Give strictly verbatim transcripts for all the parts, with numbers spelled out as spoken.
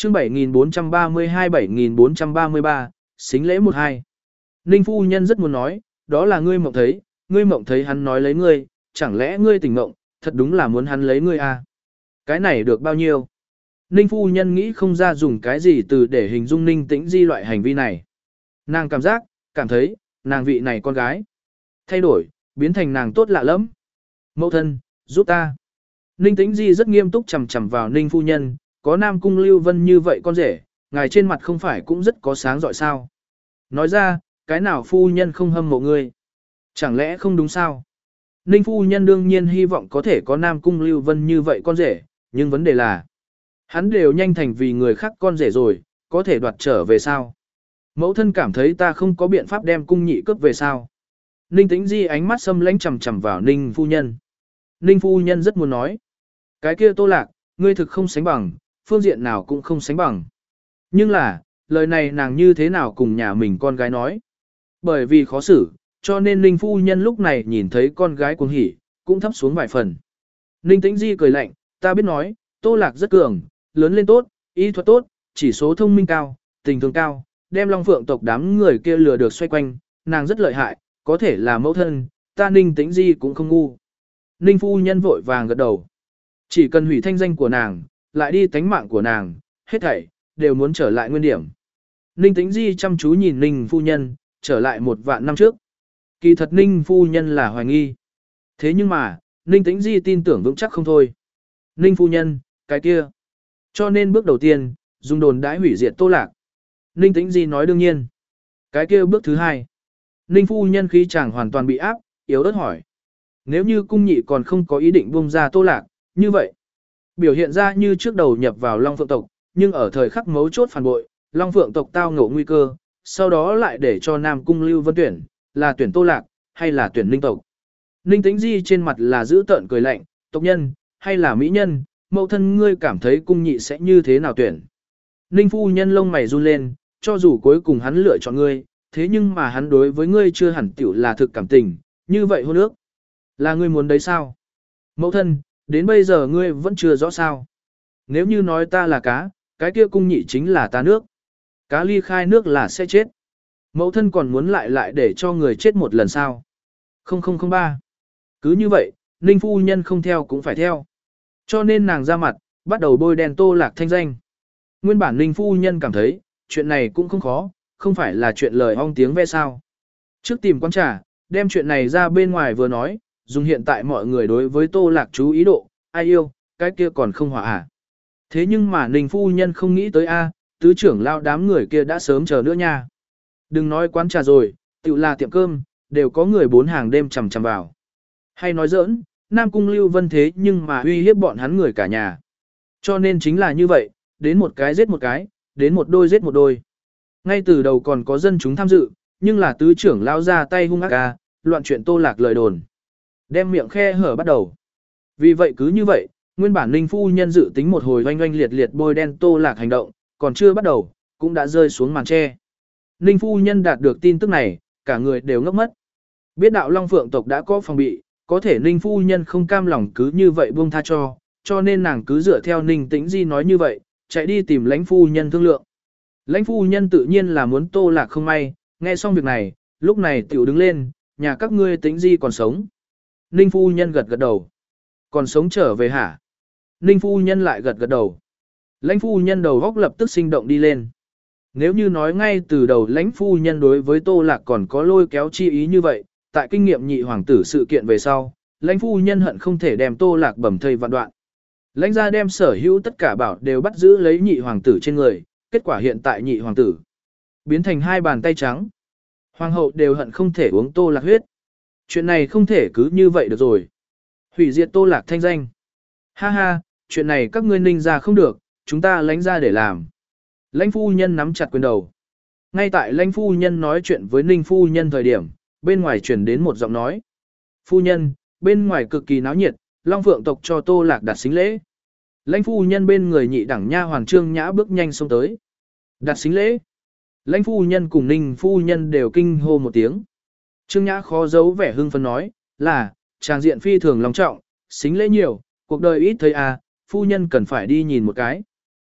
chương bảy nghìn bốn trăm ba mươi hai bảy nghìn bốn trăm ba mươi ba, xính lễ một hai. Ninh phu nhân rất muốn nói, đó là ngươi mộng thấy, ngươi mộng thấy hắn nói lấy ngươi, chẳng lẽ ngươi tỉnh mộng, thật đúng là muốn hắn lấy ngươi à? Cái này được bao nhiêu? Ninh phu nhân nghĩ không ra dùng cái gì từ để hình dung Ninh Tĩnh Di loại hành vi này. Nàng cảm giác, cảm thấy, nàng vị này con gái. Thay đổi, biến thành nàng tốt lạ lắm. Mẫu thân, giúp ta. Ninh Tĩnh Di rất nghiêm túc chằm chằm vào Ninh phu nhân, có Nam Cung Lưu Vân như vậy con rể, ngài trên mặt không phải cũng rất có sáng rọi sao. Nói ra, cái nào phu nhân không hâm mộ ngươi? Chẳng lẽ không đúng sao? Ninh phu nhân đương nhiên hy vọng có thể có Nam Cung Lưu Vân như vậy con rể, nhưng vấn đề là hắn đều nhanh thành vì người khác con rể rồi, có thể đoạt trở về sao? Mẫu thân cảm thấy ta không có biện pháp đem cung nhị cướp về sao? Ninh Tĩnh Di ánh mắt xâm lãnh chằm chằm vào Ninh phu nhân. Ninh phu nhân rất muốn nói, cái kia Tô Lạc, ngươi thực không sánh bằng, phương diện nào cũng không sánh bằng. Nhưng là, lời này nàng như thế nào cùng nhà mình con gái nói? Bởi vì khó xử, cho nên Ninh phu nhân lúc này nhìn thấy con gái cuồng hỉ, cũng thấp xuống vài phần. Ninh Tĩnh Di cười lạnh, ta biết nói, Tô Lạc rất cường, lớn lên tốt, y thuật tốt, chỉ số thông minh cao, tình thương cao, đem Long Phượng tộc đám người kia lừa được xoay quanh, nàng rất lợi hại, có thể là mẫu thân, ta Ninh Tĩnh Di cũng không ngu. Ninh phu nhân vội vàng gật đầu. Chỉ cần hủy thanh danh của nàng, lại đi tánh mạng của nàng, hết thảy, đều muốn trở lại nguyên điểm. Ninh Tĩnh Di chăm chú nhìn Ninh phu nhân, trở lại một vạn năm trước. Kỳ thật Ninh phu nhân là hoài nghi. Thế nhưng mà, Ninh Tĩnh Di tin tưởng vững chắc không thôi. Ninh phu nhân, cái kia. Cho nên bước đầu tiên, dùng đồn đãi hủy diệt Tô Lạc. Ninh Tĩnh Di nói đương nhiên. Cái kia bước thứ hai. Ninh phu nhân khí chàng hoàn toàn bị áp, yếu ớt hỏi. Nếu như cung nhị còn không có ý định buông ra Tô Lạc, như vậy. Biểu hiện ra như trước đầu nhập vào Long Phượng tộc, nhưng ở thời khắc mấu chốt phản bội, Long Phượng tộc tao ngộ nguy cơ, sau đó lại để cho Nam Cung Lưu Vân tuyển, là tuyển Tô Lạc, hay là tuyển Ninh tộc. Ninh Tĩnh Di trên mặt là giữ tợn cười lạnh, tộc nhân, hay là mỹ nhân, mẫu thân ngươi cảm thấy cung nhị sẽ như thế nào tuyển. Ninh phu nhân lông mày run lên, cho dù cuối cùng hắn lựa chọn ngươi, thế nhưng mà hắn đối với ngươi chưa hẳn tiểu là thực cảm tình, như vậy hôn ước. Là ngươi muốn đấy sao? Mẫu thân, đến bây giờ ngươi vẫn chưa rõ sao. Nếu như nói ta là cá, cái kia cung nhị chính là ta nước. Cá ly khai nước là sẽ chết. Mẫu thân còn muốn lại lại để cho người chết một lần sao? không không không ba. Cứ như vậy, Ninh phu nhân không theo cũng phải theo. Cho nên nàng ra mặt, bắt đầu bôi đen Tô Lạc thanh danh. Nguyên bản Ninh phu nhân cảm thấy, chuyện này cũng không khó, không phải là chuyện lời ong tiếng ve sao. Trước tìm quán trà, đem chuyện này ra bên ngoài vừa nói, dùng hiện tại mọi người đối với Tô Lạc chú ý độ, ai yêu, cái kia còn không hỏa à. Thế nhưng mà Ninh phu nhân không nghĩ tới a, tứ trưởng lao đám người kia đã sớm chờ nữa nha. Đừng nói quán trà rồi, tự là tiệm cơm, đều có người bốn hàng đêm chằm chằm vào. Hay nói giỡn, Nam Cung Lưu Vân thế nhưng mà uy hiếp bọn hắn người cả nhà. Cho nên chính là như vậy, đến một cái giết một cái, đến một đôi giết một đôi. Ngay từ đầu còn có dân chúng tham dự, nhưng là tứ trưởng lao ra tay hung ác ca, loạn chuyện Tô Lạc lời đồn. Đem miệng khe hở bắt đầu. Vì vậy cứ như vậy, nguyên bản Ninh phu nhân dự tính một hồi oanh oanh liệt liệt bôi đen Tô Lạc hành động, còn chưa bắt đầu, cũng đã rơi xuống màn tre. Ninh phu nhân đạt được tin tức này, cả người đều ngốc mất. Biết đạo Long Phượng tộc đã có phòng bị, có thể Ninh phu nhân không cam lòng cứ như vậy buông tha cho, cho nên nàng cứ dựa theo Ninh Tĩnh Di nói như vậy, chạy đi tìm lãnh phu nhân thương lượng. Lãnh phu nhân tự nhiên là muốn Tô Lạc không may, nghe xong việc này, lúc này tiểu đứng lên, nhà các ngươi Tĩnh Di còn sống. Ninh phu nhân gật gật đầu. Còn sống trở về hả? Ninh phu nhân lại gật gật đầu. Lãnh phu nhân đầu góc lập tức sinh động đi lên. Nếu như nói ngay từ đầu lãnh phu nhân đối với Tô Lạc còn có lôi kéo chi ý như vậy, tại kinh nghiệm nhị hoàng tử sự kiện về sau, lãnh phu nhân hận không thể đem Tô Lạc bầm thây vạn đoạn. Lãnh gia đem sở hữu tất cả bảo đều bắt giữ lấy nhị hoàng tử trên người, kết quả hiện tại nhị hoàng tử biến thành hai bàn tay trắng. Hoàng hậu đều hận không thể uống Tô Lạc huyết. Chuyện này không thể cứ như vậy được rồi. Hủy diệt Tô Lạc thanh danh. Ha ha, chuyện này các ngươi Ninh gia không được, chúng ta lãnh gia để làm. Lãnh phu nhân nắm chặt quyền đầu. Ngay tại lãnh phu nhân nói chuyện với Ninh phu nhân thời điểm, bên ngoài truyền đến một giọng nói. Phu nhân, bên ngoài cực kỳ náo nhiệt, Long Phượng tộc cho Tô Lạc đặt xính lễ. Lãnh phu nhân bên người nhị đẳng nha hoàng Trương Nhã bước nhanh xông tới. Đặt xính lễ. Lãnh phu nhân cùng Ninh phu nhân đều kinh hô một tiếng. Trương Nhã khó giấu vẻ hưng phấn nói, là, tràng diện phi thường long trọng, xính lễ nhiều, cuộc đời ít thấy à, phu nhân cần phải đi nhìn một cái.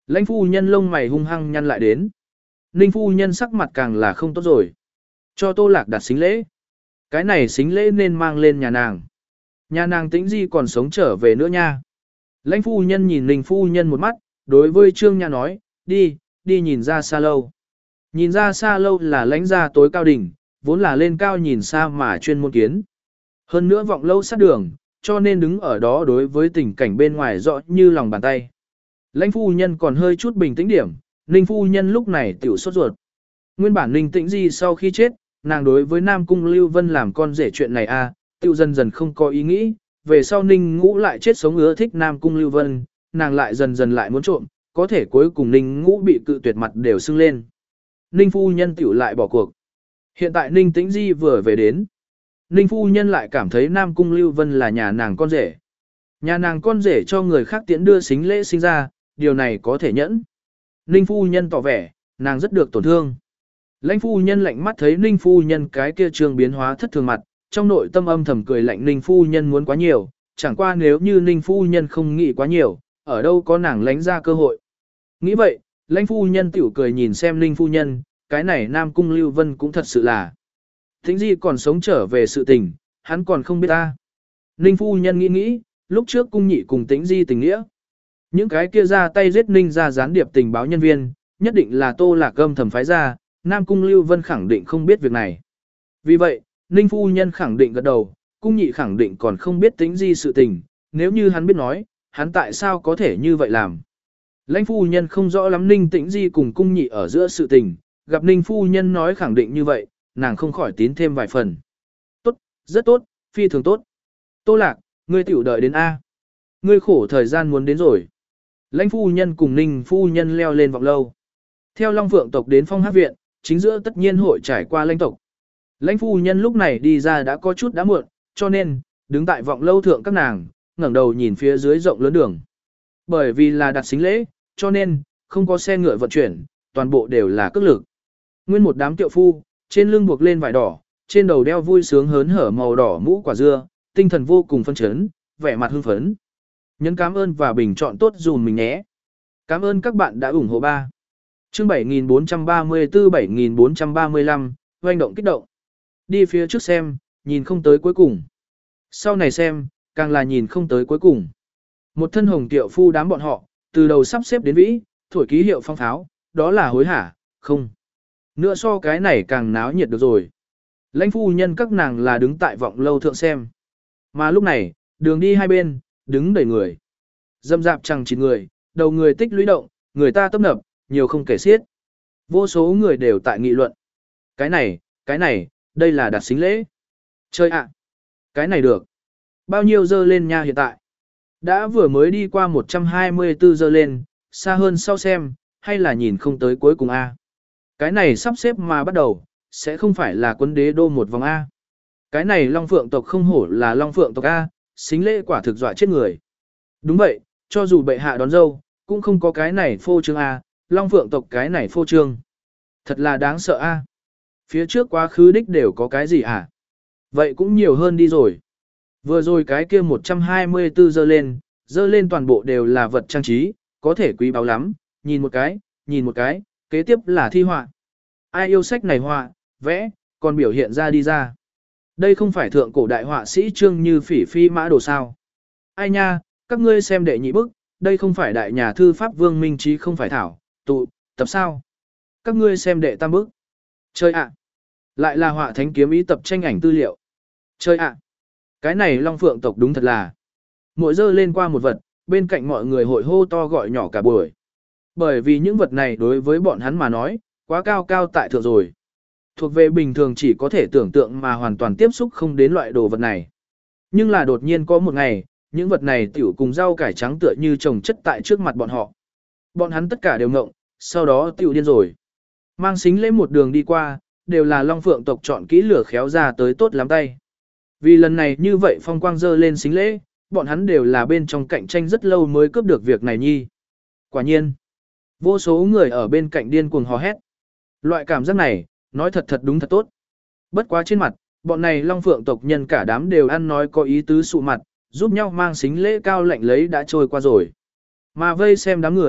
Lãnh phu nhân lông mày hung hăng nhăn lại đến. Ninh phu nhân sắc mặt càng là không tốt rồi. Cho Tô Lạc đặt xính lễ. Cái này xính lễ nên mang lên nhà nàng. Nhà nàng Tĩnh Di còn sống trở về nữa nha. Lãnh phu nhân nhìn Ninh phu nhân một mắt, đối với Trương Nha nói, đi, đi nhìn ra xa lâu. Nhìn ra xa lâu là lãnh gia tối cao đỉnh, vốn là lên cao nhìn xa mà chuyên môn kiến. Hơn nữa vọng lâu sát đường, cho nên đứng ở đó đối với tình cảnh bên ngoài rõ như lòng bàn tay. Lãnh phu nhân còn hơi chút bình tĩnh điểm, Ninh phu nhân lúc này tiểu sốt ruột. Nguyên bản Ninh Tĩnh Di sau khi chết, nàng đối với Nam Cung Lưu Vân làm con rể chuyện này a, à, tiêu dần dần không có ý nghĩ, về sau Ninh Ngũ lại chết sống ưa thích Nam Cung Lưu Vân, nàng lại dần dần lại muốn trộm, có thể cuối cùng Ninh Ngũ bị cự tuyệt mặt đều sưng lên. Ninh phu nhân tiểu lại bỏ cuộc. Hiện tại Ninh Tĩnh Di vừa về đến. Ninh phu nhân lại cảm thấy Nam Cung Lưu Vân là nhà nàng con rể. Nhà nàng con rể cho người khác tiễn đưa xính lễ sinh ra, điều này có thể nhẫn. Ninh phu nhân tỏ vẻ, nàng rất được tổn thương. Lãnh phu nhân lạnh mắt thấy Ninh phu nhân cái kia trường biến hóa thất thường mặt, trong nội tâm âm thầm cười lạnh Ninh phu nhân muốn quá nhiều, chẳng qua nếu như Ninh phu nhân không nghĩ quá nhiều, ở đâu có nàng lánh ra cơ hội. Nghĩ vậy, lãnh phu nhân tiểu cười nhìn xem Ninh phu nhân, cái này Nam Cung Lưu Vân cũng thật sự là. Tĩnh Di còn sống trở về sự tình, hắn còn không biết ta. Ninh phu nhân nghĩ nghĩ, lúc trước cung nhị cùng Tĩnh Di tình nghĩa. Những cái kia ra tay giết Ninh ra gián điệp tình báo nhân viên, nhất định là Tô Lạc âm thầm phái ra, Nam Cung Lưu Vân khẳng định không biết việc này. Vì vậy, Ninh phu nhân khẳng định gật đầu, cung nhị khẳng định còn không biết Tĩnh Di sự tình, nếu như hắn biết nói, hắn tại sao có thể như vậy làm. Lãnh phu nhân không rõ lắm Ninh Tĩnh Di cùng cung nhị ở giữa sự tình, gặp Ninh phu nhân nói khẳng định như vậy, nàng không khỏi tín thêm vài phần. Tốt, rất tốt, phi thường tốt. Tô Lạc, ngươi tiểu đợi đến A. Ngươi khổ thời gian muốn đến rồi. Lãnh phu nhân cùng Ninh phu nhân leo lên vọng lâu. Theo Long Phượng tộc đến Phong Hát viện, chính giữa tất nhiên hội trải qua lãnh tộc. Lãnh phu nhân lúc này đi ra đã có chút đã muộn, cho nên, đứng tại vọng lâu thượng các nàng, ngẩng đầu nhìn phía dưới rộng lớn đường. Bởi vì là đặt xính lễ, cho nên, không có xe ngựa vận chuyển, toàn bộ đều là cước lực. Nguyên một đám tiệu phu, trên lưng buộc lên vải đỏ, trên đầu đeo vui sướng hớn hở màu đỏ mũ quả dưa, tinh thần vô cùng phân chấn, vẻ mặt hưng phấn. Nhấn cảm ơn và bình chọn tốt dùm mình nhé. Cảm ơn các bạn đã ủng hộ ba. Chương bảy nghìn bốn trăm ba mươi tư bảy nghìn bốn trăm ba mươi lăm, hoành động kích động. Đi phía trước xem, nhìn không tới cuối cùng. Sau này xem, càng là nhìn không tới cuối cùng. Một thân hồng tiệu phu đám bọn họ, từ đầu sắp xếp đến vĩ, thổi ký hiệu phong pháo, đó là hối hả, không. Nữa so cái này càng náo nhiệt được rồi. Lãnh phu nhân các nàng là đứng tại vọng lâu thượng xem. Mà lúc này, đường đi hai bên, đứng đầy người. Dâm dạp chẳng chỉ người, đầu người tích lũy động, người ta tấp nập, nhiều không kể xiết. Vô số người đều tại nghị luận. Cái này, cái này, đây là đặt xính lễ. Chơi ạ, cái này được. Bao nhiêu dơ lên nha hiện tại? Đã vừa mới đi qua một trăm hai mươi tư dơ lên, xa hơn sau xem, hay là nhìn không tới cuối cùng A. Cái này sắp xếp mà bắt đầu, sẽ không phải là quân đế đô một vòng A. Cái này Long Phượng tộc không hổ là Long Phượng tộc A, xính lễ quả thực dọa chết người. Đúng vậy, cho dù bệ hạ đón dâu, cũng không có cái này phô trương A, Long Phượng tộc cái này phô trương. Thật là đáng sợ A. Phía trước quá khứ đích đều có cái gì hả? Vậy cũng nhiều hơn đi rồi. Vừa rồi cái kia một trăm hai mươi tư dơ lên, dơ lên toàn bộ đều là vật trang trí, có thể quý báu lắm, nhìn một cái, nhìn một cái, kế tiếp là thi họa. Ai yêu sách này họa, vẽ, còn biểu hiện ra đi ra. Đây không phải thượng cổ đại họa sĩ Trương Như Phỉ Phi Mã Đồ sao. Ai nha, các ngươi xem đệ nhị bức, đây không phải đại nhà thư pháp Vương Minh Trí không phải thảo, tụ, tập sao. Các ngươi xem đệ tam bức. Chơi ạ. Lại là họa thánh kiếm ý tập tranh ảnh tư liệu. Chơi ạ. Cái này Long Phượng tộc đúng thật là. Mỗi dơ lên qua một vật, bên cạnh mọi người hội hô to gọi nhỏ cả buổi. Bởi vì những vật này đối với bọn hắn mà nói, quá cao cao tại thượng rồi. Thuộc về bình thường chỉ có thể tưởng tượng mà hoàn toàn tiếp xúc không đến loại đồ vật này. Nhưng là đột nhiên có một ngày, những vật này tiểu cùng rau cải trắng tựa như trồng chất tại trước mặt bọn họ. Bọn hắn tất cả đều ngộng, sau đó tiểu điên rồi. Mang xính lễ một đường đi qua, đều là Long Phượng tộc chọn kỹ lửa khéo ra tới tốt lắm tay. Vì lần này như vậy phong quang dơ lên xính lễ, bọn hắn đều là bên trong cạnh tranh rất lâu mới cướp được việc này nhi. Quả nhiên, vô số người ở bên cạnh điên cuồng hò hét. Loại cảm giác này, nói thật thật đúng thật tốt. Bất quá trên mặt, bọn này Long Phượng tộc nhân cả đám đều ăn nói có ý tứ sụ mặt, giúp nhau mang xính lễ cao lạnh lấy đã trôi qua rồi. Mà vây xem đám người,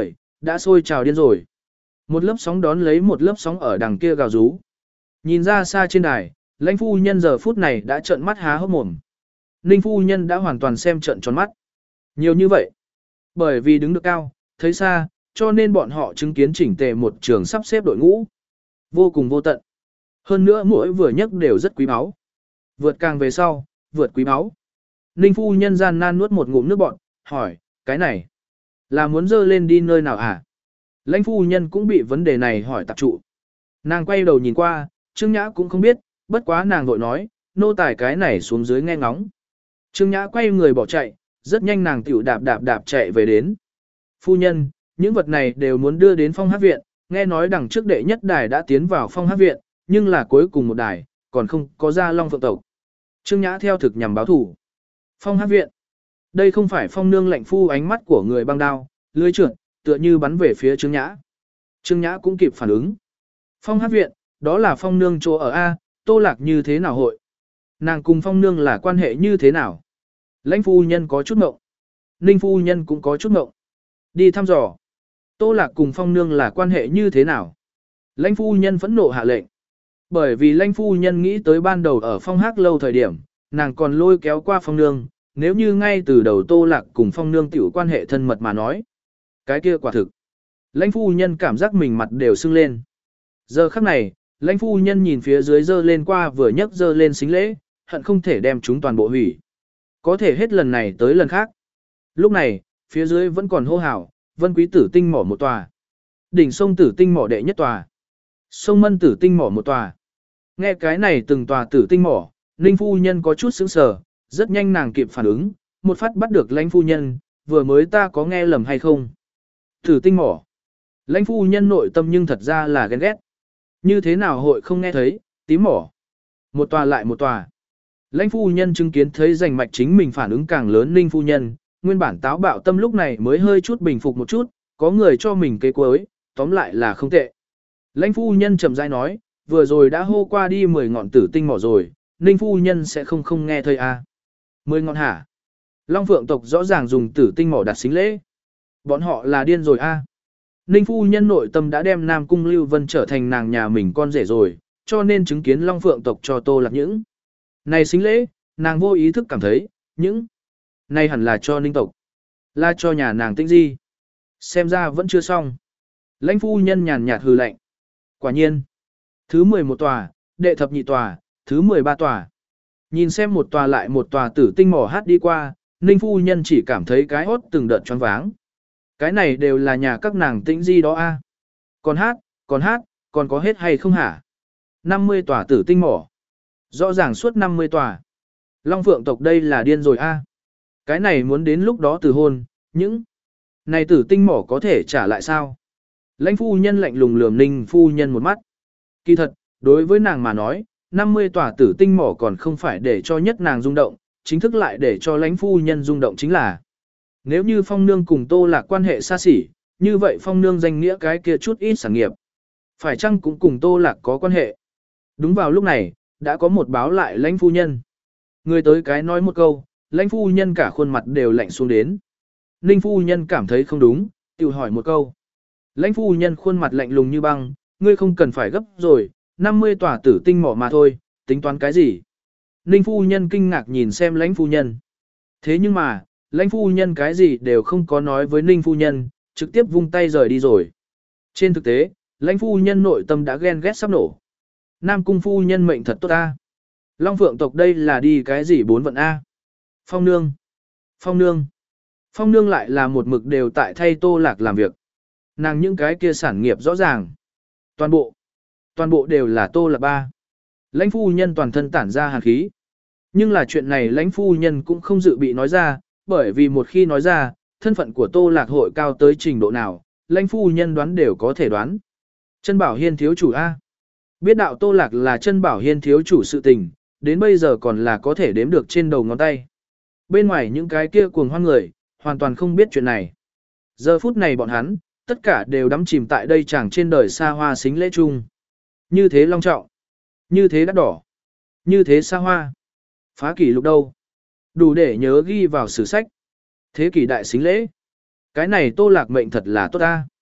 đã sôi trào điên rồi. Một lớp sóng đón lấy một lớp sóng ở đằng kia gào rú. Nhìn ra xa trên đài, lãnh phu nhân giờ phút này đã trợn mắt há hốc mồm. Ninh phu nhân đã hoàn toàn xem trợn tròn mắt. Nhiều như vậy. Bởi vì đứng được cao, thấy xa, cho nên bọn họ chứng kiến chỉnh tề một trường sắp xếp đội ngũ. Vô cùng vô tận. Hơn nữa mỗi vừa nhấc đều rất quý báu. Vượt càng về sau, vượt quý báu. Ninh phu nhân gian nan nuốt một ngụm nước bọt, hỏi, cái này, là muốn dơ lên đi nơi nào hả? Lãnh phu nhân cũng bị vấn đề này hỏi tạp trụ. Nàng quay đầu nhìn qua, Trương Nhã cũng không biết, bất quá nàng vội nói, nô tài cái này xuống dưới nghe ngóng. Trương Nhã quay người bỏ chạy, rất nhanh nàng tiểu đạp đạp đạp chạy về đến. Phu nhân, những vật này đều muốn đưa đến phong hát viện, nghe nói đằng trước đệ nhất đài đã tiến vào phong hát viện, nhưng là cuối cùng một đài, còn không có ra long phượng tộc. Trương Nhã theo thực nhằm báo thủ. Phong hát viện. Đây không phải phong nương lạnh phu ánh mắt của người băng đao, lưới trượt, tựa như bắn về phía Trương Nhã. Trương Nhã cũng kịp phản ứng. Phong hát viện, đó là phong nương chỗ ở A, Tô Lạc như thế nào hội? Nàng cùng phong nương là quan hệ như thế nào? Lãnh phu nhân có chút mộng. Ninh phu nhân cũng có chút mộng. Đi thăm dò. Tô Lạc cùng phong nương là quan hệ như thế nào? Lãnh phu nhân phẫn nộ hạ lệnh. Bởi vì lãnh phu nhân nghĩ tới ban đầu ở phong hát lâu thời điểm, nàng còn lôi kéo qua phong nương, nếu như ngay từ đầu Tô Lạc cùng phong nương tiểu quan hệ thân mật mà nói. Cái kia quả thực. Lãnh phu nhân cảm giác mình mặt đều sưng lên. Giờ khắc này, lãnh phu nhân nhìn phía dưới dơ lên qua vừa nhấc dơ lên xính lễ, hận không thể đem chúng toàn bộ hủy. Có thể hết lần này tới lần khác. Lúc này, phía dưới vẫn còn hô hào, vân quý tử tinh mỏ một tòa. Đỉnh sông tử tinh mỏ đệ nhất tòa. Sông mân tử tinh mỏ một tòa. Nghe cái này từng tòa tử tinh mỏ, Ninh phu nhân có chút sững sờ, rất nhanh nàng kịp phản ứng, một phát bắt được lãnh phu nhân, vừa mới ta có nghe lầm hay không? Tử tinh mỏ. Lãnh phu nhân nội tâm nhưng thật ra là ghen ghét. Như thế nào hội không nghe thấy, tím mỏ. Một tòa lại một tòa. Lãnh phu nhân chứng kiến thấy rành mạch chính mình phản ứng càng lớn Ninh phu nhân, nguyên bản táo bạo tâm lúc này mới hơi chút bình phục một chút, có người cho mình kế cuối, tóm lại là không tệ. Lãnh phu nhân chậm rãi nói, vừa rồi đã hô qua đi mười ngọn tử tinh mỏ rồi, Ninh phu nhân sẽ không không nghe thấy à. Mười ngọn hả? Long Phượng tộc rõ ràng dùng tử tinh mỏ đặt xính lễ. Bọn họ là điên rồi a. À. Ninh phu nhân nội tâm đã đem Nam Cung Lưu Vân trở thành nàng nhà mình con rể rồi, cho nên chứng kiến Long Phượng tộc cho Tô Lạc những. Này xính lễ, nàng vô ý thức cảm thấy, những. Này hẳn là cho Ninh tộc. Là cho nhà nàng Tĩnh Di. Xem ra vẫn chưa xong. Lãnh phu nhân nhàn nhạt hừ lạnh. Quả nhiên. Thứ mười một tòa, đệ thập nhị tòa, thứ mười ba tòa. Nhìn xem một tòa lại một tòa tử tinh mỏ hát đi qua, Ninh phu nhân chỉ cảm thấy cái hốt từng đợt choáng váng. Cái này đều là nhà các nàng Tĩnh Di đó a. Còn hát, còn hát, còn có hết hay không hả? năm mươi tòa tử tinh mỏ. Rõ ràng suốt năm mươi tòa. Long Phượng tộc đây là điên rồi a. Cái này muốn đến lúc đó từ hôn, những này tử tinh mỏ có thể trả lại sao? Lãnh phu nhân lạnh lùng lườm Ninh phu nhân một mắt. Kỳ thật, đối với nàng mà nói, năm mươi tòa tử tinh mỏ còn không phải để cho nhất nàng rung động, chính thức lại để cho lãnh phu nhân rung động chính là nếu như phong nương cùng Tô Lạc quan hệ xa xỉ, như vậy phong nương danh nghĩa cái kia chút ít sản nghiệp. Phải chăng cũng cùng Tô Lạc có quan hệ? Đúng vào lúc này, đã có một báo lại lãnh phu nhân. Người tới cái nói một câu, lãnh phu nhân cả khuôn mặt đều lạnh xuống đến. Ninh phu nhân cảm thấy không đúng, tự hỏi một câu. Lãnh phu nhân khuôn mặt lạnh lùng như băng, ngươi không cần phải gấp rồi, năm mươi tòa tử tinh mỏ mà thôi, tính toán cái gì? Ninh phu nhân kinh ngạc nhìn xem lãnh phu nhân. Thế nhưng mà, lãnh phu nhân cái gì đều không có nói với Ninh phu nhân, trực tiếp vung tay rời đi rồi. Trên thực tế, lãnh phu nhân nội tâm đã ghen ghét sắp nổ. Nam cung phu nhân mệnh thật tốt a. Long Phượng tộc đây là đi cái gì bốn vận a? Phong nương. Phong nương. Phong nương lại là một mực đều tại thay Tô Lạc làm việc. Nàng những cái kia sản nghiệp rõ ràng. Toàn bộ. Toàn bộ đều là Tô Lạc ba. Lãnh phu nhân toàn thân tản ra hàn khí. Nhưng là chuyện này lãnh phu nhân cũng không dự bị nói ra, bởi vì một khi nói ra, thân phận của Tô Lạc hội cao tới trình độ nào, lãnh phu nhân đoán đều có thể đoán. Chân Bảo Hiên thiếu chủ A. Biết đạo Tô Lạc là Chân Bảo Hiên thiếu chủ sự tình, đến bây giờ còn là có thể đếm được trên đầu ngón tay. Bên ngoài những cái kia cuồng hoan người, hoàn toàn không biết chuyện này. Giờ phút này bọn hắn, tất cả đều đắm chìm tại đây chẳng trên đời xa hoa xính lễ chung. Như thế long trọng, như thế đắt đỏ, như thế xa hoa. Phá kỷ lục đâu? Đủ để nhớ ghi vào sử sách. Thế kỷ đại xính lễ. Cái này Tô Lạc mệnh thật là tốt ta.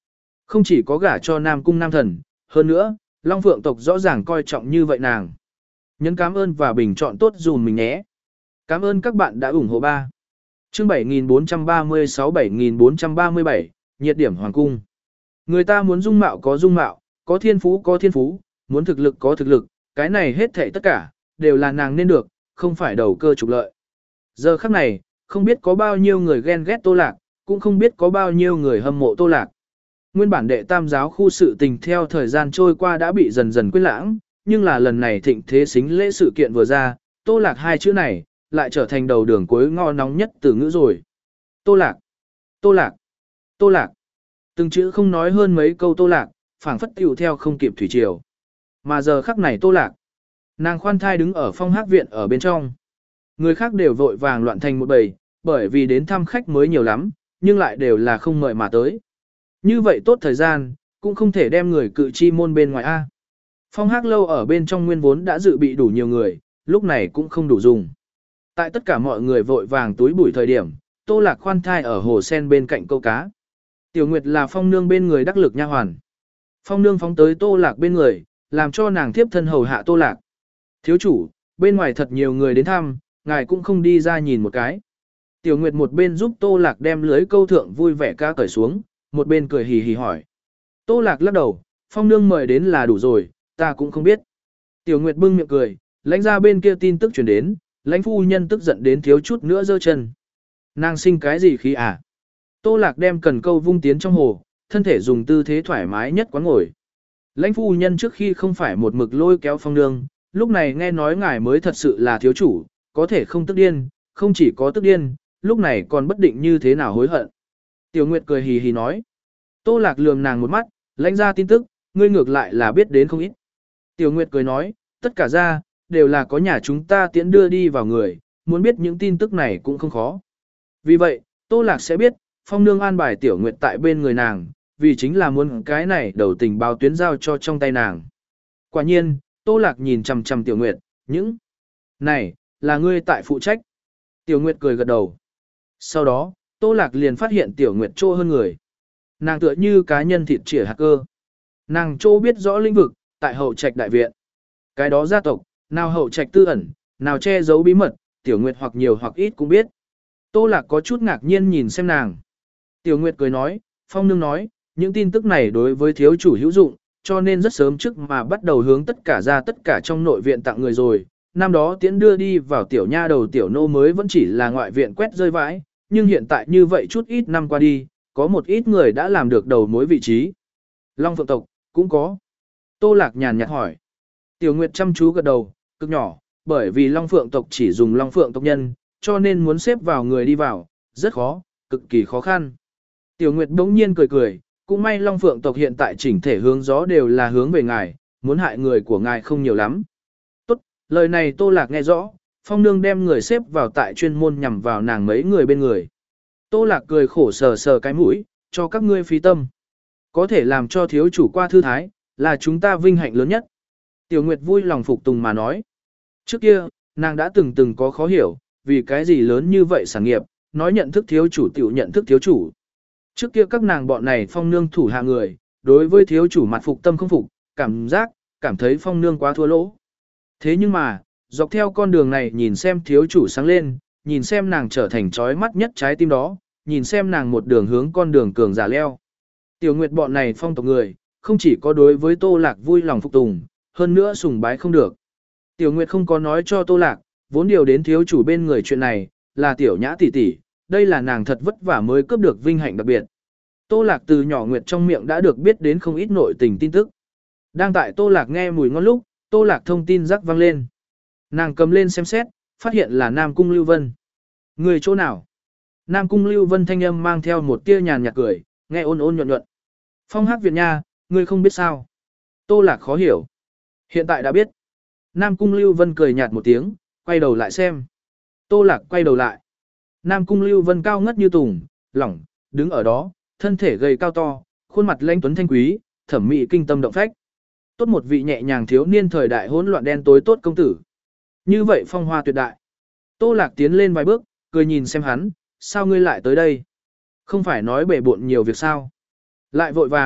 Không chỉ có gả cho Nam Cung Nam Thần, hơn nữa, Long Phượng tộc rõ ràng coi trọng như vậy nàng. Nhấn cảm ơn và bình chọn tốt dùm mình nhé. Cảm ơn các bạn đã ủng hộ ba. Chương bảy nghìn bốn trăm ba mươi sáu bảy nghìn bốn trăm ba mươi bảy, nhiệt điểm hoàng cung. Người ta muốn dung mạo có dung mạo, có thiên phú có thiên phú, muốn thực lực có thực lực, cái này hết thảy tất cả, đều là nàng nên được, không phải đầu cơ trục lợi. Giờ khắc này, không biết có bao nhiêu người ghen ghét Tô Lạc, cũng không biết có bao nhiêu người hâm mộ Tô Lạc. Nguyên bản đệ tam giáo khu sự tình theo thời gian trôi qua đã bị dần dần quên lãng, nhưng là lần này thịnh thế xính lễ sự kiện vừa ra, Tô Lạc hai chữ này, lại trở thành đầu đường cuối ngõ nóng nhất từ ngữ rồi. Tô Lạc, Tô Lạc, Tô Lạc. Từng chữ không nói hơn mấy câu Tô Lạc, phảng phất tiểu theo không kịp thủy triều. Mà giờ khắc này Tô Lạc, nàng khoan thai đứng ở phong hát viện ở bên trong. Người khác đều vội vàng loạn thành một bầy, bởi vì đến thăm khách mới nhiều lắm, nhưng lại đều là không mời mà tới. Như vậy tốt thời gian, cũng không thể đem người cự chi môn bên ngoài A. Phong hát lâu ở bên trong nguyên vốn đã dự bị đủ nhiều người, lúc này cũng không đủ dùng. Tại tất cả mọi người vội vàng túi bụi thời điểm, Tô Lạc khoan thai ở hồ sen bên cạnh câu cá. Tiểu Nguyệt là Phong Nương bên người đắc lực nha hoàn. Phong Nương phóng tới Tô Lạc bên người, làm cho nàng tiếp thân hầu hạ Tô Lạc. Thiếu chủ, bên ngoài thật nhiều người đến thăm, ngài cũng không đi ra nhìn một cái. Tiểu Nguyệt một bên giúp Tô Lạc đem lưới câu thượng vui vẻ ca cởi xuống, một bên cười hì hì hỏi. Tô Lạc lắc đầu, Phong Nương mời đến là đủ rồi, ta cũng không biết. Tiểu Nguyệt bưng miệng cười, lãnh ra bên kia tin tức truyền đến, lãnh phu nhân tức giận đến thiếu chút nữa giơ chân. Nàng sinh cái gì khí à? Tô Lạc đem cần câu vung tiến trong hồ, thân thể dùng tư thế thoải mái nhất quán ngồi. Lãnh phu nhân trước khi không phải một mực lôi kéo Phong Nương, lúc này nghe nói ngài mới thật sự là thiếu chủ, có thể không tức điên, không chỉ có tức điên, lúc này còn bất định như thế nào hối hận. Tiểu Nguyệt cười hì hì nói. Tô Lạc lườm nàng một mắt, lãnh ra tin tức, ngươi ngược lại là biết đến không ít. Tiểu Nguyệt cười nói, tất cả ra, đều là có nhà chúng ta tiễn đưa đi vào người, muốn biết những tin tức này cũng không khó. Vì vậy, Tô Lạc sẽ biết, Phong Nương an bài Tiểu Nguyệt tại bên người nàng, vì chính là muốn cái này đầu tình báo tuyến giao cho trong tay nàng. Quả nhiên, Tô Lạc nhìn chằm chằm Tiểu Nguyệt, những này, là ngươi tại phụ trách. Tiểu Nguyệt cười gật đầu. Sau đó, Tô Lạc liền phát hiện Tiểu Nguyệt trô hơn người. Nàng tựa như cá nhân thịt chỉa hạt cơ. Nàng trô biết rõ lĩnh vực, tại hậu trạch đại viện. Cái đó gia tộc, nào hậu trạch tư ẩn, nào che giấu bí mật, Tiểu Nguyệt hoặc nhiều hoặc ít cũng biết. Tô Lạc có chút ngạc nhiên nhìn xem nàng. Tiểu Nguyệt cười nói, Phong Nương nói, những tin tức này đối với thiếu chủ hữu dụng, cho nên rất sớm trước mà bắt đầu hướng tất cả ra tất cả trong nội viện tặng người rồi. Năm đó tiễn đưa đi vào tiểu nha đầu tiểu nô mới vẫn chỉ là ngoại viện quét rơi vãi, nhưng hiện tại như vậy chút ít năm qua đi, có một ít người đã làm được đầu mối vị trí. Long Phượng tộc, cũng có. Tô Lạc nhàn nhạt hỏi. Tiểu Nguyệt chăm chú gật đầu, cực nhỏ, bởi vì Long Phượng tộc chỉ dùng Long Phượng tộc nhân, cho nên muốn xếp vào người đi vào, rất khó, cực kỳ khó khăn. Tiểu Nguyệt bỗng nhiên cười cười, cũng may Long Phượng tộc hiện tại chỉnh thể hướng gió đều là hướng về ngài, muốn hại người của ngài không nhiều lắm. Tốt, lời này Tô Lạc nghe rõ, Phong Nương đem người xếp vào tại chuyên môn nhằm vào nàng mấy người bên người. Tô Lạc cười khổ sờ sờ cái mũi, cho các ngươi phí tâm. Có thể làm cho thiếu chủ qua thư thái, là chúng ta vinh hạnh lớn nhất. Tiểu Nguyệt vui lòng phục tùng mà nói. Trước kia, nàng đã từng từng có khó hiểu, vì cái gì lớn như vậy sản nghiệp, nói nhận thức thiếu chủ tiểu nhận thức thiếu chủ. Trước kia các nàng bọn này Phong Nương thủ hạ người, đối với thiếu chủ mặt phục tâm không phục, cảm giác, cảm thấy Phong Nương quá thua lỗ. Thế nhưng mà, dọc theo con đường này nhìn xem thiếu chủ sáng lên, nhìn xem nàng trở thành trói mắt nhất trái tim đó, nhìn xem nàng một đường hướng con đường cường giả leo. Tiểu Nguyệt bọn này phong tộc người, không chỉ có đối với Tô Lạc vui lòng phục tùng, hơn nữa sùng bái không được. Tiểu Nguyệt không có nói cho Tô Lạc, vốn điều đến thiếu chủ bên người chuyện này, là Tiểu Nhã tỷ tỷ, đây là nàng thật vất vả mới cướp được vinh hạnh đặc biệt. Tô Lạc từ nhỏ Nguyệt trong miệng đã được biết đến không ít nội tình tin tức. Đang tại Tô Lạc nghe mùi ngon lúc, Tô Lạc thông tin rắc vang lên. Nàng cầm lên xem xét, phát hiện là Nam Cung Lưu Vân. Người chỗ nào? Nam Cung Lưu Vân thanh âm mang theo một tia nhàn nhạt cười, nghe ôn ôn nhuận nhuận. Phong Hắc Việt nha, ngươi không biết sao? Tô Lạc khó hiểu. Hiện tại đã biết. Nam Cung Lưu Vân cười nhạt một tiếng, quay đầu lại xem. Tô Lạc quay đầu lại. Nam Cung Lưu Vân cao ngất như tùng, lỏng, đứng ở đó, thân thể gầy cao to, khuôn mặt lãnh tuấn thanh quý, thẩm mỹ kinh tâm động phách. Tốt một vị nhẹ nhàng thiếu niên thời đại hỗn loạn đen tối tốt công tử. Như vậy phong hoa tuyệt đại. Tô Lạc tiến lên vài bước, cười nhìn xem hắn, sao ngươi lại tới đây? Không phải nói bể bộn nhiều việc sao? Lại vội vàng,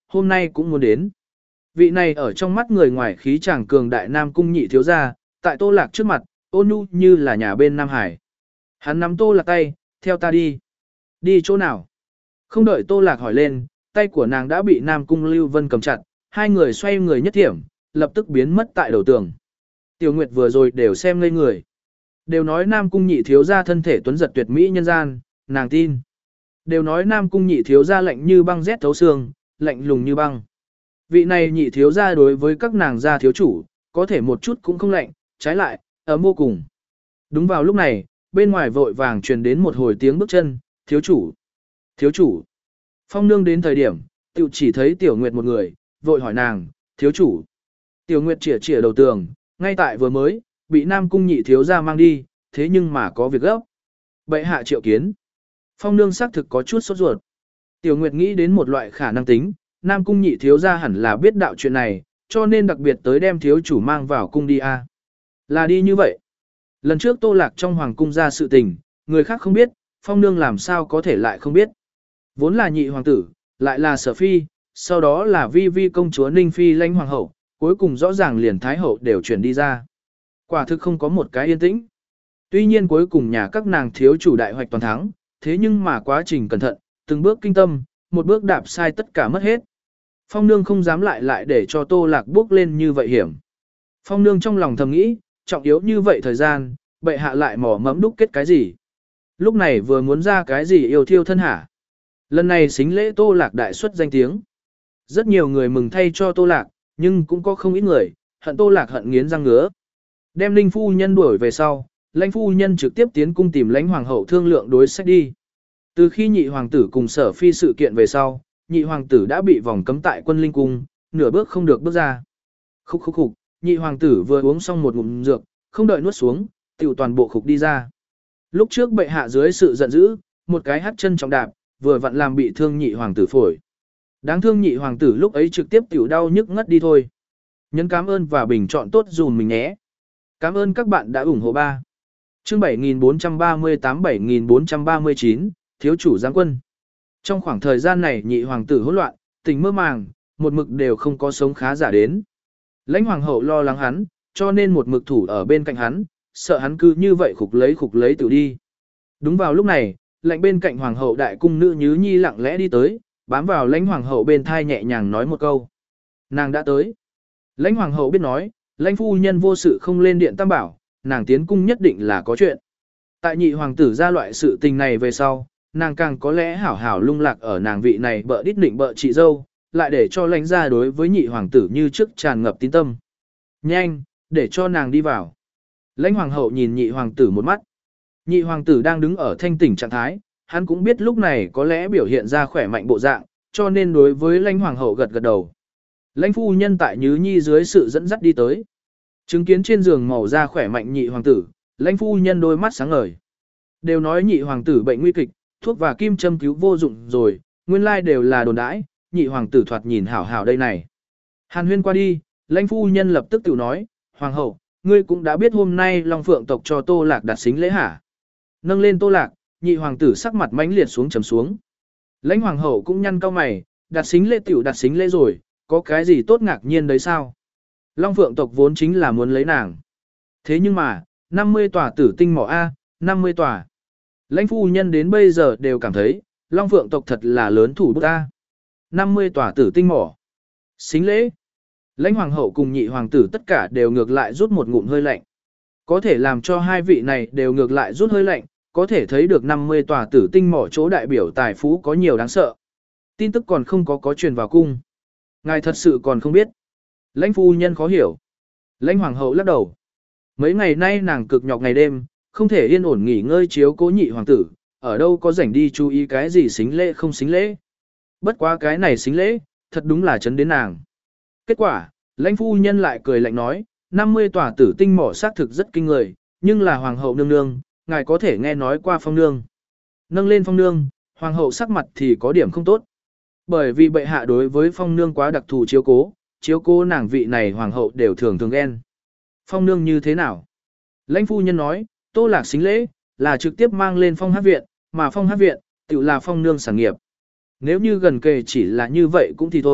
hôm nay cũng muốn đến. Vị này ở trong mắt người ngoài khí chàng cường đại Nam Cung nhị thiếu gia, tại Tô Lạc trước mặt, ôn nhu như là nhà bên Nam Hải. Hắn nắm Tô Lạc tay, theo ta đi. Đi chỗ nào? Không đợi Tô Lạc hỏi lên, tay của nàng đã bị Nam Cung Lưu Vân cầm chặt, hai người xoay người nhất thiểm, lập tức biến mất tại đầu tường. Tiểu Nguyệt vừa rồi đều xem ngây người. Đều nói Nam Cung nhị thiếu gia thân thể tuấn giật tuyệt mỹ nhân gian, nàng tin. Đều nói Nam Cung nhị thiếu gia lạnh như băng rét thấu xương, lạnh lùng như băng. Vị này nhị thiếu gia đối với các nàng gia thiếu chủ, có thể một chút cũng không lạnh, trái lại, ấm vô cùng. Đúng vào lúc này, bên ngoài vội vàng truyền đến một hồi tiếng bước chân, thiếu chủ, thiếu chủ. Phong nương đến thời điểm, tiểu chỉ thấy Tiểu Nguyệt một người, vội hỏi nàng, thiếu chủ. Tiểu Nguyệt chỉa chỉa đầu tường, ngay tại vừa mới, bị Nam Cung nhị thiếu gia mang đi, thế nhưng mà có việc gấp. Bệ hạ triệu kiến. Phong nương xác thực có chút sốt ruột. Tiểu Nguyệt nghĩ đến một loại khả năng tính, Nam Cung nhị thiếu gia hẳn là biết đạo chuyện này, cho nên đặc biệt tới đem thiếu chủ mang vào cung đi a. Là đi như vậy. Lần trước Tô Lạc trong hoàng cung ra sự tình, người khác không biết, Phong nương làm sao có thể lại không biết. Vốn là nhị hoàng tử, lại là Sở phi, sau đó là Vi Vi công chúa Ninh phi lãnh hoàng hậu, cuối cùng rõ ràng liền thái hậu đều chuyển đi ra. Quả thực không có một cái yên tĩnh. Tuy nhiên cuối cùng nhà các nàng thiếu chủ đại hoạch toàn thắng, thế nhưng mà quá trình cẩn thận, từng bước kinh tâm, một bước đạp sai tất cả mất hết. Phong nương không dám lại lại để cho Tô Lạc bước lên như vậy hiểm. Phong nương trong lòng thầm nghĩ, trọng yếu như vậy thời gian, bệ hạ lại mỏ mẫm đúc kết cái gì. Lúc này vừa muốn ra cái gì yêu thiêu thân hả. Lần này xính lễ Tô Lạc đại xuất danh tiếng. Rất nhiều người mừng thay cho Tô Lạc, nhưng cũng có không ít người, hận Tô Lạc hận nghiến răng ngứa. Đem Linh phu nhân đuổi về sau, Lãnh phu nhân trực tiếp tiến cung tìm Lãnh hoàng hậu thương lượng đối sách đi. Từ khi nhị hoàng tử cùng Sở phi sự kiện về sau, nhị hoàng tử đã bị vòng cấm tại quân linh cung, nửa bước không được bước ra. Khúc khúc khục, nhị hoàng tử vừa uống xong một ngụm dược, không đợi nuốt xuống, tiểu toàn bộ khục đi ra. Lúc trước bệ hạ dưới sự giận dữ, một cái hắt chân trọng đạp, vừa vặn làm bị thương nhị hoàng tử phổi. Đáng thương nhị hoàng tử lúc ấy trực tiếp tiểu đau nhức ngất đi thôi. Nhấn cảm ơn và bình chọn tốt dùm mình nhé. Cảm ơn các bạn đã ủng hộ ba. Chương bảy nghìn bốn trăm ba mươi tám bảy nghìn bốn trăm ba mươi chín, thiếu chủ giáng quân. Trong khoảng thời gian này nhị hoàng tử hỗn loạn, tình mơ màng, một mực đều không có sống khá giả đến. Lãnh hoàng hậu lo lắng hắn, cho nên một mực thủ ở bên cạnh hắn, sợ hắn cứ như vậy khục lấy khục lấy tự đi. Đúng vào lúc này, lạnh bên cạnh hoàng hậu đại cung nữ Nhứ Nhi lặng lẽ đi tới, bám vào lãnh hoàng hậu bên thai nhẹ nhàng nói một câu. Nàng đã tới. Lãnh hoàng hậu biết nói, lãnh phu nhân vô sự không lên điện tam bảo, nàng tiến cung nhất định là có chuyện. Tại nhị hoàng tử ra loại sự tình này về sau, nàng càng có lẽ hảo hảo lung lạc ở nàng vị này bợ đít định bợ chị dâu, lại để cho lãnh ra đối với nhị hoàng tử như trước tràn ngập tín tâm. Nhanh, để cho nàng đi vào. Lãnh hoàng hậu nhìn nhị hoàng tử một mắt. Nhị hoàng tử đang đứng ở thanh tỉnh trạng thái, hắn cũng biết lúc này có lẽ biểu hiện ra khỏe mạnh bộ dạng, cho nên đối với lãnh hoàng hậu gật gật đầu. Lãnh phu nhân tại Nhứ Nhi dưới sự dẫn dắt đi tới. Chứng kiến trên giường màu da khỏe mạnh nhị hoàng tử, lãnh phu nhân đôi mắt sáng ngời. Đều nói nhị hoàng tử bệnh nguy kịch, thuốc và kim châm cứu vô dụng rồi, nguyên lai đều là đồn đãi, nhị hoàng tử thoạt nhìn hảo hảo đây này. Hàn huyên qua đi, lãnh phu nhân lập tức tự nói, hoàng hậu, ngươi cũng đã biết hôm nay Long Phượng tộc cho Tô Lạc đặt xính lễ hả? Nâng lên Tô Lạc, nhị hoàng tử sắc mặt mãnh liệt xuống trầm xuống. Lãnh hoàng hậu cũng nhăn cau mày, đặt xính lễ tiểu đặt xính lễ rồi, có cái gì tốt ngạc nhiên đấy sao? Long Phượng tộc vốn chính là muốn lấy nàng. Thế nhưng mà, năm mươi tòa tử tinh mỏ A, năm mươi tòa. Lãnh phu nhân đến bây giờ đều cảm thấy, Long Phượng tộc thật là lớn thủ bút A. năm mươi tòa tử tinh mỏ. Xính lễ. Lãnh hoàng hậu cùng nhị hoàng tử tất cả đều ngược lại rút một ngụm hơi lạnh. Có thể làm cho hai vị này đều ngược lại rút hơi lạnh, có thể thấy được năm mươi tòa tử tinh mỏ chỗ đại biểu tài phú có nhiều đáng sợ. Tin tức còn không có có truyền vào cung. Ngài thật sự còn không biết. Lãnh phu nhân khó hiểu. Lãnh hoàng hậu lắc đầu. Mấy ngày nay nàng cực nhọc ngày đêm, không thể yên ổn nghỉ ngơi chiếu cố nhị hoàng tử, ở đâu có rảnh đi chú ý cái gì xính lễ không xính lễ. Bất quá cái này xính lễ, thật đúng là chấn đến nàng. Kết quả, lãnh phu nhân lại cười lạnh nói, năm mươi tòa tử tinh mỏ xác thực rất kinh người, nhưng là hoàng hậu nương nương, ngài có thể nghe nói qua phong nương. Nâng lên phong nương, hoàng hậu sắc mặt thì có điểm không tốt. Bởi vì bệ hạ đối với phong nương quá đặc thù chiếu cố, chiếu cố nàng vị này hoàng hậu đều thường thường ghen. Phong nương như thế nào? Lãnh phu nhân nói, Tô Lạc xính lễ, là trực tiếp mang lên phong hát viện, mà phong hát viện, tự là phong nương sản nghiệp. Nếu như gần kề chỉ là như vậy cũng thì thôi,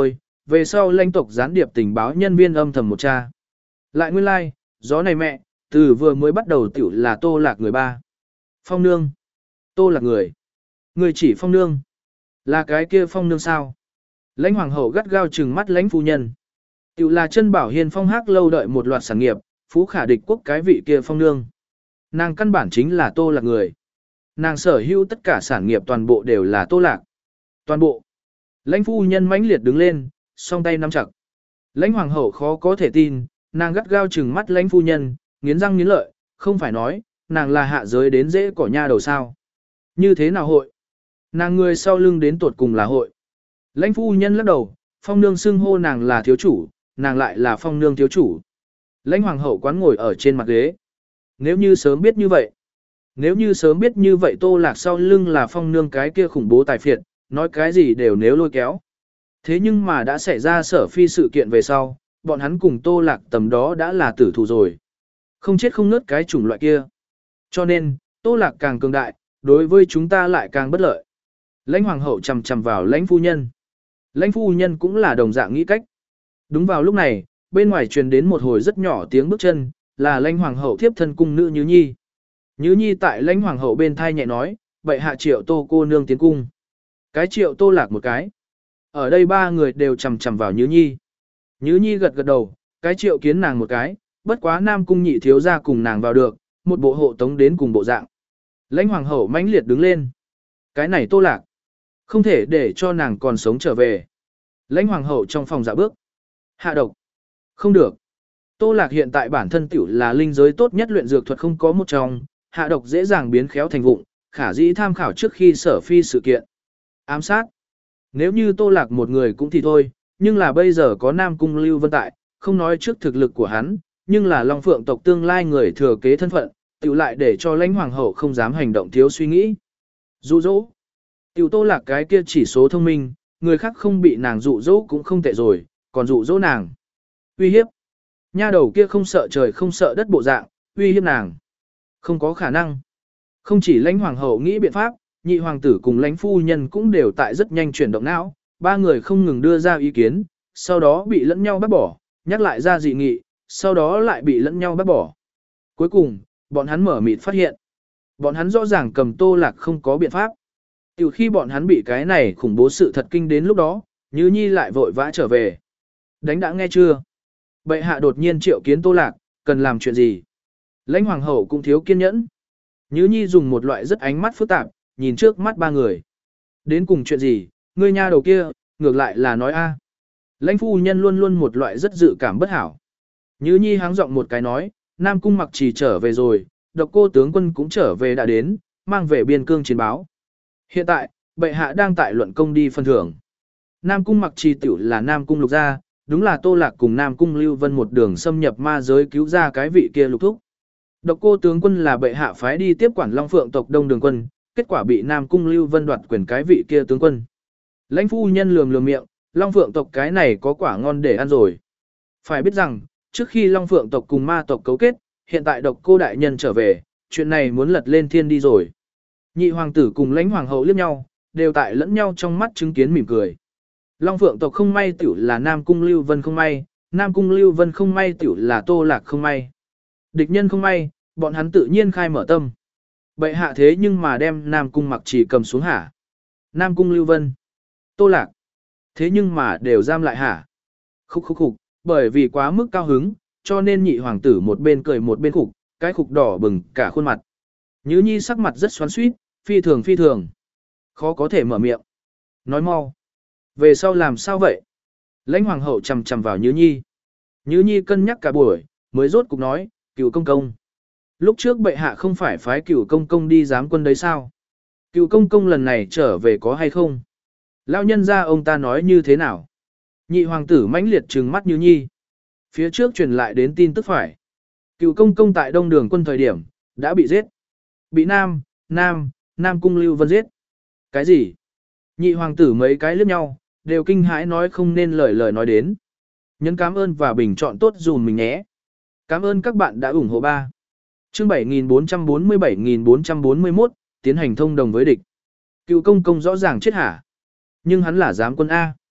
về sau lãnh tộc gián điệp tình báo nhân viên âm thầm một cha. Lại nguyên lai, like, gió này mẹ, từ vừa mới bắt đầu tiểu là Tô Lạc người ba. Phong nương. Tô Lạc người. Người chỉ phong nương. Là cái kia phong nương sao? Lãnh hoàng hậu gắt gao trừng mắt lãnh phu nhân. Tiểu là chân bảo hiền phong hắc lâu đợi một loạt sản nghiệp, phú khả địch quốc cái vị kia phong nương. Nàng căn bản chính là Tô Lạc người. Nàng sở hữu tất cả sản nghiệp toàn bộ đều là Tô Lạc. Toàn bộ. Lãnh phu nhân mãnh liệt đứng lên, song tay nắm chặt. Lãnh hoàng hậu khó có thể tin, nàng gắt gao trừng mắt lãnh phu nhân, nghiến răng nghiến lợi, không phải nói, nàng là hạ giới đến dễ cỏ nha đầu sao. Như thế nào hội? Nàng người sau lưng đến tuột cùng là hội. Lãnh phu nhân lắc đầu, phong nương xưng hô nàng là thiếu chủ, nàng lại là phong nương thiếu chủ. Lãnh hoàng hậu quán ngồi ở trên mặt ghế. Nếu như sớm biết như vậy, nếu như sớm biết như vậy Tô Lạc sau lưng là phong nương cái kia khủng bố tài phiệt, nói cái gì đều nếu lôi kéo. Thế nhưng mà đã xảy ra sở phi sự kiện về sau, bọn hắn cùng Tô Lạc tầm đó đã là tử thủ rồi. Không chết không nứt cái chủng loại kia. Cho nên, Tô Lạc càng cường đại, đối với chúng ta lại càng bất lợi. Lãnh hoàng hậu chầm chầm vào lãnh phu nhân. Lãnh phu nhân cũng là đồng dạng nghĩ cách. Đúng vào lúc này, bên ngoài truyền đến một hồi rất nhỏ tiếng bước chân, là lãnh hoàng hậu thiếp thân cung nữ Nhứ Nhi. Nhứ Nhi tại lãnh hoàng hậu bên thai nhẹ nói, bệ hạ triệu Tô cô nương tiến cung. Cái triệu Tô Lạc một cái. Ở đây ba người đều chầm chầm vào Nhứ Nhi. Nhứ Nhi gật gật đầu, cái triệu kiến nàng một cái, bất quá Nam cung nhị thiếu ra cùng nàng vào được, một bộ hộ tống đến cùng bộ dạng. Lãnh hoàng hậu mãnh liệt đứng lên. Cái này Tô Lạc, không thể để cho nàng còn sống trở về. Lãnh hoàng hậu trong phòng dạ bước. Hạ độc. Không được. Tô Lạc hiện tại bản thân tiểu là linh giới tốt nhất luyện dược thuật không có một trong, hạ độc dễ dàng biến khéo thành vụng, khả dĩ tham khảo trước khi sở phi sự kiện. Ám sát. Nếu như Tô Lạc một người cũng thì thôi, nhưng là bây giờ có Nam Cung Lưu Vân tại, không nói trước thực lực của hắn, nhưng là Long Phượng tộc tương lai người thừa kế thân phận, tiểu lại để cho lãnh hoàng hậu không dám hành động thiếu suy nghĩ. Dụ dỗ. Tiểu Tô Lạc cái kia chỉ số thông minh, người khác không bị nàng dụ dỗ cũng không tệ rồi, còn dụ dỗ nàng. Uy hiếp. Nha đầu kia không sợ trời không sợ đất bộ dạng, uy hiếp nàng. Không có khả năng. Không chỉ lãnh hoàng hậu nghĩ biện pháp, nhị hoàng tử cùng lãnh phu nhân cũng đều tại rất nhanh chuyển động não, ba người không ngừng đưa ra ý kiến, sau đó bị lẫn nhau bác bỏ, nhắc lại ra dị nghị, sau đó lại bị lẫn nhau bác bỏ. Cuối cùng, bọn hắn mở mịt phát hiện. Bọn hắn rõ ràng cầm Tô Lạc không có biện pháp. Từ khi bọn hắn bị cái này khủng bố sự thật kinh đến lúc đó, Nhứ Nhi lại vội vã trở về. Đánh đã nghe chưa? Bệ hạ đột nhiên triệu kiến Tô Lạc, cần làm chuyện gì? Lãnh hoàng hậu cũng thiếu kiên nhẫn. Nhứ Nhi dùng một loại rất ánh mắt phức tạp, nhìn trước mắt ba người. Đến cùng chuyện gì, ngươi nha đầu kia, ngược lại là nói a. Lãnh phu nhân luôn luôn một loại rất dự cảm bất hảo. Nhứ Nhi háng giọng một cái nói, Nam Cung Mặc Trì trở về rồi, Độc Cô tướng quân cũng trở về đã đến, mang về biên cương chiến báo. Hiện tại, bệ hạ đang tại luận công đi phân thưởng. Nam Cung Mặc Trì tiểu là Nam Cung Lục gia, đúng là Tô Lạc cùng Nam Cung Lưu Vân một đường xâm nhập ma giới cứu ra cái vị kia Lục thúc. Độc Cô tướng quân là bệ hạ phái đi tiếp quản Long Phượng tộc Đông Đường quân, kết quả bị Nam Cung Lưu Vân đoạt quyền cái vị kia tướng quân. Lãnh phu nhân lườm lườm miệng, Long Phượng tộc cái này có quả ngon để ăn rồi. Phải biết rằng, trước khi Long Phượng tộc cùng ma tộc cấu kết, hiện tại Độc Cô đại nhân trở về, chuyện này muốn lật lên thiên đi rồi. Nhị hoàng tử cùng lãnh hoàng hậu liếc nhau, đều tại lẫn nhau trong mắt chứng kiến mỉm cười. Long Phượng tộc không may tiểu là Nam Cung Lưu Vân không may, Nam Cung Lưu Vân không may tiểu là Tô Lạc không may. Địch nhân không may, bọn hắn tự nhiên khai mở tâm. Bệ hạ thế nhưng mà đem Nam Cung Mặc Trì cầm xuống hả? Nam Cung Lưu Vân, Tô Lạc, thế nhưng mà đều giam lại hả? Khúc khúc khục, bởi vì quá mức cao hứng, cho nên nhị hoàng tử một bên cười một bên khục, cái khục đỏ bừng cả khuôn mặt. Nhứ Nhi sắc mặt rất xoắn xuýt, phi thường phi thường. Khó có thể mở miệng. Nói mau. Về sau làm sao vậy? Lãnh hoàng hậu chầm chầm vào Nhứ Nhi. Nhứ Nhi cân nhắc cả buổi, mới rốt cục nói, Cửu công công. Lúc trước bệ hạ không phải phái Cửu công công đi giám quân đấy sao? Cửu công công lần này trở về có hay không? Lão nhân gia ông ta nói như thế nào? Nhị hoàng tử mãnh liệt trừng mắt Nhứ Nhi. Phía trước truyền lại đến tin tức phải. Cửu công công tại Đông Đường quân thời điểm, đã bị giết. Bị Nam, Nam, Nam Cung Lưu Vân giết. Cái gì? Nhị hoàng tử mấy cái liếc nhau, đều kinh hãi nói không nên lời lời nói đến. Nhấn cảm ơn và bình chọn tốt dùm mình nhé. Cảm ơn các bạn đã ủng hộ ba. Chương bảy nghìn bốn trăm bốn mươi bảy nghìn bốn trăm bốn mươi mốt, tiến hành thông đồng với địch. Cựu công công rõ ràng chết hả? Nhưng hắn là giám quân A.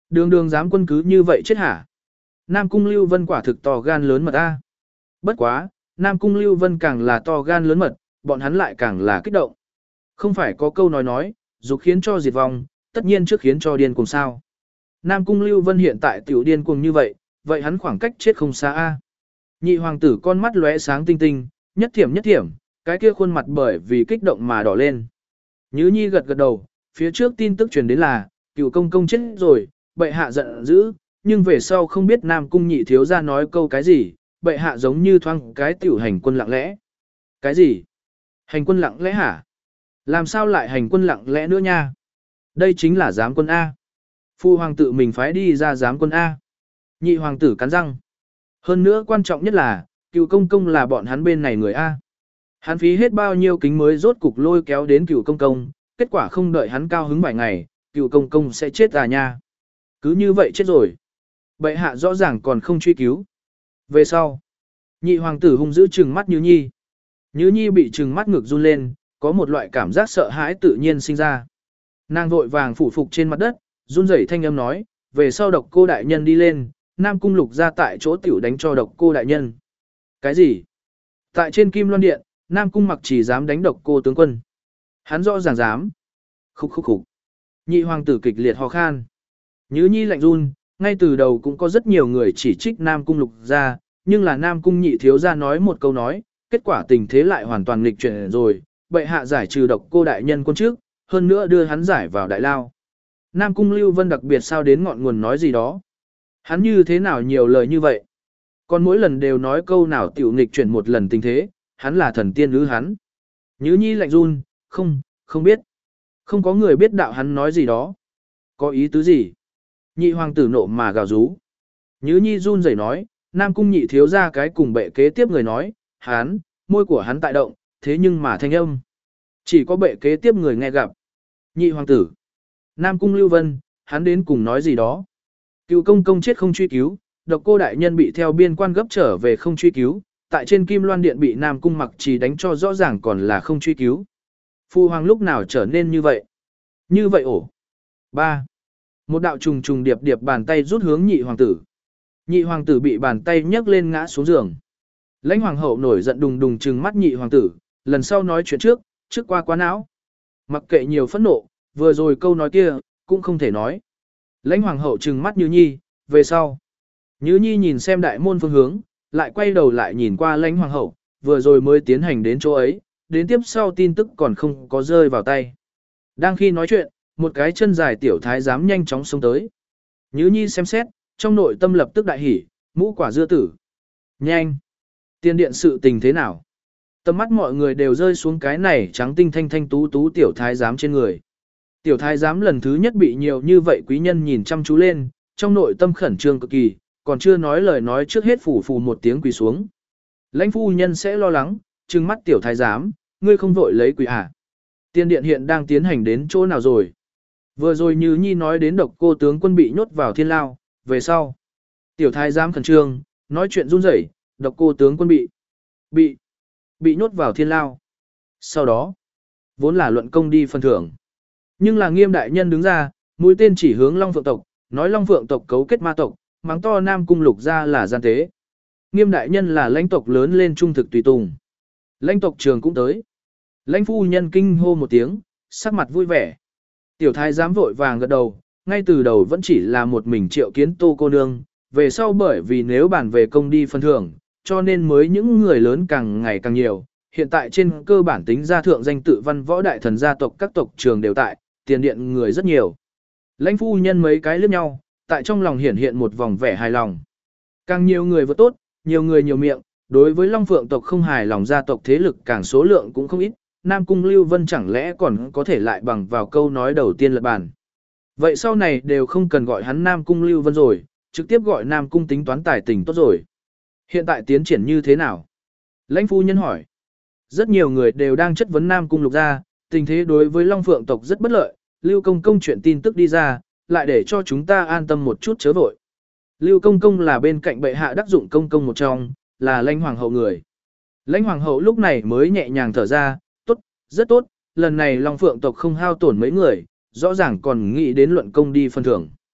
Đường đường dám quân cứ như vậy chết hả? Nam Cung Lưu Vân quả thực to gan lớn mật a. Bất quá, Nam Cung Lưu Vân càng là to gan lớn mật, bọn hắn lại càng là kích động. Không phải có câu nói nói, dục khiến cho diệt vong, tất nhiên trước khiến cho điên cuồng sao. Nam Cung Lưu Vân hiện tại tiểu điên cuồng như vậy, vậy hắn khoảng cách chết không xa a. Nhị hoàng tử con mắt lóe sáng tinh tinh, nhất thiểm nhất thiểm, cái kia khuôn mặt bởi vì kích động mà đỏ lên. Nhứ Nhi gật gật đầu, phía trước tin tức truyền đến là, cựu công công chết rồi, bệ hạ giận dữ, nhưng về sau không biết Nam Cung nhị thiếu ra nói câu cái gì, bệ hạ giống như thoáng cái tiểu hành quân lặng lẽ. Cái gì? Hành quân lặng lẽ hả? Làm sao lại hành quân lặng lẽ nữa nha? Đây chính là giám quân A. Phu hoàng tự mình phái đi ra giám quân A. Nhị hoàng tử cắn răng. Hơn nữa quan trọng nhất là, cựu công công là bọn hắn bên này người A. Hắn phí hết bao nhiêu kính mới rốt cục lôi kéo đến cựu công công, kết quả không đợi hắn cao hứng vài ngày, cựu công công sẽ chết à nha. Cứ như vậy chết rồi. Bệ hạ rõ ràng còn không truy cứu. Về sau, nhị hoàng tử hung dữ trừng mắt Như Nhi. Như Nhi bị trừng mắt ngực run lên, có một loại cảm giác sợ hãi tự nhiên sinh ra. Nàng vội vàng phủ phục trên mặt đất, run rẩy thanh âm nói, về sau độc cô đại nhân đi lên, Nam Cung Lục ra tại chỗ tiểu đánh cho độc cô đại nhân. Cái gì? Tại trên Kim Loan Điện, Nam Cung Mặc chỉ dám đánh độc cô tướng quân. Hắn rõ ràng dám. Khúc khúc khúc. Nhị hoàng tử kịch liệt ho khan. Nhứ Nhi lạnh run, ngay từ đầu cũng có rất nhiều người chỉ trích Nam Cung Lục ra, nhưng là Nam Cung nhị thiếu ra nói một câu nói, kết quả tình thế lại hoàn toàn nghịch chuyển rồi, bệ hạ giải trừ độc cô đại nhân quân trước, hơn nữa đưa hắn giải vào đại lao. Nam Cung Lưu Vân đặc biệt sao đến ngọn nguồn nói gì đó. Hắn như thế nào nhiều lời như vậy? Còn mỗi lần đều nói câu nào tiểu nghịch chuyển một lần tình thế, hắn là thần tiên ư hắn. Nhứ Nhi lạnh run, không, không biết. Không có người biết đạo hắn nói gì đó. Có ý tứ gì? Nhị hoàng tử nộ mà gào rú. Nhứ Nhi run rẩy nói, Nam Cung nhị thiếu ra cái cùng bệ kế tiếp người nói, hắn, môi của hắn tại động, thế nhưng mà thanh âm. Chỉ có bệ kế tiếp người nghe gặp. Nhị hoàng tử. Nam Cung Lưu Vân, hắn đến cùng nói gì đó. Cựu công công chết không truy cứu, độc cô đại nhân bị theo biên quan gấp trở về không truy cứu, tại trên Kim Loan Điện bị Nam Cung Mặc chỉ đánh cho rõ ràng còn là không truy cứu. Phu hoàng lúc nào trở nên như vậy? Như vậy ổ. ba. Một đạo trùng trùng điệp điệp bàn tay rút hướng nhị hoàng tử. Nhị hoàng tử bị bàn tay nhấc lên ngã xuống giường. Lãnh hoàng hậu nổi giận đùng đùng trừng mắt nhị hoàng tử, lần sau nói chuyện trước, trước qua quá não. Mặc kệ nhiều phẫn nộ, vừa rồi câu nói kia, cũng không thể nói. Lãnh hoàng hậu trừng mắt Như Nhi, về sau. Như Nhi nhìn xem đại môn phương hướng, lại quay đầu lại nhìn qua lãnh hoàng hậu, vừa rồi mới tiến hành đến chỗ ấy, đến tiếp sau tin tức còn không có rơi vào tay. Đang khi nói chuyện, một cái chân dài tiểu thái giám nhanh chóng xông tới. Như Nhi xem xét, trong nội tâm lập tức đại hỉ, mũ quả dưa tử. Nhanh! Tiên điện sự tình thế nào? Tầm mắt mọi người đều rơi xuống cái này trắng tinh thanh thanh tú tú tiểu thái giám trên người. Tiểu thái giám lần thứ nhất bị nhiều như vậy quý nhân nhìn chăm chú lên, trong nội tâm khẩn trương cực kỳ, còn chưa nói lời nói trước hết phủ phù một tiếng quỳ xuống. Lãnh phu nhân sẽ lo lắng, trừng mắt tiểu thái giám, ngươi không vội lấy quỳ à? Tiên điện hiện đang tiến hành đến chỗ nào rồi? Vừa rồi Như Nhi nói đến độc cô tướng quân bị nhốt vào thiên lao, về sau. Tiểu thái giám khẩn trương, nói chuyện run rẩy, độc cô tướng quân bị, bị, bị nhốt vào thiên lao. Sau đó, vốn là luận công đi phân thưởng. Nhưng là Nghiêm đại nhân đứng ra, mũi tên chỉ hướng Long Phượng tộc, nói Long Phượng tộc cấu kết ma tộc, mắng to Nam Cung Lục ra là gian tế. Nghiêm đại nhân là lãnh tộc lớn lên trung thực tùy tùng. Lãnh tộc trường cũng tới. Lãnh phu nhân kinh hô một tiếng, sắc mặt vui vẻ. Tiểu thái giám vội vàng gật đầu, ngay từ đầu vẫn chỉ là một mình triệu kiến tô cô nương, về sau bởi vì nếu bàn về công đi phân thưởng, cho nên mới những người lớn càng ngày càng nhiều. Hiện tại trên cơ bản tính ra thượng danh tự văn võ đại thần gia tộc các tộc trường đều tại, tiền điện người rất nhiều. Lãnh phu nhân mấy cái liếc nhau, tại trong lòng hiển hiện một vòng vẻ hài lòng. Càng nhiều người vượt tốt, nhiều người nhiều miệng, đối với Long Phượng tộc không hài lòng gia tộc thế lực càng số lượng cũng không ít, Nam Cung Lưu Vân chẳng lẽ còn có thể lại bằng vào câu nói đầu tiên lật bàn. Vậy sau này đều không cần gọi hắn Nam Cung Lưu Vân rồi, trực tiếp gọi Nam Cung tính toán tài tình tốt rồi. Hiện tại tiến triển như thế nào? Lãnh phu nhân hỏi. Rất nhiều người đều đang chất vấn Nam Cung Lục gia, tình thế đối với Long Phượng tộc rất bất lợi, Lưu Công Công chuyện tin tức đi ra, lại để cho chúng ta an tâm một chút chớ vội. Lưu Công Công là bên cạnh bệ hạ đắc dụng công công một trong, là lãnh hoàng hậu người. Lãnh hoàng hậu lúc này mới nhẹ nhàng thở ra, tốt, rất tốt, lần này Long Phượng tộc không hao tổn mấy người, rõ ràng còn nghĩ đến luận công đi phân thưởng.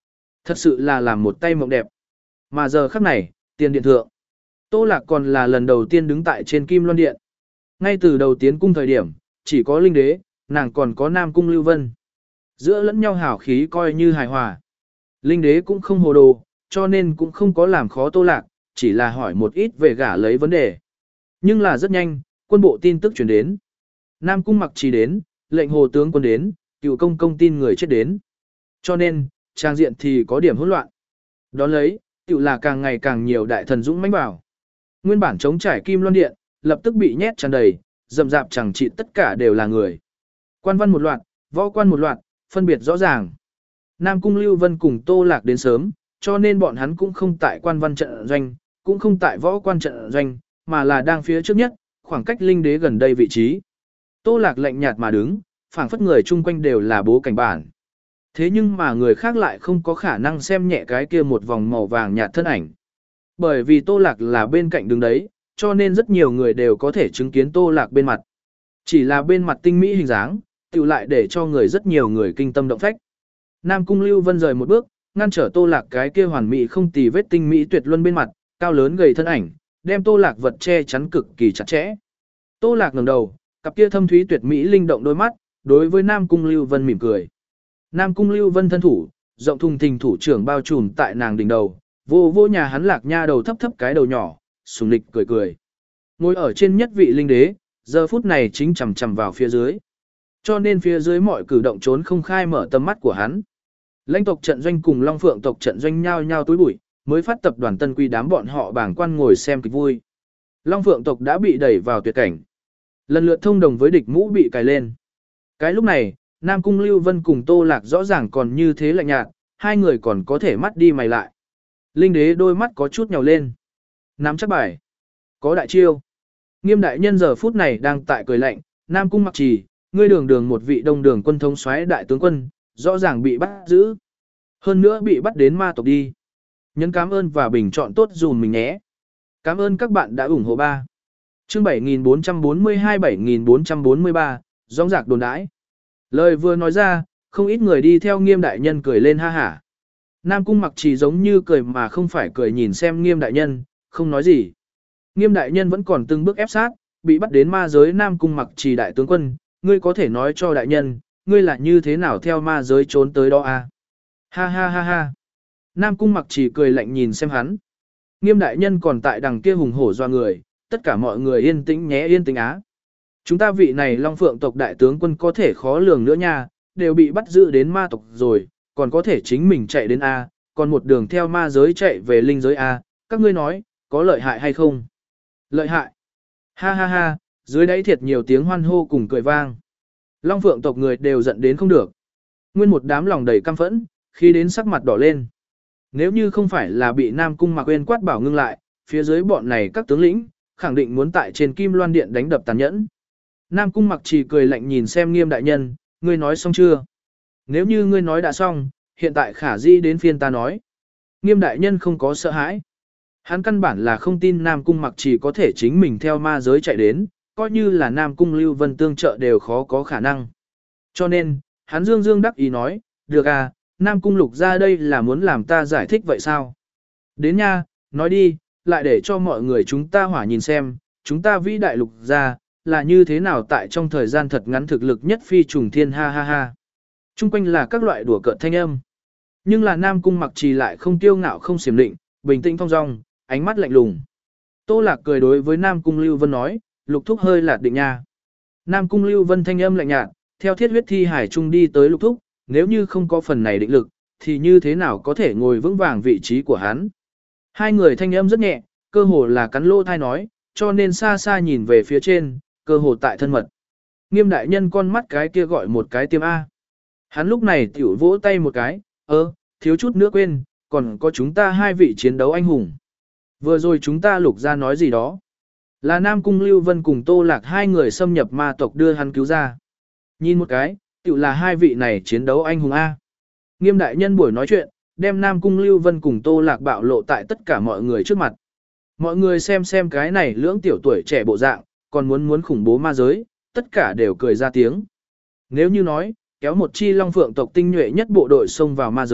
Thật sự là làm một tay mộng đẹp. Mà giờ khắc này, tiền điện thượng. Tô Lạc còn là lần đầu tiên đứng tại trên Kim Loan Điện. Ngay từ đầu tiến cung thời điểm, chỉ có Linh Đế, nàng còn có Nam Cung Lưu Vân. Giữa lẫn nhau hảo khí coi như hài hòa. Linh Đế cũng không hồ đồ, cho nên cũng không có làm khó Tô Lạc, chỉ là hỏi một ít về gả lấy vấn đề. Nhưng là rất nhanh, quân bộ tin tức chuyển đến. Nam Cung Mặc Trì đến, lệnh hồ tướng quân đến, cựu công công tin người chết đến. Cho nên, trang diện thì có điểm hỗn loạn. Đón lấy, cựu là càng ngày càng nhiều đại thần dũng mãnh bảo. Nguyên bản chống trải Kim Loan Điện, lập tức bị nhét tràn đầy, rậm rạp chẳng trị tất cả đều là người. Quan văn một loạt, võ quan một loạt, phân biệt rõ ràng. Nam Cung Lưu Vân cùng Tô Lạc đến sớm, cho nên bọn hắn cũng không tại quan văn trận doanh, cũng không tại võ quan trận doanh, mà là đang phía trước nhất, khoảng cách Linh Đế gần đây vị trí. Tô Lạc lạnh nhạt mà đứng, phảng phất người chung quanh đều là bố cảnh bản. Thế nhưng mà người khác lại không có khả năng xem nhẹ cái kia một vòng màu vàng nhạt thân ảnh. Bởi vì Tô Lạc là bên cạnh đứng đấy, cho nên rất nhiều người đều có thể chứng kiến Tô Lạc bên mặt. Chỉ là bên mặt tinh mỹ hình dáng, tự lại để cho người rất nhiều người kinh tâm động phách. Nam Cung Lưu Vân rời một bước, ngăn trở Tô Lạc cái kia hoàn mỹ không tì vết tinh mỹ tuyệt luân bên mặt, cao lớn gầy thân ảnh, đem Tô Lạc vật che chắn cực kỳ chặt chẽ. Tô Lạc ngẩng đầu, cặp kia thâm thúy tuyệt mỹ linh động đôi mắt, đối với Nam Cung Lưu Vân mỉm cười. Nam Cung Lưu Vân thân thủ, rộng thùng thình thủ trưởng bao trùm tại nàng đỉnh đầu, vô vô nhà hắn Lạc Nha đầu thấp thấp cái đầu nhỏ, sùng lịch cười cười. Ngồi ở trên nhất vị linh đế, giờ phút này chính chằm chằm vào phía dưới. Cho nên phía dưới mọi cử động trốn không khai mở tầm mắt của hắn. Lãnh tộc trận doanh cùng Long Phượng tộc trận doanh nhao nhao túi bụi, mới phát tập đoàn Tân Quy đám bọn họ bảng quan ngồi xem kịch vui. Long Phượng tộc đã bị đẩy vào tuyệt cảnh. Lần lượt thông đồng với địch mũ bị cài lên. Cái lúc này, Nam Cung Lưu Vân cùng Tô Lạc rõ ràng còn như thế lạnh nhạt, hai người còn có thể mắt đi mày lại. Linh đế đôi mắt có chút nhào lên. Nắm chắc bài. Có đại chiêu. Nghiêm đại nhân giờ phút này đang tại cười lạnh, Nam Cung Mặc Trì, ngươi đường đường một vị đông đường quân thống soái đại tướng quân, rõ ràng bị bắt giữ. Hơn nữa bị bắt đến ma tộc đi. Nhấn cảm ơn và bình chọn tốt dùm mình nhé. Cảm ơn các bạn đã ủng hộ ba. Chương bảy nghìn bốn trăm bốn mươi hai bảy nghìn bốn trăm bốn mươi ba, rõng rạc đồn đãi. Lời vừa nói ra, không ít người đi theo Nghiêm đại nhân cười lên ha hả. Nam Cung Mặc Trì giống như cười mà không phải cười nhìn xem Nghiêm đại nhân, không nói gì. Nghiêm đại nhân vẫn còn từng bước ép sát, bị bắt đến ma giới Nam Cung Mặc Trì đại tướng quân, ngươi có thể nói cho đại nhân, ngươi là như thế nào theo ma giới trốn tới đó à? Ha ha ha ha. Nam Cung Mặc Trì cười lạnh nhìn xem hắn. Nghiêm đại nhân còn tại đằng kia hùng hổ doa người, tất cả mọi người yên tĩnh nhé yên tĩnh á. Chúng ta vị này Long Phượng tộc đại tướng quân có thể khó lường nữa nha, đều bị bắt giữ đến ma tộc rồi, còn có thể chính mình chạy đến A, còn một đường theo ma giới chạy về linh giới A, các ngươi nói, có lợi hại hay không? Lợi hại. Ha ha ha, dưới đáy thiệt nhiều tiếng hoan hô cùng cười vang. Long Phượng tộc người đều giận đến không được. Nguyên một đám lòng đầy căm phẫn, khi đến sắc mặt đỏ lên. Nếu như không phải là bị Nam Cung Mạc Uyên quát bảo ngưng lại, phía dưới bọn này các tướng lĩnh, khẳng định muốn tại trên Kim Loan Điện đánh đập tàn nhẫn. Nam Cung Mặc Trì cười lạnh nhìn xem Nghiêm đại nhân, ngươi nói xong chưa? Nếu như ngươi nói đã xong, hiện tại khả di đến phiên ta nói. Nghiêm đại nhân không có sợ hãi. Hắn căn bản là không tin Nam Cung Mặc Trì có thể chính mình theo ma giới chạy đến, coi như là Nam Cung Lưu Vân tương trợ đều khó có khả năng. Cho nên, hắn dương dương đắc ý nói, được à, Nam Cung Lục ra đây là muốn làm ta giải thích vậy sao? Đến nha, nói đi, lại để cho mọi người chúng ta hỏa nhìn xem, chúng ta vĩ đại lục ra, là như thế nào tại trong thời gian thật ngắn thực lực nhất phi trùng thiên ha ha ha. Trung quanh là các loại đùa cợt thanh âm. Nhưng là Nam Cung Mặc Trì lại không tiêu ngạo không xiểm định, bình tĩnh thong dong, ánh mắt lạnh lùng. Tô Lạc cười đối với Nam Cung Lưu Vân nói, lục thúc hơi lạt định nha. Nam Cung Lưu Vân thanh âm lạnh nhạt, theo thiết huyết thi hải trung đi tới lục thúc, nếu như không có phần này định lực, thì như thế nào có thể ngồi vững vàng vị trí của hắn. Hai người thanh âm rất nhẹ, cơ hồ là cắn lỗ thai nói, cho nên xa xa nhìn về phía trên, cơ hồ tại thân mật. Nghiêm đại nhân con mắt cái kia gọi một cái tiêm A. Hắn lúc này tiểu vỗ tay một cái, ơ, thiếu chút nữa quên, còn có chúng ta hai vị chiến đấu anh hùng. Vừa rồi chúng ta lục ra nói gì đó. Là Nam Cung Lưu Vân cùng Tô Lạc hai người xâm nhập ma tộc đưa hắn cứu ra. Nhìn một cái, tiểu là hai vị này chiến đấu anh hùng A. Nghiêm đại nhân buổi nói chuyện, đem Nam Cung Lưu Vân cùng Tô Lạc bạo lộ tại tất cả mọi người trước mặt. Mọi người xem xem cái này lưỡng tiểu tuổi trẻ bộ dạng, còn muốn muốn khủng bố ma giới, tất cả đều cười ra tiếng. Nếu như nói, kéo một chi Long Phượng tộc tinh nhuệ nhất bộ đội xông vào ma giới,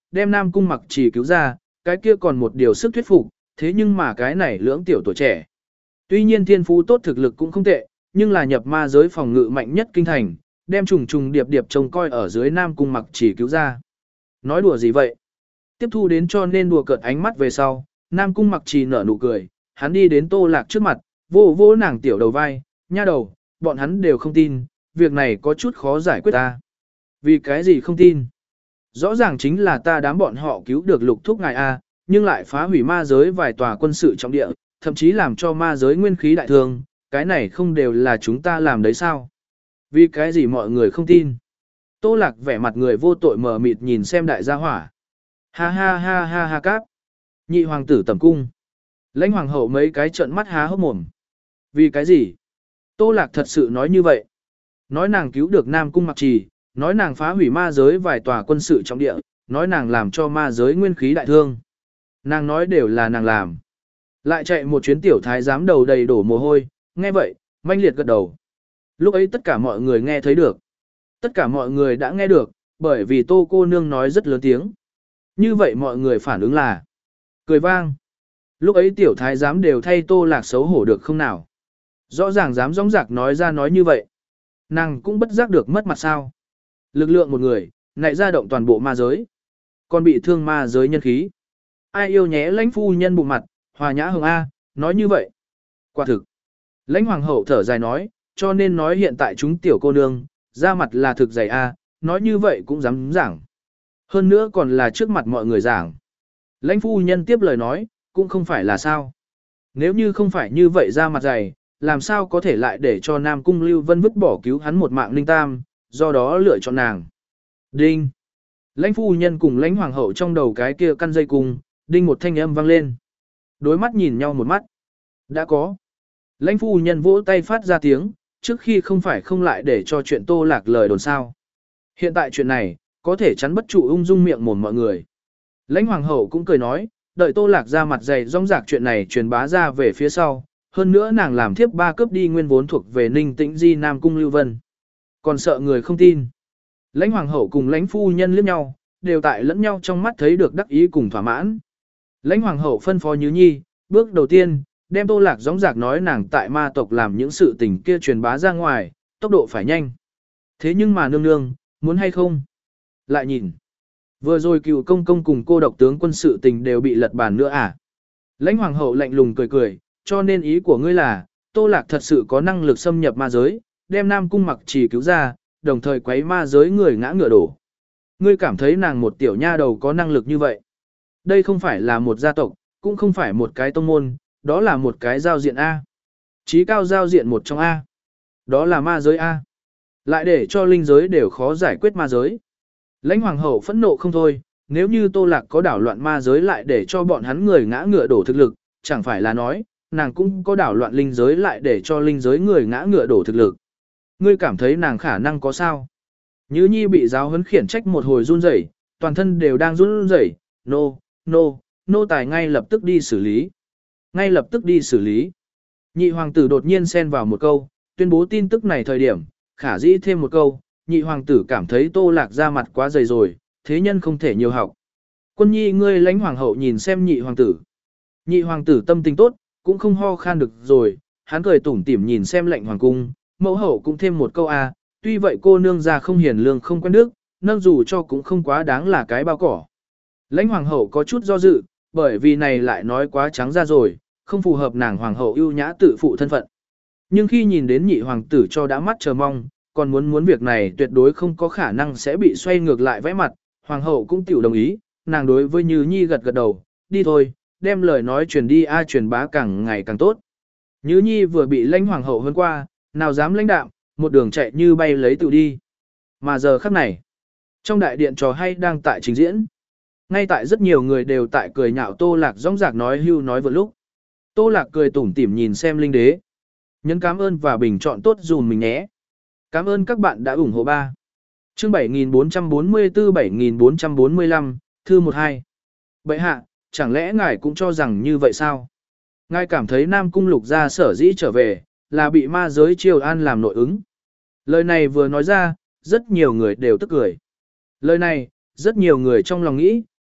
đem Nam Cung Mặc Trì cứu ra, cái kia còn một điều sức thuyết phục, thế nhưng mà cái này lưỡng tiểu tuổi trẻ. Tuy nhiên thiên phú tốt thực lực cũng không tệ, nhưng là nhập ma giới phòng ngự mạnh nhất kinh thành, đem trùng trùng điệp điệp trông coi ở dưới Nam Cung Mặc Trì cứu ra. Nói đùa gì vậy? Tiếp thu đến cho nên đùa cợt ánh mắt về sau, Nam Cung Mặc Trì nở nụ cười, hắn đi đến Tô Lạc trước mặt, vô vô nàng tiểu đầu vai, nha đầu, bọn hắn đều không tin, việc này có chút khó giải quyết ta. Vì cái gì không tin? Rõ ràng chính là ta đám bọn họ cứu được lục thúc ngài A, nhưng lại phá hủy ma giới vài tòa quân sự trọng địa, thậm chí làm cho ma giới nguyên khí đại thương, cái này không đều là chúng ta làm đấy sao? Vì cái gì mọi người không tin? Tô Lạc vẻ mặt người vô tội mờ mịt nhìn xem đại gia hỏa. Ha ha ha ha ha cáp. Nhị hoàng tử tầm cung. Lãnh hoàng hậu mấy cái trợn mắt há hốc mồm. Vì cái gì? Tô Lạc thật sự nói như vậy. Nói nàng cứu được Nam Cung Mặc Trì, nói nàng phá hủy ma giới vài tòa quân sự trọng địa, nói nàng làm cho ma giới nguyên khí đại thương. Nàng nói đều là nàng làm. Lại chạy một chuyến tiểu thái giám đầu đầy đổ mồ hôi, nghe vậy, manh liệt gật đầu. Lúc ấy tất cả mọi người nghe thấy được. Tất cả mọi người đã nghe được, bởi vì Tô cô nương nói rất lớn tiếng. Như vậy mọi người phản ứng là cười vang. Lúc ấy tiểu thái giám đều thay Tô Lạc xấu hổ được không nào. Rõ ràng dám rõng rạc nói ra nói như vậy. Nàng cũng bất giác được mất mặt sao. Lực lượng một người, nại ra động toàn bộ ma giới. Còn bị thương ma giới nhân khí. Ai yêu nhé lãnh phu nhân bụng mặt, hòa nhã hồng A, nói như vậy. Quả thực. Lãnh hoàng hậu thở dài nói, cho nên nói hiện tại chúng tiểu cô nương, ra mặt là thực dày A, nói như vậy cũng dám giảng. Hơn nữa còn là trước mặt mọi người giảng. Lãnh phu nhân tiếp lời nói, cũng không phải là sao. Nếu như không phải như vậy ra mặt dày, làm sao có thể lại để cho Nam Cung Lưu Vân vứt bỏ cứu hắn một mạng linh tam, do đó lựa chọn nàng. Đinh. Lãnh phu nhân cùng lãnh hoàng hậu trong đầu cái kia căn dây cung, đinh một thanh âm vang lên. Đối mắt nhìn nhau một mắt. Đã có. Lãnh phu nhân vỗ tay phát ra tiếng, trước khi không phải không lại để cho chuyện Tô Lạc lời đồn sao. Hiện tại chuyện này, có thể chắn bất trụ ung dung miệng mồm mọi người. Lãnh hoàng hậu cũng cười nói, đợi Tô Lạc ra mặt dày rong rạc chuyện này truyền bá ra về phía sau, hơn nữa nàng làm thiếp ba cướp đi nguyên vốn thuộc về Ninh Tĩnh Di Nam Cung Lưu Vân. Còn sợ người không tin. Lãnh hoàng hậu cùng lãnh phu nhân liếc nhau, đều tại lẫn nhau trong mắt thấy được đắc ý cùng thỏa mãn. Lãnh hoàng hậu phân phó Như Nhi, bước đầu tiên, đem Tô Lạc rõng rạc nói nàng tại ma tộc làm những sự tình kia truyền bá ra ngoài, tốc độ phải nhanh. Thế nhưng mà nương nương, muốn hay không? Lại nhìn. Vừa rồi cựu công công cùng cô độc tướng quân sự tình đều bị lật bàn nữa à? Lãnh hoàng hậu lạnh lùng cười cười, cho nên ý của ngươi là, Tô Lạc thật sự có năng lực xâm nhập ma giới, đem Nam Cung Mặc Trì cứu ra, đồng thời quấy ma giới người ngã ngựa đổ. Ngươi cảm thấy nàng một tiểu nha đầu có năng lực như vậy? Đây không phải là một gia tộc, cũng không phải một cái tông môn, đó là một cái giao diện A. Chí cao giao diện một trong A. Đó là ma giới A. Lại để cho linh giới đều khó giải quyết ma giới. Lãnh hoàng hậu phẫn nộ không thôi, nếu như Tô Lạc có đảo loạn ma giới lại để cho bọn hắn người ngã ngựa đổ thực lực, chẳng phải là nói, nàng cũng có đảo loạn linh giới lại để cho linh giới người ngã ngựa đổ thực lực. Ngươi cảm thấy nàng khả năng có sao? Như Nhi bị giáo huấn khiển trách một hồi run rẩy, toàn thân đều đang run rẩy, nô, nô, nô tài ngay lập tức đi xử lý. Ngay lập tức đi xử lý. Nhị hoàng tử đột nhiên xen vào một câu, tuyên bố tin tức này thời điểm, khả dĩ thêm một câu, nhị hoàng tử cảm thấy Tô Lạc ra mặt quá dày rồi, thế nhân không thể nhiều học. Quân Nhi ngươi lãnh hoàng hậu nhìn xem nhị hoàng tử. Nhị hoàng tử tâm tình tốt, cũng không ho khan được rồi, hắn cười tủm tỉm nhìn xem lệnh hoàng cung, mẫu hậu cũng thêm một câu a, tuy vậy cô nương già không hiền lương không quen đức, nâng dù cho cũng không quá đáng là cái bao cỏ. Lãnh hoàng hậu có chút do dự, bởi vì này lại nói quá trắng ra rồi, không phù hợp nàng hoàng hậu ưu nhã tự phụ thân phận. Nhưng khi nhìn đến nhị hoàng tử cho đã mắt chờ mong, còn muốn muốn việc này tuyệt đối không có khả năng sẽ bị xoay ngược lại vẽ mặt, hoàng hậu cũng tiểu đồng ý, nàng đối với Như Nhi gật gật đầu, đi thôi, đem lời nói truyền đi ai truyền bá càng ngày càng tốt. Như Nhi vừa bị lãnh hoàng hậu hơn qua, nào dám lãnh đạm, một đường chạy như bay lấy tự đi. Mà giờ khắc này, trong đại điện trò hay đang tại trình diễn. Ngay tại rất nhiều người đều tại cười nhạo Tô Lạc rõng rạc nói hưu nói vừa lúc. Tô Lạc cười tủm tỉm nhìn xem linh đế. Nhấn cảm ơn và bình chọn tốt dùm mình nhé. Cảm ơn các bạn đã ủng hộ ba. Chương bảy nghìn bốn trăm bốn mươi tư bảy nghìn bốn trăm bốn mươi lăm, thư một hai. Bệ hạ, chẳng lẽ ngài cũng cho rằng như vậy sao? Ngài cảm thấy Nam Cung Lục gia sở dĩ trở về, là bị ma giới Triều An làm nội ứng. Lời này vừa nói ra, rất nhiều người đều tức cười. Lời này, rất nhiều người trong lòng nghĩ,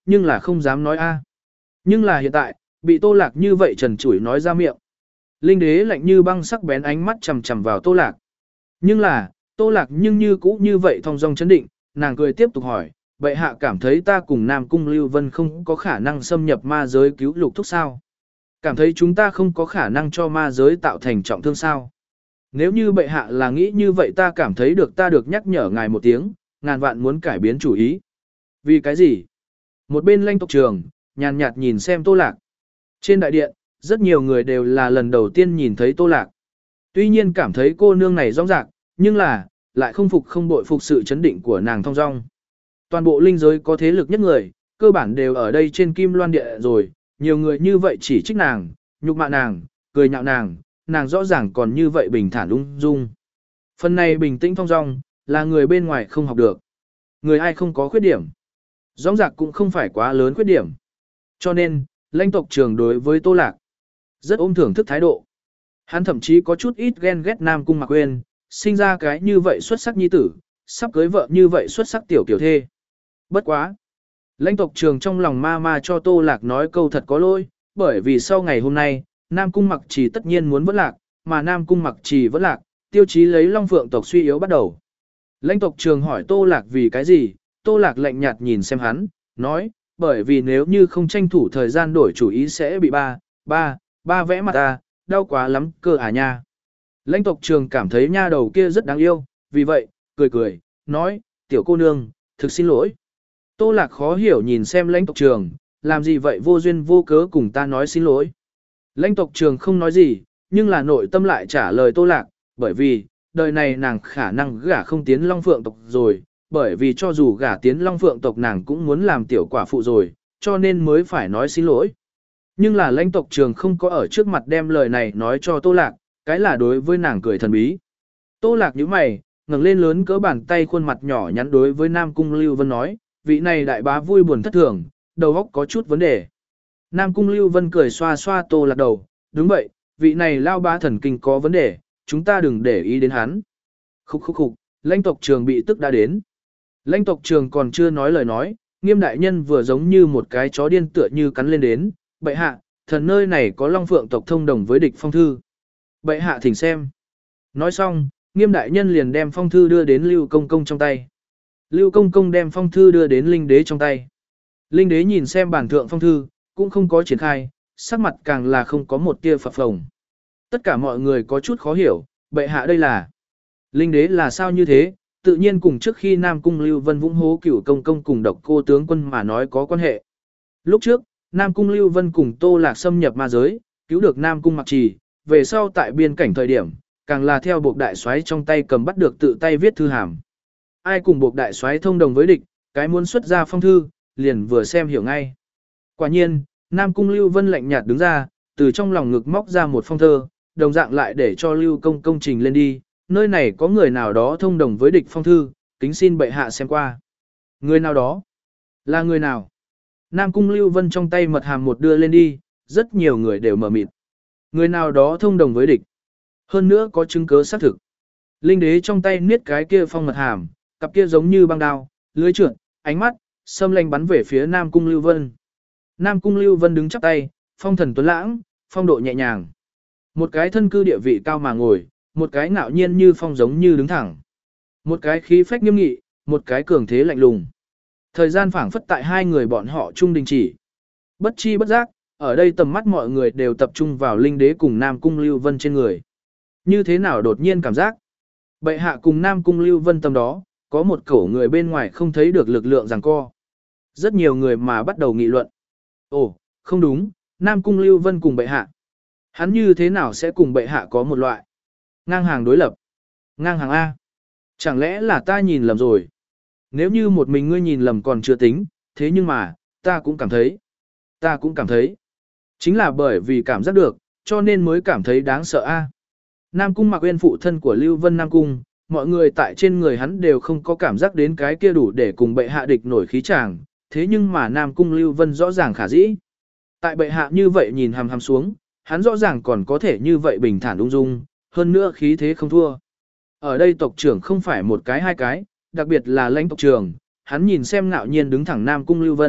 nhưng là không dám nói a. Nhưng là hiện tại, bị Tô Lạc như vậy trần trụi nói ra miệng. Linh đế lạnh như băng sắc bén ánh mắt chằm chằm vào Tô Lạc. Nhưng là, Tô Lạc nhưng như cũ như vậy thong dong chấn định, nàng cười tiếp tục hỏi, bệ hạ cảm thấy ta cùng Nam Cung Lưu Vân không có khả năng xâm nhập ma giới cứu lục thúc sao? Cảm thấy chúng ta không có khả năng cho ma giới tạo thành trọng thương sao? Nếu như bệ hạ là nghĩ như vậy ta cảm thấy được ta được nhắc nhở ngài một tiếng, ngàn vạn muốn cải biến chủ ý. Vì cái gì? Một bên Lãnh tộc trường, nhàn nhạt nhìn xem Tô Lạc. Trên đại điện, rất nhiều người đều là lần đầu tiên nhìn thấy Tô Lạc. Tuy nhiên cảm thấy cô nương này rong rạc, nhưng là, lại không phục không bội phục sự chấn định của nàng thong dong. Toàn bộ linh giới có thế lực nhất người, cơ bản đều ở đây trên kim loan địa rồi, nhiều người như vậy chỉ trích nàng, nhục mạ nàng, cười nhạo nàng, nàng rõ ràng còn như vậy bình thản ung dung. Phần này bình tĩnh thong dong, là người bên ngoài không học được. Người ai không có khuyết điểm. Rong rạc cũng không phải quá lớn khuyết điểm. Cho nên, Lãnh tộc trường đối với Tô Lạc rất ôm thưởng thức thái độ. Hắn thậm chí có chút ít ghen ghét Nam Cung Mạc Uyên, sinh ra cái như vậy xuất sắc nhi tử, sắp cưới vợ như vậy xuất sắc tiểu kiểu thê. Bất quá. Lãnh tộc trường trong lòng ma ma cho Tô Lạc nói câu thật có lỗi, bởi vì sau ngày hôm nay, Nam Cung Mặc Trì tất nhiên muốn vẫn lạc, mà Nam Cung Mặc Trì vẫn lạc, tiêu chí lấy Long Phượng tộc suy yếu bắt đầu. Lãnh tộc trường hỏi Tô Lạc vì cái gì, Tô Lạc lạnh nhạt nhìn xem hắn, nói, bởi vì nếu như không tranh thủ thời gian đổi chủ ý sẽ bị ba, ba, ba vẽ mặt ta, đau quá lắm cơ à nha. Lãnh tộc trường cảm thấy nha đầu kia rất đáng yêu, vì vậy, cười cười, nói, tiểu cô nương, thực xin lỗi. Tô Lạc khó hiểu nhìn xem lãnh tộc trường, làm gì vậy vô duyên vô cớ cùng ta nói xin lỗi. Lãnh tộc trường không nói gì, nhưng là nội tâm lại trả lời Tô Lạc, bởi vì, đời này nàng khả năng gả không tiến Long Phượng tộc rồi, bởi vì cho dù gả tiến Long Phượng tộc nàng cũng muốn làm tiểu quả phụ rồi, cho nên mới phải nói xin lỗi. Nhưng là lãnh tộc trường không có ở trước mặt đem lời này nói cho Tô Lạc, cái là đối với nàng cười thần bí. Tô Lạc nhíu mày, ngẩng lên lớn cỡ bàn tay khuôn mặt nhỏ nhắn đối với Nam Cung Lưu Vân nói, vị này đại bá vui buồn thất thường, đầu óc có chút vấn đề. Nam Cung Lưu Vân cười xoa xoa Tô Lạc đầu, đúng vậy, vị này lao bá thần kinh có vấn đề, chúng ta đừng để ý đến hắn. Khúc khúc khúc, lãnh tộc trường bị tức đã đến. Lãnh tộc trường còn chưa nói lời nói, Nghiêm đại nhân vừa giống như một cái chó điên tựa như cắn lên đến, bệ hạ, thần nơi này có Long Phượng tộc thông đồng với địch phong thư. Bệ hạ thỉnh xem. Nói xong, Nghiêm đại nhân liền đem phong thư đưa đến Lưu Công Công trong tay. Lưu Công Công đem phong thư đưa đến Linh đế trong tay. Linh đế nhìn xem bản thượng phong thư, cũng không có triển khai, sắc mặt càng là không có một tia phập phồng. Tất cả mọi người có chút khó hiểu, bệ hạ đây là. Linh đế là sao như thế, tự nhiên cùng trước khi Nam Cung Lưu Vân Vũng hố Cửu Công Công cùng độc cô tướng quân mà nói có quan hệ. Lúc trước, Nam Cung Lưu Vân cùng Tô Lạc xâm nhập ma giới, cứu được Nam Cung Mặc Trì, về sau tại biên cảnh thời điểm, càng là theo buộc đại soái trong tay cầm bắt được tự tay viết thư hàm. Ai cùng buộc đại soái thông đồng với địch, cái muốn xuất ra phong thư, liền vừa xem hiểu ngay. Quả nhiên, Nam Cung Lưu Vân lạnh nhạt đứng ra, từ trong lòng ngực móc ra một phong thơ, đồng dạng lại để cho Lưu Công Công trình lên đi, nơi này có người nào đó thông đồng với địch phong thư, kính xin bệ hạ xem qua. Người nào đó? Là người nào? Nam Cung Lưu Vân trong tay mật hàm một đưa lên đi, rất nhiều người đều mở mịt. Người nào đó thông đồng với địch. Hơn nữa có chứng cứ xác thực. Linh đế trong tay niết cái kia phong mật hàm, cặp kia giống như băng đao, lưới trượt, ánh mắt, xâm lanh bắn về phía Nam Cung Lưu Vân. Nam Cung Lưu Vân đứng chắp tay, phong thần tuấn lãng, phong độ nhẹ nhàng. Một cái thân cư địa vị cao mà ngồi, một cái ngạo nhiên như phong giống như đứng thẳng. Một cái khí phách nghiêm nghị, một cái cường thế lạnh lùng. Thời gian phảng phất tại hai người bọn họ trung đình chỉ. Bất chi bất giác, ở đây tầm mắt mọi người đều tập trung vào Linh đế cùng Nam Cung Lưu Vân trên người. Như thế nào đột nhiên cảm giác? Bệ hạ cùng Nam Cung Lưu Vân tầm đó, có một cổ người bên ngoài không thấy được lực lượng giằng co. Rất nhiều người mà bắt đầu nghị luận. Ồ, không đúng, Nam Cung Lưu Vân cùng bệ hạ. Hắn như thế nào sẽ cùng bệ hạ có một loại ngang hàng đối lập? Ngang hàng A. Chẳng lẽ là ta nhìn lầm rồi? Nếu như một mình ngươi nhìn lầm còn chưa tính, thế nhưng mà, ta cũng cảm thấy. Ta cũng cảm thấy. Chính là bởi vì cảm giác được, cho nên mới cảm thấy đáng sợ A. Nam Cung Mạc Uyên phụ thân của Lưu Vân Nam Cung, mọi người tại trên người hắn đều không có cảm giác đến cái kia đủ để cùng bệ hạ địch nổi khí chàng, thế nhưng mà Nam Cung Lưu Vân rõ ràng khả dĩ. Tại bệ hạ như vậy nhìn hằm hằm xuống, hắn rõ ràng còn có thể như vậy bình thản ung dung, hơn nữa khí thế không thua. Ở đây tộc trưởng không phải một cái hai cái, đặc biệt là lãnh tộc trưởng, hắn nhìn xem ngạo nhiên đứng thẳng Nam Cung Lưu Vân,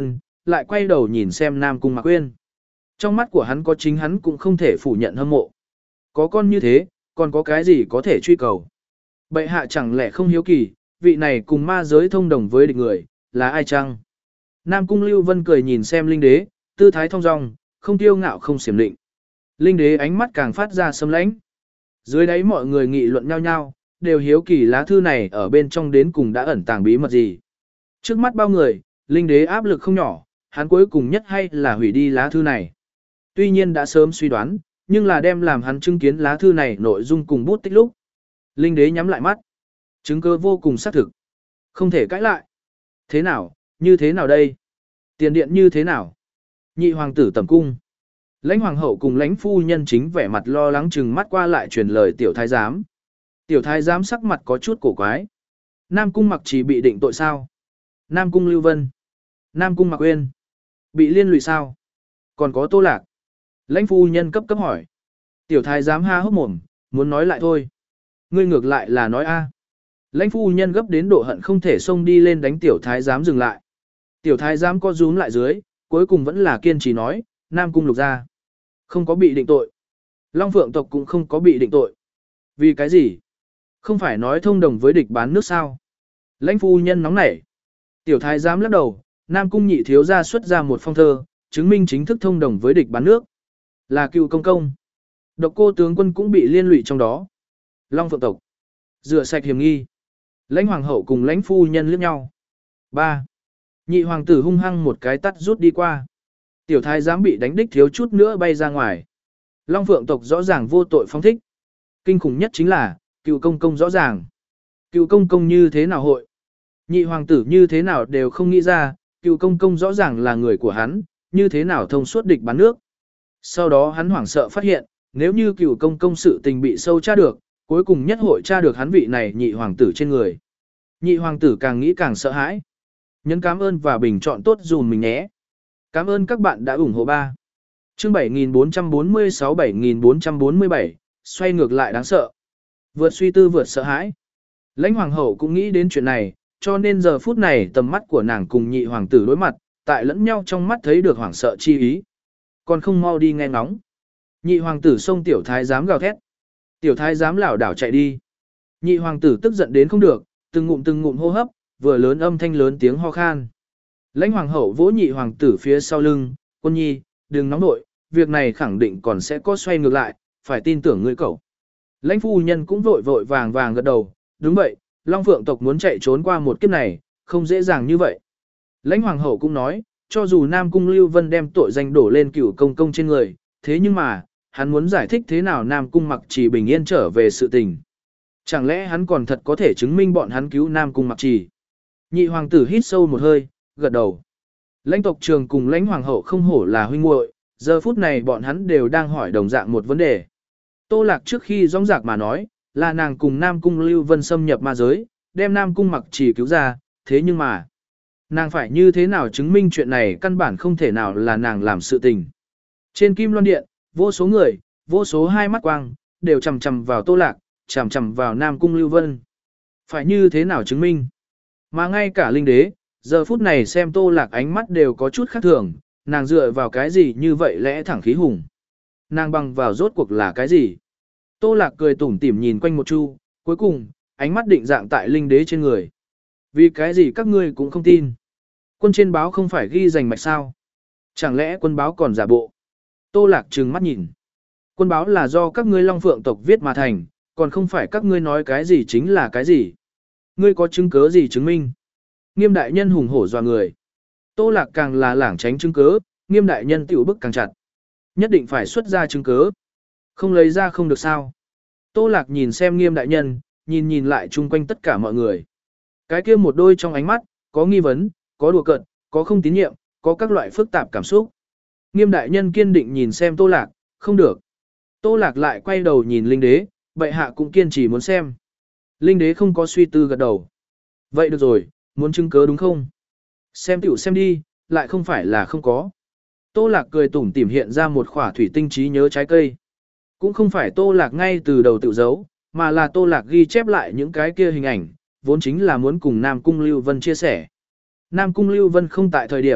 lại quay đầu nhìn xem Nam Cung Mạc Uyên. Trong mắt của hắn có chính hắn cũng không thể phủ nhận hâm mộ. Có con như thế, còn có cái gì có thể truy cầu. Bệ hạ chẳng lẽ không hiếu kỳ, vị này cùng ma giới thông đồng với địch người, là ai chăng? Nam Cung Lưu Vân cười nhìn xem Linh Đế, tư thái thong dong, không tiêu ngạo không xiểm định. Linh Đế ánh mắt càng phát ra sâm lãnh. Dưới đáy mọi người nghị luận nhau nhau, đều hiếu kỳ lá thư này ở bên trong đến cùng đã ẩn tàng bí mật gì. Trước mắt bao người, Linh Đế áp lực không nhỏ, hắn cuối cùng nhất hay là hủy đi lá thư này. Tuy nhiên đã sớm suy đoán, nhưng là đem làm hắn chứng kiến lá thư này nội dung cùng bút tích lúc. Linh Đế nhắm lại mắt. Chứng cứ vô cùng xác thực. Không thể cãi lại. Thế nào, như thế nào đây? Tiền điện như thế nào? Nhị hoàng tử tẩm cung. Lãnh hoàng hậu cùng lãnh phu nhân chính vẻ mặt lo lắng chừng mắt qua lại truyền lời tiểu thái giám. Tiểu thái giám sắc mặt có chút cổ quái. Nam cung Mặc Chỉ bị định tội sao? Nam cung Lưu Vân. Nam cung Mạc Uyên. Bị liên lụy sao? Còn có Tô Lạc. Lãnh phu nhân cấp cấp hỏi. Tiểu thái giám ha hốc mồm, muốn nói lại thôi. Ngươi ngược lại là nói a. Lãnh phu nhân gấp đến độ hận không thể xông đi lên đánh tiểu thái giám dừng lại. Tiểu thái giám co rúm lại dưới, cuối cùng vẫn là kiên trì nói, Nam cung Lục gia không có bị định tội. Long Phượng tộc cũng không có bị định tội. Vì cái gì? Không phải nói thông đồng với địch bán nước sao? Lãnh phu nhân nóng nảy. Tiểu thái giám lắc đầu, Nam cung nhị thiếu gia xuất ra một phong thơ, chứng minh chính thức thông đồng với địch bán nước. Là cựu công công. Độc cô tướng quân cũng bị liên lụy trong đó. Long Phượng tộc. Rửa sạch hiểm nghi. Lãnh hoàng hậu cùng lãnh phu nhân liếc nhau. ba. Nhị hoàng tử hung hăng một cái tắt rút đi qua. Tiểu thái giám bị đánh đích thiếu chút nữa bay ra ngoài. Long Phượng tộc rõ ràng vô tội phóng thích. Kinh khủng nhất chính là, cựu công công rõ ràng. Cựu công công như thế nào hội? Nhị hoàng tử như thế nào đều không nghĩ ra, cựu công công rõ ràng là người của hắn, như thế nào thông suốt địch bán nước. Sau đó hắn hoảng sợ phát hiện, nếu như cựu công công sự tình bị sâu tra được, cuối cùng nhất hội tra được hắn vị này nhị hoàng tử trên người. Nhị hoàng tử càng nghĩ càng sợ hãi. Nhấn cảm ơn và bình chọn tốt dùm mình nhé. Cảm ơn các bạn đã ủng hộ ba. Chương bảy nghìn bốn trăm bốn mươi sáu bảy nghìn bốn trăm bốn mươi bảy, xoay ngược lại đáng sợ. Vượt suy tư vượt sợ hãi. Lãnh hoàng hậu cũng nghĩ đến chuyện này, cho nên giờ phút này tầm mắt của nàng cùng nhị hoàng tử đối mặt, tại lẫn nhau trong mắt thấy được hoảng sợ chi ý. Còn không mau đi nghe ngóng. Nhị hoàng tử xông tiểu thái giám gào thét. Tiểu thái giám lảo đảo chạy đi. Nhị hoàng tử tức giận đến không được, từng ngụm từng ngụm hô hấp, vừa lớn âm thanh lớn tiếng ho khan. Lãnh hoàng hậu vỗ nhị hoàng tử phía sau lưng, quân nhi, đừng nóng nội, việc này khẳng định còn sẽ có xoay ngược lại, phải tin tưởng ngươi cậu. Lãnh phu nhân cũng vội vội vàng vàng gật đầu, đúng vậy, Long Phượng tộc muốn chạy trốn qua một kiếp này, không dễ dàng như vậy. Lãnh hoàng hậu cũng nói, cho dù Nam Cung Lưu Vân đem tội danh đổ lên cửu công công trên người, thế nhưng mà, hắn muốn giải thích thế nào Nam Cung Mặc Trì bình yên trở về sự tình. Chẳng lẽ hắn còn thật có thể chứng minh bọn hắn cứu Nam Cung Mặc Trì? Nhị hoàng tử hít sâu một hơi, gật đầu. Lãnh tộc trường cùng lãnh hoàng hậu không hổ là huynh muội, giờ phút này bọn hắn đều đang hỏi đồng dạng một vấn đề. Tô Lạc trước khi rõng rạc mà nói, là nàng cùng Nam Cung Lưu Vân xâm nhập ma giới, đem Nam Cung Mặc Trì cứu ra, thế nhưng mà, nàng phải như thế nào chứng minh chuyện này căn bản không thể nào là nàng làm sự tình. Trên Kim Loan Điện, vô số người, vô số hai mắt quang, đều chầm chầm vào Tô Lạc, chầm chầm vào Nam Cung Lưu Vân. Phải như thế nào chứng minh? Mà ngay cả linh đế, giờ phút này xem Tô Lạc ánh mắt đều có chút khác thường, nàng dựa vào cái gì như vậy lẽ thẳng khí hùng. Nàng bằng vào rốt cuộc là cái gì? Tô Lạc cười tủm tỉm nhìn quanh một chu, cuối cùng, ánh mắt định dạng tại linh đế trên người. Vì cái gì các ngươi cũng không tin? Quân trên báo không phải ghi rành mạch sao? Chẳng lẽ quân báo còn giả bộ? Tô Lạc trừng mắt nhìn. Quân báo là do các ngươi Long Phượng tộc viết mà thành, còn không phải các ngươi nói cái gì chính là cái gì. Ngươi có chứng cứ gì chứng minh? Nghiêm đại nhân hùng hổ dọa người. Tô Lạc càng là lảng tránh chứng cứ, Nghiêm đại nhân tiểu bức càng chặt. Nhất định phải xuất ra chứng cứ. Không lấy ra không được sao. Tô Lạc nhìn xem Nghiêm đại nhân, nhìn nhìn lại chung quanh tất cả mọi người. Cái kia một đôi trong ánh mắt, có nghi vấn, có đùa cợt, có không tín nhiệm, có các loại phức tạp cảm xúc. Nghiêm đại nhân kiên định nhìn xem Tô Lạc, không được. Tô Lạc lại quay đầu nhìn linh đế, bệ hạ cũng kiên trì muốn xem. Linh đế không có suy tư gật đầu. Vậy được rồi, muốn chứng cứ đúng không? Xem tiểu xem đi, lại không phải là không có. Tô Lạc cười tủm tỉm hiện ra một khỏa thủy tinh trí nhớ trái cây. Cũng không phải Tô Lạc ngay từ đầu tự giấu, mà là Tô Lạc ghi chép lại những cái kia hình ảnh, vốn chính là muốn cùng Nam Cung Lưu Vân chia sẻ. Nam Cung Lưu Vân không tại thời điểm,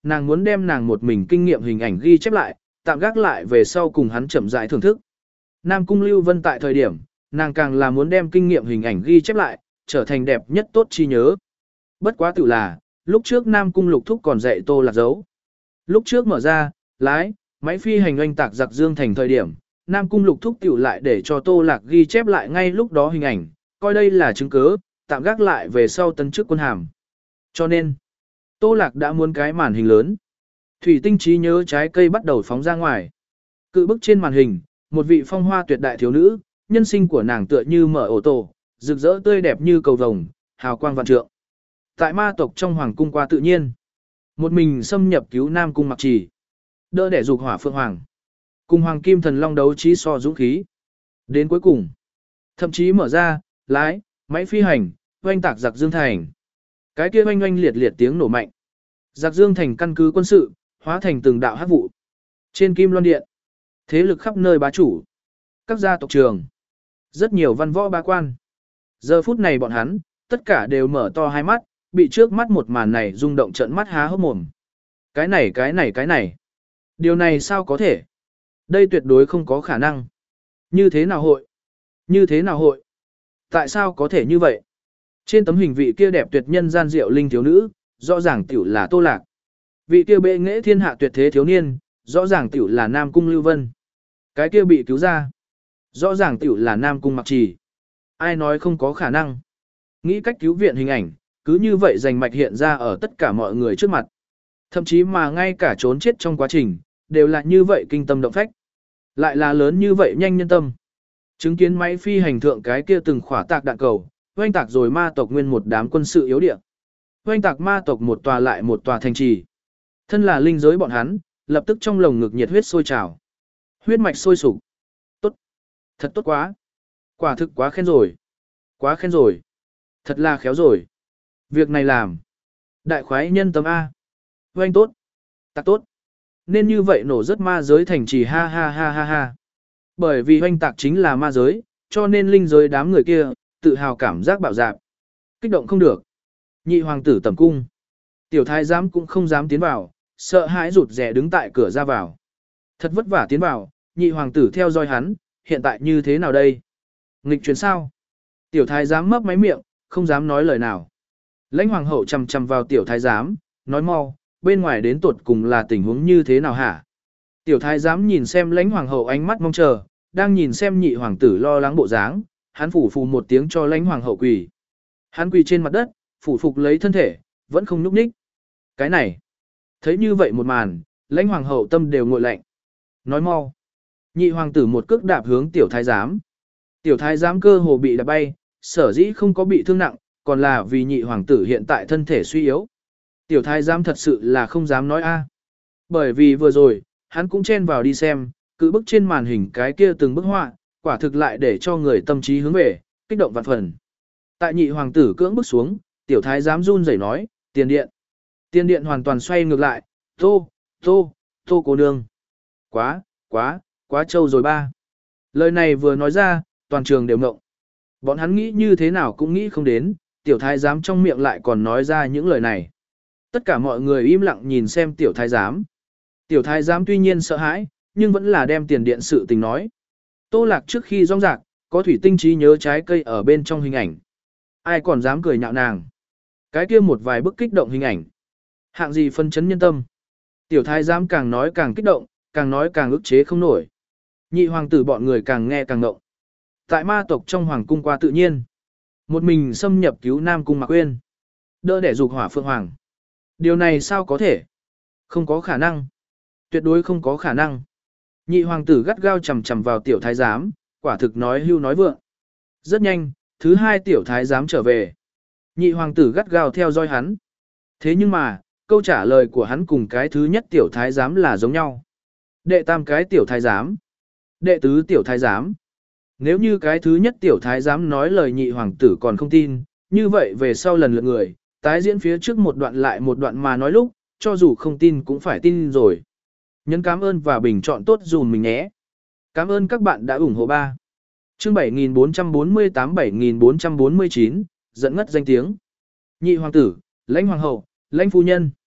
nàng muốn đem nàng một mình kinh nghiệm hình ảnh ghi chép lại, tạm gác lại về sau cùng hắn chậm rãi thưởng thức. Nam Cung Lưu Vân tại thời điểm, nàng càng là muốn đem kinh nghiệm hình ảnh ghi chép lại, trở thành đẹp nhất tốt chi nhớ. Bất quá tự là, lúc trước Nam Cung Lục Thúc còn dạy Tô Lạc dấu. Lúc trước mở ra, lái, máy phi hành oanh tạc giặc Dương Thành thời điểm, Nam Cung Lục Thúc tiểu lại để cho Tô Lạc ghi chép lại ngay lúc đó hình ảnh, coi đây là chứng cứ, tạm gác lại về sau tấn chức quân hàm. Cho nên, Tô Lạc đã muốn cái màn hình lớn. Thủy tinh trí nhớ trái cây bắt đầu phóng ra ngoài. Cự bức trên màn hình, một vị phong hoa tuyệt đại thiếu nữ, nhân sinh của nàng tựa như mở ổ tổ, rực rỡ tươi đẹp như cầu vồng, hào quang vạn trượng. Tại ma tộc trong hoàng cung qua tự nhiên, một mình xâm nhập cứu Nam Cung Mặc Trì, đỡ để dục hỏa phượng hoàng, cùng hoàng kim thần long đấu trí so dũng khí. Đến cuối cùng, thậm chí mở ra, lái, máy phi hành, oanh tạc giặc Dương Thành. Cái kia oanh oanh liệt liệt tiếng nổ mạnh. Giặc Dương Thành căn cứ quân sự, hóa thành từng đạo hắc vụ. Trên Kim Loan Điện, thế lực khắp nơi bá chủ, các gia tộc trường, rất nhiều văn võ bá quan. Giờ phút này bọn hắn, tất cả đều mở to hai mắt, bị trước mắt một màn này rung động trận mắt há hốc mồm. Cái này cái này cái này. Điều này sao có thể? Đây tuyệt đối không có khả năng. Như thế nào hội? Như thế nào hội? Tại sao có thể như vậy? Trên tấm hình vị kia đẹp tuyệt nhân gian diệu linh thiếu nữ, rõ ràng tiểu là Tô Lạc. Vị kia bệ nghệ thiên hạ tuyệt thế thiếu niên, rõ ràng tiểu là Nam Cung Lưu Vân. Cái kia bị cứu ra, rõ ràng tiểu là Nam Cung Mặc Trì. Ai nói không có khả năng? Nghĩ cách cứu viện hình ảnh, cứ như vậy rành mạch hiện ra ở tất cả mọi người trước mặt. Thậm chí mà ngay cả trốn chết trong quá trình, đều là như vậy kinh tâm động phách. Lại là lớn như vậy nhanh nhân tâm. Chứng kiến máy phi hành thượng cái kia từng khỏa tạc đạn cầu, oanh tạc rồi ma tộc nguyên một đám quân sự yếu địa. Oanh tạc ma tộc một tòa lại một tòa thành trì. Thân là linh giới bọn hắn, lập tức trong lồng ngực nhiệt huyết sôi trào. Huyết mạch sôi sục. Tốt. Thật tốt quá. Quả thực quá khen rồi. Quá khen rồi. Thật là khéo rồi. Việc này làm. Đại khoái nhân tâm A. Oanh tốt. Tạc tốt. Nên như vậy nổ rất ma giới thành trì ha ha ha ha ha. Bởi vì oanh tạc chính là ma giới, cho nên linh giới đám người kia, tự hào cảm giác bạo dạp. Kích động không được. Nhị hoàng tử tầm cung. Tiểu thái giám cũng không dám tiến vào, sợ hãi rụt rè đứng tại cửa ra vào. Thật vất vả tiến vào, nhị hoàng tử theo dõi hắn, hiện tại như thế nào đây? Nghịch chuyển sao? Tiểu thái giám mấp máy miệng, không dám nói lời nào. Lãnh hoàng hậu chằm chằm vào tiểu thái giám, nói mau, bên ngoài đến tột cùng là tình huống như thế nào hả? Tiểu thái giám nhìn xem lãnh hoàng hậu ánh mắt mong chờ, đang nhìn xem nhị hoàng tử lo lắng bộ dáng, hắn phủ phù một tiếng cho lãnh hoàng hậu quỳ. Hắn quỳ trên mặt đất, phủ phục lấy thân thể, vẫn không nhúc nhích. Cái này, thấy như vậy một màn, lãnh hoàng hậu tâm đều nguội lạnh. Nói mau. Nhị hoàng tử một cước đạp hướng tiểu thái giám. Tiểu thái giám cơ hồ bị đạp bay, sở dĩ không có bị thương nặng, còn là vì nhị hoàng tử hiện tại thân thể suy yếu. Tiểu thái giám thật sự là không dám nói a. Bởi vì vừa rồi, hắn cũng chen vào đi xem, cứ bức trên màn hình cái kia từng bức họa, quả thực lại để cho người tâm trí hướng về, kích động vạn phần. Tại nhị hoàng tử cưỡng bức xuống, tiểu thái giám run rẩy nói, tiền điện. Tiền điện hoàn toàn xoay ngược lại, tô, tô, tô cô nương. Quá, quá, quá trâu rồi ba. Lời này vừa nói ra, toàn trường đều ngộng. Bọn hắn nghĩ như thế nào cũng nghĩ không đến, tiểu thái giám trong miệng lại còn nói ra những lời này. Tất cả mọi người im lặng nhìn xem tiểu thái giám. Tiểu thái giám tuy nhiên sợ hãi, nhưng vẫn là đem tiền điện sự tình nói. Tô Lạc trước khi rong rạc, có thủy tinh trí nhớ trái cây ở bên trong hình ảnh. Ai còn dám cười nhạo nàng. Cái kia một vài bức kích động hình ảnh. Hạng gì phân chấn nhân tâm. Tiểu thái giám càng nói càng kích động, càng nói càng ức chế không nổi. Nhị hoàng tử bọn người càng nghe càng ngộng. Tại ma tộc trong hoàng cung qua tự nhiên. Một mình xâm nhập cứu Nam Cung Mạc Uyên. Đỡ để dục hỏa phượng hoàng. Điều này sao có thể? Không có khả năng. Tuyệt đối không có khả năng. Nhị hoàng tử gắt gao chầm chầm vào tiểu thái giám, quả thực nói hưu nói vượng. Rất nhanh, thứ hai tiểu thái giám trở về. Nhị hoàng tử gắt gao theo dõi hắn. Thế nhưng mà, câu trả lời của hắn cùng cái thứ nhất tiểu thái giám là giống nhau. Đệ tam cái tiểu thái giám. Đệ tứ tiểu thái giám. Nếu như cái thứ nhất tiểu thái giám nói lời nhị hoàng tử còn không tin, như vậy về sau lần lượt người, tái diễn phía trước một đoạn lại một đoạn mà nói lúc, cho dù không tin cũng phải tin rồi. Nhấn cảm ơn và bình chọn tốt dùm mình nhé. Cảm ơn các bạn đã ủng hộ ba. Chương bảy nghìn bốn trăm bốn mươi tám bảy nghìn bốn trăm bốn mươi chín, dẫn ngất danh tiếng. Nhị hoàng tử, lãnh hoàng hậu, lãnh phu nhân.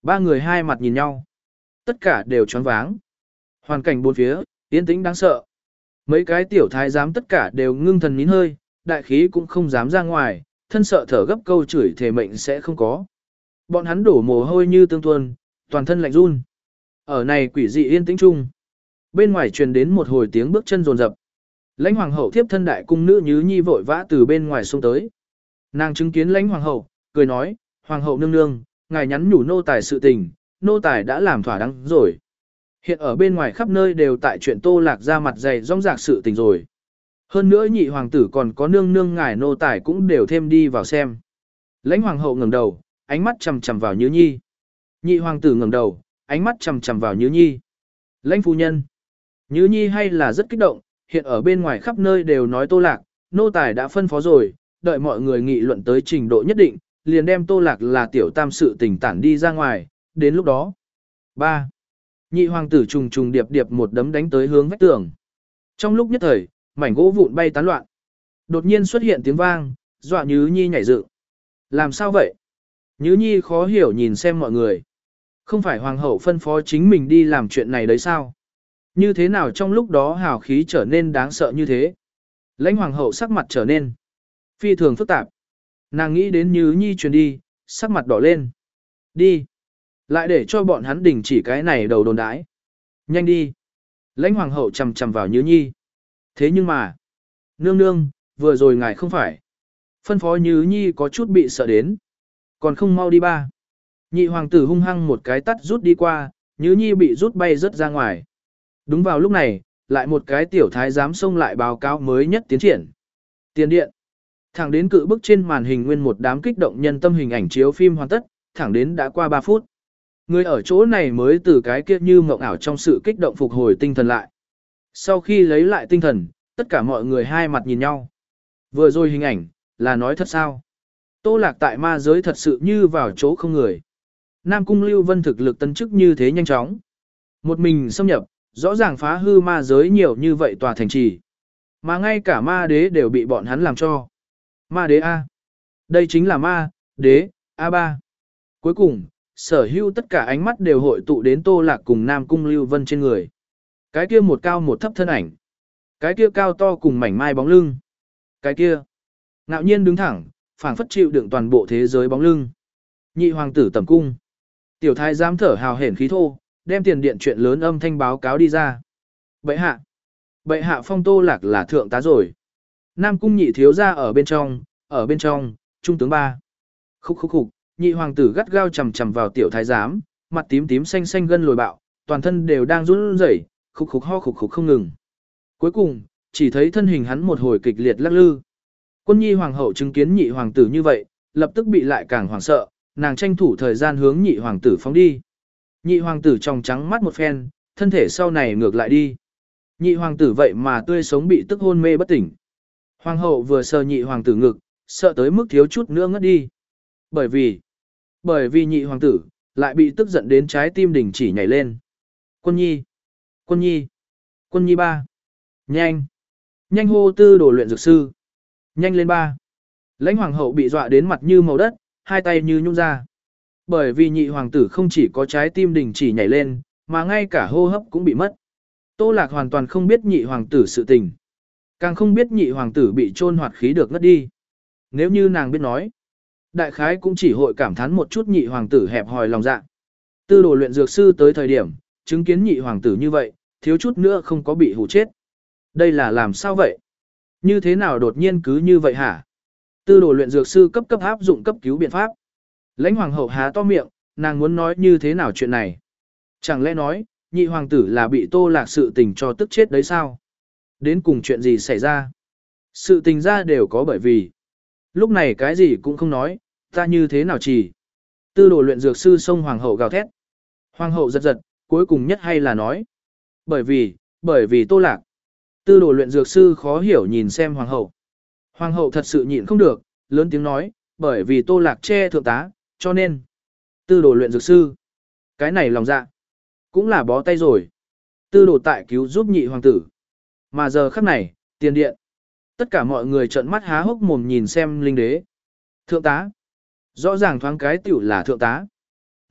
Ba người hai mặt nhìn nhau. Tất cả đều choáng váng. Hoàn cảnh bốn phía, yên tĩnh đáng sợ. Mấy cái tiểu thái giám tất cả đều ngưng thần nín hơi, đại khí cũng không dám ra ngoài, thân sợ thở gấp câu chửi thề mệnh sẽ không có. Bọn hắn đổ mồ hôi như tương tuôn, toàn thân lạnh run. Ở này quỷ dị yên tĩnh chung. Bên ngoài truyền đến một hồi tiếng bước chân rồn rập. Lãnh hoàng hậu tiếp thân đại cung nữ Nhứ Nhi vội vã từ bên ngoài xông tới. Nàng chứng kiến lãnh hoàng hậu, cười nói, hoàng hậu nương nương, ngài nhắn nhủ nô tài sự tình, nô tài đã làm thỏa đáng rồi. Hiện ở bên ngoài khắp nơi đều tại chuyện Tô Lạc ra mặt dày rong rạc sự tình rồi. Hơn nữa nhị hoàng tử còn có nương nương ngài nô tài cũng đều thêm đi vào xem. Lãnh hoàng hậu ngẩng đầu, ánh mắt chằm chằm vào Nhứ Nhi. Nhị hoàng tử ngẩng đầu, ánh mắt chằm chằm vào Nhứ Nhi. Lãnh phu nhân. Nhứ Nhi hay là rất kích động, hiện ở bên ngoài khắp nơi đều nói Tô Lạc, nô tài đã phân phó rồi, đợi mọi người nghị luận tới trình độ nhất định, liền đem Tô Lạc là tiểu tam sự tình tản đi ra ngoài, đến lúc đó. ba. Nhị hoàng tử trùng trùng điệp điệp một đấm đánh tới hướng vách tường. Trong lúc nhất thời, mảnh gỗ vụn bay tán loạn. Đột nhiên xuất hiện tiếng vang, dọa Nhứ Nhi nhảy dựng. Làm sao vậy? Nhứ Nhi khó hiểu nhìn xem mọi người. Không phải hoàng hậu phân phó chính mình đi làm chuyện này đấy sao? Như thế nào trong lúc đó hào khí trở nên đáng sợ như thế? Lãnh hoàng hậu sắc mặt trở nên phi thường phức tạp. Nàng nghĩ đến Nhứ Nhi truyền đi, sắc mặt đỏ lên. Đi. Lại để cho bọn hắn đình chỉ cái này đầu đồn đãi. Nhanh đi. Lãnh hoàng hậu chầm chầm vào Nhứ Nhi. Thế nhưng mà. Nương nương, vừa rồi ngài không phải. Phân phó Nhứ Nhi có chút bị sợ đến. Còn không mau đi ba. Nhị hoàng tử hung hăng một cái tắt rút đi qua, Nhứ Nhi bị rút bay rớt ra ngoài. Đúng vào lúc này, lại một cái tiểu thái giám xông lại báo cáo mới nhất tiến triển. Tiền điện. Thẳng đến cự bức trên màn hình nguyên một đám kích động nhân tâm hình ảnh chiếu phim hoàn tất, thẳng đến đã qua ba phút. Người ở chỗ này mới từ cái kia như mộng ảo trong sự kích động phục hồi tinh thần lại. Sau khi lấy lại tinh thần, tất cả mọi người hai mặt nhìn nhau. Vừa rồi hình ảnh, là nói thật sao? Tô Lạc tại ma giới thật sự như vào chỗ không người. Nam Cung Lưu Vân thực lực tân chức như thế nhanh chóng. Một mình xâm nhập, rõ ràng phá hư ma giới nhiều như vậy tòa thành trì. Mà ngay cả ma đế đều bị bọn hắn làm cho. Ma đế A. Đây chính là ma, đế, a ba. Cuối cùng, sở hữu tất cả ánh mắt đều hội tụ đến Tô Lạc cùng Nam Cung Lưu Vân trên người. Cái kia một cao một thấp thân ảnh. Cái kia cao to cùng mảnh mai bóng lưng. Cái kia ngạo nhiên đứng thẳng, phảng phất chịu đựng toàn bộ thế giới bóng lưng. Nhị hoàng tử tẩm cung. Tiểu thái giám thở hào hển khí thô, đem tiền điện chuyện lớn âm thanh báo cáo đi ra. Bệ hạ. Bệ hạ phong Tô Lạc là thượng tá rồi. Nam cung nhị thiếu gia ở bên trong, ở bên trong, trung tướng ba. Khúc khúc khúc, nhị hoàng tử gắt gao chầm chầm vào tiểu thái giám, mặt tím tím xanh xanh gân lồi bạo, toàn thân đều đang run rẩy, khúc khúc ho khúc khúc không ngừng. Cuối cùng, chỉ thấy thân hình hắn một hồi kịch liệt lắc lư. Quân nhi hoàng hậu chứng kiến nhị hoàng tử như vậy, lập tức bị lại càng hoảng sợ, nàng tranh thủ thời gian hướng nhị hoàng tử phóng đi. Nhị hoàng tử tròng trắng mắt một phen, thân thể sau này ngược lại đi. Nhị hoàng tử vậy mà tươi sống bị tức hôn mê bất tỉnh. Hoàng hậu vừa sờ nhị hoàng tử ngực, sợ tới mức thiếu chút nữa ngất đi. Bởi vì, bởi vì nhị hoàng tử, lại bị tức giận đến trái tim đình chỉ nhảy lên. Quân nhi, quân nhi, quân nhi ba. Nhanh, nhanh hô tư đồ luyện dược sư. Nhanh lên ba. Lãnh hoàng hậu bị dọa đến mặt như màu đất, hai tay như nhung ra. Bởi vì nhị hoàng tử không chỉ có trái tim đình chỉ nhảy lên, mà ngay cả hô hấp cũng bị mất. Tô Lạc hoàn toàn không biết nhị hoàng tử sự tình. Càng không biết nhị hoàng tử bị chôn hoạt khí được ngất đi. Nếu như nàng biết nói, đại khái cũng chỉ hội cảm thán một chút nhị hoàng tử hẹp hòi lòng dạ. Tư đồ luyện dược sư tới thời điểm, chứng kiến nhị hoàng tử như vậy, thiếu chút nữa không có bị hù chết. Đây là làm sao vậy? Như thế nào đột nhiên cứ như vậy hả? Tư đồ luyện dược sư cấp cấp áp dụng cấp cứu biện pháp. Lãnh hoàng hậu há to miệng, nàng muốn nói như thế nào chuyện này? Chẳng lẽ nói, nhị hoàng tử là bị Tô Lạc sự tình cho tức chết đấy sao? Đến cùng chuyện gì xảy ra? Sự tình ra đều có bởi vì. Lúc này cái gì cũng không nói, ta như thế nào chỉ. Tư đồ luyện dược sư xông hoàng hậu gào thét. Hoàng hậu giật giật, cuối cùng nhất hay là nói. Bởi vì, bởi vì Tô Lạc. Tư đồ luyện dược sư khó hiểu nhìn xem hoàng hậu. Hoàng hậu thật sự nhịn không được, lớn tiếng nói, bởi vì Tô Lạc che thượng tá, cho nên. Tư đồ luyện dược sư. Cái này lòng dạ. Cũng là bó tay rồi. Tư đồ tại cứu giúp nhị hoàng tử. Mà giờ khắc này, tiền điện. Tất cả mọi người trợn mắt há hốc mồm nhìn xem linh đế. Thượng tá. Rõ ràng thoáng cái tiểu là thượng tá.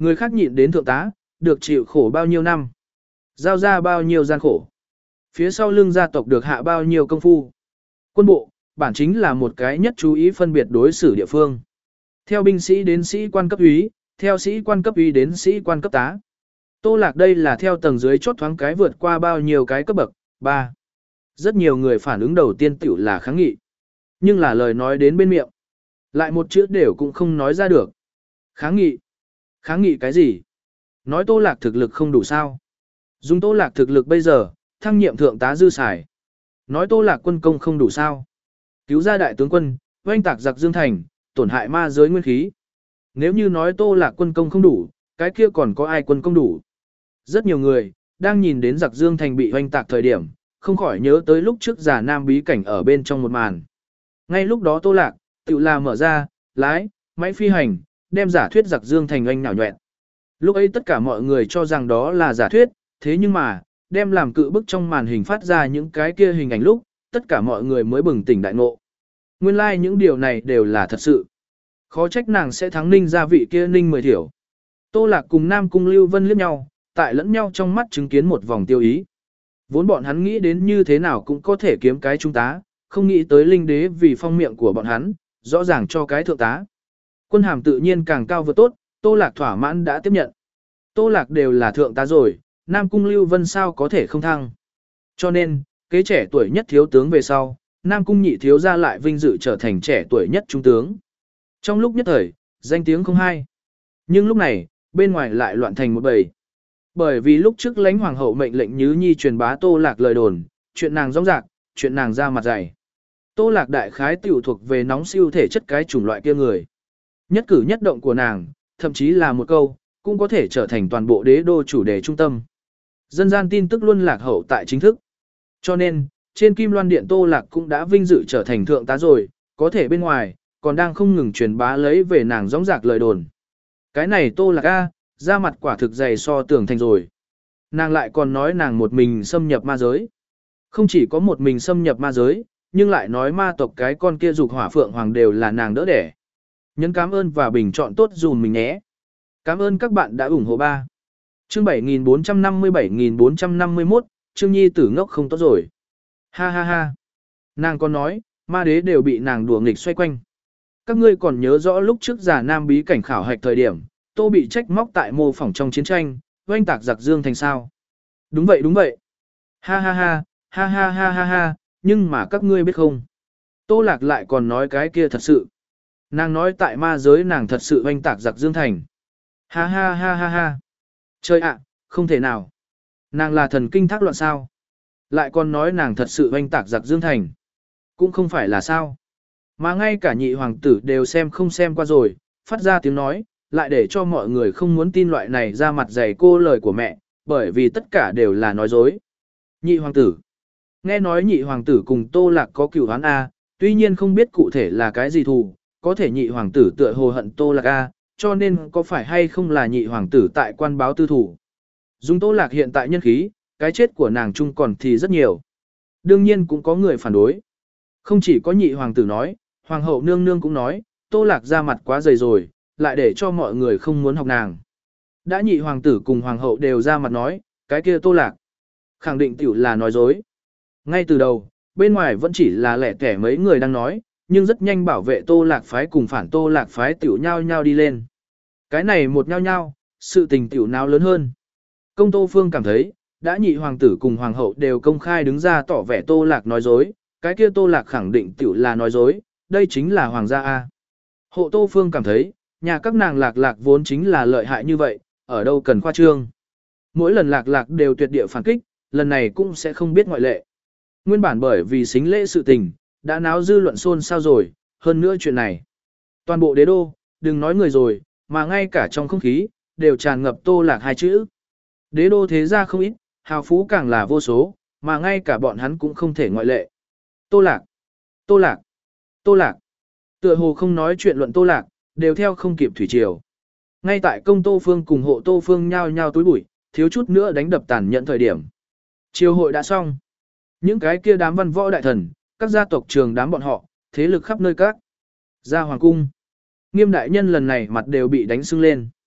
Người khác nhịn đến thượng tá, được chịu khổ bao nhiêu năm. Giao ra bao nhiêu gian khổ. Phía sau lưng gia tộc được hạ bao nhiêu công phu. Quân bộ, bản chính là một cái nhất chú ý phân biệt đối xử địa phương. Theo binh sĩ đến sĩ quan cấp úy, theo sĩ quan cấp úy đến sĩ quan cấp tá. Tô Lạc đây là theo tầng dưới chốt thoáng cái vượt qua bao nhiêu cái cấp bậc. ba. Rất nhiều người phản ứng đầu tiên tiểu là kháng nghị. Nhưng là lời nói đến bên miệng. Lại một chữ đều cũng không nói ra được. Kháng nghị. Kháng nghị cái gì? Nói Tô Lạc thực lực không đủ sao? Dùng Tô Lạc thực lực bây giờ, thăng nhiệm thượng tá dư xài. Nói Tô Lạc quân công không đủ sao? Cứu ra đại tướng quân, oanh tạc giặc Dương Thành, tổn hại ma giới nguyên khí. Nếu như nói Tô Lạc quân công không đủ, cái kia còn có ai quân công đủ? Rất nhiều người, đang nhìn đến giặc Dương Thành bị oanh tạc thời điểm, không khỏi nhớ tới lúc trước giả nam bí cảnh ở bên trong một màn. Ngay lúc đó Tô Lạc, tự là mở ra, lái, máy phi hành, đem giả thuyết giặc Dương Thành oanh nhào nhoẹn. Lúc ấy tất cả mọi người cho rằng đó là giả thuyết, thế nhưng mà, đem làm cự bức trong màn hình phát ra những cái kia hình ảnh lúc, tất cả mọi người mới bừng tỉnh đại ngộ. Nguyên lai like những điều này đều là thật sự. Khó trách nàng sẽ thắng Ninh gia vị kia Ninh mười thiểu. Tô Lạc cùng Nam Cung Lưu Vân liếc nhau, tại lẫn nhau trong mắt chứng kiến một vòng tiêu ý. Vốn bọn hắn nghĩ đến như thế nào cũng có thể kiếm cái trung tá, không nghĩ tới linh đế vì phong miệng của bọn hắn, rõ ràng cho cái thượng tá. Quân hàm tự nhiên càng cao vừa tốt, Tô Lạc thỏa mãn đã tiếp nhận. Tô Lạc đều là thượng tá rồi, Nam Cung Lưu Vân sao có thể không thăng. Cho nên, kế trẻ tuổi nhất thiếu tướng về sau, Nam Cung nhị thiếu gia lại vinh dự trở thành trẻ tuổi nhất trung tướng. Trong lúc nhất thời, danh tiếng không hay. Nhưng lúc này, bên ngoài lại loạn thành một bầy. Bởi vì lúc trước lãnh hoàng hậu mệnh lệnh Nhứ Nhi truyền bá Tô Lạc lời đồn, chuyện nàng rong rạc, chuyện nàng ra mặt dày. Tô Lạc đại khái tiểu thuộc về nóng siêu thể chất cái chủng loại kia người. Nhất cử nhất động của nàng, thậm chí là một câu, cũng có thể trở thành toàn bộ đế đô chủ đề trung tâm. Dân gian tin tức luôn lạc hậu tại chính thức. Cho nên, trên Kim Loan Điện Tô Lạc cũng đã vinh dự trở thành thượng tá rồi, có thể bên ngoài, còn đang không ngừng truyền bá lấy về nàng rong rạc lời đồn. Cái này Tô Lạc A, da mặt quả thực dày so tưởng thành rồi. Nàng lại còn nói nàng một mình xâm nhập ma giới. Không chỉ có một mình xâm nhập ma giới, nhưng lại nói ma tộc cái con kia dục hỏa phượng hoàng đều là nàng đỡ đẻ. Nhấn cảm ơn và bình chọn tốt dùm mình nhé. Cảm ơn các bạn đã ủng hộ ba. Chương bảy nghìn bốn trăm năm mươi bảy nghìn bốn trăm năm mươi mốt, Trương Nhi tử ngốc không tốt rồi. Ha ha ha. Nàng còn nói, ma đế đều bị nàng đùa nghịch xoay quanh. Các ngươi còn nhớ rõ lúc trước giả nam bí cảnh khảo hạch thời điểm, Tô bị trách móc tại mô phỏng trong chiến tranh, oanh tạc giặc Dương Thành sao. Đúng vậy đúng vậy. Ha ha ha, ha ha ha ha ha, nhưng mà các ngươi biết không. Tô Lạc lại còn nói cái kia thật sự. Nàng nói tại ma giới nàng thật sự oanh tạc giặc Dương Thành. Ha ha ha ha ha. Trời ạ, không thể nào. Nàng là thần kinh thác loạn sao. Lại còn nói nàng thật sự oanh tạc giặc Dương Thành. Cũng không phải là sao. Mà ngay cả nhị hoàng tử đều xem không xem qua rồi, phát ra tiếng nói, lại để cho mọi người không muốn tin loại này ra mặt dày cô lời của mẹ, bởi vì tất cả đều là nói dối. Nhị hoàng tử. Nghe nói nhị hoàng tử cùng Tô Lạc có cửu oán A, tuy nhiên không biết cụ thể là cái gì thù, có thể nhị hoàng tử tựa hồ hận Tô Lạc A, cho nên có phải hay không là nhị hoàng tử tại quan báo tư thủ. Dùng Tô Lạc hiện tại nhân khí, cái chết của nàng chung còn thì rất nhiều. Đương nhiên cũng có người phản đối. Không chỉ có nhị hoàng tử nói, hoàng hậu nương nương cũng nói, Tô Lạc ra mặt quá dày rồi, lại để cho mọi người không muốn học nàng. Đã nhị hoàng tử cùng hoàng hậu đều ra mặt nói, cái kia Tô Lạc khẳng định tiểu là nói dối. Ngay từ đầu, bên ngoài vẫn chỉ là lẻ tẻ mấy người đang nói, nhưng rất nhanh bảo vệ Tô Lạc phái cùng phản Tô Lạc phái tiểu nhau nhau đi lên. Cái này một nhau nhau, sự tình tiểu nào lớn hơn. Công Tô Phương cảm thấy, đã nhị hoàng tử cùng hoàng hậu đều công khai đứng ra tỏ vẻ Tô Lạc nói dối, cái kia Tô Lạc khẳng định tiểu là nói dối, đây chính là hoàng gia A. Hộ Tô Phương cảm thấy, nhà các nàng Lạc Lạc vốn chính là lợi hại như vậy, ở đâu cần khoa trương. Mỗi lần Lạc Lạc đều tuyệt địa phản kích, lần này cũng sẽ không biết ngoại lệ. Nguyên bản bởi vì xính lễ sự tình, đã náo dư luận xôn xao rồi, hơn nữa chuyện này. Toàn bộ đế đô, đừng nói người rồi, mà ngay cả trong không khí, đều tràn ngập Tô Lạc hai chữ. Đế đô thế ra không ít, hào phú càng là vô số, mà ngay cả bọn hắn cũng không thể ngoại lệ. Tô Lạc, Tô Lạc, Tô Lạc. Tựa hồ không nói chuyện luận Tô Lạc, đều theo không kịp thủy triều. Ngay tại công Tô Phương cùng hộ Tô Phương nhao nhao túi bụi, thiếu chút nữa đánh đập tàn nhẫn thời điểm. Triều hội đã xong. Những cái kia đám văn võ đại thần, các gia tộc trường đám bọn họ, thế lực khắp nơi các. Ra hoàng cung. Nghiêm đại nhân lần này mặt đều bị đánh sưng lên.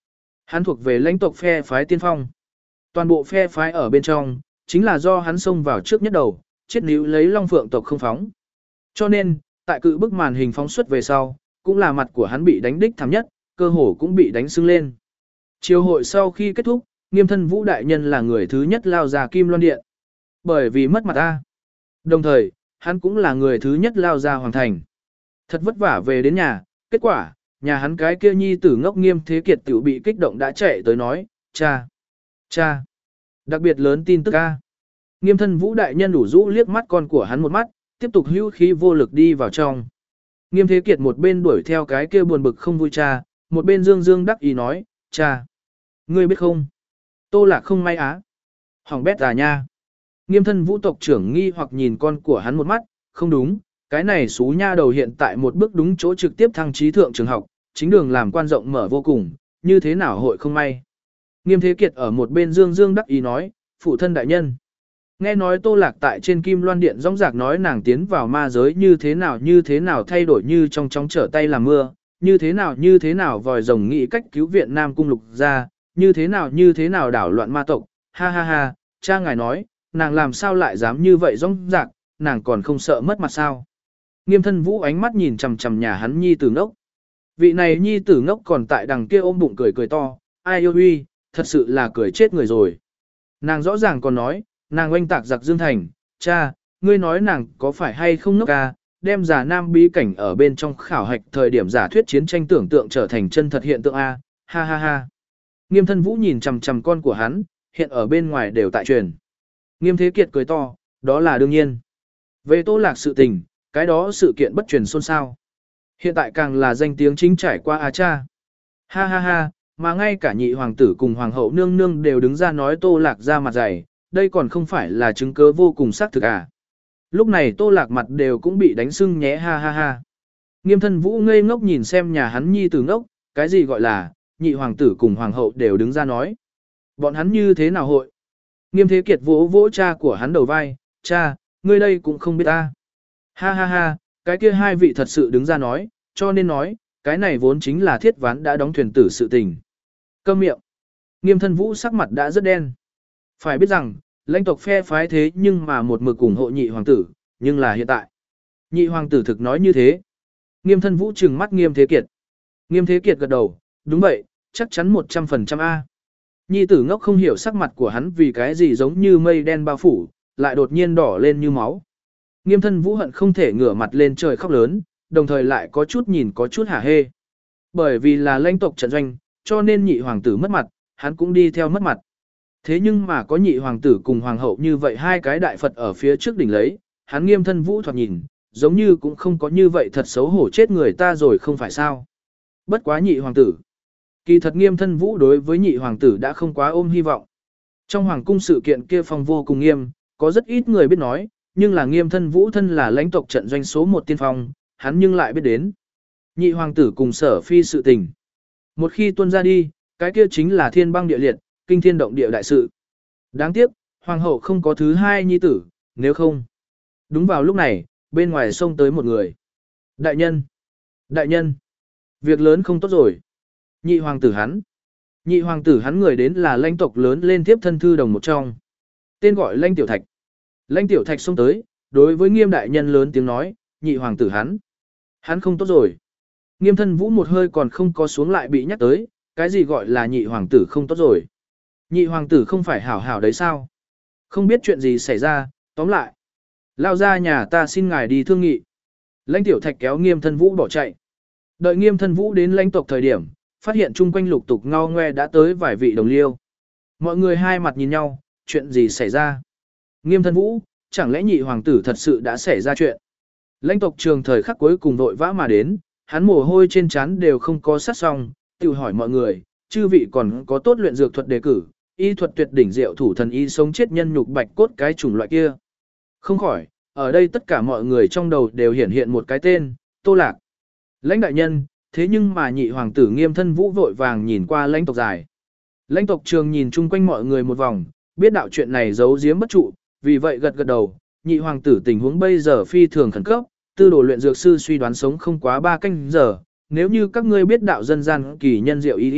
Hắn thuộc về lãnh tộc phe phái tiên phong. Toàn bộ phe phái ở bên trong, chính là do hắn xông vào trước nhất đầu, chết níu lấy Long Phượng tộc không phóng. Cho nên, tại cự bức màn hình phóng xuất về sau, cũng là mặt của hắn bị đánh đích thảm nhất, cơ hồ cũng bị đánh sưng lên. Chiều hội sau khi kết thúc, Nghiêm Thân Vũ đại nhân là người thứ nhất lao ra Kim Loan Điện. Bởi vì mất mặt ta. Đồng thời, hắn cũng là người thứ nhất lao ra Hoàng Thành. Thật vất vả về đến nhà, kết quả, nhà hắn cái kia nhi tử ngốc Nghiêm Thế Kiệt tiểu bị kích động đã chạy tới nói, cha, cha, đặc biệt lớn tin tức ca. Nghiêm Thân Vũ đại nhân đủ rũ liếc mắt con của hắn một mắt, tiếp tục hưu khí vô lực đi vào trong. Nghiêm Thế Kiệt một bên đuổi theo cái kia buồn bực không vui cha, một bên dương dương đắc ý nói, cha, ngươi biết không, Tô Lạc không may á. Hỏng bét à nha. Nghiêm Thân Vũ tộc trưởng nghi hoặc nhìn con của hắn một mắt, không đúng, cái này xú nha đầu hiện tại một bước đúng chỗ trực tiếp thăng trí thượng trường học, chính đường làm quan rộng mở vô cùng, như thế nào hội không may. Nghiêm Thế Kiệt ở một bên dương dương đắc ý nói, phụ thân đại nhân. Nghe nói Tô Lạc tại trên Kim Loan Điện rõng rạc nói nàng tiến vào ma giới như thế nào như thế nào thay đổi như trong chóng trở tay làm mưa, như thế nào như thế nào vòi rồng nghĩ cách cứu viện Nam Cung Lục ra, như thế nào như thế nào đảo loạn ma tộc, ha ha ha, cha ngài nói, nàng làm sao lại dám như vậy rõng rạc, nàng còn không sợ mất mặt sao. Nghiêm Thân Vũ ánh mắt nhìn chằm chằm nhà hắn nhi tử ngốc. Vị này nhi tử ngốc còn tại đằng kia ôm bụng cười cười to, ai yêu huy, thật sự là cười chết người rồi. Nàng rõ ràng còn nói, nàng oanh tạc giặc Dương Thành, cha, ngươi nói nàng có phải hay không ngốc ca, đem giả nam bí cảnh ở bên trong khảo hạch thời điểm giả thuyết chiến tranh tưởng tượng trở thành chân thật hiện tượng A, ha ha ha. Nghiêm Thân Vũ nhìn chằm chằm con của hắn, hiện ở bên ngoài đều tại truyền. Nghiêm Thế Kiệt cười to, đó là đương nhiên. Về Tô Lạc sự tình, cái đó sự kiện bất truyền xôn xao. Hiện tại càng là danh tiếng chính trải qua A cha. Ha ha ha, mà ngay cả nhị hoàng tử cùng hoàng hậu nương nương đều đứng ra nói Tô Lạc ra mặt dày, đây còn không phải là chứng cứ vô cùng xác thực à. Lúc này Tô Lạc mặt đều cũng bị đánh sưng nhé ha ha ha. Nghiêm Thân Vũ ngây ngốc nhìn xem nhà hắn nhi tử ngốc, cái gì gọi là, nhị hoàng tử cùng hoàng hậu đều đứng ra nói. Bọn hắn như thế nào hội? Nghiêm Thế Kiệt vỗ vỗ cha của hắn đầu vai, cha, ngươi đây cũng không biết ta. Ha ha ha, cái kia hai vị thật sự đứng ra nói, cho nên nói, cái này vốn chính là thiết ván đã đóng thuyền tử sự tình. Câm miệng. Nghiêm Thân Vũ sắc mặt đã rất đen. Phải biết rằng, lãnh tộc phe phái thế nhưng mà một mực ủng hộ nhị hoàng tử, nhưng là hiện tại. Nhị hoàng tử thực nói như thế. Nghiêm Thân Vũ trừng mắt Nghiêm Thế Kiệt. Nghiêm Thế Kiệt gật đầu, đúng vậy, chắc chắn một trăm phần trăm A. Nhi tử ngốc không hiểu sắc mặt của hắn vì cái gì giống như mây đen bao phủ, lại đột nhiên đỏ lên như máu. Nghiêm Thân Vũ hận không thể ngửa mặt lên trời khóc lớn, đồng thời lại có chút nhìn có chút hả hê. Bởi vì là lãnh tộc trận doanh, cho nên nhị hoàng tử mất mặt, hắn cũng đi theo mất mặt. Thế nhưng mà có nhị hoàng tử cùng hoàng hậu như vậy hai cái đại Phật ở phía trước đỉnh lấy, hắn Nghiêm Thân Vũ thoạt nhìn, giống như cũng không có như vậy thật xấu hổ chết người ta rồi không phải sao. Bất quá nhị hoàng tử. Kỳ thật Nghiêm Thân Vũ đối với nhị hoàng tử đã không quá ôm hy vọng. Trong hoàng cung sự kiện kia phong vô cùng nghiêm, có rất ít người biết nói, nhưng là Nghiêm Thân Vũ thân là lãnh tộc trận doanh số một tiên phong, hắn nhưng lại biết đến. Nhị hoàng tử cùng Sở Phi sự tình. Một khi tuôn ra đi, cái kia chính là thiên băng địa liệt, kinh thiên động địa đại sự. Đáng tiếc, hoàng hậu không có thứ hai nhi tử, nếu không. Đúng vào lúc này, bên ngoài xông tới một người. Đại nhân! Đại nhân! Việc lớn không tốt rồi. Nhị hoàng tử hắn. Nhị hoàng tử hắn người đến là lãnh tộc lớn lên tiếp thân thư đồng một trong. Tên gọi Lãnh Tiểu Thạch. Lãnh Tiểu Thạch xông tới, đối với Nghiêm đại nhân lớn tiếng nói, nhị hoàng tử hắn. Hắn không tốt rồi. Nghiêm Thân Vũ một hơi còn không có xuống lại bị nhắc tới, cái gì gọi là nhị hoàng tử không tốt rồi. Nhị hoàng tử không phải hảo hảo đấy sao? Không biết chuyện gì xảy ra, tóm lại. Lao ra nhà ta xin ngài đi thương nghị. Lãnh Tiểu Thạch kéo Nghiêm Thân Vũ bỏ chạy. Đợi Nghiêm Thân Vũ đến lãnh tộc thời điểm, phát hiện chung quanh lục tục ngao ngoe đã tới vài vị đồng liêu. Mọi người hai mặt nhìn nhau, chuyện gì xảy ra? Nghiêm Thân Vũ, chẳng lẽ nhị hoàng tử thật sự đã xảy ra chuyện? Lãnh tộc trường thời khắc cuối cùng vội vã mà đến, hắn mồ hôi trên trán đều không có sát xong, tự hỏi mọi người, chư vị còn có tốt luyện dược thuật đề cử, y thuật tuyệt đỉnh diệu thủ thần y sống chết nhân nhục bạch cốt cái chủng loại kia. Không khỏi, ở đây tất cả mọi người trong đầu đều hiển hiện một cái tên, Tô Lạc. Lãnh đại nhân, thế nhưng mà nhị hoàng tử Nghiêm Thân Vũ vội vàng nhìn qua lãnh tộc dài. Lãnh tộc trường nhìn chung quanh mọi người một vòng, biết đạo chuyện này giấu giếm bất trụ, vì vậy gật gật đầu, nhị hoàng tử tình huống bây giờ phi thường khẩn cấp, tư đồ luyện dược sư suy đoán sống không quá ba canh giờ, nếu như các ngươi biết đạo dân gian kỳ nhân diệu ý y,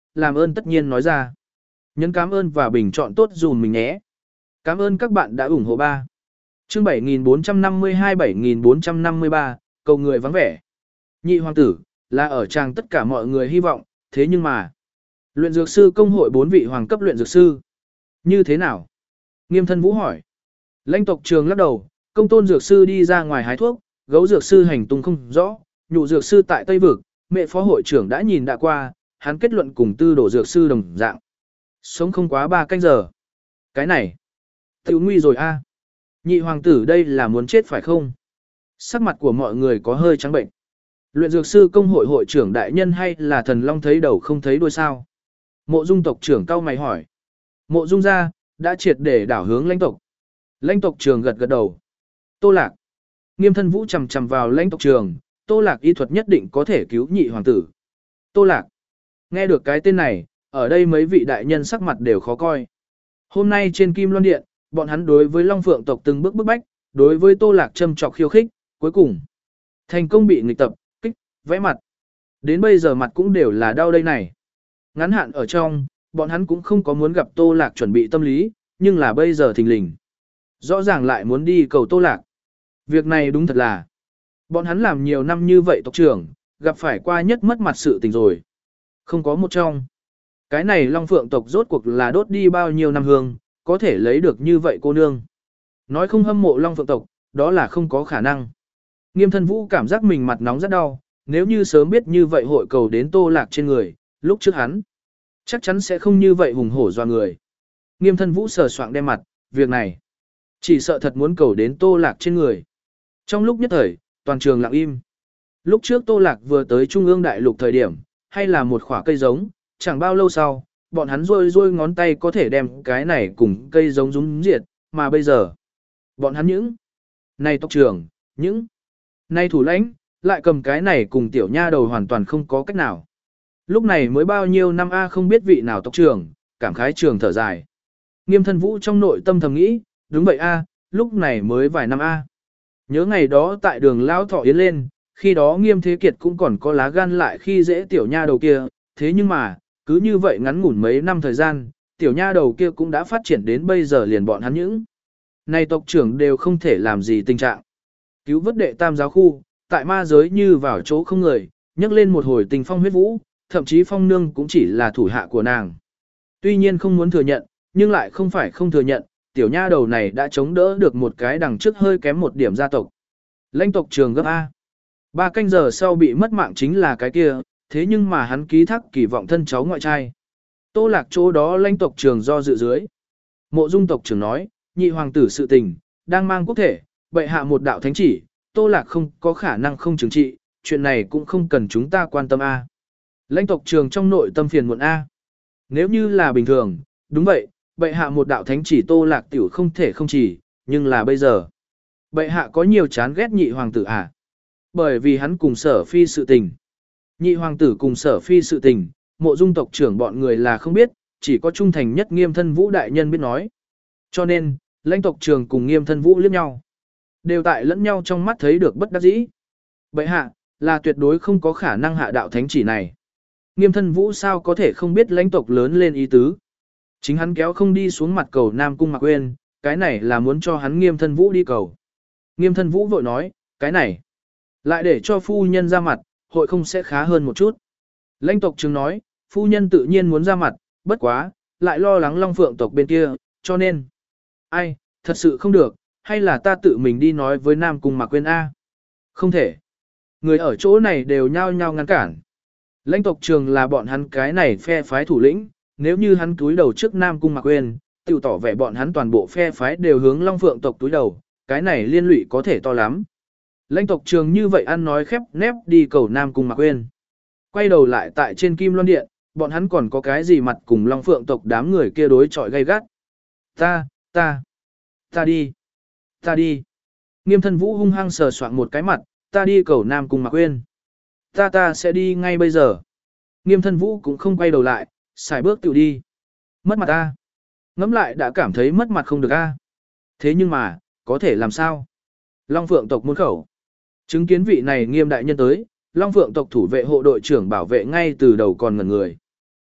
làm ơn tất nhiên nói ra. Nhấn cảm ơn và bình chọn tốt dùm mình nhé. Cảm ơn các bạn đã ủng hộ ba. Chương bảy nghìn bốn trăm năm mươi hai bảy nghìn bốn trăm năm mươi ba, cầu người vắng vẻ. Nhị hoàng tử, là ở trang tất cả mọi người hy vọng, thế nhưng mà... Luyện dược sư công hội bốn vị hoàng cấp luyện dược sư. Như thế nào? Nghiêm thân vũ hỏi. Lãnh tộc trường lắc đầu, công tôn dược sư đi ra ngoài hái thuốc, gấu dược sư hành tung không rõ, nhụ dược sư tại Tây Vực, mẹ phó hội trưởng đã nhìn đã qua, hắn kết luận cùng tư đổ dược sư đồng dạng. Sống không quá ba canh giờ. Cái này, tự nguy rồi a. Nhị hoàng tử đây là muốn chết phải không? Sắc mặt của mọi người có hơi trắng bệnh. Luyện dược sư công hội hội trưởng đại nhân hay là thần long thấy đầu không thấy đuôi sao? Mộ dung tộc trưởng cao mày hỏi. Mộ dung ra, đã triệt để đảo hướng lãnh tộc. Lãnh tộc trưởng gật gật đầu. Tô Lạc. Nghiêm thân vũ chầm chầm vào lãnh tộc trưởng, Tô Lạc y thuật nhất định có thể cứu nhị hoàng tử. Tô Lạc. Nghe được cái tên này, ở đây mấy vị đại nhân sắc mặt đều khó coi. Hôm nay trên Kim Loan Điện, bọn hắn đối với Long Phượng tộc từng bước bức bách, đối với Tô Lạc châm trọc khiêu khích, cuối cùng thành công bị nghịch tập, kích, vẽ mặt. Đến bây giờ mặt cũng đều là đau đây này. Ngắn hạn ở trong, bọn hắn cũng không có muốn gặp Tô Lạc chuẩn bị tâm lý, nhưng là bây giờ thình lình. Rõ ràng lại muốn đi cầu Tô Lạc. Việc này đúng thật là, bọn hắn làm nhiều năm như vậy tộc trưởng, gặp phải qua nhất mất mặt sự tình rồi. Không có một trong. Cái này Long Phượng tộc rốt cuộc là đốt đi bao nhiêu năm hương, có thể lấy được như vậy cô nương. Nói không hâm mộ Long Phượng tộc, đó là không có khả năng. Nghiêm thân vũ cảm giác mình mặt nóng rất đau, nếu như sớm biết như vậy hội cầu đến Tô Lạc trên người, lúc trước hắn, chắc chắn sẽ không như vậy hùng hổ doa người. Nghiêm thân vũ sờ soạng đem mặt, việc này, chỉ sợ thật muốn cầu đến Tô Lạc trên người. Trong lúc nhất thời, toàn trường lặng im. Lúc trước Tô Lạc vừa tới Trung ương đại lục thời điểm, hay là một khỏa cây giống, chẳng bao lâu sau, bọn hắn rôi rôi ngón tay có thể đem cái này cùng cây giống rúng diệt, mà bây giờ, bọn hắn những này tộc trưởng, những này thủ lãnh, lại cầm cái này cùng tiểu nha đầu hoàn toàn không có cách nào. Lúc này mới bao nhiêu năm A không biết vị nào tộc trưởng, cảm khái trường thở dài. Nghiêm thân vũ trong nội tâm thầm nghĩ, đúng vậy A, lúc này mới vài năm A. Nhớ ngày đó tại đường Lao Thọ Yến lên, khi đó Nghiêm Thế Kiệt cũng còn có lá gan lại khi dễ tiểu nha đầu kia, thế nhưng mà, cứ như vậy ngắn ngủn mấy năm thời gian, tiểu nha đầu kia cũng đã phát triển đến bây giờ liền bọn hắn những. Này tộc trưởng đều không thể làm gì tình trạng. Cứu vớt đệ tam giáo khu, tại ma giới như vào chỗ không người, nhấc lên một hồi tình phong huyết vũ, thậm chí phong nương cũng chỉ là thủ hạ của nàng. Tuy nhiên không muốn thừa nhận, nhưng lại không phải không thừa nhận, tiểu nha đầu này đã chống đỡ được một cái đằng trước hơi kém một điểm gia tộc. Lãnh tộc trường gấp A. Ba canh giờ sau bị mất mạng chính là cái kia, thế nhưng mà hắn ký thác kỳ vọng thân cháu ngoại trai. Tô Lạc chỗ đó lãnh tộc trường do dự dưới. Mộ dung tộc trưởng nói, nhị hoàng tử sự tình, đang mang quốc thể, bệ hạ một đạo thánh chỉ, Tô Lạc không có khả năng không trừng trị, chuyện này cũng không cần chúng ta quan tâm A. Lãnh tộc trường trong nội tâm phiền muộn A. Nếu như là bình thường, đúng vậy, bệ hạ một đạo thánh chỉ Tô Lạc tiểu không thể không chỉ, nhưng là bây giờ. Bệ hạ có nhiều chán ghét nhị hoàng tử à? Bởi vì hắn cùng sở phi sự tình. Nhị hoàng tử cùng sở phi sự tình, mộ dung tộc trưởng bọn người là không biết, chỉ có trung thành nhất Nghiêm thân vũ đại nhân biết nói. Cho nên, lãnh tộc trường cùng Nghiêm thân vũ liếc nhau. Đều tại lẫn nhau trong mắt thấy được bất đắc dĩ. Bệ hạ, là tuyệt đối không có khả năng hạ đạo thánh chỉ này. Nghiêm thân vũ sao có thể không biết lãnh tộc lớn lên ý tứ. Chính hắn kéo không đi xuống mặt cầu Nam Cung Mạc Uyên, cái này là muốn cho hắn Nghiêm thân vũ đi cầu. Nghiêm thân vũ vội nói, cái này, lại để cho phu nhân ra mặt, hội không sẽ khá hơn một chút. Lãnh tộc trường nói, phu nhân tự nhiên muốn ra mặt, bất quá, lại lo lắng Long Phượng tộc bên kia, cho nên, ai, thật sự không được, hay là ta tự mình đi nói với Nam Cung Mạc Uyên A. Không thể. Người ở chỗ này đều nhao nhao ngăn cản. Lãnh tộc trường là bọn hắn cái này phe phái thủ lĩnh, nếu như hắn túi đầu trước Nam Cung Mạc Uyên, tiêu tỏ vẻ bọn hắn toàn bộ phe phái đều hướng Long Phượng tộc túi đầu, cái này liên lụy có thể to lắm. Lãnh tộc trường như vậy ăn nói khép nép đi cầu Nam Cung Mạc Uyên. Quay đầu lại tại trên Kim Loan Điện, bọn hắn còn có cái gì mặt cùng Long Phượng tộc đám người kia đối chọi gay gắt. Ta, ta, ta đi, ta đi. Nghiêm thân vũ hung hăng sờ soạng một cái mặt, ta đi cầu Nam Cung Mạc Uyên. Ta ta sẽ đi ngay bây giờ. Nghiêm thân vũ cũng không quay đầu lại, xài bước tự đi. Mất mặt ta. Ngẫm lại đã cảm thấy mất mặt không được a. Thế nhưng mà, có thể làm sao? Long Phượng tộc môn khẩu. Chứng kiến vị này Nghiêm đại nhân tới, Long Phượng tộc thủ vệ hộ đội trưởng bảo vệ ngay từ đầu còn ngẩn người.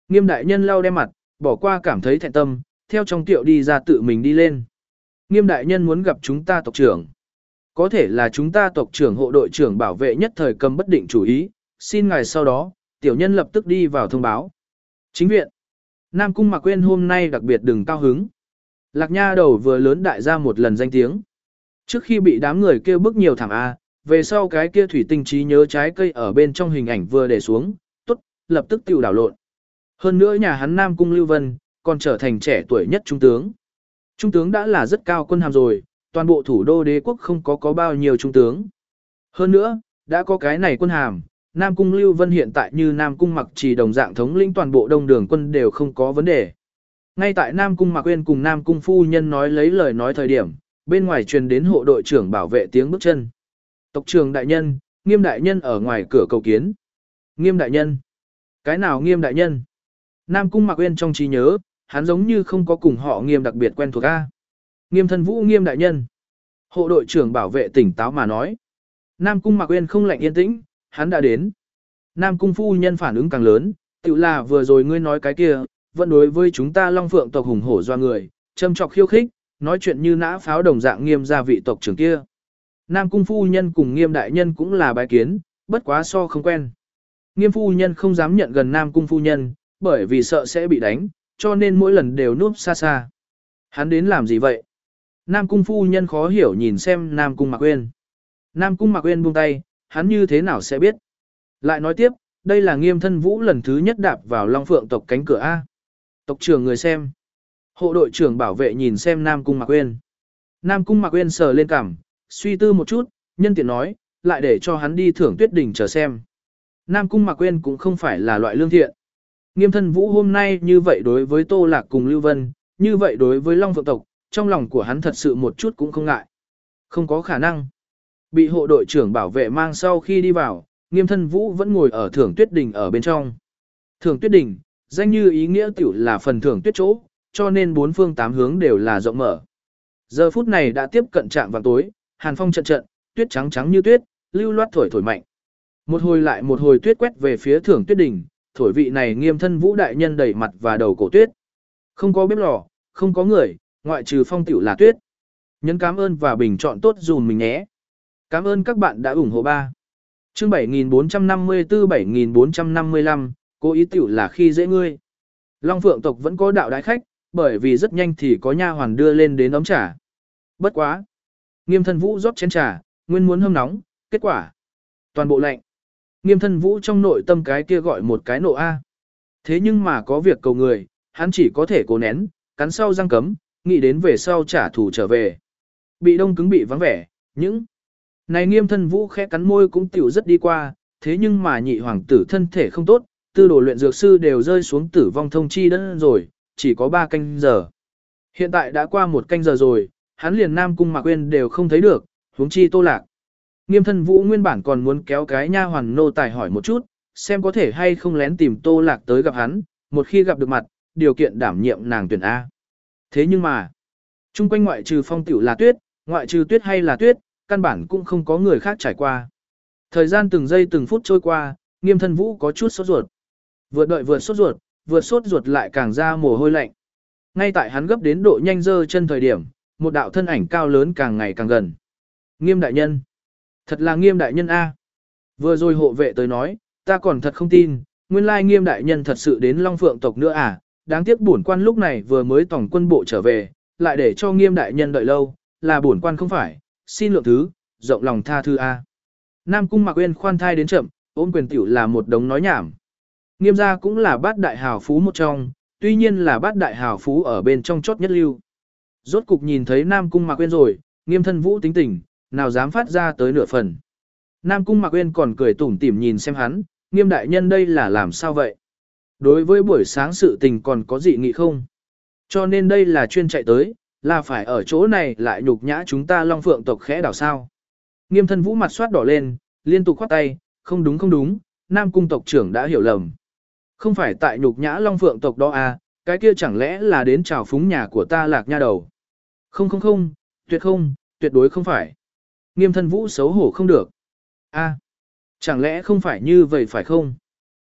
Nghiêm đại nhân lau đem mặt, bỏ qua cảm thấy thẹn tâm, theo trong tiệu đi ra tự mình đi lên. Nghiêm đại nhân muốn gặp chúng ta tộc trưởng. Có thể là chúng ta tộc trưởng hộ đội trưởng bảo vệ nhất thời cầm bất định chủ ý, xin ngài sau đó, tiểu nhân lập tức đi vào thông báo. Chính viện. Nam Cung Mạc Quyên hôm nay đặc biệt đừng cao hứng. Lạc Nha đầu vừa lớn đại ra một lần danh tiếng. Trước khi bị đám người kêu bức nhiều thảm A, về sau cái kia thủy tinh trí nhớ trái cây ở bên trong hình ảnh vừa để xuống, tốt, lập tức tiêu đảo lộn. Hơn nữa nhà hắn Nam Cung Lưu Vân, còn trở thành trẻ tuổi nhất trung tướng. Trung tướng đã là rất cao quân hàm rồi, toàn bộ thủ đô đế quốc không có có bao nhiêu trung tướng. Hơn nữa, đã có cái này quân hàm, Nam Cung Lưu Vân hiện tại như Nam Cung Mặc Trì đồng dạng thống lĩnh toàn bộ đông đường quân đều không có vấn đề. Ngay tại Nam Cung Mạc Quyên cùng Nam Cung phu nhân nói lấy lời nói thời điểm, bên ngoài truyền đến hộ đội trưởng bảo vệ tiếng bước chân. Tộc trưởng đại nhân, Nghiêm đại nhân ở ngoài cửa cầu kiến. Nghiêm đại nhân? Cái nào Nghiêm đại nhân? Nam Cung Mạc Quyên trong trí nhớ, hắn giống như không có cùng họ Nghiêm đặc biệt quen thuộc a. Nghiêm thân vũ Nghiêm đại nhân. Hộ đội trưởng bảo vệ tỉnh táo mà nói. Nam Cung Mạc Quyên không lạnh yên tĩnh, hắn đã đến. Nam Cung phu nhân phản ứng càng lớn, tự là vừa rồi ngươi nói cái kia, vẫn đối với chúng ta Long Phượng tộc hùng hổ doa người, châm chọc khiêu khích, nói chuyện như nã pháo đồng dạng Nghiêm gia vị tộc trưởng kia. Nam Cung phu nhân cùng Nghiêm đại nhân cũng là bái kiến, bất quá so không quen. Nghiêm phu nhân không dám nhận gần Nam Cung phu nhân, bởi vì sợ sẽ bị đánh, cho nên mỗi lần đều núp xa xa. Hắn đến làm gì vậy? Nam Cung phu nhân khó hiểu nhìn xem Nam Cung Mạc Quyên. Nam Cung Mạc Quyên buông tay, hắn như thế nào sẽ biết? Lại nói tiếp, đây là Nghiêm thân vũ lần thứ nhất đạp vào Long Phượng tộc cánh cửa A. Tộc trưởng người xem. Hộ đội trưởng bảo vệ nhìn xem Nam Cung Mạc Quyên. Nam Cung Mạc Quyên sờ lên cằm, suy tư một chút, nhân tiện nói, lại để cho hắn đi thưởng tuyết đỉnh chờ xem. Nam Cung Mạc Quyên cũng không phải là loại lương thiện. Nghiêm thân vũ hôm nay như vậy đối với Tô Lạc cùng Lưu Vân, như vậy đối với Long Phượng tộc, trong lòng của hắn thật sự một chút cũng không ngại. Không có khả năng. Bị hộ đội trưởng bảo vệ mang sau khi đi vào, Nghiêm thân vũ vẫn ngồi ở thưởng tuyết đỉnh ở bên trong. Thưởng tuyết đỉnh, danh như ý nghĩa tiểu là phần thưởng tuyết chỗ, cho nên bốn phương tám hướng đều là rộng mở. Giờ phút này đã tiếp cận trạm vào tối, hàn phong trận trận, tuyết trắng trắng như tuyết, lưu loát thổi thổi mạnh. Một hồi lại một hồi tuyết quét về phía thưởng tuyết đỉnh, thổi vị này Nghiêm thân vũ đại nhân đầy mặt và đầu cổ tuyết. Không có bếp lò, không có người, ngoại trừ phong tiểu là tuyết. Nhấn cảm ơn và bình chọn tốt dùm mình nhé. Cảm ơn các bạn đã ủng hộ ba. Chương bảy nghìn bốn trăm năm mươi tư bảy nghìn bốn trăm năm mươi lăm, cố ý tiểu là khi dễ ngươi. Long Phượng tộc vẫn có đạo đại khách, bởi vì rất nhanh thì có nha hoàn đưa lên đến ấm trà. Bất quá. Nghiêm thân vũ rót chén trà, nguyên muốn hâm nóng, kết quả. Toàn bộ lạnh. Nghiêm thân vũ trong nội tâm cái kia gọi một cái nộ A. Thế nhưng mà có việc cầu người, hắn chỉ có thể cố nén, cắn sau răng cấm, nghĩ đến về sau trả thù trở về. Bị đông cứng bị vắng vẻ, những này Nghiêm thân vũ khẽ cắn môi cũng tiểu rất đi qua, thế nhưng mà nhị hoàng tử thân thể không tốt, tư đồ luyện dược sư đều rơi xuống tử vong thông chi đơn rồi, chỉ có ba canh giờ. Hiện tại đã qua một canh giờ rồi, hắn liền Nam Cung Mạc Quyên đều không thấy được, huống chi Tô Lạc. Nghiêm thân vũ nguyên bản còn muốn kéo cái nha hoàn nô tài hỏi một chút, xem có thể hay không lén tìm Tô Lạc tới gặp hắn, một khi gặp được mặt, điều kiện đảm nhiệm nàng tuyển A. Thế nhưng mà, chung quanh ngoại trừ phong tiểu là tuyết, ngoại trừ tuyết hay là tuyết, căn bản cũng không có người khác trải qua. Thời gian từng giây từng phút trôi qua, Nghiêm thân vũ có chút sốt ruột. Vừa đợi vừa sốt ruột, vừa sốt ruột lại càng ra mồ hôi lạnh. Ngay tại hắn gấp đến độ nhanh dơ chân thời điểm, một đạo thân ảnh cao lớn càng ngày càng gần. Nghiêm đại nhân. Thật là Nghiêm đại nhân A. Vừa rồi hộ vệ tới nói, ta còn thật không tin, nguyên lai Nghiêm đại nhân thật sự đến Long Phượng tộc nữa à, đáng tiếc bổn quan lúc này vừa mới tổng quân bộ trở về, lại để cho Nghiêm đại nhân đợi lâu, là bổn quan không phải, xin lượng thứ, rộng lòng tha thứ A. Nam Cung Mạc Quyên khoan thai đến chậm, ôm quyền tiểu là một đống nói nhảm. Nghiêm gia cũng là bát đại hào phú một trong, tuy nhiên là bát đại hào phú ở bên trong chót nhất lưu. Rốt cục nhìn thấy Nam Cung Mạc Quyên rồi, Nghiêm thân vũ tính tình, nào dám phát ra tới nửa phần. Nam Cung Mạc Quyên còn cười tủm tỉm nhìn xem hắn, Nghiêm đại nhân đây là làm sao vậy? Đối với buổi sáng sự tình còn có dị nghị không? Cho nên đây là chuyên chạy tới, là phải ở chỗ này lại nhục nhã chúng ta Long Phượng tộc khẽ đảo sao? Nghiêm thân vũ mặt soát đỏ lên, liên tục khoát tay, không đúng không đúng, Nam Cung tộc trưởng đã hiểu lầm. Không phải tại nhục nhã Long Phượng tộc đó à, cái kia chẳng lẽ là đến chào phúng nhà của ta Lạc nha đầu. Không không không, tuyệt không, tuyệt đối không phải. Nghiêm thân vũ xấu hổ không được. A, chẳng lẽ không phải như vậy phải không?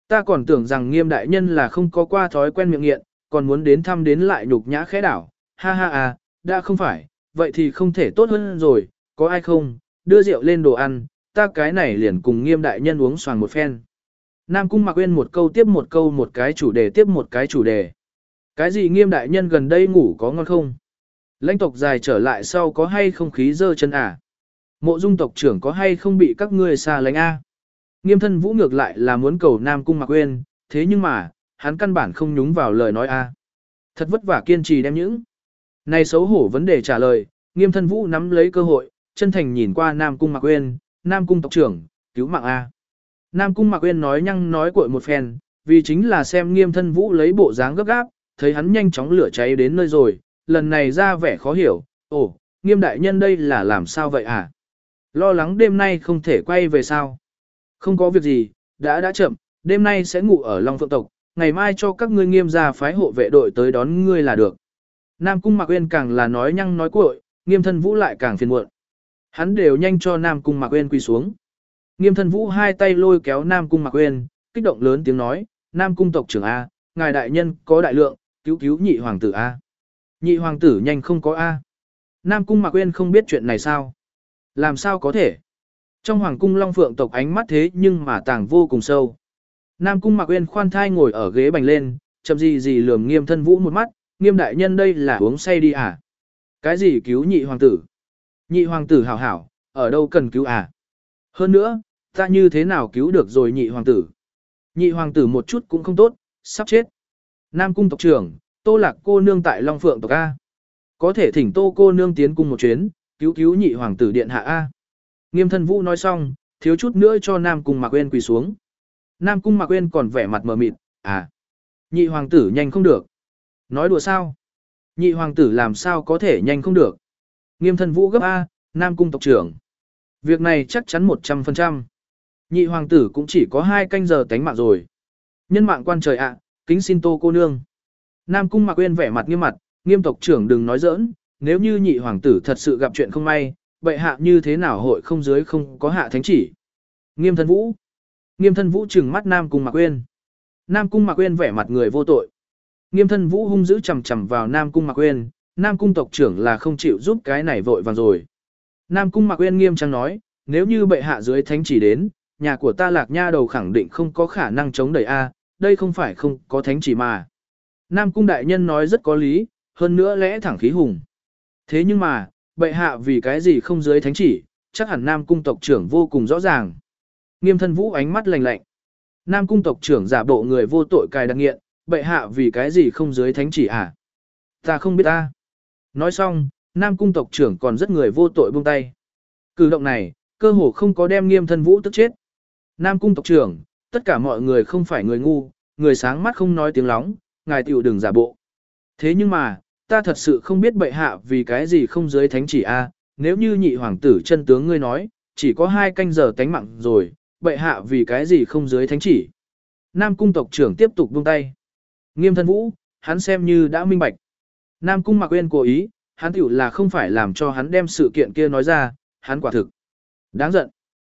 Ta còn tưởng rằng Nghiêm đại nhân là không có qua thói quen miệng nghiện, còn muốn đến thăm đến lại nhục nhã khẽ đảo. Ha ha à, đã không phải, vậy thì không thể tốt hơn rồi, có ai không, đưa rượu lên đồ ăn, ta cái này liền cùng Nghiêm đại nhân uống xoàng một phen. Nam Cung Mạc Uyên một câu tiếp một câu, một cái chủ đề tiếp một cái chủ đề. Cái gì Nghiêm đại nhân gần đây ngủ có ngon không? Lãnh tộc dài trở lại sau có hay không khí dơ chân à? Mộ Dung tộc trưởng có hay không bị các ngươi xa lánh a? Nghiêm Thân Vũ ngược lại là muốn cầu Nam Cung Mạc Uyên, thế nhưng mà, hắn căn bản không nhúng vào lời nói a. Thật vất vả kiên trì đem những này xấu hổ vấn đề trả lời, Nghiêm Thân Vũ nắm lấy cơ hội, chân thành nhìn qua Nam Cung Mạc Uyên, Nam Cung tộc trưởng, cứu mạng a. Nam Cung Mạc Uyên nói nhăng nói cuội một phen, vì chính là xem Nghiêm Thân Vũ lấy bộ dáng gấp gáp, thấy hắn nhanh chóng lửa cháy đến nơi rồi, lần này ra vẻ khó hiểu, ồ, Nghiêm đại nhân đây là làm sao vậy à? Lo lắng đêm nay không thể quay về sao? Không có việc gì, đã đã chậm, đêm nay sẽ ngủ ở Long Phượng tộc, ngày mai cho các ngươi Nghiêm gia phái hộ vệ đội tới đón ngươi là được. Nam Cung Mạc Uyên càng là nói nhăng nói cuội, Nghiêm Thân Vũ lại càng phiền muộn. Hắn đều nhanh cho Nam Cung Mạc Uyên quỳ xuống. Nghiêm Thân Vũ hai tay lôi kéo Nam Cung Mạc Uyên, kích động lớn tiếng nói, Nam Cung tộc trưởng A, ngài đại nhân có đại lượng, cứu cứu nhị hoàng tử A. Nhị hoàng tử nhanh không có A. Nam Cung Mạc Uyên không biết chuyện này sao? Làm sao có thể? Trong hoàng cung Long Phượng tộc ánh mắt thế nhưng mà tàng vô cùng sâu. Nam Cung Mạc Uyên khoan thai ngồi ở ghế bành lên, chậm gì gì lườm Nghiêm Thân Vũ một mắt, Nghiêm đại nhân đây là uống say đi à? Cái gì cứu nhị hoàng tử? Nhị hoàng tử hảo hảo, ở đâu cần cứu à? Hơn nữa, ta như thế nào cứu được rồi nhị hoàng tử? Nhị hoàng tử một chút cũng không tốt, sắp chết. Nam Cung tộc trưởng, Tô Lạc cô nương tại Long Phượng tộc A. Có thể thỉnh Tô cô nương tiến cung một chuyến, cứu cứu nhị hoàng tử điện hạ A. Nghiêm Thân Vũ nói xong, thiếu chút nữa cho Nam Cung Mạc Uyên quỳ xuống. Nam Cung Mạc Uyên còn vẻ mặt mờ mịt, à, nhị hoàng tử nhanh không được. Nói đùa sao? Nhị hoàng tử làm sao có thể nhanh không được? Nghiêm Thân Vũ gấp A, Nam Cung tộc trưởng. Việc này chắc chắn một trăm phần trăm. Nhị hoàng tử cũng chỉ có hai canh giờ tánh mạng rồi. Nhân mạng quan trời ạ, kính xin Tô cô nương. Nam Cung Mạc Uyên vẻ mặt nghiêm mặt, Nghiêm tộc trưởng đừng nói giỡn, nếu như nhị hoàng tử thật sự gặp chuyện không may, bệ hạ như thế nào hội không dưới không có hạ thánh chỉ. Nghiêm Thân Vũ. Nghiêm Thân Vũ trừng mắt Nam Cung Mạc Uyên. Nam Cung Mạc Uyên vẻ mặt người vô tội. Nghiêm Thân Vũ hung dữ chằm chằm vào Nam Cung Mạc Uyên, Nam Cung tộc trưởng là không chịu giúp cái này vội vàng rồi. Nam Cung Mạc Uyên nghiêm trang nói, nếu như bệ hạ dưới thánh chỉ đến, nhà của ta Lạc Nha đầu khẳng định không có khả năng chống đẩy a, đây không phải không có thánh chỉ mà. Nam Cung đại nhân nói rất có lý, hơn nữa lẽ thẳng khí hùng. Thế nhưng mà, bệ hạ vì cái gì không dưới thánh chỉ, chắc hẳn Nam Cung tộc trưởng vô cùng rõ ràng. Nghiêm Thân Vũ ánh mắt lạnh lạnh. Nam Cung tộc trưởng giả bộ người vô tội cài đặc nghiện, bệ hạ vì cái gì không dưới thánh chỉ à? Ta không biết ta. Nói xong, Nam Cung tộc trưởng còn rất người vô tội buông tay. Cử động này, cơ hồ không có đem Nghiêm Thân Vũ tức chết. Nam Cung tộc trưởng, tất cả mọi người không phải người ngu, người sáng mắt không nói tiếng lóng, ngài tiểu đừng giả bộ. Thế nhưng mà, ta thật sự không biết bệ hạ vì cái gì không dưới thánh chỉ a, nếu như nhị hoàng tử chân tướng ngươi nói, chỉ có hai canh giờ tánh mạng rồi, bệ hạ vì cái gì không dưới thánh chỉ. Nam Cung tộc trưởng tiếp tục buông tay. Nghiêm Thân Vũ, hắn xem như đã minh bạch. Nam Cung Mạc Uyên cố ý, hắn tiểu là không phải làm cho hắn đem sự kiện kia nói ra, hắn quả thực. Đáng giận.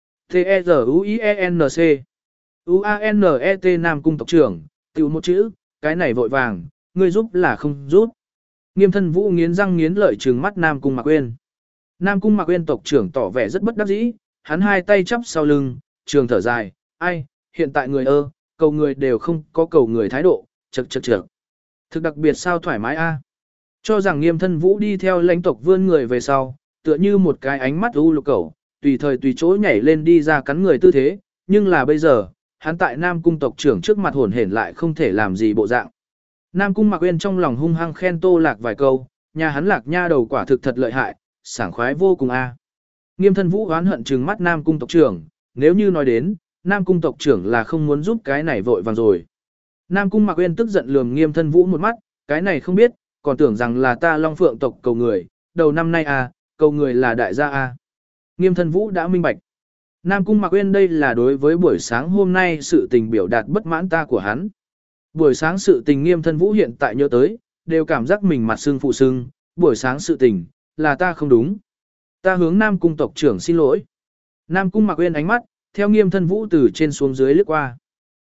T-E-Z-U-I-E-N-C U-A-N-E-T Nam Cung tộc trưởng, tiểu một chữ, cái này vội vàng, ngươi giúp là không giúp. Nghiêm Thân Vũ nghiến răng nghiến lợi trừng mắt Nam Cung Mạc Uyên. Nam Cung Mạc Uyên tộc trưởng tỏ vẻ rất bất đắc dĩ, hắn hai tay chắp sau lưng, trường thở dài, ai, hiện tại người ơ, cầu người đều không có cầu người thái độ, chậc chậc chậc. Thực đặc biệt sao thoải mái a? Cho rằng Nghiêm Thân Vũ đi theo lãnh tộc vươn người về sau, tựa như một cái ánh mắt u lục cẩu, tùy thời tùy chỗ nhảy lên đi ra cắn người tư thế, nhưng là bây giờ, hắn tại Nam Cung tộc trưởng trước mặt hồn hển lại không thể làm gì bộ dạng. Nam Cung Mạc Uyên trong lòng hung hăng khen Tô Lạc vài câu, nhà hắn Lạc Nha đầu quả thực thật lợi hại, sảng khoái vô cùng a. Nghiêm Thân Vũ oán hận trừng mắt Nam Cung tộc trưởng, nếu như nói đến, Nam Cung tộc trưởng là không muốn giúp cái này vội vàng rồi. Nam Cung Mạc Uyên tức giận lườm Nghiêm Thân Vũ một mắt, cái này không biết, còn tưởng rằng là ta Long Phượng tộc cầu người, đầu năm nay a, cầu người là đại gia a. Nghiêm Thân Vũ đã minh bạch. Nam Cung Mạc Uyên đây là đối với buổi sáng hôm nay sự tình biểu đạt bất mãn ta của hắn. Buổi sáng sự tình Nghiêm Thân Vũ hiện tại nhớ tới, đều cảm giác mình mặt sưng phụ sưng, buổi sáng sự tình, là ta không đúng. Ta hướng Nam Cung tộc trưởng xin lỗi. Nam Cung Mạc Uyên ánh mắt, theo Nghiêm Thân Vũ từ trên xuống dưới lướt qua.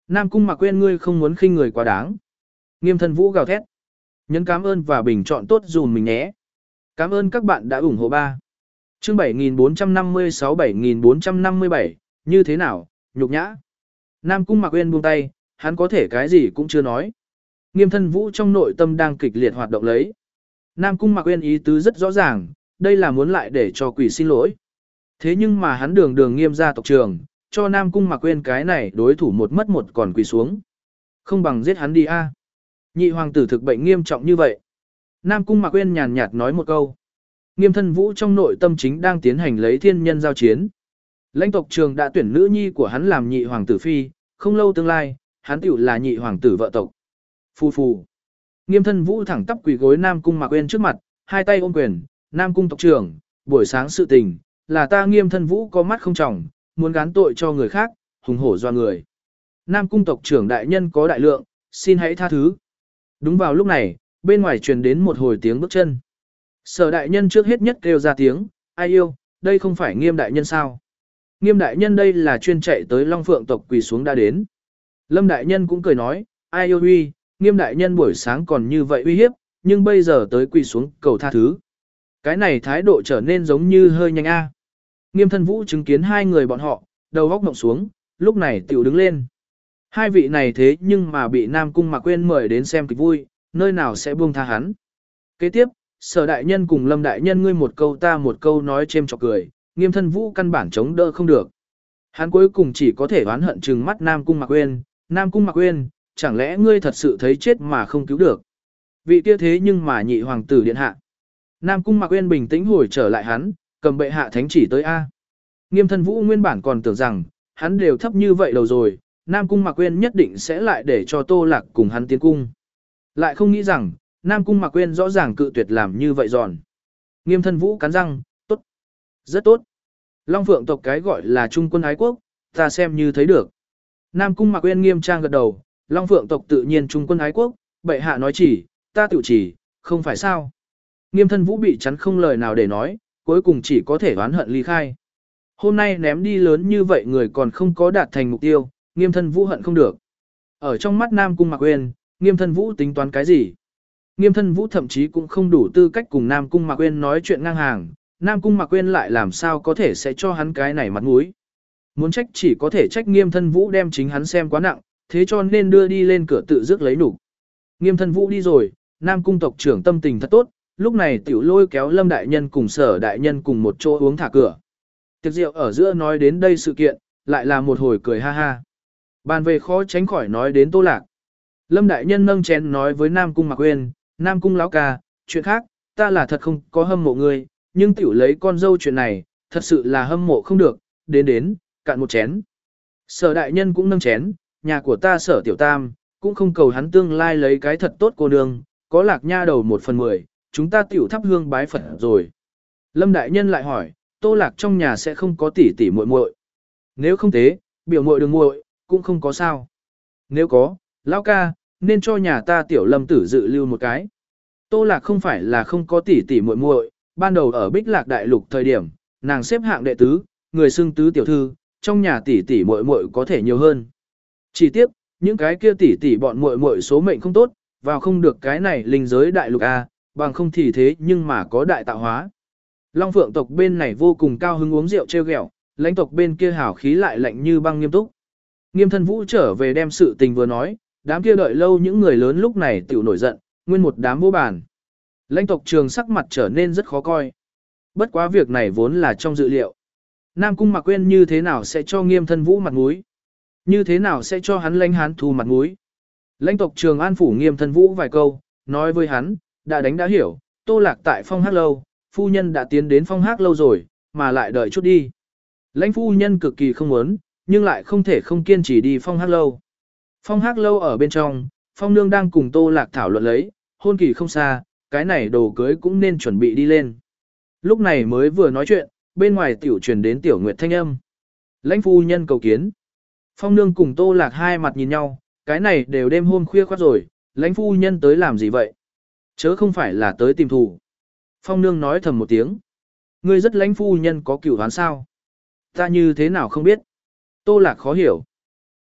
Nam Cung Mạc Quyên ngươi không muốn khinh người quá đáng. Nghiêm Thân Vũ gào thét. Nhấn cảm ơn và bình chọn tốt dùm mình nhé. Cảm ơn các bạn đã ủng hộ ba. Chương bảy nghìn bốn trăm năm mươi sáu bảy nghìn bốn trăm năm mươi bảy, như thế nào, nhục nhã. Nam Cung Mạc Quyên buông tay, hắn có thể cái gì cũng chưa nói. Nghiêm Thân Vũ trong nội tâm đang kịch liệt hoạt động lấy. Nam Cung Mạc Quyên ý tứ rất rõ ràng, đây là muốn lại để cho quỷ xin lỗi. Thế nhưng mà hắn đường đường Nghiêm gia tộc trường, cho Nam Cung Mạc Quyên cái này đối thủ một mất một còn quỳ xuống. Không bằng giết hắn đi a. Nhị hoàng tử thực bệnh nghiêm trọng như vậy. Nam Cung Mạc Quyên nhàn nhạt nói một câu. Nghiêm Thân Vũ trong nội tâm chính đang tiến hành lấy thiên nhân giao chiến. Lãnh tộc trường đã tuyển nữ nhi của hắn làm nhị hoàng tử phi, không lâu tương lai, hắn tiểu là nhị hoàng tử vợ tộc. Phù phù. Nghiêm Thân Vũ thẳng tắp quỳ gối Nam Cung Mạc Quyên trước mặt, hai tay ôm quyền, Nam Cung tộc trưởng, buổi sáng sự tình, là ta Nghiêm Thân Vũ có mắt không tròng, muốn gán tội cho người khác, hùng hổ doa người. Nam Cung tộc trưởng đại nhân có đại lượng, xin hãy tha thứ. Đúng vào lúc này, bên ngoài truyền đến một hồi tiếng bước chân. Sở đại nhân trước hết nhất kêu ra tiếng, ai yêu, đây không phải Nghiêm đại nhân sao? Nghiêm đại nhân đây là chuyên chạy tới Long Phượng tộc quỳ xuống đã đến. Lâm đại nhân cũng cười nói, ai yêu huy, Nghiêm đại nhân buổi sáng còn như vậy uy hiếp, nhưng bây giờ tới quỳ xuống cầu tha thứ. Cái này thái độ trở nên giống như hơi nhanh a. Nghiêm Thân Vũ chứng kiến hai người bọn họ, đầu góc mộng xuống, lúc này tiểu đứng lên. Hai vị này thế nhưng mà bị Nam Cung Mạc Quyên mời đến xem kịch vui, nơi nào sẽ buông tha hắn. Kế tiếp, Sở đại nhân cùng Lâm đại nhân ngươi một câu ta một câu nói chêm chọc cười, Nghiêm Thân Vũ căn bản chống đỡ không được. Hắn cuối cùng chỉ có thể oán hận trừng mắt Nam Cung Mạc Quyên, Nam Cung Mạc Quyên, chẳng lẽ ngươi thật sự thấy chết mà không cứu được. Vị kia thế nhưng mà nhị hoàng tử điện hạ. Nam Cung Mạc Quyên bình tĩnh hồi trở lại hắn, cầm bệ hạ thánh chỉ tới A. Nghiêm Thân Vũ nguyên bản còn tưởng rằng, hắn đều thấp như vậy đầu rồi, Nam Cung Mạc Quyên nhất định sẽ lại để cho Tô Lạc cùng hắn tiến cung. Lại không nghĩ rằng, Nam Cung Mạc Quyên rõ ràng cự tuyệt làm như vậy giòn. Nghiêm Thân Vũ cắn răng, tốt, rất tốt. Long Phượng tộc cái gọi là trung quân ái quốc, ta xem như thấy được. Nam Cung Mạc Quyên nghiêm trang gật đầu, Long Phượng tộc tự nhiên trung quân ái quốc, bệ hạ nói chỉ, ta tự chỉ, không phải sao. Nghiêm Thân Vũ bị chắn không lời nào để nói, cuối cùng chỉ có thể oán hận ly khai. Hôm nay ném đi lớn như vậy người còn không có đạt thành mục tiêu, Nghiêm Thân Vũ hận không được. Ở trong mắt Nam Cung Mạc Quyên, Nghiêm Thân Vũ tính toán cái gì? Nghiêm Thân Vũ thậm chí cũng không đủ tư cách cùng Nam Cung Mạc Quyên nói chuyện ngang hàng, Nam Cung Mạc Quyên lại làm sao có thể sẽ cho hắn cái này mặt mũi. Muốn trách chỉ có thể trách Nghiêm Thân Vũ đem chính hắn xem quá nặng, thế cho nên đưa đi lên cửa tự dứt lấy nhục. Nghiêm Thân Vũ đi rồi, Nam Cung tộc trưởng tâm tình thật tốt, lúc này tiểu lôi kéo Lâm đại nhân cùng Sở đại nhân cùng một chỗ uống thả cửa. Tiệc rượu ở giữa nói đến đây sự kiện, lại là một hồi cười ha ha. Bàn về khó tránh khỏi nói đến Tô Lạc. Lâm đại nhân nâng chén nói với Nam Cung Mạc Quyên, Nam Cung lão ca, chuyện khác, ta là thật không có hâm mộ ngươi, nhưng tiểu lấy con dâu chuyện này, thật sự là hâm mộ không được, đến đến, cạn một chén. Sở đại nhân cũng nâng chén, nhà của ta Sở tiểu tam, cũng không cầu hắn tương lai lấy cái thật tốt cô nương, có Lạc nha đầu một phần mười, chúng ta tiểu thắp hương bái Phật rồi. Lâm đại nhân lại hỏi, Tô Lạc trong nhà sẽ không có tỷ tỷ muội muội. Nếu không thế, biểu muội đường muội cũng không có sao. Nếu có, lão ca, nên cho nhà ta tiểu Lâm tử dự lưu một cái. Tô Lạc không phải là không có tỷ tỷ muội muội, ban đầu ở Bích Lạc đại lục thời điểm, nàng xếp hạng đệ tứ, người xưng tứ tiểu thư, trong nhà tỷ tỷ muội muội có thể nhiều hơn. Chỉ tiếc, những cái kia tỷ tỷ bọn muội muội số mệnh không tốt, vào không được cái này linh giới đại lục a, bằng không thì thế nhưng mà có đại tạo hóa. Long Phượng tộc bên này vô cùng cao hứng uống rượu trêu ghẹo, lãnh tộc bên kia hào khí lại lạnh như băng nghiêm túc. Nghiêm Thân Vũ trở về đem sự tình vừa nói, đám kia đợi lâu những người lớn lúc này tiểu nổi giận, nguyên một đám vô bàn. Lãnh tộc trường sắc mặt trở nên rất khó coi. Bất quá việc này vốn là trong dự liệu. Nam Cung Mạc Quyên như thế nào sẽ cho Nghiêm Thân Vũ mặt mũi? Như thế nào sẽ cho hắn lãnh hán thu mặt mũi? Lãnh tộc trường an phủ Nghiêm Thân Vũ vài câu, nói với hắn, đã đánh đã hiểu, Tô Lạc tại Phong Hắc lâu, phu nhân đã tiến đến Phong Hắc lâu rồi, mà lại đợi chút đi. Lãnh phu nhân cực kỳ không muốn, nhưng lại không thể không kiên trì đi Phong Hắc lâu. Phong Hắc lâu ở bên trong, Phong nương đang cùng Tô Lạc thảo luận lấy, hôn kỳ không xa, cái này đồ cưới cũng nên chuẩn bị đi lên. Lúc này mới vừa nói chuyện, bên ngoài tiểu truyền đến Tiểu Nguyệt thanh âm. Lãnh phu nhân cầu kiến. Phong nương cùng Tô Lạc hai mặt nhìn nhau, cái này đều đêm hôm khuya khoắt rồi, lãnh phu nhân tới làm gì vậy? Chớ không phải là tới tìm thù. Phong nương nói thầm một tiếng. Ngươi rất lãnh phu nhân có cửu hoán sao? Ta như thế nào không biết? Tô Lạc khó hiểu.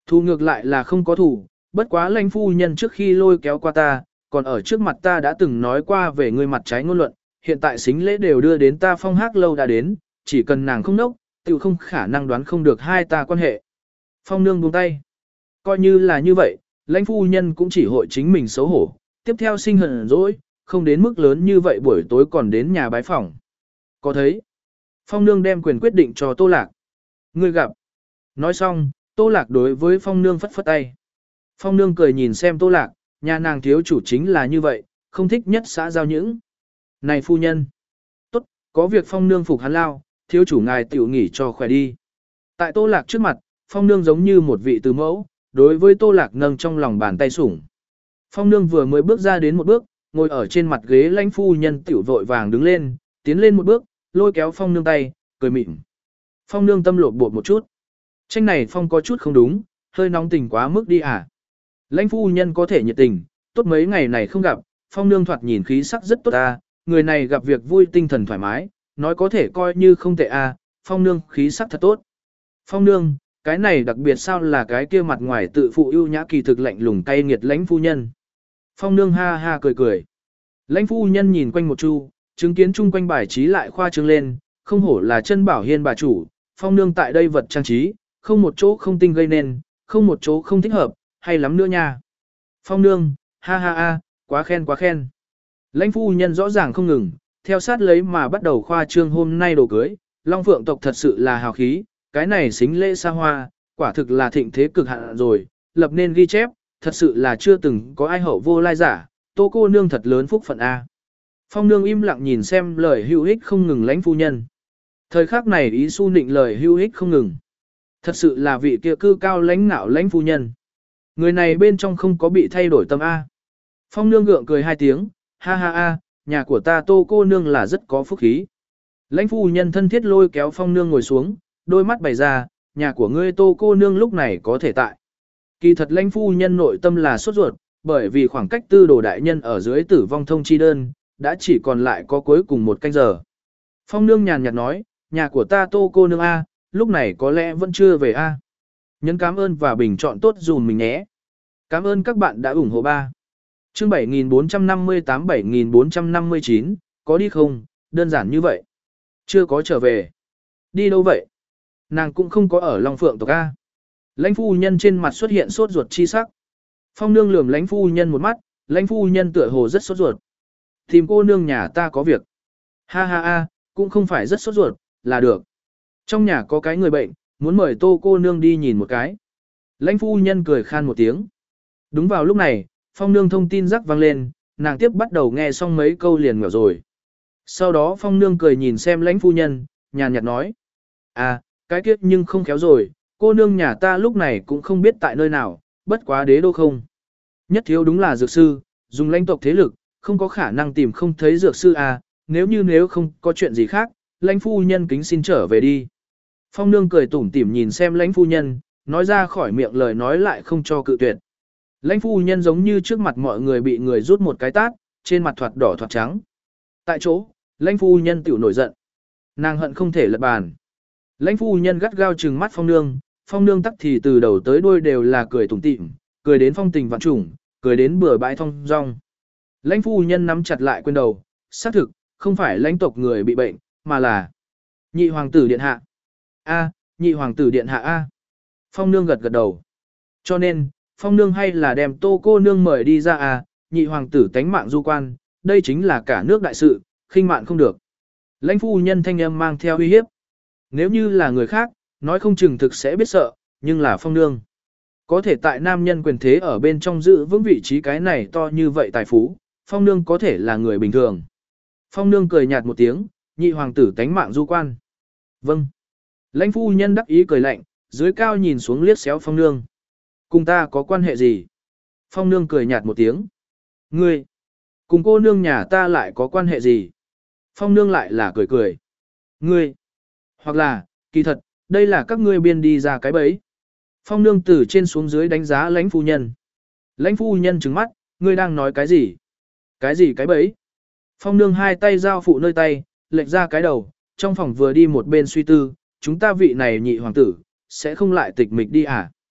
Thù ngược lại là không có thù, bất quá lãnh phu nhân trước khi lôi kéo qua ta, còn ở trước mặt ta đã từng nói qua về người mặt trái ngôn luận, hiện tại xính lễ đều đưa đến ta Phong Hắc lâu đã đến, chỉ cần nàng không nốc, tự không khả năng đoán không được hai ta quan hệ. Phong nương buông tay. Coi như là như vậy, lãnh phu nhân cũng chỉ hội chính mình xấu hổ, tiếp theo sinh hận dỗi, không đến mức lớn như vậy buổi tối còn đến nhà bái phỏng. Có thấy? Phong nương đem quyền quyết định cho Tô Lạc. Ngươi gặp. Nói xong, Tô Lạc đối với Phong nương phất phất tay. Phong nương cười nhìn xem Tô Lạc, nhà nàng thiếu chủ chính là như vậy, không thích nhất xã giao những. Này phu nhân. Tốt, có việc Phong nương phục hắn lao, thiếu chủ ngài tiểu nghỉ cho khỏe đi. Tại Tô Lạc trước mặt, Phong nương giống như một vị từ mẫu, đối với Tô Lạc nâng trong lòng bàn tay sủng. Phong nương vừa mới bước ra đến một bước, ngồi ở trên mặt ghế lãnh phu nhân tiểu vội vàng đứng lên, tiến lên một bước, lôi kéo Phong nương tay, cười mịn. Phong nương tâm lột bột một chút. Tranh này Phong có chút không đúng, hơi nóng tình quá mức đi à. Lãnh phu nhân có thể nhiệt tình, tốt mấy ngày này không gặp, Phong nương thoạt nhìn khí sắc rất tốt à, người này gặp việc vui tinh thần thoải mái, nói có thể coi như không tệ à, Phong nương khí sắc thật tốt. Phong nương, cái này đặc biệt sao là cái kia mặt ngoài tự phụ ưu nhã kỳ thực lạnh lùng cay nghiệt lãnh phu nhân. Phong nương ha ha cười cười. Lãnh phu nhân nhìn quanh một chu, chứng kiến chung quanh bài trí lại khoa trương lên, không hổ là chân bảo hiên bà chủ, phong nương tại đây vật trang trí, không một chỗ không tinh gây nên, không một chỗ không thích hợp, hay lắm nữa nha. Phong nương, ha ha ha, quá khen quá khen. Lãnh phu nhân rõ ràng không ngừng, theo sát lấy mà bắt đầu khoa trương hôm nay đồ cưới, Long Phượng tộc thật sự là hào khí, cái này xính lễ xa hoa, quả thực là thịnh thế cực hạn rồi, lập nên ghi chép, thật sự là chưa từng có ai hậu vô lai giả, Tô cô nương thật lớn phúc phận A. Phong nương im lặng nhìn xem lời hữu ích không ngừng lãnh phu nhân. Thời khắc này ý su nịnh lời hữu ích không ngừng. Thật sự là vị kia cư cao lãnh nạo lãnh phu nhân. Người này bên trong không có bị thay đổi tâm A. Phong nương gượng cười hai tiếng, ha ha ha, nhà của ta Tô cô nương là rất có phúc khí. Lãnh phu nhân thân thiết lôi kéo phong nương ngồi xuống, đôi mắt bày ra, nhà của ngươi Tô cô nương lúc này có thể tại. Kỳ thật lãnh phu nhân nội tâm là sốt ruột, bởi vì khoảng cách tư đồ đại nhân ở dưới tử vong thông chi đơn, đã chỉ còn lại có cuối cùng một canh giờ. Phong nương nhàn nhạt nói, nhà của ta Tô cô nương A, lúc này có lẽ vẫn chưa về A. Nhấn cảm ơn và bình chọn tốt dùm mình nhé. Cảm ơn các bạn đã ủng hộ ba. Chương bảy nghìn bốn trăm năm mươi tám bảy nghìn bốn trăm năm mươi chín, có đi không, đơn giản như vậy. Chưa có trở về. Đi đâu vậy? Nàng cũng không có ở Long Phượng tộc A. Lãnh phu nhân trên mặt xuất hiện sốt ruột chi sắc. Phong nương lườm lãnh phu nhân một mắt, lãnh phu nhân tựa hồ rất sốt ruột. Tìm cô nương nhà ta có việc. Ha ha ha, cũng không phải rất sốt ruột, là được. Trong nhà có cái người bệnh, muốn mời Tô cô nương đi nhìn một cái. Lãnh phu nhân cười khan một tiếng. Đúng vào lúc này, phong nương thông tin rắc vang lên, nàng tiếp bắt đầu nghe xong mấy câu liền ngỏ rồi. Sau đó phong nương cười nhìn xem lãnh phu nhân, nhàn nhạt nói. À, cái kiếp nhưng không khéo rồi, cô nương nhà ta lúc này cũng không biết tại nơi nào, bất quá đế đô không. Nhất thiếu đúng là dược sư, dùng lãnh tộc thế lực, không có khả năng tìm không thấy dược sư à, nếu như nếu không có chuyện gì khác, lãnh phu nhân kính xin trở về đi. Phong nương cười tủm tỉm nhìn xem lãnh phu nhân, nói ra khỏi miệng lời nói lại không cho cự tuyệt. Lãnh phu nhân giống như trước mặt mọi người bị người rút một cái tát, trên mặt thoạt đỏ thoạt trắng. Tại chỗ, lãnh phu nhân tiểu nổi giận. Nàng hận không thể lật bàn. Lãnh phu nhân gắt gao trừng mắt phong nương, phong nương tắc thì từ đầu tới đuôi đều là cười tủm tỉm, cười đến phong tình vạn trùng, cười đến bừa bãi thong dong. Lãnh phu nhân nắm chặt lại quên đầu, xác thực, không phải lãnh tộc người bị bệnh, mà là nhị hoàng tử điện hạ. A, nhị hoàng tử điện hạ A. Phong nương gật gật đầu. Cho nên, phong nương hay là đem Tô cô nương mời đi ra A, nhị hoàng tử tánh mạng du quan, đây chính là cả nước đại sự, khinh mạn không được. Lãnh phu nhân thanh âm mang theo uy hiếp. Nếu như là người khác, nói không chừng thực sẽ biết sợ, nhưng là phong nương. Có thể tại nam nhân quyền thế ở bên trong giữ vững vị trí cái này to như vậy tài phú, phong nương có thể là người bình thường. Phong nương cười nhạt một tiếng, nhị hoàng tử tánh mạng du quan. Vâng. Lãnh phu nhân đắc ý cười lạnh, dưới cao nhìn xuống liếc xéo phong nương. Cùng ta có quan hệ gì? Phong nương cười nhạt một tiếng. Ngươi, cùng cô nương nhà ta lại có quan hệ gì? Phong nương lại là cười cười. Ngươi, hoặc là, kỳ thật, đây là các ngươi biên đi ra cái bẫy. Phong nương từ trên xuống dưới đánh giá lãnh phu nhân. Lãnh phu nhân trừng mắt, ngươi đang nói cái gì? Cái gì cái bẫy? Phong nương hai tay giao phụ nơi tay, lệch ra cái đầu, trong phòng vừa đi một bên suy tư, chúng ta vị này nhị hoàng tử, sẽ không lại tịch mịch đi à?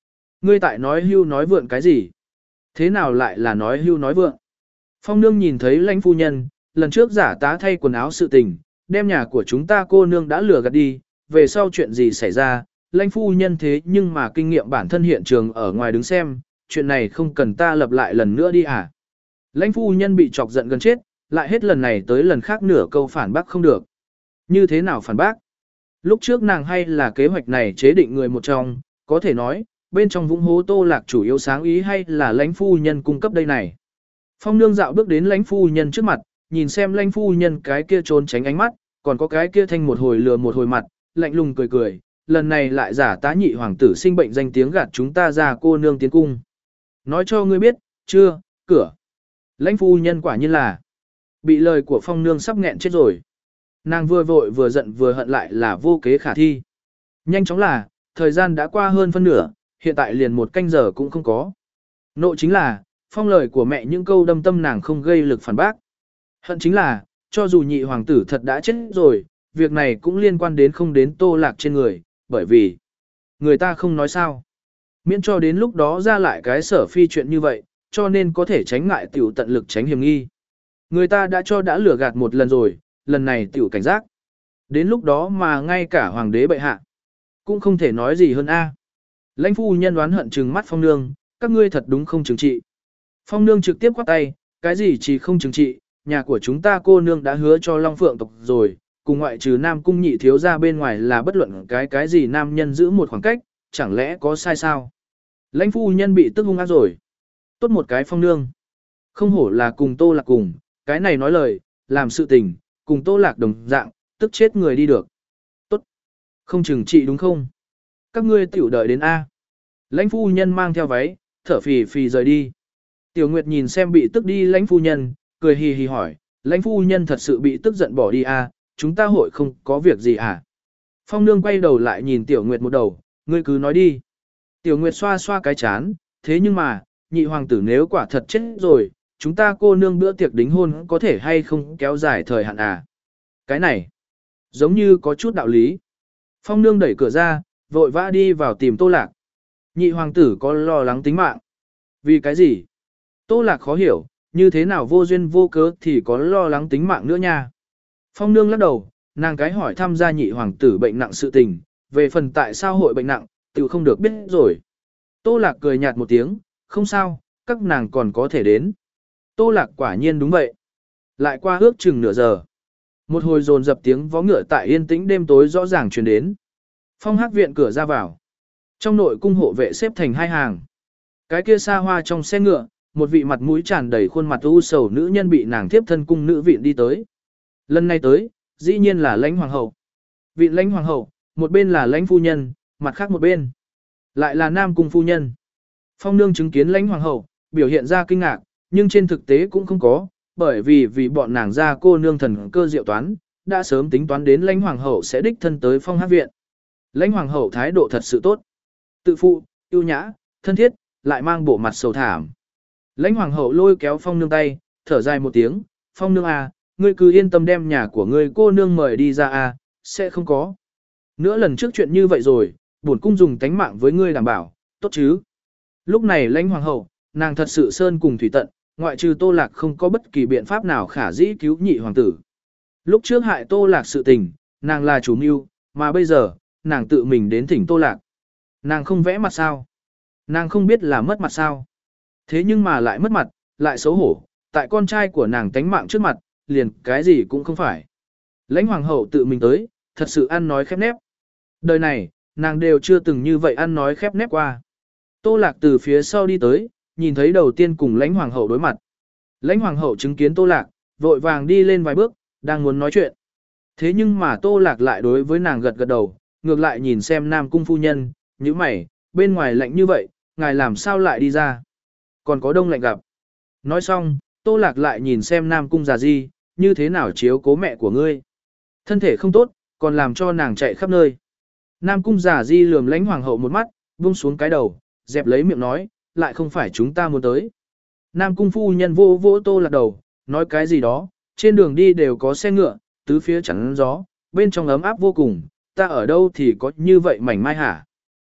Ngươi tại nói hưu nói vượn cái gì? Thế nào lại là nói hưu nói vượn? Phong nương nhìn thấy lãnh phu nhân, lần trước giả tá thay quần áo sự tình, đem nhà của chúng ta cô nương đã lừa gạt đi, về sau chuyện gì xảy ra, lãnh phu nhân thế nhưng mà kinh nghiệm bản thân hiện trường ở ngoài đứng xem, chuyện này không cần ta lập lại lần nữa đi à. Lãnh phu nhân bị chọc giận gần chết, lại hết lần này tới lần khác nửa câu phản bác không được. Như thế nào phản bác? Lúc trước nàng hay là kế hoạch này chế định người một trong, có thể nói, bên trong vũng hố Tô Lạc chủ yếu sáng ý hay là lãnh phu nhân cung cấp đây này. Phong nương dạo bước đến lãnh phu nhân trước mặt, nhìn xem lãnh phu nhân cái kia trốn tránh ánh mắt, còn có cái kia thanh một hồi lừa một hồi mặt, lạnh lùng cười cười, lần này lại giả tá nhị hoàng tử sinh bệnh danh tiếng gạt chúng ta ra cô nương tiến cung. Nói cho ngươi biết, chưa, cửa. Lãnh phu nhân quả nhiên là bị lời của phong nương sắp nghẹn chết rồi. Nàng vừa vội vừa giận vừa hận lại là vô kế khả thi. Nhanh chóng là, thời gian đã qua hơn phân nửa, hiện tại liền một canh giờ cũng không có. Nộ chính là, phong lời của mẹ những câu đâm tâm nàng không gây lực phản bác. Hận chính là, cho dù nhị hoàng tử thật đã chết rồi, việc này cũng liên quan đến không đến Tô Lạc trên người, bởi vì người ta không nói sao. Miễn cho đến lúc đó ra lại cái sở phi chuyện như vậy, cho nên có thể tránh ngại tiểu tận lực tránh hiểm nghi. Người ta đã cho đã lừa gạt một lần rồi, lần này tiểu cảnh giác. Đến lúc đó mà ngay cả hoàng đế bệ hạ cũng không thể nói gì hơn a. Lãnh phu nhân đoán hận trừng mắt phong nương, các ngươi thật đúng không trừng trị. Phong nương trực tiếp quát tay, cái gì chỉ không trừng trị, nhà của chúng ta cô nương đã hứa cho Long Phượng tộc rồi, cùng ngoại trừ nam cung nhị thiếu ra bên ngoài là bất luận cái cái gì nam nhân giữ một khoảng cách, chẳng lẽ có sai sao. Lãnh phu nhân bị tức hung ác rồi. Tốt một cái phong nương. Không hổ là cùng Tô Lạc cùng, cái này nói lời, làm sự tình, cùng Tô Lạc đồng dạng, tức chết người đi được. Tốt. Không chừng trị đúng không? Các ngươi tiểu đợi đến A. Lãnh phu nhân mang theo váy, thở phì phì rời đi. Tiểu Nguyệt nhìn xem bị tức đi lãnh phu nhân, cười hì hì hỏi, lãnh phu nhân thật sự bị tức giận bỏ đi A, chúng ta hội không có việc gì à? Phong nương quay đầu lại nhìn Tiểu Nguyệt một đầu, ngươi cứ nói đi. Tiểu Nguyệt xoa xoa cái chán, thế nhưng mà, nhị hoàng tử nếu quả thật chết rồi, chúng ta cô nương bữa tiệc đính hôn có thể hay không kéo dài thời hạn à? Cái này, giống như có chút đạo lý. Phong nương đẩy cửa ra, vội vã đi vào tìm Tô Lạc. Nhị hoàng tử có lo lắng tính mạng. Vì cái gì? Tô Lạc khó hiểu, như thế nào vô duyên vô cớ thì có lo lắng tính mạng nữa nha. Phong nương lắc đầu, nàng cái hỏi thăm gia nhị hoàng tử bệnh nặng sự tình, về phần tại sao hội bệnh nặng, tự không được biết rồi. Tô Lạc cười nhạt một tiếng, không sao, các nàng còn có thể đến. Tô Lạc quả nhiên đúng vậy. Lại qua ước chừng nửa giờ. Một hồi dồn dập tiếng vó ngựa tại yên tĩnh đêm tối rõ ràng truyền đến. Phong Hắc viện cửa ra vào. Trong nội cung hộ vệ xếp thành hai hàng. Cái kia xa hoa trong xe ngựa, một vị mặt mũi tràn đầy khuôn mặt u sầu nữ nhân bị nàng tiếp thân cung nữ viện đi tới. Lần này tới, dĩ nhiên là lãnh hoàng hậu. Vị lãnh hoàng hậu, một bên là lãnh phu nhân, mặt khác một bên lại là nam cung phu nhân. Phong nương chứng kiến lãnh hoàng hậu, biểu hiện ra kinh ngạc, nhưng trên thực tế cũng không có, bởi vì vì bọn nàng ra cô nương thần cơ diệu toán, đã sớm tính toán đến lãnh hoàng hậu sẽ đích thân tới Phong Hắc viện. Lãnh hoàng hậu thái độ thật sự tốt, tự phụ, yêu nhã, thân thiết, lại mang bộ mặt sầu thảm. Lãnh hoàng hậu lôi kéo Phong nương tay, thở dài một tiếng, Phong nương à, ngươi cứ yên tâm đem nhà của ngươi cô nương mời đi ra à, sẽ không có. Nữa lần trước chuyện như vậy rồi, bổn cung dùng tánh mạng với ngươi đảm bảo, tốt chứ. Lúc này lãnh hoàng hậu, nàng thật sự sơn cùng thủy tận, ngoại trừ Tô Lạc không có bất kỳ biện pháp nào khả dĩ cứu nhị hoàng tử. Lúc trước hại Tô Lạc sự tình, nàng là chủ mưu, mà bây giờ, nàng tự mình đến thỉnh Tô Lạc. Nàng không vẽ mặt sao? Nàng không biết là mất mặt sao? Thế nhưng mà lại mất mặt, lại xấu hổ, tại con trai của nàng tánh mạng trước mặt, liền cái gì cũng không phải. Lãnh hoàng hậu tự mình tới, thật sự ăn nói khép nép. Đời này, nàng đều chưa từng như vậy ăn nói khép nép qua. Tô Lạc từ phía sau đi tới, nhìn thấy đầu tiên cùng lãnh hoàng hậu đối mặt. Lãnh hoàng hậu chứng kiến Tô Lạc, vội vàng đi lên vài bước, đang muốn nói chuyện. Thế nhưng mà Tô Lạc lại đối với nàng gật gật đầu, ngược lại nhìn xem nam cung phu nhân, như mày, bên ngoài lạnh như vậy, ngài làm sao lại đi ra? Còn có đông lạnh gặp. Nói xong, Tô Lạc lại nhìn xem nam cung già di, như thế nào chiếu cố mẹ của ngươi. Thân thể không tốt, còn làm cho nàng chạy khắp nơi. Nam cung già di lườm lãnh hoàng hậu một mắt, buông xuống cái đầu, dẹp lấy miệng nói, lại không phải chúng ta muốn tới. Nam cung phu nhân vô vô Tô Lạc đầu, nói cái gì đó, trên đường đi đều có xe ngựa, tứ phía chắn gió, bên trong ấm áp vô cùng, ta ở đâu thì có như vậy mảnh mai hả?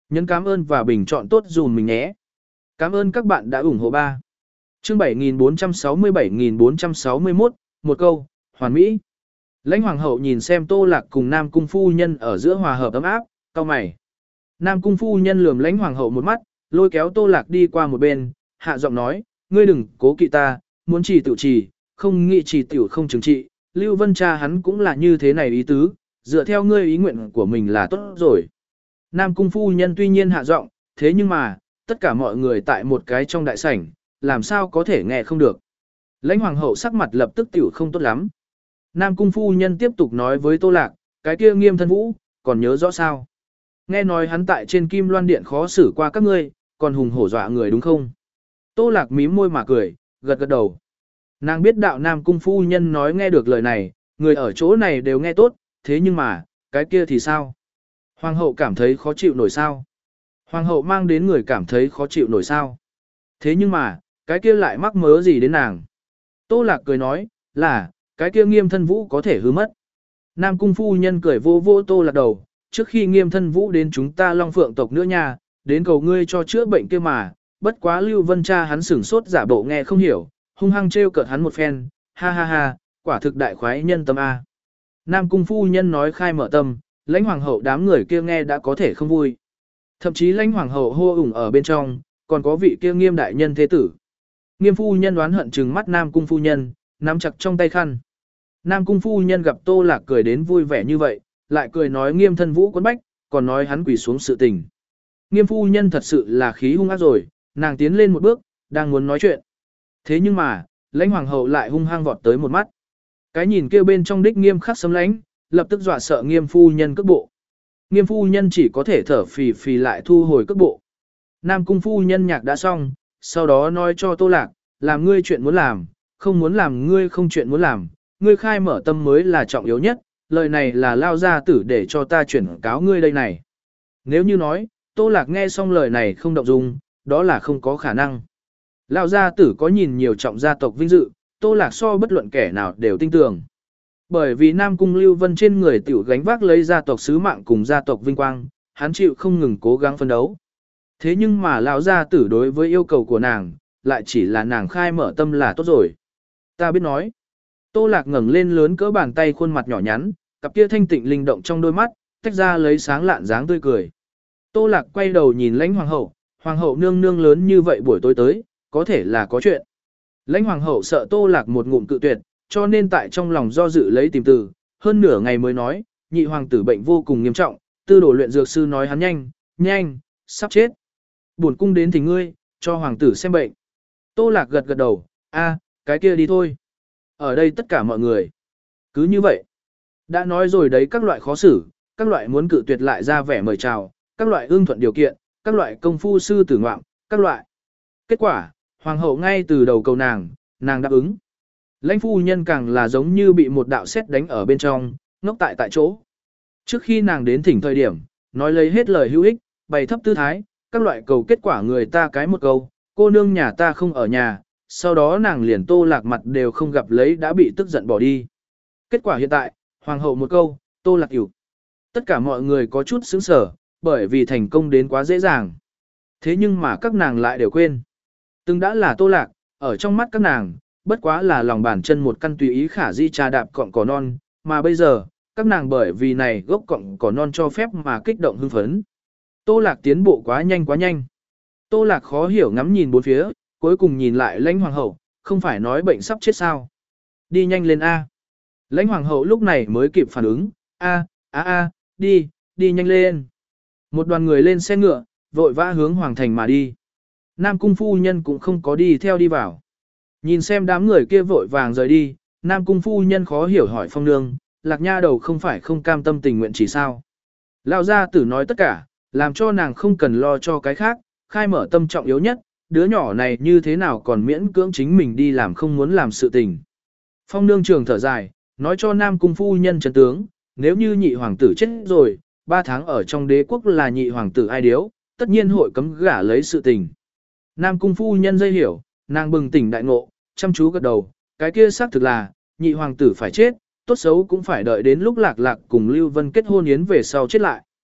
Nhấn cảm ơn và bình chọn tốt dùm mình nhé. Cảm ơn các bạn đã ủng hộ ba. Chương bảy nghìn bốn trăm sáu mươi bảy nghìn bốn trăm sáu mươi mốt, một câu, hoàn mỹ. Lãnh hoàng hậu nhìn xem Tô Lạc cùng Nam cung phu nhân ở giữa hòa hợp ấm áp, cau mày. Nam cung phu nhân lườm Lãnh hoàng hậu một mắt, lôi kéo Tô Lạc đi qua một bên, hạ giọng nói, ngươi đừng cố kỵ ta, muốn trì tự trì, không nghị trì tiểu không chứng trị, Lưu Vân cha hắn cũng là như thế này ý tứ, dựa theo ngươi ý nguyện của mình là tốt rồi. Nam cung phu nhân tuy nhiên hạ giọng, thế nhưng mà, tất cả mọi người tại một cái trong đại sảnh, làm sao có thể nghe không được. Lãnh hoàng hậu sắc mặt lập tức tiểu không tốt lắm. Nam cung phu nhân tiếp tục nói với Tô Lạc, cái kia Nghiêm thân vũ, còn nhớ rõ sao? Nghe nói hắn tại trên Kim Loan Điện khó xử qua các ngươi, còn hùng hổ dọa người đúng không? Tô Lạc mím môi mà cười, gật gật đầu. Nàng biết đạo Nam cung phu nhân nói nghe được lời này, người ở chỗ này đều nghe tốt, thế nhưng mà, cái kia thì sao? Hoàng hậu cảm thấy khó chịu nổi sao? Hoàng hậu mang đến người cảm thấy khó chịu nổi sao? Thế nhưng mà, cái kia lại mắc mớ gì đến nàng? Tô Lạc cười nói, là, cái kia Nghiêm thân vũ có thể hư mất. Nam cung phu nhân cười vô vô Tô Lạc đầu, trước khi Nghiêm thân vũ đến chúng ta Long Phượng tộc nữa nha, đến cầu ngươi cho chữa bệnh kia mà, bất quá Lưu Vân cha hắn sửng sốt giả bộ nghe không hiểu, hung hăng trêu cợt hắn một phen, ha ha ha, quả thực đại khoái nhân tâm a. Nam cung phu nhân nói khai mở tâm, Lãnh hoàng hậu đám người kia nghe đã có thể không vui. Thậm chí Lãnh hoàng hậu hô ủng ở bên trong, còn có vị kia Nghiêm đại nhân thế tử. Nghiêm phu nhân đoán hận trừng mắt Nam cung phu nhân, nắm chặt trong tay khăn. Nam cung phu nhân gặp Tô Lạc cười đến vui vẻ như vậy, lại cười nói Nghiêm thân vũ quấn bách, còn nói hắn quỳ xuống sự tình. Nghiêm phu nhân thật sự là khí hung ác rồi, nàng tiến lên một bước, đang muốn nói chuyện. Thế nhưng mà, Lãnh hoàng hậu lại hung hăng vọt tới một mắt. Cái nhìn kêu bên trong đích nghiêm khắc sấm lãnh, lập tức dọa sợ Nghiêm phu nhân cước bộ. Nghiêm phu nhân chỉ có thể thở phì phì lại thu hồi cước bộ. Nam cung phu nhân nhạc đã xong, sau đó nói cho Tô Lạc, làm ngươi chuyện muốn làm, không muốn làm ngươi không chuyện muốn làm, ngươi khai mở tâm mới là trọng yếu nhất, lời này là lao ra tử để cho ta chuyển cáo ngươi đây này. Nếu như nói, Tô Lạc nghe xong lời này không động dung, đó là không có khả năng. Lao gia tử có nhìn nhiều trọng gia tộc vinh dự, Tô Lạc so bất luận kẻ nào đều tin tưởng. Bởi vì Nam cung Lưu Vân trên người tiểu gánh vác lấy gia tộc sứ mạng cùng gia tộc vinh quang, hắn chịu không ngừng cố gắng phân đấu. Thế nhưng mà lão gia tử đối với yêu cầu của nàng, lại chỉ là nàng khai mở tâm là tốt rồi. Ta biết nói. Tô Lạc ngẩng lên lớn cỡ bàn tay khuôn mặt nhỏ nhắn, cặp kia thanh tịnh linh động trong đôi mắt, tách ra lấy sáng lạn dáng tươi cười. Tô Lạc quay đầu nhìn Lãnh hoàng hậu, hoàng hậu nương nương lớn như vậy buổi tối tới, có thể là có chuyện. Lãnh hoàng hậu sợ Tô Lạc một ngụm cự tuyệt, cho nên tại trong lòng do dự lấy tìm từ, hơn nửa ngày mới nói, nhị hoàng tử bệnh vô cùng nghiêm trọng, tư đồ luyện dược sư nói hắn nhanh, nhanh, sắp chết. Buồn cung đến thì ngươi, cho hoàng tử xem bệnh. Tô Lạc gật gật đầu, a, cái kia đi thôi. Ở đây tất cả mọi người. Cứ như vậy. Đã nói rồi đấy các loại khó xử, các loại muốn cự tuyệt lại ra vẻ mời chào, các loại ưng thuận điều kiện, các loại công phu sư tử ngoạm, các loại. Kết quả, hoàng hậu ngay từ đầu cầu nàng, nàng đáp ứng. Lãnh phu nhân càng là giống như bị một đạo sét đánh ở bên trong, ngốc tại tại chỗ. Trước khi nàng đến thỉnh thời điểm, nói lấy hết lời hữu ích, bày thấp tư thái, các loại cầu kết quả người ta cái một câu, cô nương nhà ta không ở nhà, sau đó nàng liền Tô Lạc mặt đều không gặp lấy đã bị tức giận bỏ đi. Kết quả hiện tại, hoàng hậu một câu, Tô Lạc hiểu. Tất cả mọi người có chút sững sờ, bởi vì thành công đến quá dễ dàng. Thế nhưng mà các nàng lại đều quên. Từng đã là Tô Lạc, ở trong mắt các nàng, bất quá là lòng bàn chân một căn tùy ý khả di trà đạp cọng cỏ non, mà bây giờ, các nàng bởi vì này gốc cọng cỏ non cho phép mà kích động hưng phấn. Tô Lạc tiến bộ quá nhanh quá nhanh. Tô Lạc khó hiểu ngắm nhìn bốn phía, cuối cùng nhìn lại Lãnh hoàng hậu, không phải nói bệnh sắp chết sao. Đi nhanh lên A. Lãnh hoàng hậu lúc này mới kịp phản ứng, A, A A, đi, đi nhanh lên. Một đoàn người lên xe ngựa, vội vã hướng hoàng thành mà đi. Nam cung phu nhân cũng không có đi theo đi vào. Nhìn xem đám người kia vội vàng rời đi, Nam cung phu nhân khó hiểu hỏi Phong Nương, Lạc nha đầu không phải không cam tâm tình nguyện chỉ sao. Lão gia tử nói tất cả, làm cho nàng không cần lo cho cái khác, khai mở tâm trọng yếu nhất, đứa nhỏ này như thế nào còn miễn cưỡng chính mình đi làm không muốn làm sự tình. Phong Nương trường thở dài, nói cho Nam cung phu nhân chân tướng, nếu như nhị hoàng tử chết rồi, ba tháng ở trong đế quốc là nhị hoàng tử ai điếu, tất nhiên hội cấm gả lấy sự tình. Nam cung phu nhân dây hiểu, nàng bừng tỉnh đại ngộ, chăm chú gật đầu, cái kia xác thực là, nhị hoàng tử phải chết, tốt xấu cũng phải đợi đến lúc Lạc Lạc cùng Lưu Vân kết hôn yến về sau chết lại.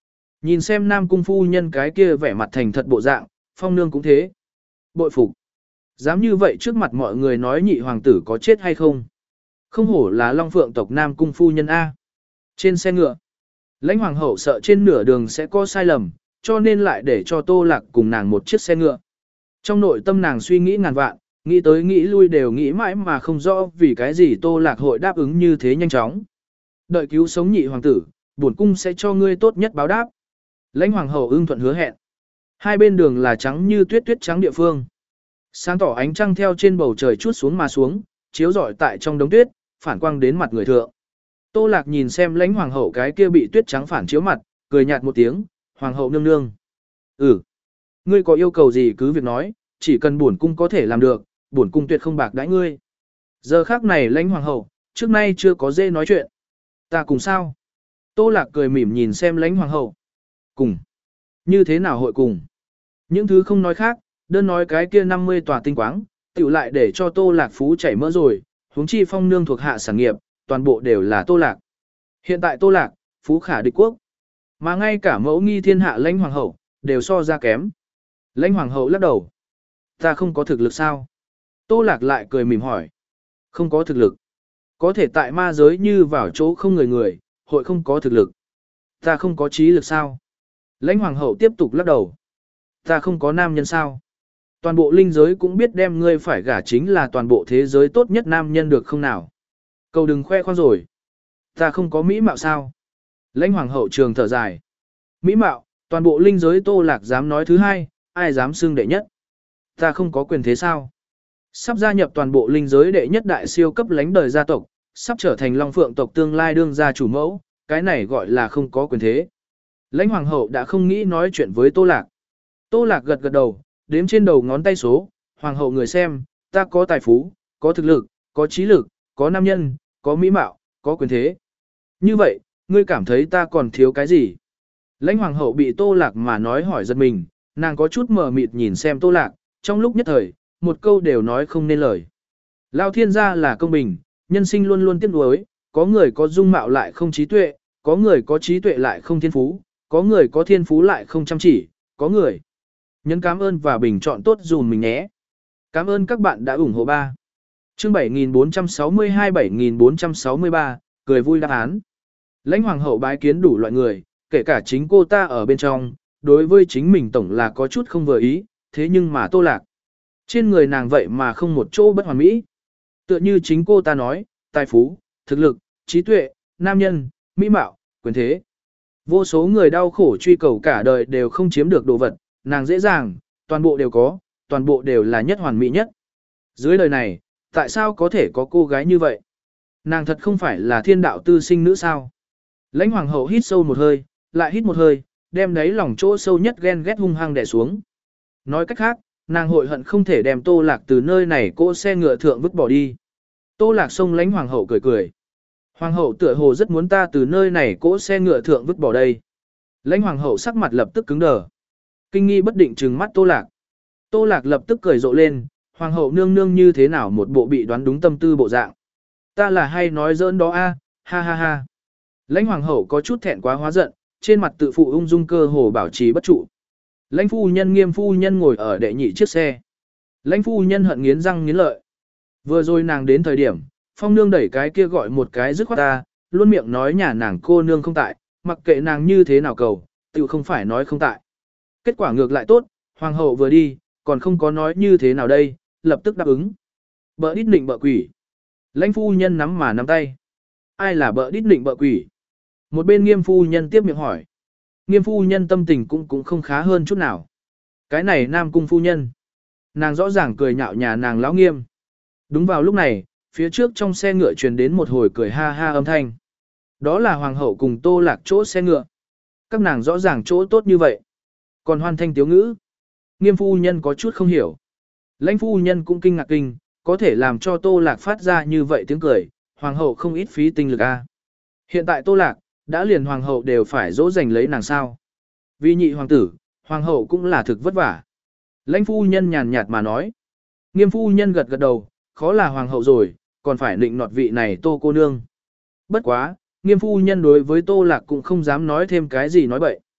Nhìn xem Nam Cung phu nhân cái kia vẻ mặt thành thật bộ dạng, Phong Nương cũng thế. Bội phục. Dám như vậy trước mặt mọi người nói nhị hoàng tử có chết hay không? Không hổ là Long Phượng tộc Nam Cung phu nhân A. Trên xe ngựa, Lãnh hoàng hậu sợ trên nửa đường sẽ có sai lầm, cho nên lại để cho Tô Lạc cùng nàng một chiếc xe ngựa. Trong nội tâm nàng suy nghĩ ngàn vạn, nghĩ tới nghĩ lui đều nghĩ mãi mà không rõ vì cái gì Tô Lạc hội đáp ứng như thế nhanh chóng. Đợi cứu sống nhị hoàng tử, bổn cung sẽ cho ngươi tốt nhất báo đáp. Lãnh hoàng hậu ưng thuận hứa hẹn. Hai bên đường là trắng như tuyết tuyết trắng địa phương. Sáng tỏ ánh trăng theo trên bầu trời chút xuống mà xuống, chiếu rọi tại trong đống tuyết, phản quang đến mặt người thượng. Tô Lạc nhìn xem Lãnh hoàng hậu cái kia bị tuyết trắng phản chiếu mặt, cười nhạt một tiếng, "Hoàng hậu nương nương." "Ừ, ngươi có yêu cầu gì cứ việc nói, chỉ cần bổn cung có thể làm được, bổn cung tuyệt không bạc đãi ngươi." Giờ khắc này Lãnh hoàng hậu, trước nay chưa có dễ nói chuyện. "Ta cùng sao?" Tô Lạc cười mỉm nhìn xem Lãnh hoàng hậu. "Cùng? Như thế nào hội cùng?" Những thứ không nói khác, đơn nói cái kia năm mươi tòa tinh quáng, tiểu lại để cho Tô Lạc phú chảy mỡ rồi, huống chi Phong nương thuộc hạ sản nghiệp, toàn bộ đều là Tô Lạc. Hiện tại Tô Lạc, phú khả địch quốc, mà ngay cả mẫu nghi thiên hạ Lãnh hoàng hậu, đều so ra kém. Lãnh hoàng hậu lắc đầu. "Ta không có thực lực sao?" Tô Lạc lại cười mỉm hỏi. "Không có thực lực. Có thể tại ma giới như vào chỗ không người người, hội không có thực lực. Ta không có trí lực sao?" Lãnh hoàng hậu tiếp tục lắc đầu. "Ta không có nam nhân sao? Toàn bộ linh giới cũng biết đem ngươi phải gả chính là toàn bộ thế giới tốt nhất nam nhân được không nào? Cầu đừng khoe khoang rồi. Ta không có mỹ mạo sao?" Lãnh hoàng hậu trường thở dài. "Mỹ mạo, toàn bộ linh giới Tô Lạc dám nói thứ hai, ai dám xưng đệ nhất? Ta không có quyền thế sao? Sắp gia nhập toàn bộ linh giới đệ nhất đại siêu cấp lãnh đời gia tộc, sắp trở thành Long Phượng tộc tương lai đương gia chủ mẫu, cái này gọi là không có quyền thế." Lãnh hoàng hậu đã không nghĩ nói chuyện với Tô Lạc. Tô Lạc gật gật đầu, đếm trên đầu ngón tay số, "Hoàng hậu người xem, ta có tài phú, có thực lực, có trí lực, có nam nhân, có mỹ mạo, có quyền thế. Như vậy, ngươi cảm thấy ta còn thiếu cái gì?" Lãnh hoàng hậu bị Tô Lạc mà nói hỏi giật mình, nàng có chút mờ mịt nhìn xem Tô Lạc, trong lúc nhất thời, một câu đều nói không nên lời. Lao thiên gia là công bình, nhân sinh luôn luôn tiếc nuối, có người có dung mạo lại không trí tuệ, có người có trí tuệ lại không thiên phú, có người có thiên phú lại không chăm chỉ, có người. Nhấn cảm ơn và bình chọn tốt dùm mình nhé. Cảm ơn các bạn đã ủng hộ ba. Chương bảy nghìn bốn trăm sáu mươi hai bảy nghìn bốn trăm sáu mươi ba, cười vui đáp án. Lãnh hoàng hậu bái kiến đủ loại người, kể cả chính cô ta ở bên trong, đối với chính mình tổng là có chút không vừa ý, thế nhưng mà Tô Lạc. Trên người nàng vậy mà không một chỗ bất hoàn mỹ. Tựa như chính cô ta nói, tài phú, thực lực, trí tuệ, nam nhân, mỹ mạo, quyền thế. Vô số người đau khổ truy cầu cả đời đều không chiếm được đồ vật, nàng dễ dàng, toàn bộ đều có, toàn bộ đều là nhất hoàn mỹ nhất. Dưới đời này, tại sao có thể có cô gái như vậy? Nàng thật không phải là thiên đạo tư sinh nữ sao? Lãnh hoàng hậu hít sâu một hơi, lại hít một hơi, đem đáy lòng chỗ sâu nhất ghen ghét hung hăng đè xuống. Nói cách khác, nàng hội hận không thể đem Tô Lạc từ nơi này cỗ xe ngựa thượng vứt bỏ đi. Tô Lạc xông Lãnh hoàng hậu cười cười. Hoàng hậu tựa hồ rất muốn ta từ nơi này cỗ xe ngựa thượng vứt bỏ đây. Lãnh hoàng hậu sắc mặt lập tức cứng đờ. Kinh nghi bất định trừng mắt Tô Lạc. Tô Lạc lập tức cười rộ lên, hoàng hậu nương nương như thế nào một bộ bị đoán đúng tâm tư bộ dạng. Ta là hay nói giỡn đó a, ha ha ha. Lãnh hoàng hậu có chút thẹn quá hóa giận, trên mặt tự phụ ung dung cơ hồ bảo trì bất trụ. Lãnh phu nhân Nghiêm phu nhân ngồi ở đệ nhị chiếc xe. Lãnh phu nhân hận nghiến răng nghiến lợi. Vừa rồi nàng đến thời điểm, Phong nương đẩy cái kia gọi một cái dứt khoát ta, luôn miệng nói nhà nàng cô nương không tại, mặc kệ nàng như thế nào cầu, tự không phải nói không tại. Kết quả ngược lại tốt, hoàng hậu vừa đi, còn không có nói như thế nào đây, lập tức đáp ứng. Bợ đít nịnh bợ quỷ. Lãnh phu nhân nắm mà nắm tay. Ai là bợ đít nịnh bợ quỷ? Một bên Nghiêm phu nhân tiếp miệng hỏi. Nghiêm phu nhân tâm tình cũng cũng không khá hơn chút nào. Cái này Nam Cung phu nhân. Nàng rõ ràng cười nhạo nhà nàng lão Nghiêm. Đúng vào lúc này, phía trước trong xe ngựa truyền đến một hồi cười ha ha âm thanh. Đó là hoàng hậu cùng Tô Lạc chỗ xe ngựa. Các nàng rõ ràng chỗ tốt như vậy. Còn hoan thanh tiếu ngữ. Nghiêm phu nhân có chút không hiểu. Lãnh phu nhân cũng kinh ngạc kinh, có thể làm cho Tô Lạc phát ra như vậy tiếng cười, hoàng hậu không ít phí tinh lực a. Hiện tại Tô Lạc, đã liền hoàng hậu đều phải dỗ dành lấy nàng sao. Vì nhị hoàng tử, hoàng hậu cũng là thực vất vả. Lãnh phu nhân nhàn nhạt mà nói. Nghiêm phu nhân gật gật đầu, khó là hoàng hậu rồi, còn phải định nọt vị này Tô cô nương. Bất quá, Nghiêm phu nhân đối với Tô Lạc cũng không dám nói thêm cái gì nói bậy.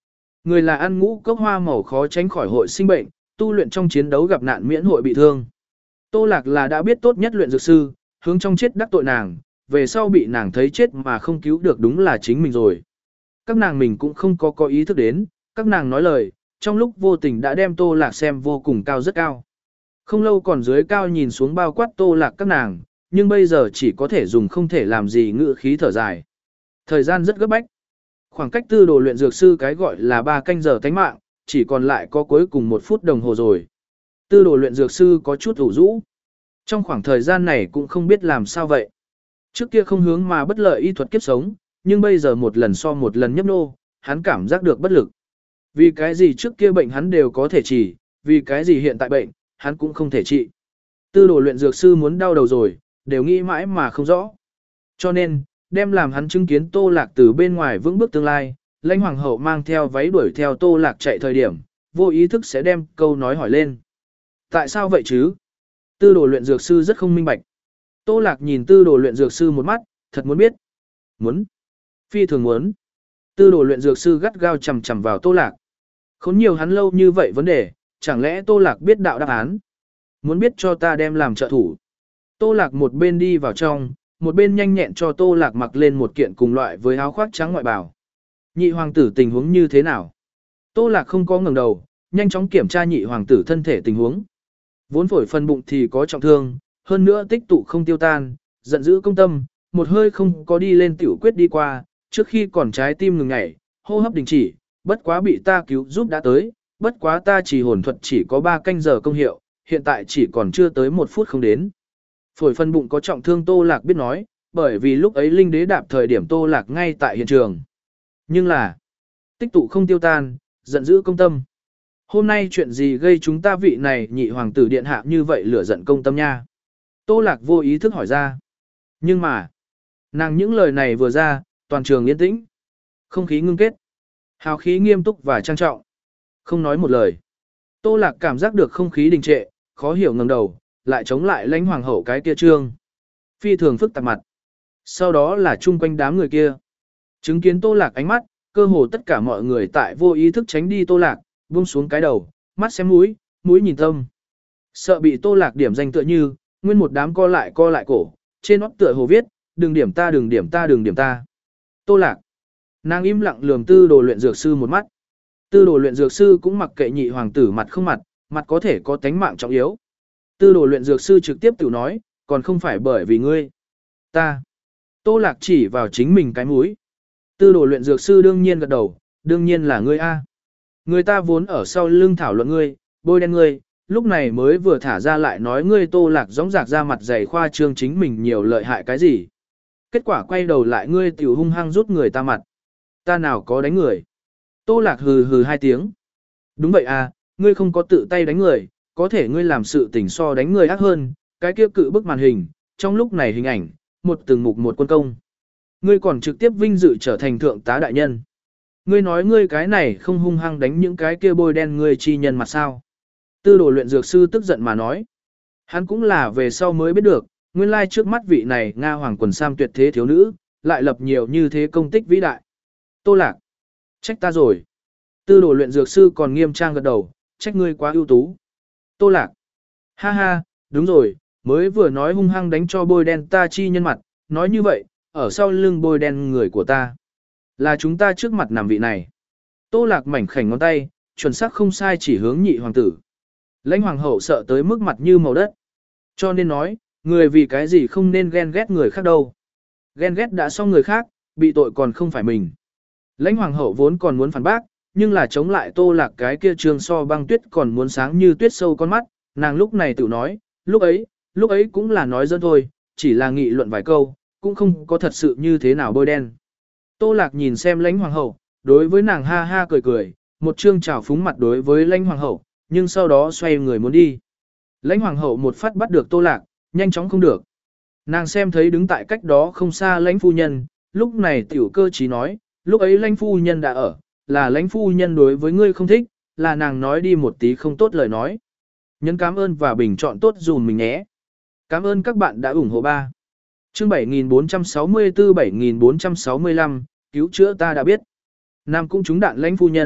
Người là ăn ngũ cốc hoa màu khó tránh khỏi hội sinh bệnh, tu luyện trong chiến đấu gặp nạn miễn hội bị thương. Tô Lạc là đã biết tốt nhất luyện dược sư, hướng trong chết đắc tội nàng, về sau bị nàng thấy chết mà không cứu được đúng là chính mình rồi. Các nàng mình cũng không có có ý thức đến, các nàng nói lời, trong lúc vô tình đã đem Tô Lạc xem vô cùng cao rất cao. Không lâu còn dưới cao nhìn xuống bao quát Tô Lạc các nàng, nhưng bây giờ chỉ có thể dùng không thể làm gì ngự khí thở dài. Thời gian rất gấp bách. Khoảng cách tư đồ luyện dược sư cái gọi là ba canh giờ tánh mạng, chỉ còn lại có cuối cùng một phút đồng hồ rồi. Tư đồ luyện dược sư có chút ủ rũ. Trong khoảng thời gian này cũng không biết làm sao vậy. Trước kia không hướng mà bất lợi y thuật kiếp sống, nhưng bây giờ một lần so một lần nhấp nô, hắn cảm giác được bất lực. Vì cái gì trước kia bệnh hắn đều có thể trị, vì cái gì hiện tại bệnh, hắn cũng không thể trị. Tư đồ luyện dược sư muốn đau đầu rồi, đều nghĩ mãi mà không rõ. Cho nên, đem làm hắn chứng kiến Tô Lạc từ bên ngoài vững bước tương lai, Lãnh Hoàng hậu mang theo váy đuổi theo Tô Lạc chạy thời điểm, vô ý thức sẽ đem câu nói hỏi lên. Tại sao vậy chứ? Tư đồ luyện dược sư rất không minh bạch. Tô Lạc nhìn tư đồ luyện dược sư một mắt, thật muốn biết. Muốn. Phi thường muốn. Tư đồ luyện dược sư gắt gao chầm chầm vào Tô Lạc. Khốn nhiều hắn lâu như vậy vấn đề, chẳng lẽ Tô Lạc biết đạo đáp án? Muốn biết cho ta đem làm trợ thủ. Tô Lạc một bên đi vào trong, một bên nhanh nhẹn cho Tô Lạc mặc lên một kiện cùng loại với áo khoác trắng ngoại bào. Nhị hoàng tử tình huống như thế nào? Tô Lạc không có ngẩng đầu, nhanh chóng kiểm tra nhị hoàng tử thân thể tình huống. Vốn phổi phần bụng thì có trọng thương, hơn nữa tích tụ không tiêu tan, giận dữ công tâm, một hơi không có đi lên tiểu quyết đi qua, trước khi còn trái tim ngừng nhảy, hô hấp đình chỉ, bất quá bị ta cứu giúp đã tới, bất quá ta chỉ hồn thuật chỉ có ba canh giờ công hiệu, hiện tại chỉ còn chưa tới một phút không đến. Phổi phần bụng có trọng thương Tô Lạc biết nói, bởi vì lúc ấy linh đế đạp thời điểm Tô Lạc ngay tại hiện trường. Nhưng là, tích tụ không tiêu tan, giận dữ công tâm. Hôm nay chuyện gì gây chúng ta vị này nhị hoàng tử điện hạ như vậy lửa giận công tâm nha? Tô Lạc vô ý thức hỏi ra. Nhưng mà, nàng những lời này vừa ra, toàn trường yên tĩnh. Không khí ngưng kết. Hào khí nghiêm túc và trang trọng. Không nói một lời. Tô Lạc cảm giác được không khí đình trệ, khó hiểu ngẩng đầu, lại chống lại Lãnh Hoàng hậu cái kia trương. Phi thường phức tạp mặt. Sau đó là chung quanh đám người kia. Chứng kiến Tô Lạc ánh mắt, cơ hồ tất cả mọi người tại vô ý thức tránh đi Tô Lạc, buông xuống cái đầu, mắt xem mũi, mũi nhìn tâm. Sợ bị Tô Lạc điểm danh tựa như, nguyên một đám co lại co lại cổ, trên nót tựa hồ viết, đừng điểm ta đừng điểm ta đừng điểm ta. Tô Lạc. Nàng im lặng lườm tư đồ luyện dược sư một mắt. Tư đồ luyện dược sư cũng mặc kệ nhị hoàng tử mặt không mặt, mặt có thể có tánh mạng trọng yếu. Tư đồ luyện dược sư trực tiếp tự nói, còn không phải bởi vì ngươi. Ta. Tô Lạc chỉ vào chính mình cái mũi. Tư đồ luyện dược sư đương nhiên gật đầu, đương nhiên là ngươi a. Người ta vốn ở sau lưng thảo luận ngươi, bôi đen ngươi, lúc này mới vừa thả ra lại nói ngươi Tô Lạc gióng giạc ra mặt dày khoa trương chính mình nhiều lợi hại cái gì. Kết quả quay đầu lại ngươi tiểu hung hăng rút người ta mặt. Ta nào có đánh người. Tô Lạc hừ hừ hai tiếng. Đúng vậy à, ngươi không có tự tay đánh người, có thể ngươi làm sự tình so đánh người ác hơn, cái kia cự bức màn hình, trong lúc này hình ảnh, một từng mục một quân công. Ngươi còn trực tiếp vinh dự trở thành thượng tá đại nhân. Ngươi nói ngươi cái này không hung hăng đánh những cái kia bôi đen ngươi chi nhân mặt sao. Tư đồ luyện dược sư tức giận mà nói. Hắn cũng là về sau mới biết được, nguyên lai trước mắt vị này Nga hoàng quần sam tuyệt thế thiếu nữ, lại lập nhiều như thế công tích vĩ đại. Tô Lạc. Trách ta rồi. Tư đồ luyện dược sư còn nghiêm trang gật đầu, trách ngươi quá ưu tú. Tô Lạc. Ha ha, đúng rồi, mới vừa nói hung hăng đánh cho bôi đen ta chi nhân mặt, nói như vậy, ở sau lưng bôi đen người của ta. Là chúng ta trước mặt nằm vị này. Tô Lạc mảnh khảnh ngón tay, chuẩn xác không sai chỉ hướng nhị hoàng tử. Lãnh hoàng hậu sợ tới mức mặt như màu đất. Cho nên nói, người vì cái gì không nên ghen ghét người khác đâu. Ghen ghét đã xong người khác, bị tội còn không phải mình. Lãnh hoàng hậu vốn còn muốn phản bác, nhưng là chống lại Tô Lạc cái kia trường so băng tuyết còn muốn sáng như tuyết sâu con mắt, nàng lúc này tự nói, lúc ấy, lúc ấy cũng là nói dân thôi, chỉ là nghị luận vài câu, cũng không có thật sự như thế nào bôi đen. Tô Lạc nhìn xem Lãnh hoàng hậu, đối với nàng ha ha cười cười, một trương trào phúng mặt đối với Lãnh hoàng hậu, nhưng sau đó xoay người muốn đi. Lãnh hoàng hậu một phát bắt được Tô Lạc, nhanh chóng không được. Nàng xem thấy đứng tại cách đó không xa Lãnh phu nhân, lúc này tiểu cơ trí nói, lúc ấy Lãnh phu nhân đã ở, là Lãnh phu nhân đối với ngươi không thích, là nàng nói đi một tí không tốt lời nói. Nhấn cảm ơn và bình chọn tốt dùm mình nhé. Cảm ơn các bạn đã ủng hộ ba. Chương bảy nghìn bốn trăm sáu mươi tư bảy nghìn bốn trăm sáu mươi lăm, cứu chữa ta đã biết. Nam cũng trúng đạn Lãnh phu nhân,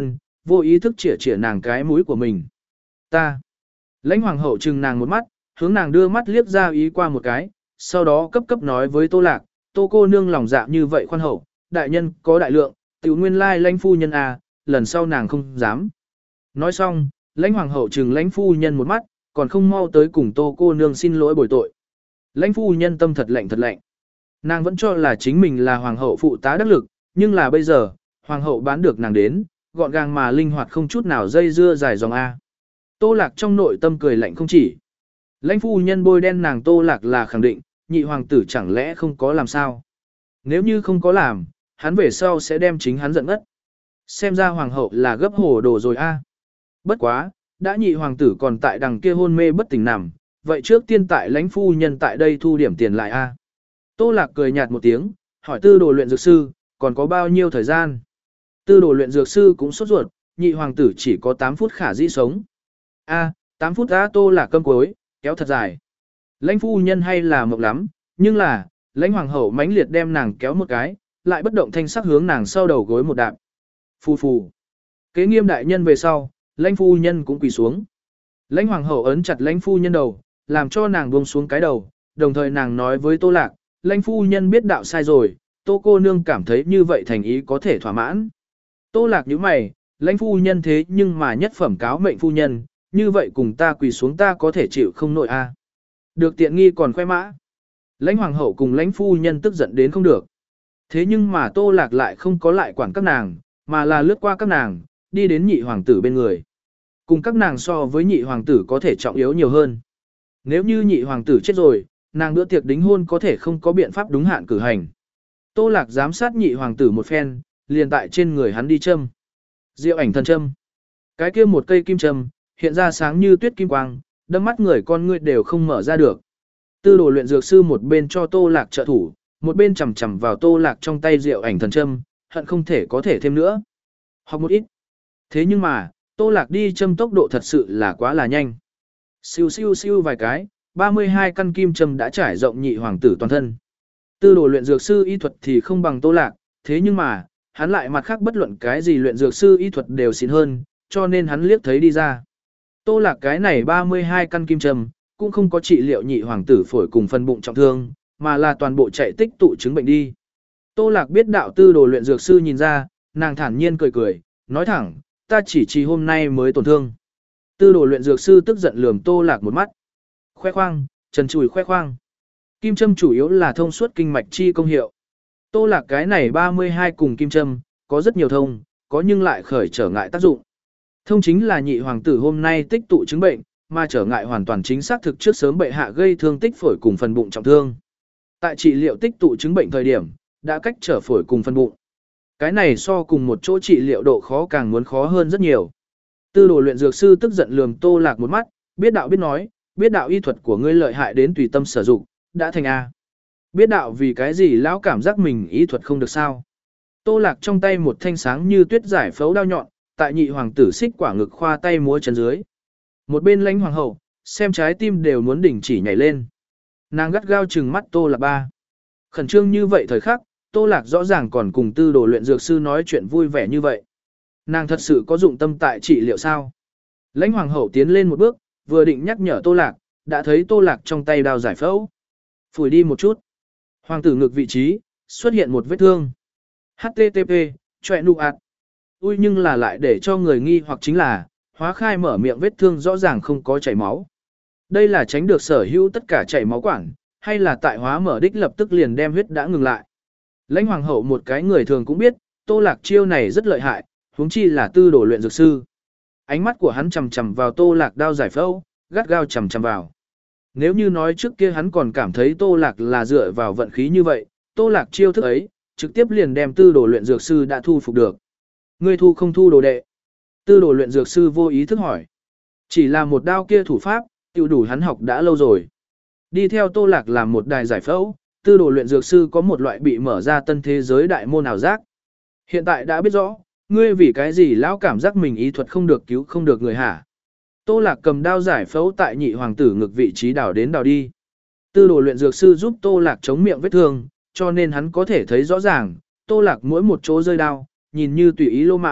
vô ý thức chĩa chĩa nàng cái mũi của mình. Ta. Lãnh hoàng hậu trừng nàng một mắt, hướng nàng đưa mắt liếc ra ý qua một cái, sau đó cấp cấp nói với Tô Lạc, Tô cô nương lòng dạ như vậy khoan hậu, đại nhân có đại lượng, tiểu nguyên lai lãnh phu nhân à, lần sau nàng không dám. Nói xong, lãnh hoàng hậu trừng lãnh phu nhân một mắt, còn không mau tới cùng Tô cô nương xin lỗi bồi tội. Lãnh phu nhân tâm thật lạnh thật lạnh. Nàng vẫn cho là chính mình là hoàng hậu phụ tá đắc lực, nhưng là bây giờ, hoàng hậu bán được nàng đến, gọn gàng mà linh hoạt không chút nào dây dưa dài dòng A. Tô Lạc trong nội tâm cười lạnh không chỉ. Lãnh phu nhân bôi đen nàng Tô Lạc là khẳng định, nhị hoàng tử chẳng lẽ không có làm sao. Nếu như không có làm, hắn về sau sẽ đem chính hắn giận ngất. Xem ra hoàng hậu là gấp hồ đồ rồi A. Bất quá, đã nhị hoàng tử còn tại đằng kia hôn mê bất tỉnh nằm, vậy trước tiên tại lãnh phu nhân tại đây thu điểm tiền lại A. Tô Lạc cười nhạt một tiếng, hỏi tư đồ luyện dược sư, còn có bao nhiêu thời gian? Tư đồ luyện dược sư cũng sốt ruột, nhị hoàng tử chỉ có tám phút khả dĩ sống. A, tám phút đã Tô Lạc câm cuối, kéo thật dài. Lãnh phu nhân hay là mộng lắm, nhưng là, lãnh hoàng hậu mãnh liệt đem nàng kéo một cái, lại bất động thanh sắc hướng nàng sau đầu gối một đạp. Phù phù. Kế nghiêm đại nhân về sau, lãnh phu nhân cũng quỳ xuống. Lãnh hoàng hậu ấn chặt lãnh phu nhân đầu, làm cho nàng buông xuống cái đầu, đồng thời nàng nói với Tô Lạc, lãnh phu nhân biết đạo sai rồi, Tô cô nương cảm thấy như vậy thành ý có thể thỏa mãn. Tô Lạc nhíu mày, lãnh phu nhân thế nhưng mà nhất phẩm cáo mệnh phu nhân, như vậy cùng ta quỳ xuống ta có thể chịu không nổi a. Được tiện nghi còn khoe mã. Lãnh hoàng hậu cùng lãnh phu nhân tức giận đến không được. Thế nhưng mà Tô Lạc lại không có lại quản các nàng, mà là lướt qua các nàng, đi đến nhị hoàng tử bên người. Cùng các nàng so với nhị hoàng tử có thể trọng yếu nhiều hơn. Nếu như nhị hoàng tử chết rồi, nàng bữa tiệc đính hôn có thể không có biện pháp đúng hạn cử hành. Tô Lạc giám sát nhị hoàng tử một phen, liền tại trên người hắn đi châm. Diệu ảnh thần châm. Cái kia một cây kim châm, hiện ra sáng như tuyết kim quang, đâm mắt người con ngươi đều không mở ra được. Tư đồ luyện dược sư một bên cho Tô Lạc trợ thủ, một bên chầm chầm vào Tô Lạc trong tay diệu ảnh thần châm, hận không thể có thể thêm nữa. Học một ít. Thế nhưng mà, Tô Lạc đi châm tốc độ thật sự là quá là nhanh. Siêu siêu siêu vài cái, ba mươi hai căn kim châm đã trải rộng nhị hoàng tử toàn thân. Tư đồ luyện dược sư y thuật thì không bằng Tô Lạc, thế nhưng mà, hắn lại mặt khác bất luận cái gì luyện dược sư y thuật đều xịn hơn, cho nên hắn liếc thấy đi ra. Tô Lạc cái này ba mươi hai căn kim châm, cũng không có trị liệu nhị hoàng tử phổi cùng phân bụng trọng thương, mà là toàn bộ chạy tích tụ chứng bệnh đi. Tô Lạc biết đạo tư đồ luyện dược sư nhìn ra, nàng thản nhiên cười cười, nói thẳng, ta chỉ chỉ hôm nay mới tổn thương. Tư đồ luyện dược sư tức giận lườm Tô Lạc một mắt. Khoe khoang, trần chùi khoe khoang. Kim châm chủ yếu là thông suốt kinh mạch chi công hiệu. Tô Lạc cái này ba mươi hai cùng kim châm, có rất nhiều thông, có nhưng lại khởi trở ngại tác dụng. Thông chính là nhị hoàng tử hôm nay tích tụ chứng bệnh, mà trở ngại hoàn toàn chính xác thực trước sớm bệ hạ gây thương tích phổi cùng phần bụng trọng thương. Tại trị liệu tích tụ chứng bệnh thời điểm, đã cách trở phổi cùng phần bụng. Cái này so cùng một chỗ trị liệu độ khó càng muốn khó hơn rất nhiều. Tư đồ luyện dược sư tức giận lườm Tô Lạc một mắt, biết đạo biết nói, biết đạo y thuật của ngươi lợi hại đến tùy tâm sử dụng, đã thành A. Biết đạo vì cái gì lão cảm giác mình y thuật không được sao. Tô Lạc trong tay một thanh sáng như tuyết giải phẫu đao nhọn, tại nhị hoàng tử xích quả ngực khoa tay múa chân dưới. Một bên lãnh hoàng hậu, xem trái tim đều muốn đỉnh chỉ nhảy lên. Nàng gắt gao trừng mắt Tô Lạc ba. Khẩn trương như vậy thời khắc, Tô Lạc rõ ràng còn cùng tư đồ luyện dược sư nói chuyện vui vẻ như vậy. Nàng thật sự có dụng tâm tại trị liệu sao? Lãnh hoàng hậu tiến lên một bước, vừa định nhắc nhở Tô Lạc, đã thấy Tô Lạc trong tay đao giải phẫu. Phủi đi một chút. Hoàng tử ngực vị trí, xuất hiện một vết thương. hát tê tê pê, chọe nụ ạt. Ui nhưng là lại để cho người nghi hoặc chính là, hóa khai mở miệng vết thương rõ ràng không có chảy máu. Đây là tránh được sở hữu tất cả chảy máu quản, hay là tại hóa mở đích lập tức liền đem huyết đã ngừng lại. Lãnh hoàng hậu một cái người thường cũng biết, Tô Lạc chiêu này rất lợi hại, huống chi là tư đồ luyện dược sư. Ánh mắt của hắn chằm chằm vào Tô Lạc đao giải phẫu, gắt gao chằm chằm vào. Nếu như nói trước kia hắn còn cảm thấy Tô Lạc là dựa vào vận khí như vậy, Tô Lạc chiêu thức ấy, trực tiếp liền đem tư đồ luyện dược sư đã thu phục được. Ngươi thu không thu đồ đệ? Tư đồ luyện dược sư vô ý thức hỏi. Chỉ là một đao kia thủ pháp, tiêu đủ hắn học đã lâu rồi. Đi theo Tô Lạc làm một đài giải phẫu, tư đồ luyện dược sư có một loại bị mở ra tân thế giới đại môn ảo giác. Hiện tại đã biết rõ, ngươi vì cái gì lão cảm giác mình ý thuật không được cứu không được người hả? Tô Lạc cầm đao giải phẫu tại nhị hoàng tử ngực vị trí đảo đến đảo đi. Tư đồ luyện dược sư giúp Tô Lạc chống miệng vết thương, cho nên hắn có thể thấy rõ ràng, Tô Lạc mỗi một chỗ rơi đao, nhìn như tùy ý lô mãng,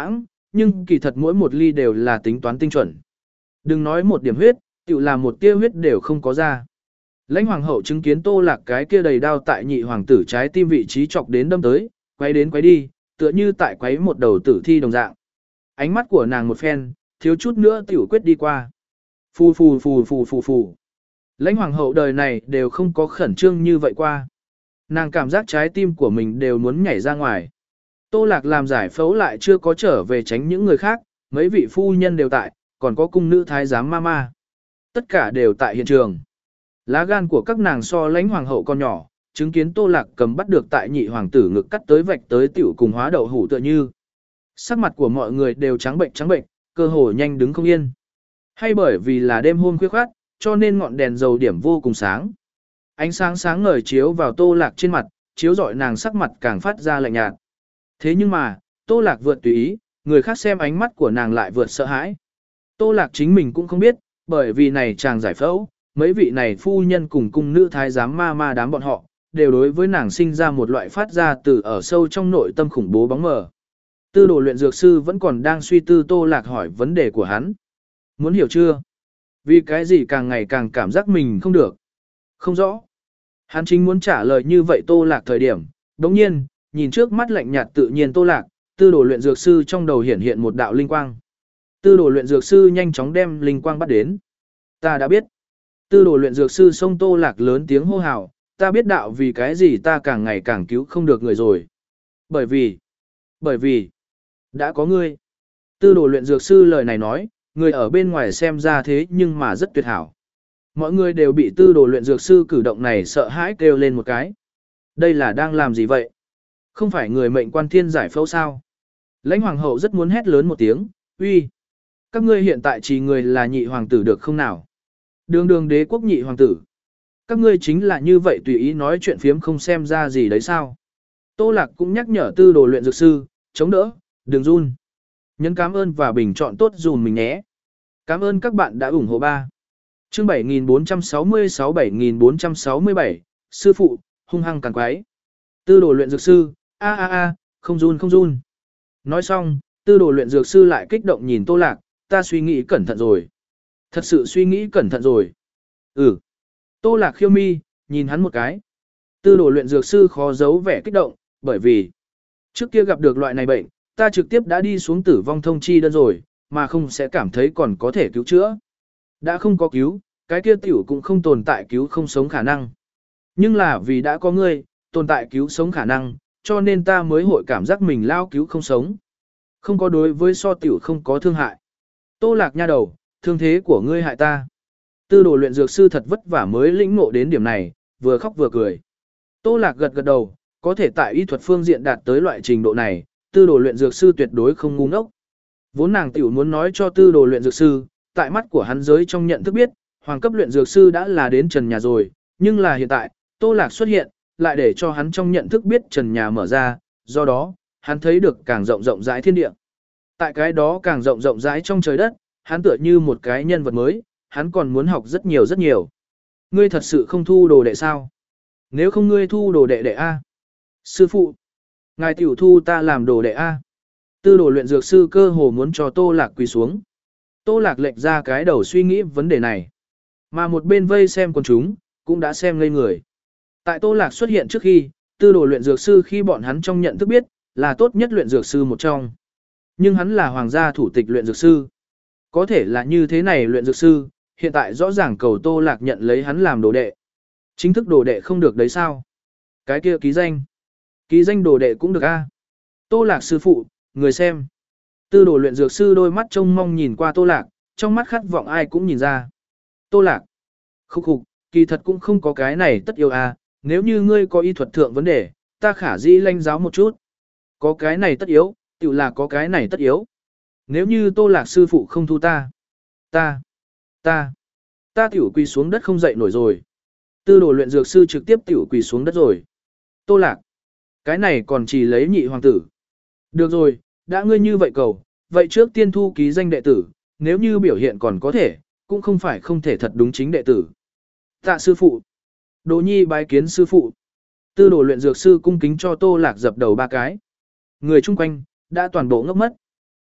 nhưng kỳ thật mỗi một ly đều là tính toán tinh chuẩn. Đừng nói một điểm huyết, tự là một tia huyết đều không có ra. Lãnh hoàng hậu chứng kiến Tô Lạc cái kia đầy đao tại nhị hoàng tử trái tim vị trí chọc đến đâm tới, quay đến quay đi, tựa như tại quấy một đầu tử thi đồng dạng. Ánh mắt của nàng một phen, thiếu chút nữa tiểu quyết đi qua. Phù phù phù phù phù phù. Lãnh hoàng hậu đời này đều không có khẩn trương như vậy qua. Nàng cảm giác trái tim của mình đều muốn nhảy ra ngoài. Tô Lạc làm giải phẫu lại chưa có trở về tránh những người khác, mấy vị phu nhân đều tại, còn có cung nữ thái giám mama. Tất cả đều tại hiện trường. Lá gan của các nàng so lãnh hoàng hậu con nhỏ, chứng kiến Tô Lạc cầm bắt được tại nhị hoàng tử ngực cắt tới vạch tới tiểu cùng hóa đậu hủ tựa như. Sắc mặt của mọi người đều trắng bệnh trắng bệnh, cơ hồ nhanh đứng không yên. Hay bởi vì là đêm hôm khuya khoát, cho nên ngọn đèn dầu điểm vô cùng sáng. Ánh sáng sáng ngời chiếu vào Tô Lạc trên mặt, chiếu rọi nàng sắc mặt càng phát ra lạnh nhạt. Thế nhưng mà, Tô Lạc vượt tùy ý, người khác xem ánh mắt của nàng lại vượt sợ hãi. Tô Lạc chính mình cũng không biết, bởi vì này chàng giải phẫu, mấy vị này phu nhân cùng cung nữ thái giám ma ma đám bọn họ, đều đối với nàng sinh ra một loại phát ra từ ở sâu trong nội tâm khủng bố bóng mờ. Tư đồ luyện dược sư vẫn còn đang suy tư Tô Lạc hỏi vấn đề của hắn. Muốn hiểu chưa? Vì cái gì càng ngày càng cảm giác mình không được. Không rõ. Hắn chính muốn trả lời như vậy Tô Lạc thời điểm. Đồng nhiên, nhìn trước mắt lạnh nhạt tự nhiên Tô Lạc, tư đồ luyện dược sư trong đầu hiển hiện một đạo linh quang. Tư đồ luyện dược sư nhanh chóng đem linh quang bắt đến. Ta đã biết. Tư đồ luyện dược sư xông Tô Lạc lớn tiếng hô hào, ta biết đạo vì cái gì ta càng ngày càng cứu không được người rồi. Bởi vì, bởi vì, đã có ngươi. Tư đồ luyện dược sư lời này nói, người ở bên ngoài xem ra thế nhưng mà rất tuyệt hảo. Mọi người đều bị tư đồ luyện dược sư cử động này sợ hãi kêu lên một cái. Đây là đang làm gì vậy? Không phải người mệnh quan thiên giải phẫu sao? Lãnh hoàng hậu rất muốn hét lớn một tiếng, uy. Các ngươi hiện tại chỉ người là nhị hoàng tử được không nào? Đường đường đế quốc nhị hoàng tử. Các ngươi chính là như vậy tùy ý nói chuyện phiếm không xem ra gì đấy sao? Tô Lạc cũng nhắc nhở tư đồ luyện dược sư, chống đỡ, đừng run. Nhấn cảm ơn và bình chọn tốt dùm mình nhé. Cảm ơn các bạn đã ủng hộ ba. Chương bảy nghìn bốn trăm sáu mươi sáu bảy nghìn bốn trăm sáu mươi bảy, sư phụ, hung hăng càng quái. Tư đồ luyện dược sư, a a a, không run không run. Nói xong, tư đồ luyện dược sư lại kích động nhìn Tô Lạc, ta suy nghĩ cẩn thận rồi. Thật sự suy nghĩ cẩn thận rồi. Ừ. Tô Lạc khiêu mi, nhìn hắn một cái. Tư đồ luyện dược sư khó giấu vẻ kích động, bởi vì trước kia gặp được loại này bệnh, ta trực tiếp đã đi xuống tử vong thông chi đơn rồi, mà không sẽ cảm thấy còn có thể cứu chữa. Đã không có cứu, cái kia tiểu cũng không tồn tại cứu không sống khả năng. Nhưng là vì đã có ngươi, tồn tại cứu sống khả năng, cho nên ta mới hội cảm giác mình lao cứu không sống. Không có đối với so tiểu không có thương hại. Tô Lạc nha đầu, thương thế của ngươi hại ta. Tư đồ luyện dược sư thật vất vả mới lĩnh ngộ đến điểm này, vừa khóc vừa cười. Tô Lạc gật gật đầu, có thể tại y thuật phương diện đạt tới loại trình độ này, tư đồ luyện dược sư tuyệt đối không ngu ngốc. Vốn nàng tiểu muốn nói cho tư đồ luyện dược sư, tại mắt của hắn giới trong nhận thức biết, hoàng cấp luyện dược sư đã là đến trần nhà rồi, nhưng là hiện tại, Tô Lạc xuất hiện, lại để cho hắn trong nhận thức biết trần nhà mở ra, do đó, hắn thấy được càng rộng rộng rãi thiên địa. Tại cái đó càng rộng rộng rãi trong trời đất, hắn tựa như một cái nhân vật mới, hắn còn muốn học rất nhiều rất nhiều. Ngươi thật sự không thu đồ đệ sao? Nếu không ngươi thu đồ đệ đệ A. Sư phụ, ngài tiểu thu ta làm đồ đệ A. Tư đồ luyện dược sư cơ hồ muốn cho Tô Lạc quỳ xuống. Tô Lạc lệch ra cái đầu suy nghĩ vấn đề này. Mà một bên vây xem con chúng, cũng đã xem ngây người. Tại Tô Lạc xuất hiện trước khi, tư đồ luyện dược sư khi bọn hắn trong nhận thức biết, là tốt nhất luyện dược sư một trong. Nhưng hắn là hoàng gia thủ tịch luyện dược sư. Có thể là như thế này luyện dược sư, hiện tại rõ ràng cầu Tô Lạc nhận lấy hắn làm đồ đệ. Chính thức đồ đệ không được đấy sao? Cái kia ký danh. Ký danh đồ đệ cũng được a. Tô Lạc sư phụ, người xem. Tư đồ luyện dược sư đôi mắt trông mong nhìn qua Tô Lạc, trong mắt khát vọng ai cũng nhìn ra. Tô Lạc. Khúc khục, kỳ thật cũng không có cái này tất yêu a. Nếu như ngươi có y thuật thượng vấn đề, ta khả dĩ lanh giáo một chút. Có cái này tất yếu, tự là có cái này tất yếu. Nếu như Tô Lạc sư phụ không thu ta, ta, ta, ta tiểu quỳ xuống đất không dậy nổi rồi. Tư đồ luyện dược sư trực tiếp tiểu quỳ xuống đất rồi. Tô Lạc, cái này còn chỉ lấy nhị hoàng tử. Được rồi, đã ngươi như vậy cầu, vậy trước tiên thu ký danh đệ tử, nếu như biểu hiện còn có thể, cũng không phải không thể thật đúng chính đệ tử. Tạ sư phụ. Đồ nhi bái kiến sư phụ. Tư đồ luyện dược sư cung kính cho Tô Lạc dập đầu ba cái. Người chung quanh, đã toàn bộ ngốc mất.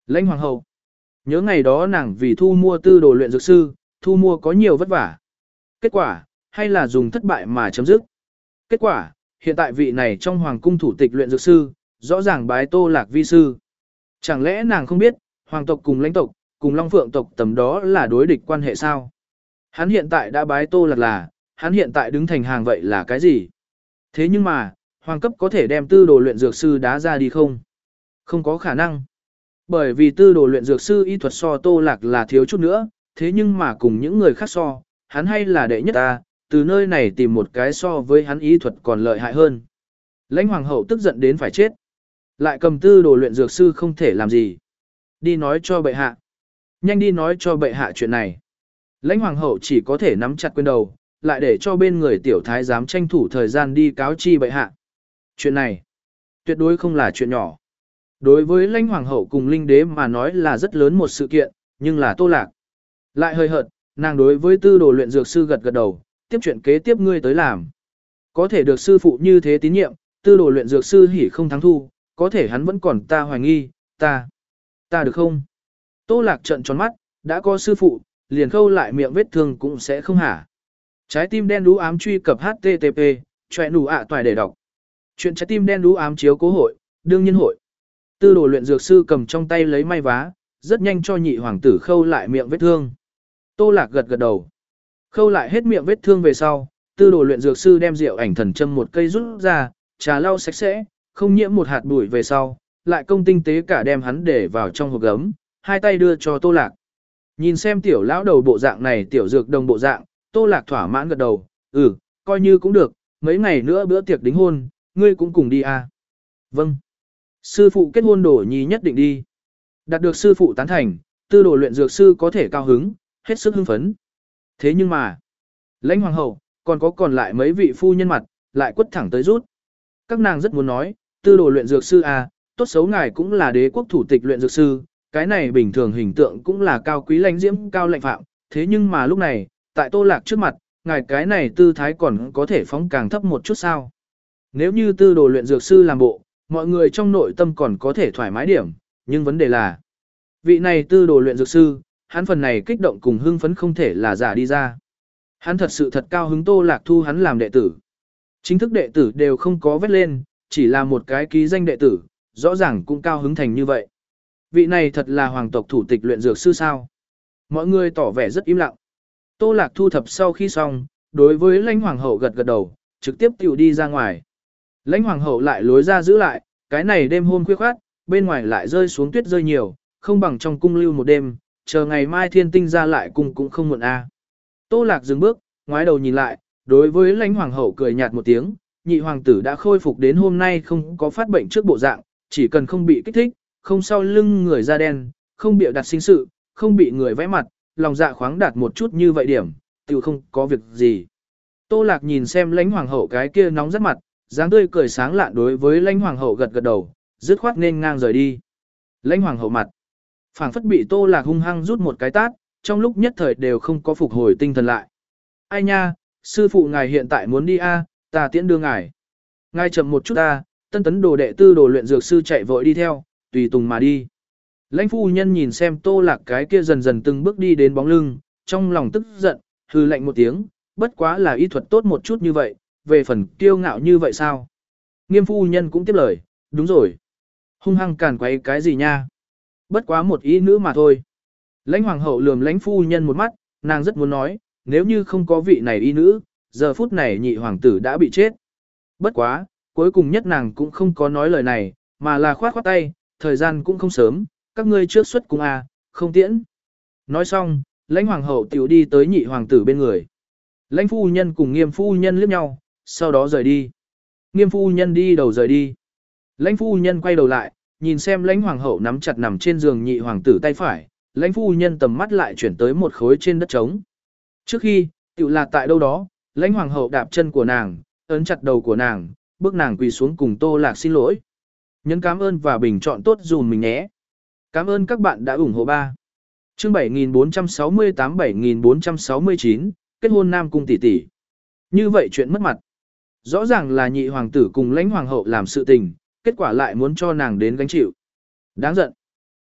Lãnh hoàng hậu. Nhớ ngày đó nàng vì thu mua tư đồ luyện dược sư, thu mua có nhiều vất vả. Kết quả, hay là dùng thất bại mà chấm dứt. Kết quả, hiện tại vị này trong hoàng cung thủ tịch luyện dược sư, rõ ràng bái Tô Lạc vi sư. Chẳng lẽ nàng không biết, hoàng tộc cùng lãnh tộc, cùng Long Phượng tộc tầm đó là đối địch quan hệ sao? Hắn hiện tại đã bái Tô Lạc là, hắn hiện tại đứng thành hàng vậy là cái gì? Thế nhưng mà, hoàng cấp có thể đem tư đồ luyện dược sư đá ra đi không? Không có khả năng. Bởi vì tư đồ luyện dược sư y thuật so Tô Lạc là thiếu chút nữa, thế nhưng mà cùng những người khác so, hắn hay là đệ nhất ta, từ nơi này tìm một cái so với hắn y thuật còn lợi hại hơn. Lãnh hoàng hậu tức giận đến phải chết. Lại cầm tư đồ luyện dược sư không thể làm gì. Đi nói cho bệ hạ. Nhanh đi nói cho bệ hạ chuyện này. Lãnh hoàng hậu chỉ có thể nắm chặt quyền đầu, lại để cho bên người tiểu thái giám tranh thủ thời gian đi cáo chi bệ hạ. Chuyện này, tuyệt đối không là chuyện nhỏ. Đối với lãnh hoàng hậu cùng linh đế mà nói là rất lớn một sự kiện, nhưng là Tô Lạc. Lại hơi hợt, nàng đối với tư đồ luyện dược sư gật gật đầu, tiếp chuyện kế tiếp ngươi tới làm. Có thể được sư phụ như thế tín nhiệm, tư đồ luyện dược sư hỉ không thắng thu, có thể hắn vẫn còn ta hoài nghi, ta, ta được không? Tô Lạc trợn tròn mắt, đã có sư phụ, liền khâu lại miệng vết thương cũng sẽ không hả. Trái tim đen đú ám truy cập http, choẹ nụ ạ toài để đọc. Chuyện trái tim đen đú ám chiếu cố hội, đương nhiên hội. Tư đồ luyện dược sư cầm trong tay lấy may vá, rất nhanh cho nhị hoàng tử khâu lại miệng vết thương. Tô Lạc gật gật đầu. Khâu lại hết miệng vết thương về sau, tư đồ luyện dược sư đem rượu ảnh thần châm một cây rút ra, trà lau sạch sẽ, không nhiễm một hạt bụi về sau, lại công tinh tế cả đem hắn để vào trong hộp gấm, hai tay đưa cho Tô Lạc. Nhìn xem tiểu lão đầu bộ dạng này tiểu dược đồng bộ dạng, Tô Lạc thỏa mãn gật đầu, ừ, coi như cũng được, mấy ngày nữa bữa tiệc đính hôn, ngươi cũng cùng đi à. Vâng. Sư phụ kết hôn đổ nhi nhất định đi. Đạt được sư phụ tán thành, tư đồ luyện dược sư có thể cao hứng, hết sức hưng phấn. Thế nhưng mà, lãnh hoàng hậu, còn có còn lại mấy vị phu nhân mặt, lại quất thẳng tới rút. Các nàng rất muốn nói, tư đồ luyện dược sư à, tốt xấu ngài cũng là đế quốc thủ tịch luyện dược sư, cái này bình thường hình tượng cũng là cao quý lãnh diễm cao lãnh phạm, thế nhưng mà lúc này, tại Tô Lạc trước mặt, ngài cái này tư thái còn có thể phóng càng thấp một chút sao. Nếu như tư đồ luyện dược sư làm bộ, mọi người trong nội tâm còn có thể thoải mái điểm, nhưng vấn đề là, vị này tư đồ luyện dược sư, hắn phần này kích động cùng hưng phấn không thể là giả đi ra. Hắn thật sự thật cao hứng Tô Lạc thu hắn làm đệ tử. Chính thức đệ tử đều không có vết lên, chỉ là một cái ký danh đệ tử, rõ ràng cũng cao hứng thành như vậy. Vị này thật là hoàng tộc thủ tịch luyện dược sư sao? Mọi người tỏ vẻ rất im lặng. Tô Lạc thu thập sau khi xong, đối với lãnh hoàng hậu gật gật đầu, trực tiếp tiểu đi ra ngoài. Lãnh hoàng hậu lại lối ra giữ lại, cái này đêm hôm khuya khoát, bên ngoài lại rơi xuống tuyết rơi nhiều, không bằng trong cung lưu một đêm, chờ ngày mai thiên tinh ra lại cung cũng không muộn a. Tô Lạc dừng bước, ngoái đầu nhìn lại, đối với lãnh hoàng hậu cười nhạt một tiếng, nhị hoàng tử đã khôi phục đến hôm nay không có phát bệnh trước bộ dạng, chỉ cần không bị kích thích, không sau lưng người da đen, không bị đặt sinh sự, không bị người vẽ mặt, lòng dạ khoáng đạt một chút như vậy điểm, tự không có việc gì. Tô Lạc nhìn xem lãnh hoàng hậu cái kia nóng rất mặt, dáng tươi cười sáng lạn đối với lãnh hoàng hậu gật gật đầu, dứt khoát nên ngang rời đi. Lãnh hoàng hậu mặt, phảng phất bị Tô Lạc hung hăng rút một cái tát, trong lúc nhất thời đều không có phục hồi tinh thần lại. Ai nha, sư phụ ngài hiện tại muốn đi a, ta tiễn đưa ngài. Ngài chậm một chút ta, tân tấn đồ đệ tư đồ luyện dược sư chạy vội đi theo, tùy tùng mà đi. Lãnh phu nhân nhìn xem Tô Lạc cái kia dần dần từng bước đi đến bóng lưng, trong lòng tức giận, hừ lạnh một tiếng, bất quá là y thuật tốt một chút như vậy, về phần kiêu ngạo như vậy sao? Nghiêm phu nhân cũng tiếp lời, đúng rồi. Hung hăng càn quấy cái gì nha? Bất quá một ý nữ mà thôi. Lãnh hoàng hậu lườm lãnh phu nhân một mắt, nàng rất muốn nói, nếu như không có vị này y nữ, giờ phút này nhị hoàng tử đã bị chết. Bất quá, cuối cùng nhất nàng cũng không có nói lời này, mà là khoát khoát tay, thời gian cũng không sớm, các ngươi trước xuất cung à, không tiễn. Nói xong, lãnh hoàng hậu tiểu đi tới nhị hoàng tử bên người. Lãnh phu nhân cùng nghiêm phu nhân liếc nhau, sau đó rời đi. Nghiêm phu nhân đi đầu rời đi. Lãnh phu nhân quay đầu lại, nhìn xem lãnh hoàng hậu nắm chặt nằm trên giường nhị hoàng tử tay phải, lãnh phu nhân tầm mắt lại chuyển tới một khối trên đất trống. Trước khi, tiểu là tại đâu đó, lãnh hoàng hậu đạp chân của nàng, ấn chặt đầu của nàng, bước nàng quỳ xuống cùng Tô Lạc xin lỗi. Nhấn cảm ơn và bình chọn tốt dùm mình nhé. Cảm ơn các bạn đã ủng hộ ba. Chương bảy nghìn bốn trăm sáu mươi tám bảy nghìn bốn trăm sáu mươi chín, kết hôn nam cung tỷ tỷ. Như vậy chuyện mất mặt. Rõ ràng là nhị hoàng tử cùng lãnh hoàng hậu làm sự tình, kết quả lại muốn cho nàng đến gánh chịu. Đáng giận.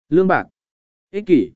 Lương bạc. Ích kỷ.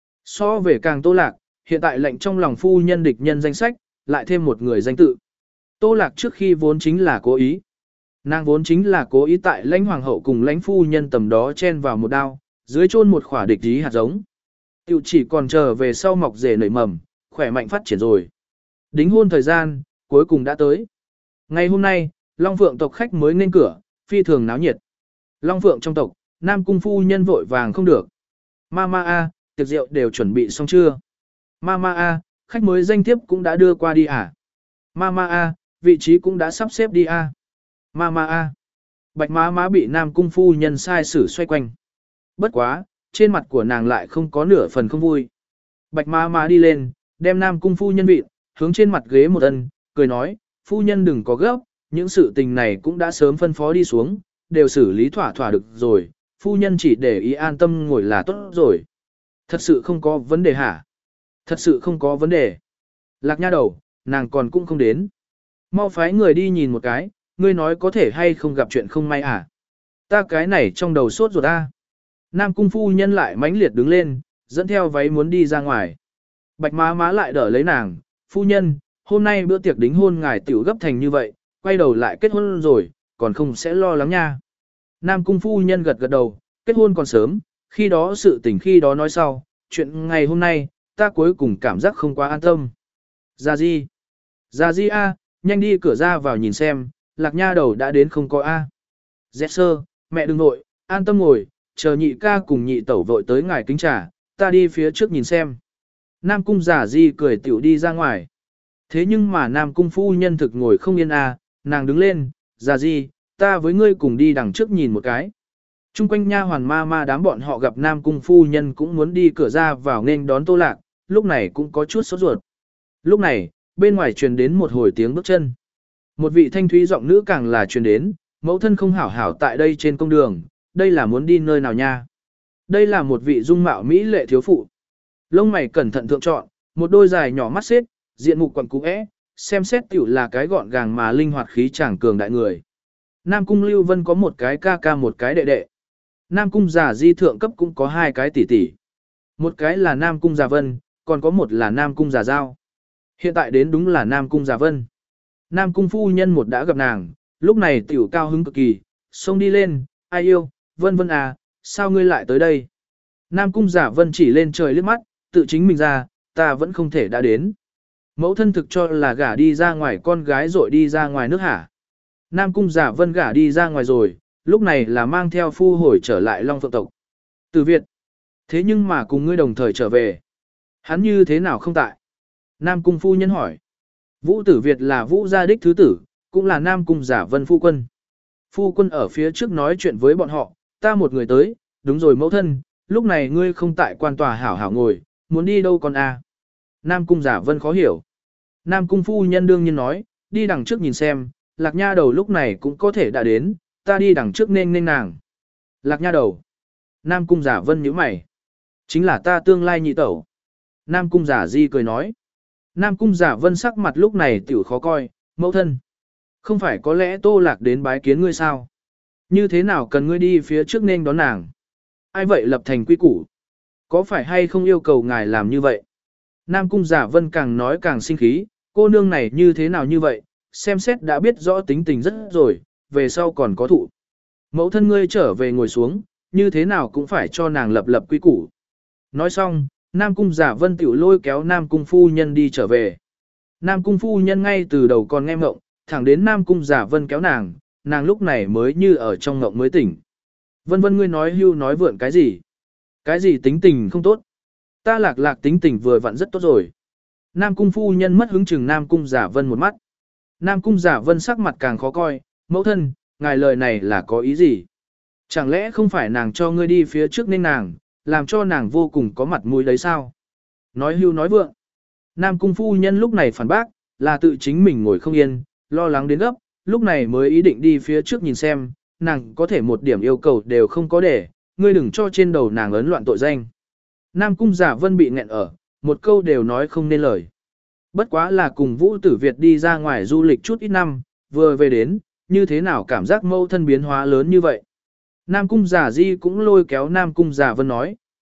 So về càng Tô Lạc, hiện tại lệnh trong lòng phu nhân địch nhân danh sách, lại thêm một người danh tự. Tô Lạc trước khi vốn chính là cố ý. Nàng vốn chính là cố ý tại lãnh hoàng hậu cùng lãnh phu nhân tầm đó chen vào một đao, dưới chôn một khỏa địch ý hạt giống. Tiểu chỉ còn chờ về sau mọc rể nảy mầm, khỏe mạnh phát triển rồi. Đính hôn thời gian, cuối cùng đã tới. Ngày hôm nay, Long Phượng tộc khách mới nên cửa, phi thường náo nhiệt. Long Phượng trong tộc, Nam Cung phu nhân vội vàng không được. Mama A, tiệc rượu đều chuẩn bị xong chưa? Mama A, khách mới danh thiếp cũng đã đưa qua đi à? Mama A, vị trí cũng đã sắp xếp đi à? Mama A. Bạch má má bị Nam Cung phu nhân sai sử xoay quanh. Bất quá, trên mặt của nàng lại không có nửa phần không vui. Bạch má má đi lên, đem Nam Cung phu nhân vịn, hướng trên mặt ghế một ân, cười nói, phu nhân đừng có gấp, những sự tình này cũng đã sớm phân phó đi xuống, đều xử lý thỏa thỏa được rồi, phu nhân chỉ để ý an tâm ngồi là tốt rồi. Thật sự không có vấn đề hả? Thật sự không có vấn đề. Lạc nha đầu, nàng còn cũng không đến. Mau phái người đi nhìn một cái, ngươi nói có thể hay không gặp chuyện không may à? Ta cái này trong đầu sốt rồi ta. Nam Cung phu nhân lại mãnh liệt đứng lên, dẫn theo váy muốn đi ra ngoài. Bạch má má lại đỡ lấy nàng, phu nhân, hôm nay bữa tiệc đính hôn ngài tiểu gấp thành như vậy, quay đầu lại kết hôn rồi, còn không sẽ lo lắng nha. Nam Cung phu nhân gật gật đầu, kết hôn còn sớm, khi đó sự tình khi đó nói sau, chuyện ngày hôm nay, ta cuối cùng cảm giác không quá an tâm. Gia Di, Gia Di A, nhanh đi cửa ra vào nhìn xem, Lạc nha đầu đã đến không có A. Dẹt sơ, mẹ đừng nội, an tâm ngồi, chờ nhị ca cùng nhị tẩu vội tới ngài kính trà, ta đi phía trước nhìn xem. Nam Cung Giả Di cười tiểu đi ra ngoài. Thế nhưng mà Nam Cung phu nhân thực ngồi không yên A, nàng đứng lên, Giả Di, ta với ngươi cùng đi đằng trước nhìn một cái. Trung quanh nha hoàn ma ma đám bọn họ gặp Nam Cung phu nhân cũng muốn đi cửa ra vào nên đón Tô Lạc, lúc này cũng có chút sốt ruột. Lúc này, bên ngoài truyền đến một hồi tiếng bước chân. Một vị thanh thúy giọng nữ càng là truyền đến, mẫu thân không hảo hảo tại đây trên công đường, đây là muốn đi nơi nào nha. Đây là một vị dung mạo mỹ lệ thiếu phụ. Lông mày cẩn thận thượng chọn, một đôi dài nhỏ mắt xếp, diện mục quằn cũ é, xem xét tiểu là cái gọn gàng mà linh hoạt khí chàng cường đại người. Nam Cung Lưu Vân có một cái ca ca một cái đệ đệ. Nam Cung Giả Di thượng cấp cũng có hai cái tỷ tỷ. Một cái là Nam Cung Giả Vân, còn có một là Nam Cung Giả Giao. Hiện tại đến đúng là Nam Cung Giả Vân. Nam Cung phu nhân một đã gặp nàng, lúc này tiểu cao hứng cực kỳ, xông đi lên, ai yêu, Vân Vân à, sao ngươi lại tới đây? Nam Cung Giả Vân chỉ lên trời liếc mắt, tự chính mình ra, ta vẫn không thể đã đến. Mẫu thân thực cho là gả đi ra ngoài con gái rồi đi ra ngoài nước hả? Nam Cung Giả Vân gả đi ra ngoài rồi, lúc này là mang theo phu hồi trở lại Long Phượng tộc. Từ Việt. Thế nhưng mà cùng ngươi đồng thời trở về. Hắn như thế nào không tại? Nam Cung phu nhân hỏi. Vũ Tử Việt là Vũ gia đích thứ tử, cũng là Nam Cung Giả Vân phu quân. Phu quân ở phía trước nói chuyện với bọn họ, ta một người tới, đúng rồi mẫu thân, lúc này ngươi không tại quan tòa hảo hảo ngồi, muốn đi đâu con à? Nam Cung Giả Vân khó hiểu. Nam Cung phu nhân đương nhiên nói, đi đằng trước nhìn xem, Lạc nha đầu lúc này cũng có thể đã đến, ta đi đằng trước nên nên nàng. Lạc nha đầu. Nam Cung Giả Vân nhíu mày. Chính là ta tương lai nhị tẩu. Nam Cung Giả Di cười nói. Nam Cung Giả Vân sắc mặt lúc này tiểu khó coi, mẫu thân. Không phải có lẽ Tô Lạc đến bái kiến ngươi sao? Như thế nào cần ngươi đi phía trước nên đón nàng? Ai vậy lập thành quy củ? Có phải hay không yêu cầu ngài làm như vậy? Nam Cung Giả Vân càng nói càng sinh khí, cô nương này như thế nào như vậy? Xem xét đã biết rõ tính tình rất rồi, về sau còn có thụ. Mẫu thân ngươi trở về ngồi xuống, như thế nào cũng phải cho nàng lập lập quy củ. Nói xong, Nam Cung Giả Vân tiểu lôi kéo Nam Cung phu nhân đi trở về. Nam Cung phu nhân ngay từ đầu còn nghe mộng, thẳng đến Nam Cung Giả Vân kéo nàng, nàng lúc này mới như ở trong mộng mới tỉnh. Vân Vân ngươi nói hưu nói vượn cái gì? Cái gì tính tình không tốt? Ta Lạc Lạc tính tình vừa vặn rất tốt rồi. Nam Cung phu nhân mất hứng chừng Nam Cung Giả Vân một mắt. Nam Cung Giả Vân sắc mặt càng khó coi, mẫu thân, ngài lời này là có ý gì? Chẳng lẽ không phải nàng cho ngươi đi phía trước nên nàng, làm cho nàng vô cùng có mặt mũi đấy sao? Nói hưu nói vượng. Nam Cung phu nhân lúc này phản bác, là tự chính mình ngồi không yên, lo lắng đến gấp, lúc này mới ý định đi phía trước nhìn xem, nàng có thể một điểm yêu cầu đều không có để, ngươi đừng cho trên đầu nàng ấn loạn tội danh. Nam Cung Giả Vân bị nghẹn ở, một câu đều nói không nên lời. Bất quá là cùng Vũ Tử Việt đi ra ngoài du lịch chút ít năm, vừa về đến, như thế nào cảm giác mâu thân biến hóa lớn như vậy. Nam Cung Giả Di cũng lôi kéo Nam Cung Giả Vân nói,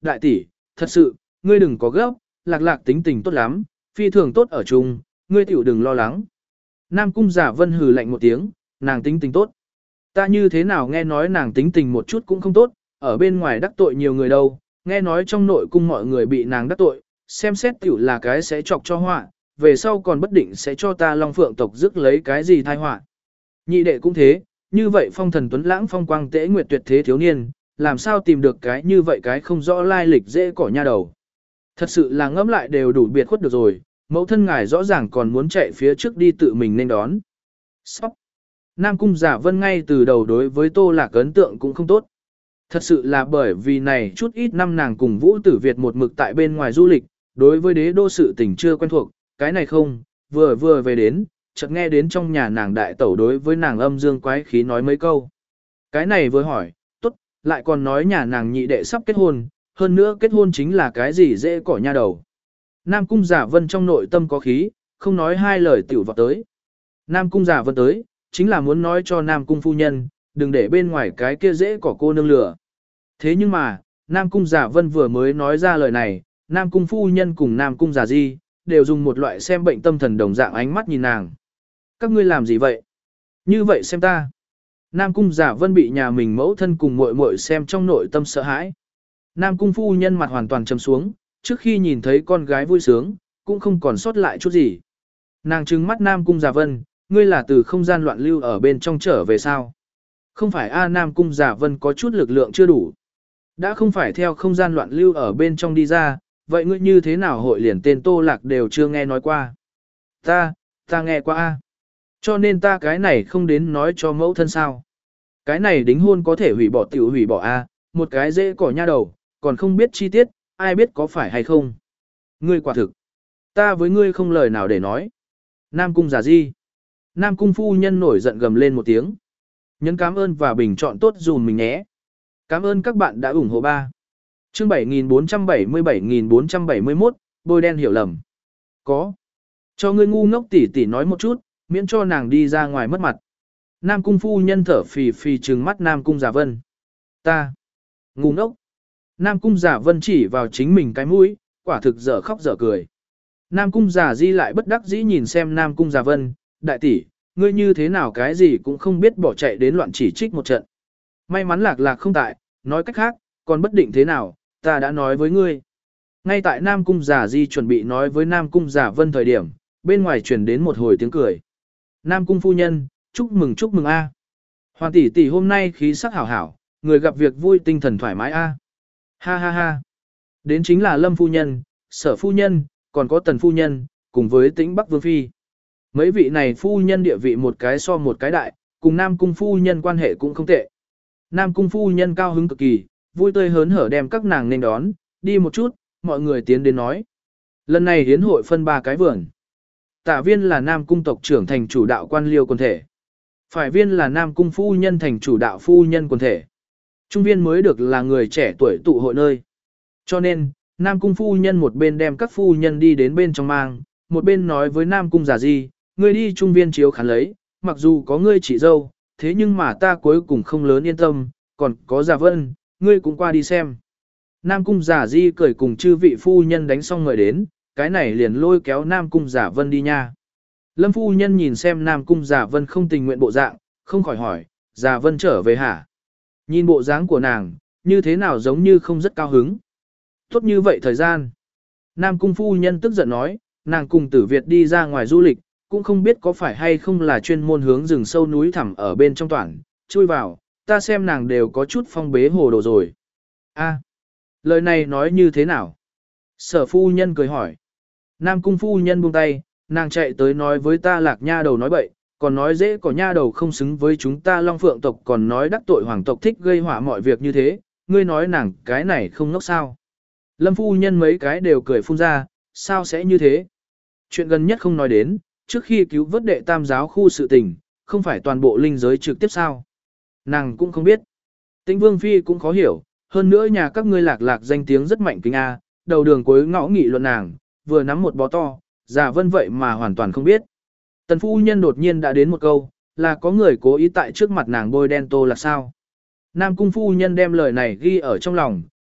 đại tỷ, thật sự, ngươi đừng có gấp, lạc lạc tính tình tốt lắm, phi thường tốt ở chung, ngươi tiểu đừng lo lắng. Nam cung giả vân hừ lạnh một tiếng, nàng tính tình tốt. Ta như thế nào nghe nói nàng tính tình một chút cũng không tốt, ở bên ngoài đắc tội nhiều người đâu, nghe nói trong nội cung mọi người bị nàng đắc tội, xem xét tiểu là cái sẽ chọc cho họa, về sau còn bất định sẽ cho ta Long Phượng tộc rước lấy cái gì tai họa. Nhị đệ cũng thế, như vậy phong thần tuấn lãng phong quang tễ nguyệt tuyệt thế thiếu niên, làm sao tìm được cái như vậy cái không rõ lai lịch dễ cỏ nha đầu. Thật sự là ngẫm lại đều đủ biệt khuất được rồi, mẫu thân ngài rõ ràng còn muốn chạy phía trước đi tự mình nên đón. Sóc! Nam cung giả vân ngay từ đầu đối với Tô Lạc ấn tượng cũng không tốt. Thật sự là bởi vì này chút ít năm nàng cùng Vũ Tử Việt một mực tại bên ngoài du lịch, đối với đế đô sự tình chưa quen thuộc, cái này không, vừa vừa về đến, chợt nghe đến trong nhà nàng đại tẩu đối với nàng âm dương quái khí nói mấy câu. Cái này vừa hỏi, tốt, lại còn nói nhà nàng nhị đệ sắp kết hôn, hơn nữa kết hôn chính là cái gì dễ cỏ nha đầu. Nam cung giả vân trong nội tâm có khí, không nói hai lời tiểu vào tới. Nam cung giả vân tới, chính là muốn nói cho Nam cung phu nhân, đừng để bên ngoài cái kia dễ cỏ cô nương lửa. Thế nhưng mà, Nam cung giả vân vừa mới nói ra lời này, Nam cung phu nhân cùng Nam cung giả di, đều dùng một loại xem bệnh tâm thần đồng dạng ánh mắt nhìn nàng. Các ngươi làm gì vậy? Như vậy xem ta. Nam cung giả vân bị nhà mình mẫu thân cùng muội muội xem trong nội tâm sợ hãi. Nam cung phu nhân mặt hoàn toàn trầm xuống, trước khi nhìn thấy con gái vui sướng, cũng không còn sót lại chút gì. Nàng trừng mắt Nam cung giả vân, ngươi là từ không gian loạn lưu ở bên trong trở về sao? Không phải A Nam cung giả vân có chút lực lượng chưa đủ. Đã không phải theo không gian loạn lưu ở bên trong đi ra, vậy ngươi như thế nào hội liền tên Tô Lạc đều chưa nghe nói qua? Ta, ta nghe qua A. Cho nên ta cái này không đến nói cho mẫu thân sao. Cái này đính hôn có thể hủy bỏ tiểu hủy bỏ A, một cái dễ cỏ nha đầu, còn không biết chi tiết, ai biết có phải hay không. Ngươi quả thực. Ta với ngươi không lời nào để nói. Nam cung giả di. Nam cung phu nhân nổi giận gầm lên một tiếng. Nhấn cảm ơn và bình chọn tốt dùm mình nhé. Cảm ơn các bạn đã ủng hộ ba. Chương bảy nghìn bốn trăm bảy mươi bảy nghìn bốn trăm bảy mươi mốt, bôi đen hiểu lầm. Có. Cho ngươi ngu ngốc tỉ tỉ nói một chút, miễn cho nàng đi ra ngoài mất mặt. Nam cung phu nhân thở phì phì trừng mắt Nam cung giả vân. Ta. Ngu ngốc. Nam cung giả vân chỉ vào chính mình cái mũi, quả thực dở khóc dở cười. Nam cung giả di lại bất đắc dĩ nhìn xem Nam cung giả vân, đại tỷ, ngươi như thế nào cái gì cũng không biết bỏ chạy đến loạn chỉ trích một trận. May mắn lạc lạc không tại, nói cách khác, còn bất định thế nào, ta đã nói với ngươi. Ngay tại Nam cung giả di chuẩn bị nói với Nam cung giả vân thời điểm, bên ngoài truyền đến một hồi tiếng cười. Nam cung phu nhân, chúc mừng chúc mừng a. Hoàn tỷ tỷ hôm nay khí sắc hảo hảo, người gặp việc vui tinh thần thoải mái a. Ha ha ha. Đến chính là Lâm phu nhân, Sở phu nhân, còn có Tần phu nhân, cùng với Tĩnh Bắc vương phi. Mấy vị này phu nhân địa vị một cái so một cái đại, cùng Nam cung phu nhân quan hệ cũng không tệ. Nam cung phu nhân cao hứng cực kỳ, vui tươi hớn hở đem các nàng nên đón, đi một chút, mọi người tiến đến nói. Lần này hiến hội phân ba cái vườn. Tả viên là Nam cung tộc trưởng thành chủ đạo quan liêu quần thể. Phải viên là Nam cung phu nhân thành chủ đạo phu nhân quần thể. Trung viên mới được là người trẻ tuổi tụ hội nơi. Cho nên, Nam cung phu nhân một bên đem các phu nhân đi đến bên trong mang, một bên nói với Nam cung giả di, ngươi đi trung viên chiếu khán lấy, mặc dù có ngươi chỉ dâu, thế nhưng mà ta cuối cùng không lớn yên tâm, còn có giả vân, ngươi cũng qua đi xem. Nam cung giả di cười cùng chư vị phu nhân đánh xong người đến, cái này liền lôi kéo Nam cung giả vân đi nha. Lâm phu nhân nhìn xem Nam cung giả vân không tình nguyện bộ dạng, không khỏi hỏi, giả vân trở về hả? Nhìn bộ dáng của nàng, như thế nào giống như không rất cao hứng. Tốt như vậy thời gian. Nam cung phu nhân tức giận nói, nàng cùng Tử Việt đi ra ngoài du lịch, cũng không biết có phải hay không là chuyên môn hướng rừng sâu núi thẳm ở bên trong toàn, chui vào, ta xem nàng đều có chút phong bế hồ đồ rồi. A, lời này nói như thế nào? Sở phu nhân cười hỏi. Nam cung phu nhân buông tay, nàng chạy tới nói với ta Lạc nha đầu nói bậy, còn nói dễ có nha đầu không xứng với chúng ta Long Phượng tộc, còn nói đắc tội hoàng tộc thích gây họa mọi việc như thế, ngươi nói nàng cái này không ngốc sao. Lâm phu nhân mấy cái đều cười phun ra, sao sẽ như thế? Chuyện gần nhất không nói đến, trước khi cứu vớt đệ tam giáo khu sự tình, không phải toàn bộ linh giới trực tiếp sao? Nàng cũng không biết. Tĩnh Vương Phi cũng khó hiểu, hơn nữa nhà các ngươi Lạc Lạc danh tiếng rất mạnh kính A, đầu đường cuối ngõ nghị luận nàng, vừa nắm một bó to, giả vân vậy mà hoàn toàn không biết. Tần phu nhân đột nhiên đã đến một câu, là có người cố ý tại trước mặt nàng bôi đen Tô Lạc sao? Nam cung phu nhân đem lời này ghi ở trong lòng,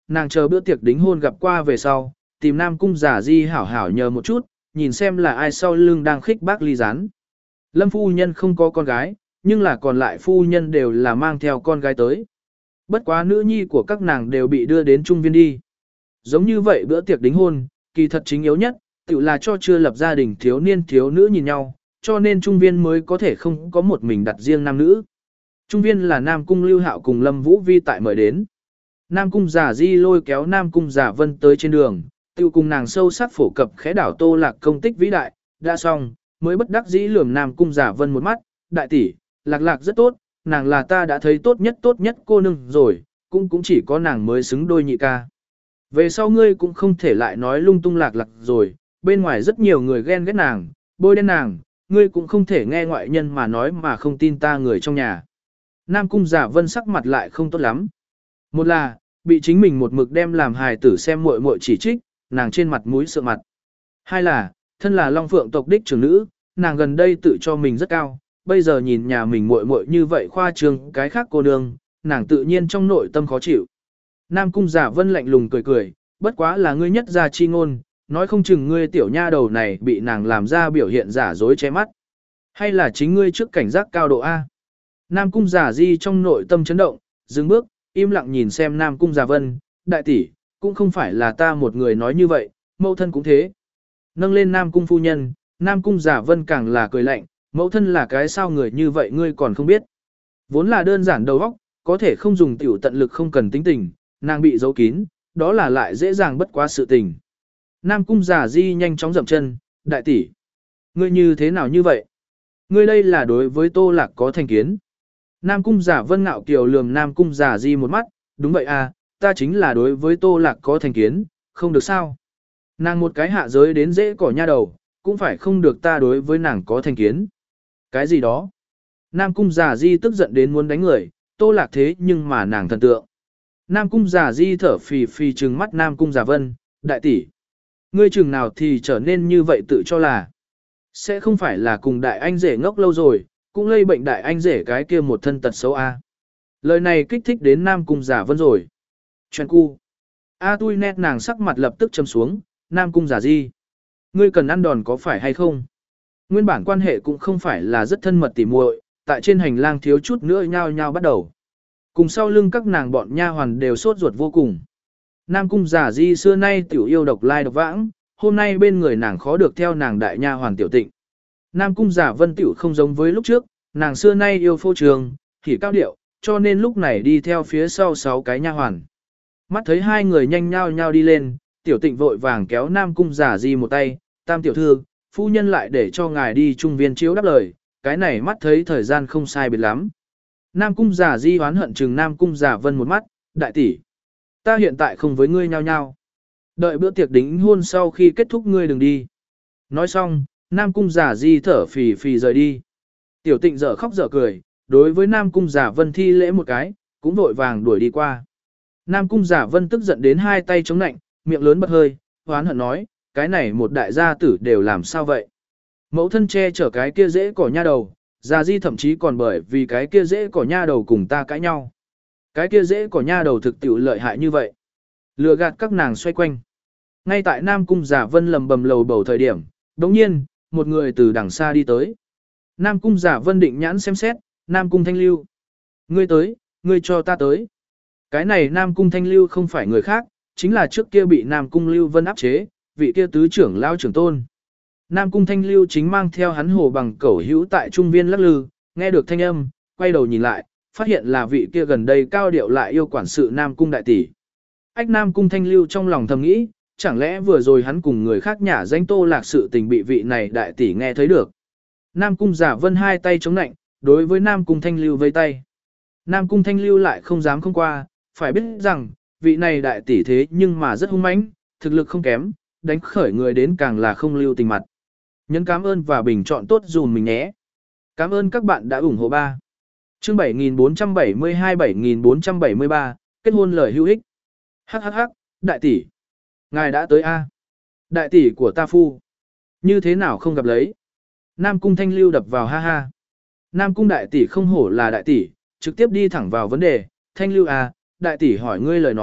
nàng chờ bữa tiệc đính hôn gặp qua về sau, tìm Nam Cung Giả Di hảo hảo nhờ một chút, nhìn xem là ai sau lưng đang khích bác ly gián. Lâm phu nhân không có con gái, nhưng là còn lại phu nhân đều là mang theo con gái tới. Bất quá nữ nhi của các nàng đều bị đưa đến trung viên đi. Giống như vậy bữa tiệc đính hôn, kỳ thật chính yếu nhất, tự là cho chưa lập gia đình thiếu niên thiếu nữ nhìn nhau, cho nên trung viên mới có thể không có một mình đặt riêng nam nữ. Trung viên là Nam Cung Lưu Hạo cùng Lâm Vũ Vi tại mời đến. Nam Cung Giả Di lôi kéo Nam Cung Giả Vân tới trên đường, tự cùng nàng sâu sắc phổ cập khẽ đảo Tô Lạc công tích vĩ đại, đã xong, mới bất đắc dĩ lườm Nam Cung Giả Vân một mắt, đại tỷ, Lạc Lạc rất tốt, nàng là ta đã thấy tốt nhất tốt nhất cô nương rồi, cũng cũng chỉ có nàng mới xứng đôi nhị ca. Về sau ngươi cũng không thể lại nói lung tung Lạc Lạc rồi, bên ngoài rất nhiều người ghen ghét nàng, bôi đen nàng, ngươi cũng không thể nghe ngoại nhân mà nói mà không tin ta người trong nhà. Nam Cung Giả Vân sắc mặt lại không tốt lắm. Một là, bị chính mình một mực đem làm hài tử xem muội muội chỉ trích, nàng trên mặt mũi sợ mặt. Hai là, thân là Long Phượng tộc đích trưởng nữ, nàng gần đây tự cho mình rất cao, bây giờ nhìn nhà mình muội muội như vậy khoa trương cái khác cô nương, nàng tự nhiên trong nội tâm khó chịu. Nam Cung Giả Vân lạnh lùng cười cười, bất quá là ngươi nhất gia chi ngôn, nói không chừng ngươi tiểu nha đầu này bị nàng làm ra biểu hiện giả dối che mắt. Hay là chính ngươi trước cảnh giác cao độ A. Nam Cung Giả Di trong nội tâm chấn động, dừng bước, im lặng nhìn xem Nam Cung Giả Vân, đại tỷ, cũng không phải là ta một người nói như vậy, mẫu thân cũng thế. Nâng lên Nam Cung phu nhân, Nam Cung Giả Vân càng là cười lạnh, mẫu thân là cái sao người như vậy ngươi còn không biết. Vốn là đơn giản đầu óc, có thể không dùng tiểu tận lực không cần tính tình, nàng bị giấu kín, đó là lại dễ dàng bất quá sự tình. Nam Cung Giả Di nhanh chóng dậm chân, đại tỷ, ngươi như thế nào như vậy? Ngươi đây là đối với Tô Lạc có thành kiến. Nam Cung Giả Vân ngạo kiều lườm Nam Cung Giả Di một mắt, đúng vậy à, ta chính là đối với Tô Lạc có thành kiến, không được sao. Nàng một cái hạ giới đến dễ cỏ nha đầu, cũng phải không được ta đối với nàng có thành kiến. Cái gì đó? Nam Cung Giả Di tức giận đến muốn đánh người, Tô Lạc thế nhưng mà nàng thần tượng. Nam Cung Giả Di thở phì phì trừng mắt Nam Cung Giả Vân, đại tỷ. Ngươi chừng nào thì trở nên như vậy tự cho là. Sẽ không phải là cùng đại anh rể ngốc lâu rồi, cũng lây bệnh đại anh rể cái kia một thân tật xấu a. Lời này kích thích đến Nam Cung Giả Vân rồi. Chuyện cu. A tui nét nàng sắc mặt lập tức châm xuống, Nam Cung Giả Di. Ngươi cần ăn đòn có phải hay không? Nguyên bản quan hệ cũng không phải là rất thân mật tỉ muội, tại trên hành lang thiếu chút nữa nhao nhao bắt đầu. Cùng sau lưng các nàng bọn nha hoàn đều sốt ruột vô cùng. Nam Cung Giả Di xưa nay tiểu yêu độc lai độc vãng, hôm nay bên người nàng khó được theo nàng đại nha hoàn tiểu tịnh. Nam Cung Giả Vân tiểu không giống với lúc trước, nàng xưa nay yêu phô trường, thì cao điệu, cho nên lúc này đi theo phía sau sáu cái nha hoàn. Mắt thấy hai người nhanh nhao nhao đi lên, tiểu tịnh vội vàng kéo Nam Cung Giả Di một tay, tam tiểu thư, phu nhân lại để cho ngài đi trung viên chiếu đáp lời, cái này mắt thấy thời gian không sai biệt lắm. Nam Cung Giả Di hoán hận chừng Nam Cung Giả Vân một mắt, đại tỷ, ta hiện tại không với ngươi nhau nhau. Đợi bữa tiệc đính hôn sau khi kết thúc ngươi đừng đi. Nói xong, Nam Cung Giả Di thở phì phì rời đi. Tiểu tịnh dở khóc dở cười, đối với Nam Cung Giả Vân thi lễ một cái, cũng vội vàng đuổi đi qua. Nam Cung Giả Vân tức giận đến hai tay chống nạnh, miệng lớn bật hơi, hoán hận nói, cái này một đại gia tử đều làm sao vậy? Mẫu thân che chở cái kia dễ cỏ nha đầu, Giả Di thậm chí còn bởi vì cái kia dễ cỏ nha đầu cùng ta cãi nhau. Cái kia dễ cỏ nha đầu thực tiểu lợi hại như vậy. Lừa gạt các nàng xoay quanh. Ngay tại Nam Cung Giả Vân lầm bầm lầu bầu thời điểm, đống nhiên, một người từ đằng xa đi tới. Nam Cung Giả Vân định nhãn xem xét, Nam Cung Thanh Lưu. Ngươi tới, ngươi cho ta tới. Cái này Nam Cung Thanh Lưu không phải người khác, chính là trước kia bị Nam Cung Lưu Vân áp chế, vị kia tứ trưởng lao trưởng tôn. Nam Cung Thanh Lưu chính mang theo hắn hồ bằng cẩu hữu tại trung viên lắc lư, nghe được thanh âm, quay đầu nhìn lại, phát hiện là vị kia gần đây cao điệu lại yêu quản sự Nam Cung đại tỷ. Ách Nam Cung Thanh Lưu trong lòng thầm nghĩ, chẳng lẽ vừa rồi hắn cùng người khác nhả danh Tô Lạc sự tình bị vị này đại tỷ nghe thấy được. Nam Cung Giả Vân hai tay chống nạnh, đối với Nam Cung Thanh Lưu vây tay. Nam Cung Thanh Lưu lại không dám không qua, phải biết rằng, vị này đại tỷ thế nhưng mà rất hung mãnh, thực lực không kém, đánh khởi người đến càng là không lưu tình mặt. Nhấn cảm ơn và bình chọn tốt dùm mình nhé. Cảm ơn các bạn đã ủng hộ ba. Chương bảy nghìn bốn trăm bảy mươi hai bảy nghìn bốn trăm bảy mươi ba, kết hôn lời hữu ích. Hắc hắc hắc, đại tỷ. Ngài đã tới A. Đại tỷ của ta phu. Như thế nào không gặp lấy. Nam Cung Thanh Lưu đập vào ha ha. Nam Cung đại tỷ không hổ là đại tỷ, trực tiếp đi thẳng vào vấn đề. Thanh Lưu à, đại tỷ hỏi ngươi lời nói,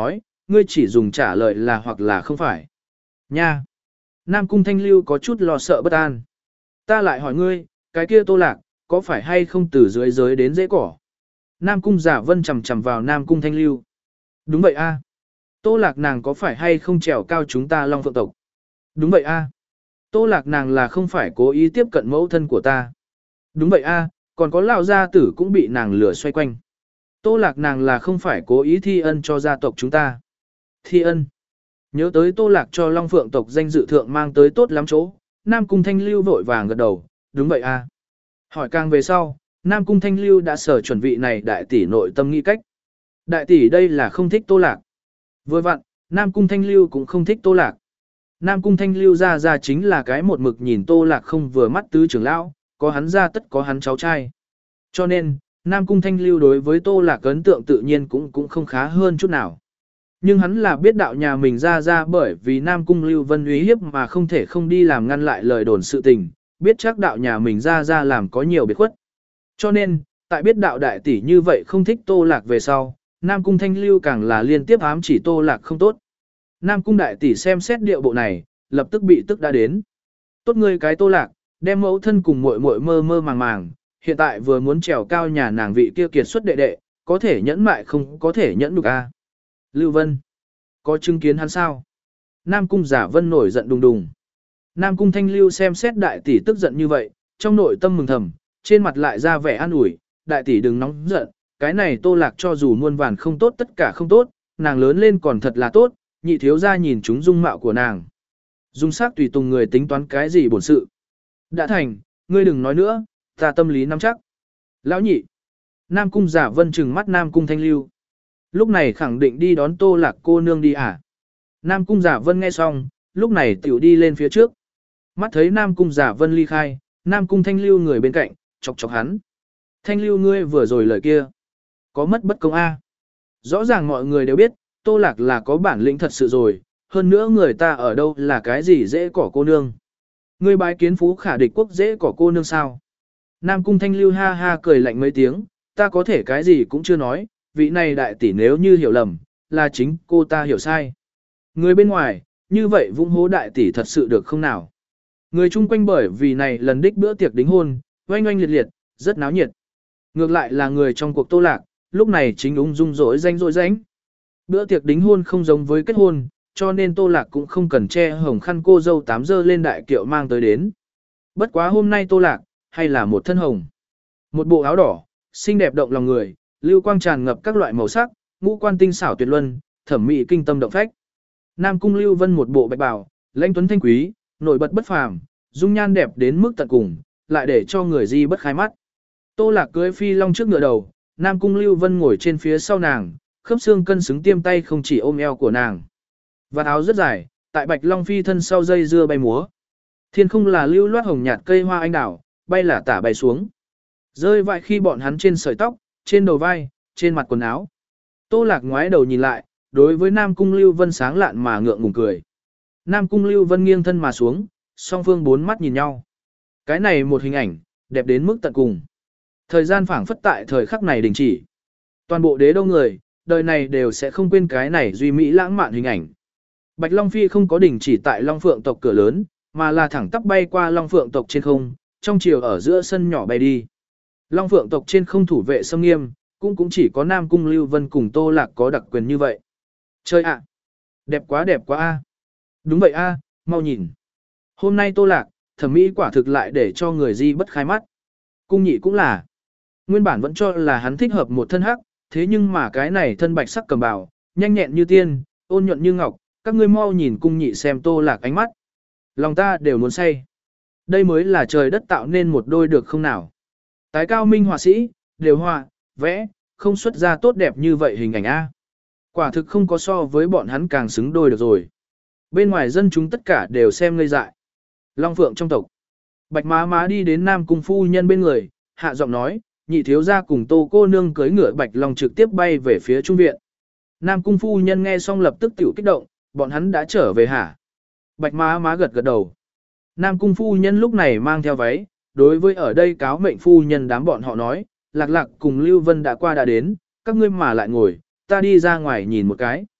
ngươi chỉ dùng trả lời là hoặc là không phải. Nha! Nam Cung Thanh Lưu có chút lo sợ bất an. Ta lại hỏi ngươi, cái kia Tô Lạc, có phải hay không từ dưới giới đến dễ cỏ? Nam Cung Giả Vân chầm chầm vào Nam Cung Thanh Lưu. Đúng vậy a. Tô Lạc nàng có phải hay không trèo cao chúng ta Long Phượng tộc? Đúng vậy a. Tô Lạc nàng là không phải cố ý tiếp cận mẫu thân của ta? Đúng vậy a, còn có lão gia tử cũng bị nàng lừa xoay quanh. Tô Lạc nàng là không phải cố ý thi ân cho gia tộc chúng ta? Thi ân. Nhớ tới Tô Lạc cho Long Phượng tộc danh dự thượng mang tới tốt lắm chỗ, Nam Cung Thanh Lưu vội vàng gật đầu, đúng vậy a. Hỏi càng về sau, Nam Cung Thanh Lưu đã sở chuẩn bị này đại tỷ nội tâm nghĩ cách. Đại tỷ đây là không thích Tô Lạc. Vừa vặn, Nam Cung Thanh Lưu cũng không thích Tô Lạc. Nam Cung Thanh Lưu ra ra chính là cái một mực nhìn Tô Lạc không vừa mắt tứ trưởng lão, có hắn ra tất có hắn cháu trai. Cho nên, Nam Cung Thanh Lưu đối với Tô Lạc ấn tượng tự nhiên cũng cũng không khá hơn chút nào. Nhưng hắn là biết đạo nhà mình ra ra bởi vì Nam Cung Lưu Vân uy hiếp mà không thể không đi làm ngăn lại lời đồn sự tình, biết chắc đạo nhà mình ra ra làm có nhiều biệt khuất. Cho nên, tại biết đạo đại tỷ như vậy không thích Tô Lạc về sau, Nam Cung Thanh Lưu càng là liên tiếp ám chỉ Tô Lạc không tốt. Nam Cung đại tỷ xem xét điệu bộ này, lập tức bị tức đã đến. Tốt ngươi cái Tô Lạc, đem mẫu thân cùng muội muội mơ mơ màng màng, hiện tại vừa muốn trèo cao nhà nàng vị kia kiệt xuất đệ đệ, có thể nhẫn mại không có thể nhẫn được a. Lưu Vân, có chứng kiến hắn sao? Nam Cung Giả Vân nổi giận đùng đùng. Nam Cung Thanh Lưu xem xét đại tỷ tức giận như vậy, trong nội tâm mừng thầm, trên mặt lại ra vẻ an ủi, đại tỷ đừng nóng giận, cái này Tô Lạc cho dù muôn vàn không tốt tất cả không tốt, nàng lớn lên còn thật là tốt, nhị thiếu gia nhìn chúng dung mạo của nàng. Dung sắc tùy tùng người tính toán cái gì bổn sự. Đã thành, ngươi đừng nói nữa, ta tâm lý nắm chắc. Lão nhị. Nam Cung Giả Vân trừng mắt Nam Cung Thanh Lưu. Lúc này khẳng định đi đón Tô Lạc cô nương đi à? Nam Cung Giả Vân nghe xong, lúc này tiểu đi lên phía trước. Mắt thấy Nam Cung Giả Vân ly khai, Nam Cung Thanh Lưu người bên cạnh, chọc chọc hắn. Thanh Lưu ngươi vừa rồi lời kia, có mất bất công a? Rõ ràng mọi người đều biết, Tô Lạc là có bản lĩnh thật sự rồi, hơn nữa người ta ở đâu là cái gì dễ cỏ cô nương. Ngươi bái kiến phú khả địch quốc dễ cỏ cô nương sao? Nam Cung Thanh Lưu ha ha cười lạnh mấy tiếng, ta có thể cái gì cũng chưa nói, vị này đại tỷ nếu như hiểu lầm, là chính cô ta hiểu sai. Người bên ngoài, như vậy vung hố đại tỷ thật sự được không nào? Người chung quanh bởi vì này lần đích bữa tiệc đính hôn, oanh oanh liệt liệt, rất náo nhiệt. Ngược lại là người trong cuộc Tô Lạc, lúc này chính ung dung rỗi danh rỗi ránh. Bữa tiệc đính hôn không giống với kết hôn, cho nên Tô Lạc cũng không cần che hồng khăn cô dâu tám dơ lên đại kiệu mang tới đến. Bất quá hôm nay Tô Lạc, hay là một thân hồng. Một bộ áo đỏ, xinh đẹp động lòng người, lưu quang tràn ngập các loại màu sắc, ngũ quan tinh xảo tuyệt luân, thẩm mỹ kinh tâm động phách. Nam Cung Lưu Vân một bộ bạch bào, lãnh tuấn thanh quý, nổi bật bất phàm, dung nhan đẹp đến mức tận cùng, lại để cho người di bất khai mắt. Tô Lạc cưỡi phi long trước ngựa đầu, Nam Cung Lưu Vân ngồi trên phía sau nàng, khớp xương cân xứng tiêm tay không chỉ ôm eo của nàng. Vạt áo rất dài, tại bạch long phi thân sau dây dưa bay múa. Thiên không là lưu loát hồng nhạt cây hoa anh đào, bay là tả bay xuống. Rơi vãi khi bọn hắn trên sợi tóc, trên đầu vai, trên mặt quần áo. Tô Lạc ngoái đầu nhìn lại, đối với Nam Cung Lưu Vân sáng lạn mà ngượng ngùng cười. Nam Cung Lưu Vân nghiêng thân mà xuống, song phương bốn mắt nhìn nhau. Cái này một hình ảnh, đẹp đến mức tận cùng. Thời gian phảng phất tại thời khắc này đình chỉ. Toàn bộ đế đô người, đời này đều sẽ không quên cái này duy mỹ lãng mạn hình ảnh. Bạch Long Phi không có đình chỉ tại Long Phượng tộc cửa lớn, mà là thẳng tắp bay qua Long Phượng tộc trên không, trong chiều ở giữa sân nhỏ bay đi. Long Phượng tộc trên không thủ vệ xâm nghiêm, cũng cũng chỉ có Nam Cung Lưu Vân cùng Tô Lạc có đặc quyền như vậy. Chơi ạ! Đẹp quá đẹp quá a! Đúng vậy a, mau nhìn. Hôm nay Tô Lạc, thẩm mỹ quả thực lại để cho người di bất khai mắt. Cung nhị cũng là. Nguyên bản vẫn cho là hắn thích hợp một thân hắc, thế nhưng mà cái này thân bạch sắc cầm bào, nhanh nhẹn như tiên, ôn nhuận như ngọc, các ngươi mau nhìn cung nhị xem Tô Lạc ánh mắt. Lòng ta đều muốn say. Đây mới là trời đất tạo nên một đôi được không nào. Tái cao minh họa sĩ, đều họa, vẽ, không xuất ra tốt đẹp như vậy hình ảnh A. Quả thực không có so với bọn hắn càng xứng đôi được rồi. Bên ngoài dân chúng tất cả đều xem ngây dại. Long Phượng trong tộc. Bạch má má đi đến Nam Cung phu nhân bên người, hạ giọng nói, nhị thiếu gia cùng Tô cô nương cưỡi ngựa Bạch Long trực tiếp bay về phía trung viện. Nam Cung phu nhân nghe xong lập tức tiểu kích động, bọn hắn đã trở về hả? Bạch má má gật gật đầu. Nam Cung phu nhân lúc này mang theo váy, đối với ở đây cáo mệnh phu nhân đám bọn họ nói, Lạc Lạc cùng Lưu Vân đã qua đã đến, các ngươi mà lại ngồi, ta đi ra ngoài nhìn một cái.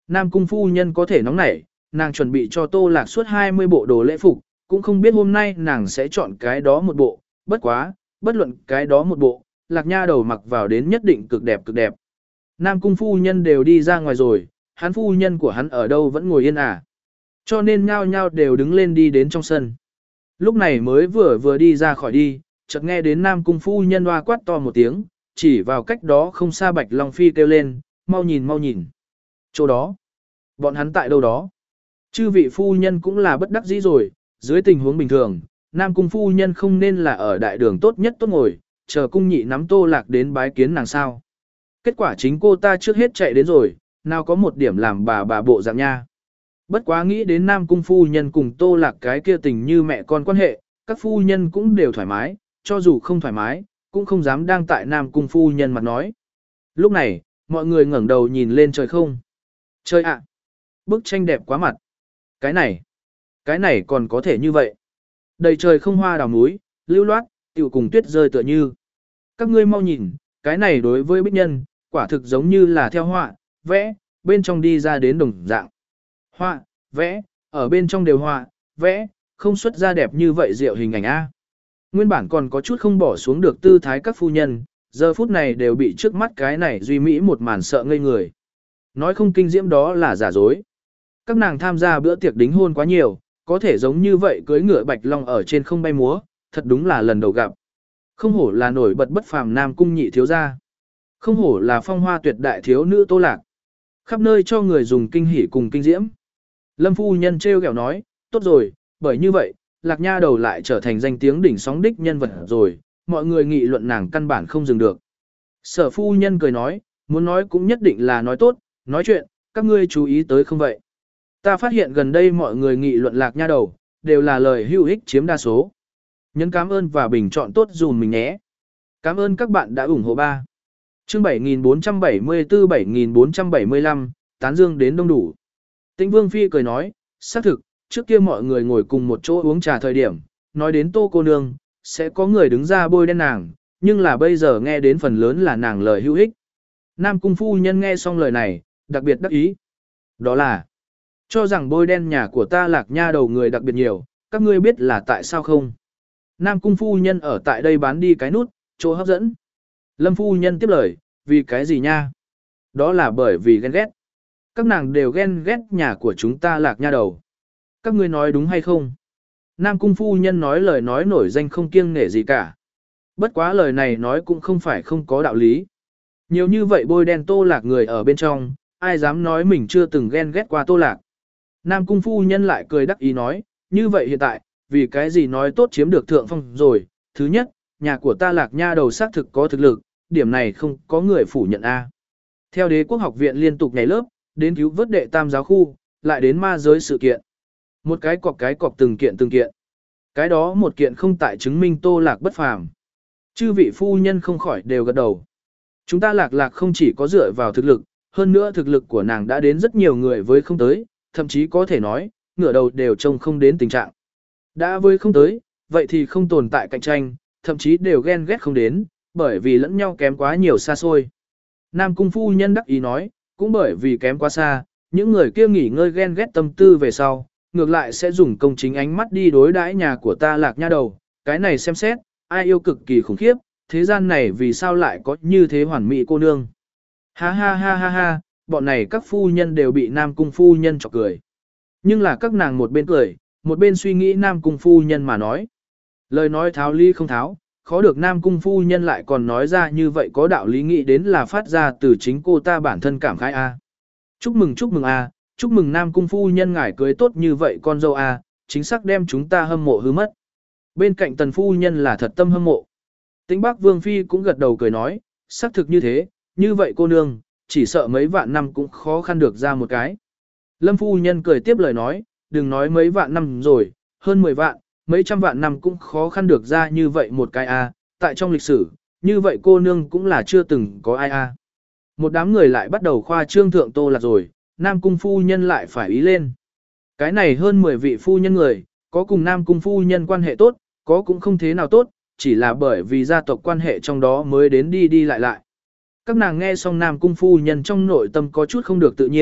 Nam cung phu nhân có thể nóng nảy, nàng chuẩn bị cho Tô Lạc suốt hai mươi bộ đồ lễ phục, cũng không biết hôm nay nàng sẽ chọn cái đó một bộ, bất quá, bất luận cái đó một bộ, Lạc Nha đầu mặc vào đến nhất định cực đẹp cực đẹp. Nam cung phu nhân đều đi ra ngoài rồi, hắn phu nhân của hắn ở đâu vẫn ngồi yên à. Cho nên nhao nhao đều đứng lên đi đến trong sân. Lúc này mới vừa vừa đi ra khỏi đi, chợt nghe đến Nam cung phu nhân hoa quát to một tiếng, chỉ vào cách đó không xa Bạch Long Phi kêu lên, mau nhìn mau nhìn. Chỗ đó, bọn hắn tại đâu đó. Chư vị phu nhân cũng là bất đắc dĩ rồi, dưới tình huống bình thường, Nam cung phu nhân không nên là ở đại đường tốt nhất tốt ngồi, chờ cung nhị nắm Tô Lạc đến bái kiến nàng sao. Kết quả chính cô ta trước hết chạy đến rồi, nào có một điểm làm bà bà bộ dạng nha. Bất quá nghĩ đến Nam cung phu nhân cùng Tô Lạc cái kia tình như mẹ con quan hệ, các phu nhân cũng đều thoải mái, cho dù không thoải mái, cũng không dám đang tại Nam cung phu nhân mặt nói. Lúc này, mọi người ngẩng đầu nhìn lên trời không. Trời ạ! Bức tranh đẹp quá mặt. Cái này, cái này còn có thể như vậy. Đầy trời không hoa đào núi, lưu loát, tiểu cùng tuyết rơi tựa như. Các ngươi mau nhìn, cái này đối với bích nhân, quả thực giống như là theo họa, vẽ, bên trong đi ra đến đồng dạng. Họa, vẽ, ở bên trong đều họa, vẽ, không xuất ra đẹp như vậy diệu hình ảnh A. Nguyên bản còn có chút không bỏ xuống được tư thái các phu nhân, giờ phút này đều bị trước mắt cái này duy mỹ một màn sợ ngây người. Nói không kinh diễm đó là giả dối. Các nàng tham gia bữa tiệc đính hôn quá nhiều, có thể giống như vậy cưới ngựa bạch long ở trên không bay múa, thật đúng là lần đầu gặp. Không hổ là nổi bật bất phàm Nam cung nhị thiếu gia. Không hổ là phong hoa tuyệt đại thiếu nữ Tô Lạc. Khắp nơi cho người dùng kinh hỉ cùng kinh diễm. Lâm phu nhân trêu ghẹo nói, tốt rồi, bởi như vậy, Lạc Nha đầu lại trở thành danh tiếng đỉnh sóng đích nhân vật rồi, mọi người nghị luận nàng căn bản không dừng được. Sở phu nhân cười nói, muốn nói cũng nhất định là nói tốt, nói chuyện, các ngươi chú ý tới không vậy? Ta phát hiện gần đây mọi người nghị luận Lạc Nha đầu, đều là lời hữu ích chiếm đa số. Nhấn cảm ơn và bình chọn tốt dùm mình nhé. Cảm ơn các bạn đã ủng hộ ba. Chương bảy nghìn bốn trăm bảy mươi tư bảy nghìn bốn trăm bảy mươi lăm, tán dương đến đông đủ. Tĩnh Vương Phi cười nói, xác thực, trước kia mọi người ngồi cùng một chỗ uống trà thời điểm, nói đến Tô cô nương, sẽ có người đứng ra bôi đen nàng, nhưng là bây giờ nghe đến phần lớn là nàng lời hữu ích. Nam cung phu nhân nghe xong lời này, đặc biệt đắc ý. Đó là, cho rằng bôi đen nhà của ta Lạc Nha đầu người đặc biệt nhiều, các ngươi biết là tại sao không? Nam cung phu nhân ở tại đây bán đi cái nút, chỗ hấp dẫn. Lâm phu nhân tiếp lời, vì cái gì nha? Đó là bởi vì ghen ghét. Các nàng đều ghen ghét nhà của chúng ta Lạc Nha đầu. Các ngươi nói đúng hay không? Nam cung phu nhân nói lời nói nổi danh không kiêng nể gì cả. Bất quá lời này nói cũng không phải không có đạo lý. Nhiều như vậy bôi đen Tô Lạc người ở bên trong, ai dám nói mình chưa từng ghen ghét qua Tô Lạc. Nam cung phu nhân lại cười đắc ý nói, như vậy hiện tại, vì cái gì nói tốt chiếm được thượng phong rồi, thứ nhất, nhà của ta Lạc Nha đầu xác thực có thực lực, điểm này không có người phủ nhận a. Theo Đế quốc học viện liên tục nhảy lớp, đến cứu vớt đệ tam giáo khu, lại đến ma giới sự kiện. Một cái cọc cái cọc từng kiện từng kiện. Cái đó một kiện không tại chứng minh Tô Lạc bất phàm. Chư vị phu nhân không khỏi đều gật đầu. Chúng ta Lạc Lạc không chỉ có dựa vào thực lực, hơn nữa thực lực của nàng đã đến rất nhiều người với không tới, thậm chí có thể nói, ngửa đầu đều trông không đến tình trạng. Đã với không tới, vậy thì không tồn tại cạnh tranh, thậm chí đều ghen ghét không đến, bởi vì lẫn nhau kém quá nhiều xa xôi. Nam cung phu nhân đắc ý nói, cũng bởi vì kém quá xa, những người kia nghỉ ngơi ghen ghét tâm tư về sau, ngược lại sẽ dùng công chính ánh mắt đi đối đãi nhà của ta Lạc Nha đầu, cái này xem xét, ai yêu cực kỳ khủng khiếp, thế gian này vì sao lại có như thế hoàn mỹ cô nương. Ha ha ha ha ha, bọn này các phu nhân đều bị Nam cung phu nhân chọc cười. Nhưng là các nàng một bên cười, một bên suy nghĩ Nam cung phu nhân mà nói. Lời nói tháo lý không tháo, khó được Nam cung phu nhân lại còn nói ra như vậy có đạo lý nghĩ đến là phát ra từ chính cô ta bản thân cảm khái a. Chúc mừng chúc mừng a, chúc mừng Nam cung phu nhân ngài cưới tốt như vậy con dâu a, chính xác đem chúng ta hâm mộ hư mất. Bên cạnh tần phu nhân là thật tâm hâm mộ. Tĩnh Bắc Vương Phi cũng gật đầu cười nói, xác thực như thế, như vậy cô nương, chỉ sợ mấy vạn năm cũng khó khăn được ra một cái. Lâm phu nhân cười tiếp lời nói, đừng nói mấy vạn năm rồi, hơn mười vạn, mấy trăm vạn năm cũng khó khăn được ra như vậy một cái a, tại trong lịch sử, như vậy cô nương cũng là chưa từng có ai a. Một đám người lại bắt đầu khoa trương thượng Tô Lạc rồi, Nam cung phu nhân lại phải ý lên. Cái này hơn mười vị phu nhân người, có cùng Nam cung phu nhân quan hệ tốt, có cũng không thế nào tốt, chỉ là bởi vì gia tộc quan hệ trong đó mới đến đi đi lại lại. Các nàng nghe xong Nam cung phu nhân trong nội tâm có chút không được tự nhiên,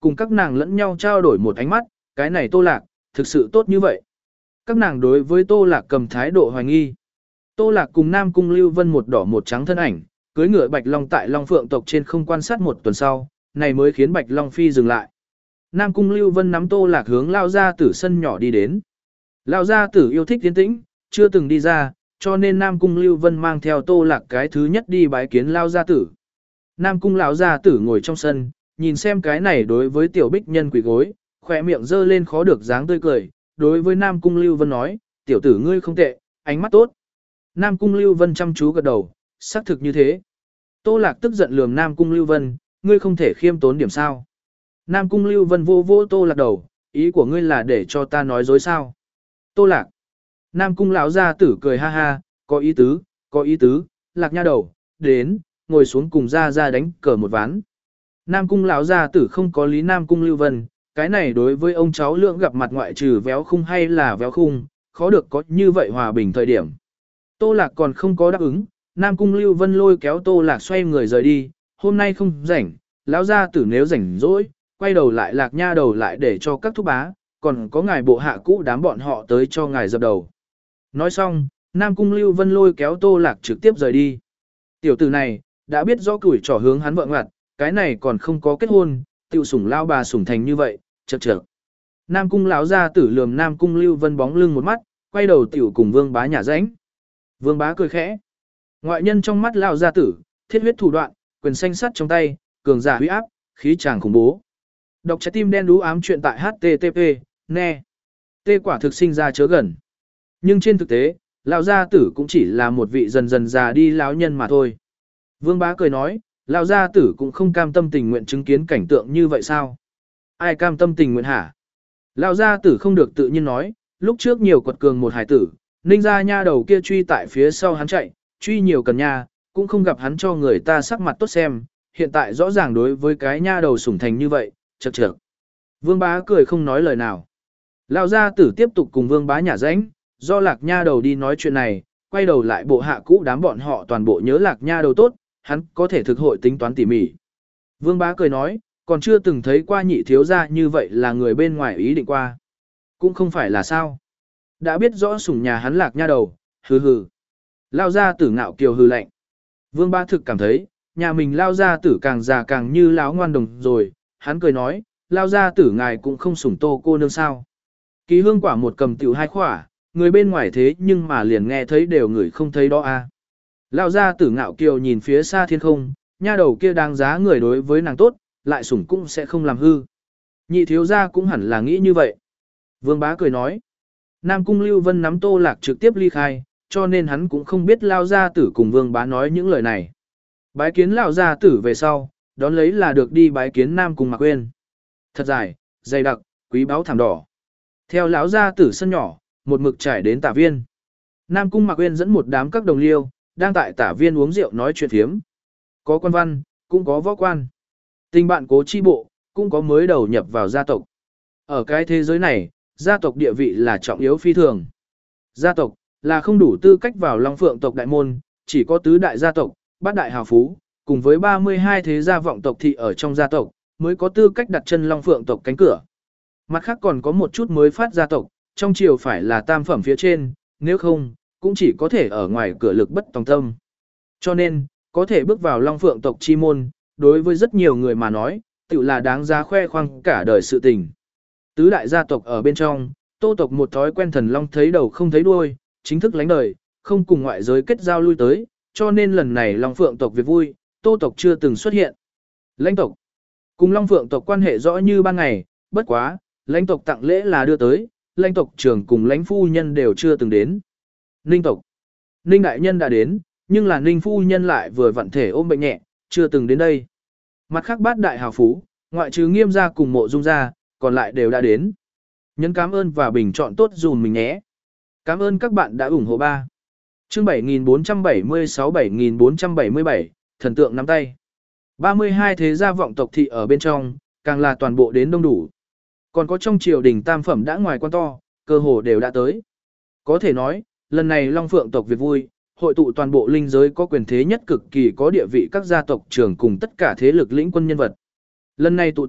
cùng các nàng lẫn nhau trao đổi một ánh mắt, cái này Tô Lạc, thực sự tốt như vậy. Các nàng đối với Tô Lạc cầm thái độ hoài nghi. Tô Lạc cùng Nam Cung Lưu Vân một đỏ một trắng thân ảnh, cưới ngựa Bạch Long tại Long Phượng tộc trên không quan sát một tuần sau, này mới khiến Bạch Long Phi dừng lại. Nam Cung Lưu Vân nắm Tô Lạc hướng Lao Gia Tử sân nhỏ đi đến. Lao Gia Tử yêu thích tiến tĩnh, chưa từng đi ra, cho nên Nam Cung Lưu Vân mang theo Tô Lạc cái thứ nhất đi bái kiến Lao Gia Tử. Nam Cung lão Gia Tử ngồi trong sân, nhìn xem cái này đối với tiểu bích nhân quỳ gối, khỏe miệng dơ lên khó được dáng tươi cười, đối với Nam Cung Lưu Vân nói, tiểu tử ngươi không tệ, ánh mắt tốt. Nam Cung Lưu Vân chăm chú gật đầu, xác thực như thế. Tô Lạc tức giận lườm Nam Cung Lưu Vân, ngươi không thể khiêm tốn điểm sao. Nam Cung Lưu Vân vô vô Tô Lạc đầu, ý của ngươi là để cho ta nói dối sao. Tô Lạc. Nam Cung lão Gia Tử cười ha ha, có ý tứ, có ý tứ, Lạc nha đầu, đến, ngồi xuống cùng ra ra đánh cờ một ván. Nam Cung lão Gia Tử không có lý Nam Cung Lưu Vân, cái này đối với ông cháu lượng gặp mặt ngoại trừ véo khung hay là véo khung, khó được có như vậy hòa bình thời điểm. Tô Lạc còn không có đáp ứng, Nam Cung Lưu Vân lôi kéo Tô Lạc xoay người rời đi, hôm nay không rảnh, lão Gia Tử nếu rảnh rỗi, quay đầu lại Lạc nha đầu lại để cho các thúc bá, còn có ngài bộ hạ cũ đám bọn họ tới cho ngài dập đầu. Nói xong, Nam Cung Lưu Vân lôi kéo Tô Lạc trực tiếp rời đi. Tiểu tử này, đã biết rõ củi trỏ hướng hắn vợ ngoặt, cái này còn không có kết hôn, tiêu sủng lao bà sủng thành như vậy, chậc chậc. Nam Cung lão Gia Tử lườm Nam Cung Lưu Vân bóng lưng một mắt, quay đầu tiểu cùng Vương Bá nhả ránh. Vương Bá cười khẽ. Ngoại nhân trong mắt lão Gia Tử, thiết huyết thủ đoạn, quyền xanh sắt trong tay, cường giả huy áp, khí tràng khủng bố. Đọc trái tim đen đú ám chuyện tại H T T P, ne. Tê quả thực sinh ra chớ gần. Nhưng trên thực tế, lão Gia Tử cũng chỉ là một vị dần dần già đi lão nhân mà thôi. Vương Bá cười nói, lão Gia Tử cũng không cam tâm tình nguyện chứng kiến cảnh tượng như vậy sao? Ai cam tâm tình nguyện hả? Lão Gia Tử không được tự nhiên nói, lúc trước nhiều quật cường một hải tử, ninh ra nha đầu kia truy tại phía sau hắn chạy, truy nhiều cần nha, cũng không gặp hắn cho người ta sắc mặt tốt xem, hiện tại rõ ràng đối với cái nha đầu sủng thành như vậy, chậc chậc. Vương Bá cười không nói lời nào. Lão Gia Tử tiếp tục cùng Vương Bá nhả ránh, do Lạc nha đầu đi nói chuyện này, quay đầu lại bộ hạ cũ đám bọn họ toàn bộ nhớ Lạc nha đầu tốt, hắn có thể thực hội tính toán tỉ mỉ. Vương Bá cười nói, còn chưa từng thấy qua nhị thiếu gia như vậy là người bên ngoài ý định qua. Cũng không phải là sao. Đã biết rõ sủng nhà hắn Lạc nha đầu, hừ hừ. Lao Gia Tử ngạo kiều hừ lạnh. Vương Bá thực cảm thấy, nhà mình Lao Gia Tử càng già càng như láo ngoan đồng rồi, hắn cười nói, Lao Gia Tử ngài cũng không sủng Tô cô nương sao. Ký hương quả một cầm tiểu hai khỏa, người bên ngoài thế nhưng mà liền nghe thấy đều người không thấy đó a. À. Lao Gia Tử ngạo kiều nhìn phía xa thiên không, nha đầu kia đáng giá người đối với nàng tốt, lại sủng cũng sẽ không làm hư. Nhị thiếu gia cũng hẳn là nghĩ như vậy. Vương Bá cười nói. Nam Cung Lưu Vân nắm Tô Lạc trực tiếp ly khai, cho nên hắn cũng không biết Lao Gia Tử cùng Vương Bá nói những lời này. Bái kiến Lão Gia Tử về sau, đón lấy là được đi bái kiến Nam Cung Mạc Uyên. Thật dài, dày đặc, quý báu thảm đỏ. Theo lão Gia Tử sân nhỏ, một mực trải đến Tả Viên. Nam Cung Mạc Uyên dẫn một đám các đồng liêu, đang tại Tả Viên uống rượu nói chuyện thiếm. Có quan văn, cũng có võ quan. Tình bạn Cố chi bộ, cũng có mới đầu nhập vào gia tộc. Ở cái thế giới này, gia tộc địa vị là trọng yếu phi thường. Gia tộc là không đủ tư cách vào Long Phượng tộc đại môn, chỉ có tứ đại gia tộc, bát đại hào phú, cùng với ba mươi hai thế gia vọng tộc thị ở trong gia tộc, mới có tư cách đặt chân Long Phượng tộc cánh cửa. Mặt khác còn có một chút mới phát gia tộc, trong triều phải là tam phẩm phía trên, nếu không, cũng chỉ có thể ở ngoài cửa lực bất tòng tâm. Cho nên, có thể bước vào Long Phượng tộc chi môn, đối với rất nhiều người mà nói, tự là đáng giá khoe khoang cả đời sự tình. Tứ đại gia tộc ở bên trong, Tô tộc một thói quen thần long thấy đầu không thấy đuôi, chính thức lánh đời, không cùng ngoại giới kết giao lui tới, cho nên lần này Long Phượng tộc việc vui, Tô tộc chưa từng xuất hiện. Lãnh tộc cùng Long Phượng tộc quan hệ rõ như ban ngày, bất quá, lãnh tộc tặng lễ là đưa tới, lãnh tộc trưởng cùng lãnh phu nhân đều chưa từng đến. Ninh tộc, Ninh đại nhân đã đến, nhưng là Ninh phu nhân lại vừa vặn thể ôm bệnh nhẹ, chưa từng đến đây. Mặt khác bát đại hào phú, ngoại trừ Nghiêm gia cùng Mộ Dung gia, còn lại đều đã đến. Nhấn cảm ơn và bình chọn tốt dùm mình nhé. Cảm ơn các bạn đã ủng hộ ba. Chương bảy nghìn bốn trăm bảy mươi sáu bảy nghìn bốn trăm bảy mươi bảy, thần tượng nắm tay. ba mươi hai thế gia vọng tộc thị ở bên trong, càng là toàn bộ đến đông đủ. Còn có trong triều đình tam phẩm đã ngoài quan to, cơ hồ đều đã tới. Có thể nói, lần này Long Phượng tộc việc vui, hội tụ toàn bộ linh giới có quyền thế nhất cực kỳ có địa vị các gia tộc trưởng cùng tất cả thế lực lĩnh quân nhân vật. Lần này tụ tập,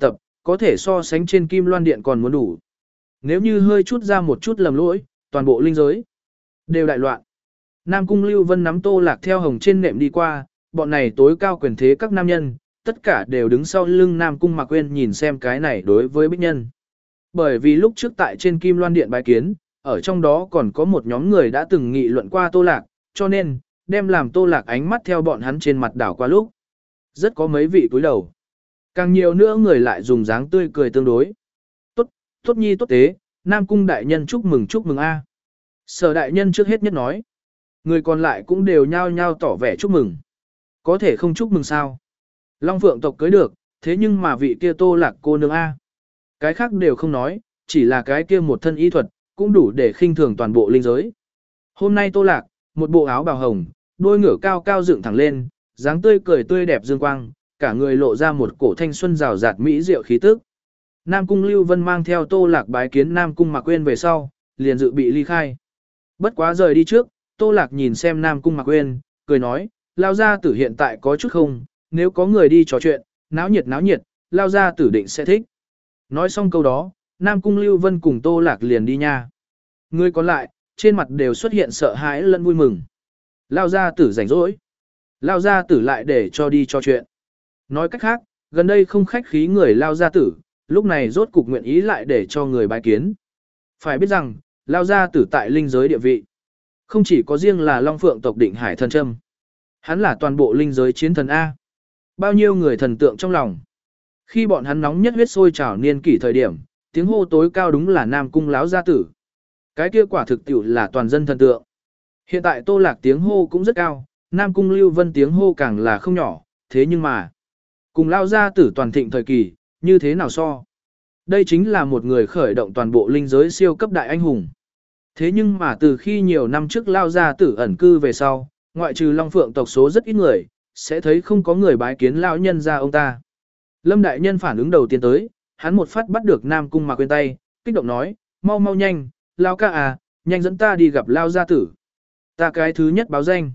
có thể so sánh trên Kim Loan Điện còn muốn đủ. Nếu như hơi chút ra một chút lầm lỗi, toàn bộ linh giới đều đại loạn. Nam Cung Lưu Vân nắm Tô Lạc theo hồng trên nệm đi qua, bọn này tối cao quyền thế các nam nhân, tất cả đều đứng sau lưng Nam Cung Mạc Quyên nhìn xem cái này đối với bích nhân. Bởi vì lúc trước tại trên Kim Loan Điện bái kiến, ở trong đó còn có một nhóm người đã từng nghị luận qua Tô Lạc, cho nên, đem làm Tô Lạc ánh mắt theo bọn hắn trên mặt đảo qua lúc. Rất có mấy vị cúi đầu. Càng nhiều nữa người lại dùng dáng tươi cười tương đối. Tốt, tốt nhi tốt tế, Nam Cung đại nhân chúc mừng chúc mừng a. Sở đại nhân trước hết nhất nói. Người còn lại cũng đều nhao nhao tỏ vẻ chúc mừng. Có thể không chúc mừng sao? Long Phượng tộc cưới được, thế nhưng mà vị kia Tô Lạc cô nương a. Cái khác đều không nói, chỉ là cái kia một thân y thuật, cũng đủ để khinh thường toàn bộ linh giới. Hôm nay Tô Lạc, một bộ áo bào hồng, đôi ngửa cao cao dựng thẳng lên, dáng tươi cười tươi đẹp dương quang, cả người lộ ra một cổ thanh xuân rào rạt mỹ diệu khí tức. Nam Cung Lưu Vân mang theo Tô Lạc bái kiến Nam Cung Mạc Quyên về sau, liền dự bị ly khai. Bất quá rời đi trước, Tô Lạc nhìn xem Nam Cung Mạc Quyên, cười nói, lao gia tử hiện tại có chút không, nếu có người đi trò chuyện, náo nhiệt náo nhiệt, lao gia tử định sẽ thích. Nói xong câu đó, Nam Cung Lưu Vân cùng Tô Lạc liền đi nha. Người còn lại, trên mặt đều xuất hiện sợ hãi lẫn vui mừng. Lao gia tử rảnh rỗi. Lao gia tử lại để cho đi trò chuyện. Nói cách khác, gần đây không khách khí người Lao gia tử, lúc này rốt cục nguyện ý lại để cho người bái kiến. Phải biết rằng, Lao gia tử tại linh giới địa vị. Không chỉ có riêng là Long Phượng tộc Định Hải thần châm. Hắn là toàn bộ linh giới chiến thần A. Bao nhiêu người thần tượng trong lòng. Khi bọn hắn nóng nhất huyết sôi trào niên kỷ thời điểm, tiếng hô tối cao đúng là Nam Cung Láo gia tử. Cái kia quả thực tiểu là toàn dân thần tượng. Hiện tại Tô Lạc tiếng hô cũng rất cao, Nam Cung Lưu Vân tiếng hô càng là không nhỏ, thế nhưng mà, cùng Lao gia tử toàn thịnh thời kỳ, như thế nào so? Đây chính là một người khởi động toàn bộ linh giới siêu cấp đại anh hùng. Thế nhưng mà từ khi nhiều năm trước Lao gia tử ẩn cư về sau, ngoại trừ Long Phượng tộc số rất ít người, sẽ thấy không có người bái kiến lão nhân gia ông ta. Lâm đại nhân phản ứng đầu tiên tới, hắn một phát bắt được Nam Cung Mạc Quyên tay, kích động nói, mau mau nhanh, Lao ca à, nhanh dẫn ta đi gặp Lao gia tử. Ta cái thứ nhất báo danh.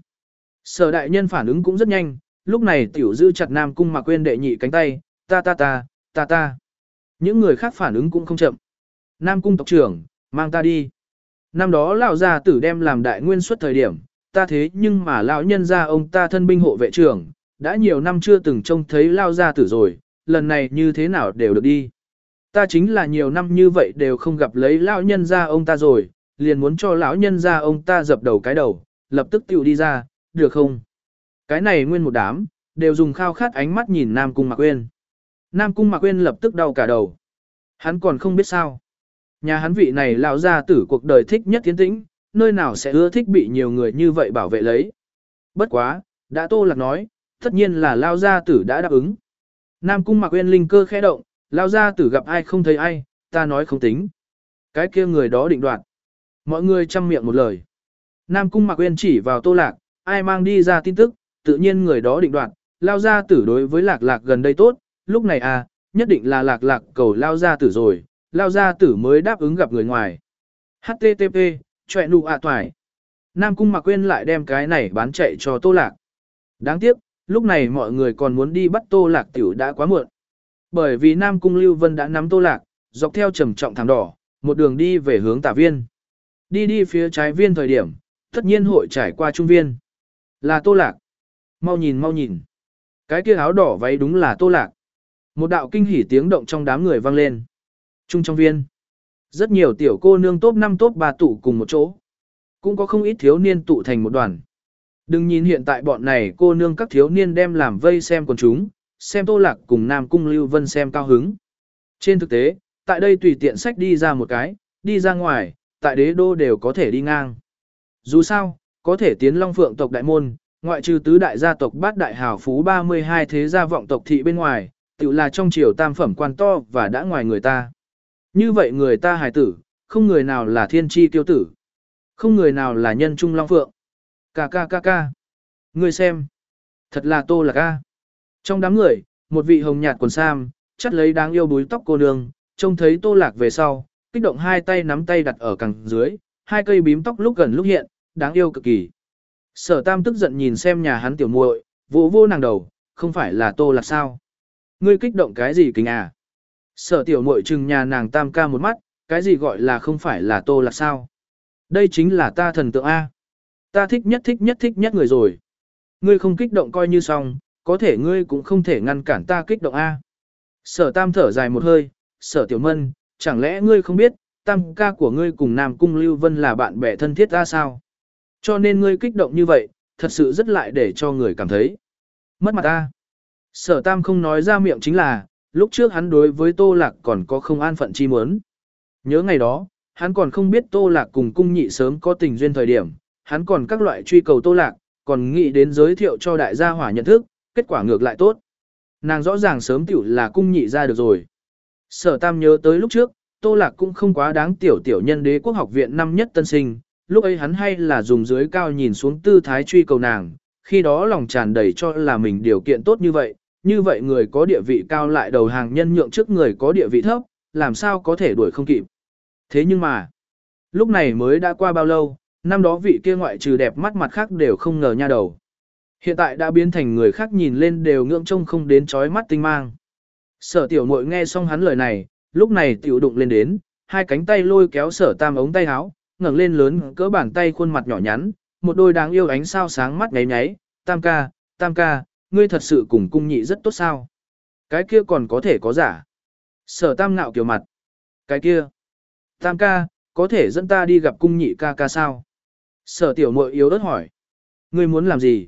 Sở đại nhân phản ứng cũng rất nhanh, lúc này tiểu giữ chặt Nam Cung Mạc Quyên đệ nhị cánh tay, ta ta ta, ta ta. Những người khác phản ứng cũng không chậm. Nam Cung tộc trưởng, mang ta đi. Năm đó lão gia tử đem làm đại nguyên suất thời điểm, ta thế nhưng mà lão nhân gia ông ta thân binh hộ vệ trưởng, đã nhiều năm chưa từng trông thấy lão gia tử rồi, lần này như thế nào đều được đi. Ta chính là nhiều năm như vậy đều không gặp lấy lão nhân gia ông ta rồi, liền muốn cho lão nhân gia ông ta dập đầu cái đầu, lập tức tiểu đi ra, được không? Cái này nguyên một đám, đều dùng khao khát ánh mắt nhìn Nam Cung Mạc Quyên. Nam Cung Mạc Quyên lập tức đau cả đầu. Hắn còn không biết sao. Nhà hắn vị này lão gia tử cuộc đời thích nhất tiến tĩnh, nơi nào sẽ ưa thích bị nhiều người như vậy bảo vệ lấy. Bất quá, đã Tô Lạc nói, tất nhiên là lão gia tử đã đáp ứng. Nam Cung Mạc Quyên linh cơ khẽ động, lão gia tử gặp ai không thấy ai, ta nói không tính. Cái kia người đó định đoạt. Mọi người chăm miệng một lời. Nam Cung Mạc Quyên chỉ vào Tô Lạc, ai mang đi ra tin tức, tự nhiên người đó định đoạt. Lão gia tử đối với Lạc Lạc gần đây tốt, lúc này à, nhất định là Lạc Lạc cầu lão gia tử rồi, lão gia tử mới đáp ứng gặp người ngoài. hát tê tê pê, chọe nụ ạ toài. Nam Cung Mạc Quyên lại đem cái này bán chạy cho Tô Lạc. Đáng tiếc, lúc này mọi người còn muốn đi bắt Tô Lạc tiểu đã quá muộn. Bởi vì Nam Cung Lưu Vân đã nắm Tô Lạc, dọc theo trầm trọng thảm đỏ, một đường đi về hướng tả viên. Đi đi phía trái viên thời điểm, tất nhiên hội trải qua trung viên. Là Tô Lạc. Mau nhìn mau nhìn. Cái kia áo đỏ váy đúng là Tô Lạc. Một đạo kinh hỉ tiếng động trong đám người vang lên. Trung trong viên. Rất nhiều tiểu cô nương top năm top ba tụ cùng một chỗ. Cũng có không ít thiếu niên tụ thành một đoàn. Đừng nhìn hiện tại bọn này cô nương các thiếu niên đem làm vây xem quần chúng, xem Tô Lạc cùng Nam Cung Lưu Vân xem cao hứng. Trên thực tế, tại đây tùy tiện sách đi ra một cái, đi ra ngoài, tại đế đô đều có thể đi ngang. Dù sao, có thể tiến Long Phượng tộc đại môn, ngoại trừ tứ đại gia tộc bát đại hào phú ba mươi hai thế gia vọng tộc thị bên ngoài, tự là trong triều tam phẩm quan to và đã ngoài người ta. Như vậy người ta hài tử, không người nào là thiên tri tiêu tử. Không người nào là nhân trung Long Phượng. Ca ca ca ca. Người xem. Thật là Tô Lạc ca. Trong đám người, một vị hồng nhạt quần sam, chắt lấy đáng yêu búi tóc cô nương, trông thấy Tô Lạc về sau, kích động hai tay nắm tay đặt ở cẳng dưới, hai cây bím tóc lúc gần lúc hiện, đáng yêu cực kỳ. Sở Tam tức giận nhìn xem nhà hắn tiểu muội, vỗ vô nàng đầu, không phải là Tô Lạc sao? Ngươi kích động cái gì kính à? Sở tiểu muội trừng nhà nàng tam ca một mắt, cái gì gọi là không phải là Tô Lạc sao? Đây chính là ta thần tượng A. Ta thích nhất thích nhất thích nhất người rồi. Ngươi không kích động coi như xong, có thể ngươi cũng không thể ngăn cản ta kích động A. Sở tam thở dài một hơi, sở tiểu mân, chẳng lẽ ngươi không biết, tam ca của ngươi cùng Nam Cung Lưu Vân là bạn bè thân thiết ra sao? Cho nên ngươi kích động như vậy, thật sự rất lại để cho người cảm thấy mất mặt ta. Sở tam không nói ra miệng chính là, lúc trước hắn đối với Tô Lạc còn có không an phận chi muốn. Nhớ ngày đó, hắn còn không biết Tô Lạc cùng cung nhị sớm có tình duyên thời điểm, hắn còn các loại truy cầu Tô Lạc, còn nghĩ đến giới thiệu cho đại gia hỏa nhận thức, kết quả ngược lại tốt. Nàng rõ ràng sớm tiểu là cung nhị ra được rồi. Sở tam nhớ tới lúc trước, Tô Lạc cũng không quá đáng tiểu tiểu nhân đế quốc học viện năm nhất tân sinh, lúc ấy hắn hay là dùng dưới cao nhìn xuống tư thái truy cầu nàng, khi đó lòng tràn đầy cho là mình điều kiện tốt như vậy, như vậy người có địa vị cao lại đầu hàng nhân nhượng trước người có địa vị thấp, làm sao có thể đuổi không kịp. Thế nhưng mà, lúc này mới đã qua bao lâu, năm đó vị kia ngoại trừ đẹp mắt mặt khác đều không ngờ nha đầu. Hiện tại đã biến thành người khác nhìn lên đều ngưỡng trông không đến chói mắt tinh mang. Sở tiểu muội nghe xong hắn lời này, lúc này tiểu đụng lên đến, hai cánh tay lôi kéo sở tam ống tay áo, ngẩng lên lớn cỡ bàn tay khuôn mặt nhỏ nhắn, một đôi đáng yêu ánh sao sáng mắt nháy nháy, tam ca, tam ca, ngươi thật sự cùng cung nhị rất tốt sao? Cái kia còn có thể có giả. Sở tam ngạo kiểu mặt. Cái kia, tam ca, có thể dẫn ta đi gặp cung nhị ca ca sao? Sở tiểu muội yếu ớt hỏi. Ngươi muốn làm gì?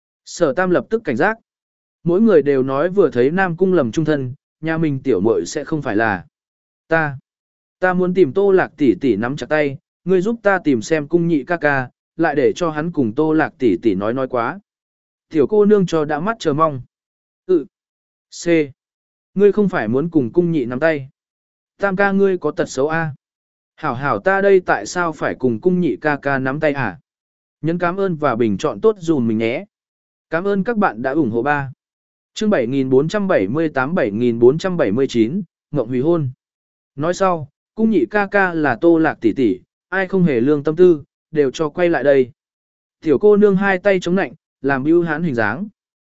Sở tam lập tức cảnh giác. Mỗi người đều nói vừa thấy Nam Cung lầm trung thân, nhà mình tiểu muội sẽ không phải là. Ta, ta muốn tìm Tô Lạc tỷ tỷ nắm chặt tay, ngươi giúp ta tìm xem cung nhị ca ca, lại để cho hắn cùng Tô Lạc tỷ tỷ nói nói quá. Tiểu cô nương cho đã mắt chờ mong. Ừ. C. Ngươi không phải muốn cùng cung nhị nắm tay. Tam ca ngươi có tật xấu A. Hảo hảo ta đây tại sao phải cùng cung nhị ca ca nắm tay hả? Nhấn cảm ơn và bình chọn tốt dùm mình nhé. Cảm ơn các bạn đã ủng hộ ba. Chương bảy nghìn bốn trăm bảy mươi tám bảy nghìn bốn trăm bảy mươi chín, Ngộng hủy hôn. Nói sau, cung nhị ca ca là Tô Lạc tỷ tỷ, ai không hề lương tâm tư, đều cho quay lại đây. Tiểu cô nương hai tay chống nạnh, làm bưu hán hình dáng.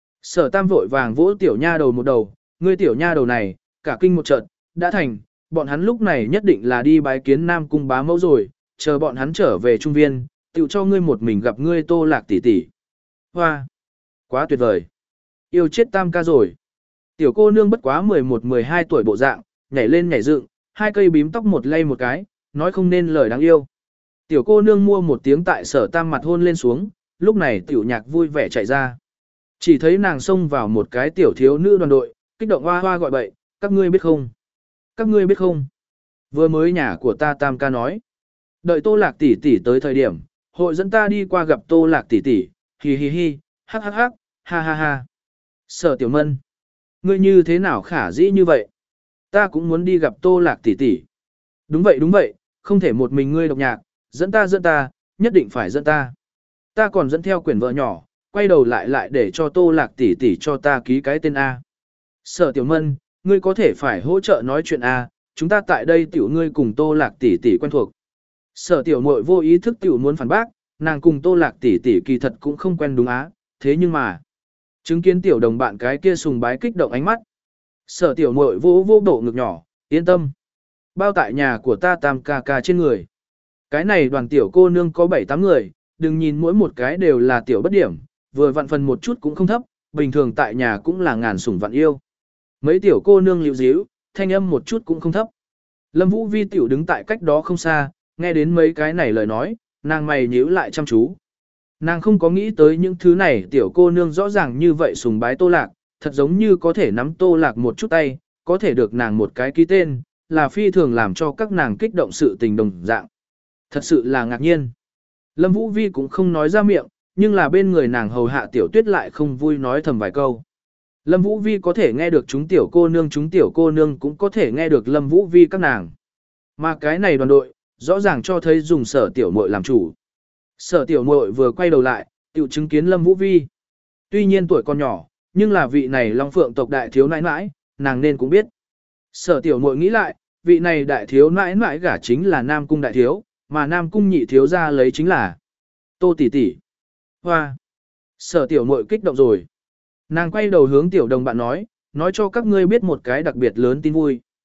Sở tam vội vàng vỗ tiểu nha đầu một đầu, ngươi tiểu nha đầu này, cả kinh một trận, đã thành, bọn hắn lúc này nhất định là đi bái kiến Nam Cung bá mẫu rồi, chờ bọn hắn trở về trung viên, tiểu cho ngươi một mình gặp ngươi Tô Lạc tỷ tỷ. Hoa! Quá tuyệt vời! Yêu chết tam ca rồi. Tiểu cô nương bất quá mười một mười hai tuổi bộ dạng, nhảy lên nhảy dựng, hai cây bím tóc một lay một cái, nói không nên lời đáng yêu. Tiểu cô nương mua một tiếng tại sở tam mặt hôn lên xuống, lúc này tiểu nhạc vui vẻ chạy ra. Chỉ thấy nàng xông vào một cái tiểu thiếu nữ đoàn đội, kích động hoa hoa gọi bậy, các ngươi biết không? Các ngươi biết không? Vừa mới nhà của ta tam ca nói. Đợi Tô Lạc tỷ tỷ tới thời điểm, hội dẫn ta đi qua gặp Tô Lạc tỷ tỷ, hi hi hi, hắc hắc hắc, ha ha ha. Sở tiểu mân, ngươi như thế nào khả dĩ như vậy? Ta cũng muốn đi gặp Tô Lạc tỷ tỷ. Đúng vậy đúng vậy, không thể một mình ngươi độc nhạc, dẫn ta dẫn ta, nhất định phải dẫn ta. Ta còn dẫn theo quyển vợ nhỏ, quay đầu lại lại để cho Tô Lạc tỷ tỷ cho ta ký cái tên A. Sở tiểu mân, ngươi có thể phải hỗ trợ nói chuyện A, chúng ta tại đây tiểu ngươi cùng Tô Lạc tỷ tỷ quen thuộc. Sở tiểu muội vô ý thức tiểu muốn phản bác, nàng cùng Tô Lạc tỷ tỷ kỳ thật cũng không quen đúng á, thế nhưng mà chứng kiến tiểu đồng bạn cái kia sùng bái kích động ánh mắt. Sở tiểu muội vô vô độ ngực nhỏ, yên tâm. Bao tại nhà của ta tam ca ca trên người. Cái này đoàn tiểu cô nương có bảy tám người, đừng nhìn mỗi một cái đều là tiểu bất điểm, vừa vặn phần một chút cũng không thấp, bình thường tại nhà cũng là ngàn sủng vạn yêu. Mấy tiểu cô nương liễu díu, thanh âm một chút cũng không thấp. Lâm Vũ Vi tiểu đứng tại cách đó không xa, nghe đến mấy cái này lời nói, nàng mày nhíu lại chăm chú. Nàng không có nghĩ tới những thứ này tiểu cô nương rõ ràng như vậy sùng bái Tô Lạc, thật giống như có thể nắm Tô Lạc một chút tay, có thể được nàng một cái ký tên, là phi thường làm cho các nàng kích động sự tình đồng dạng. Thật sự là ngạc nhiên. Lâm Vũ Vi cũng không nói ra miệng, nhưng là bên người nàng hầu hạ tiểu tuyết lại không vui nói thầm vài câu. Lâm Vũ Vi có thể nghe được chúng tiểu cô nương chúng tiểu cô nương cũng có thể nghe được Lâm Vũ Vi các nàng. Mà cái này đoàn đội, rõ ràng cho thấy dùng sở tiểu muội làm chủ. Sở tiểu muội vừa quay đầu lại, tiểu chứng kiến Lâm Vũ Vi. Tuy nhiên tuổi còn nhỏ, nhưng là vị này Long Phượng tộc đại thiếu nãi nãi, nàng nên cũng biết. Sở tiểu muội nghĩ lại, vị này đại thiếu nãi nãi gả chính là Nam Cung đại thiếu, mà Nam Cung nhị thiếu ra lấy chính là Tô tỷ tỷ. Hoa! Sở tiểu muội kích động rồi. Nàng quay đầu hướng tiểu đồng bạn nói, nói cho các ngươi biết một cái đặc biệt lớn tin vui.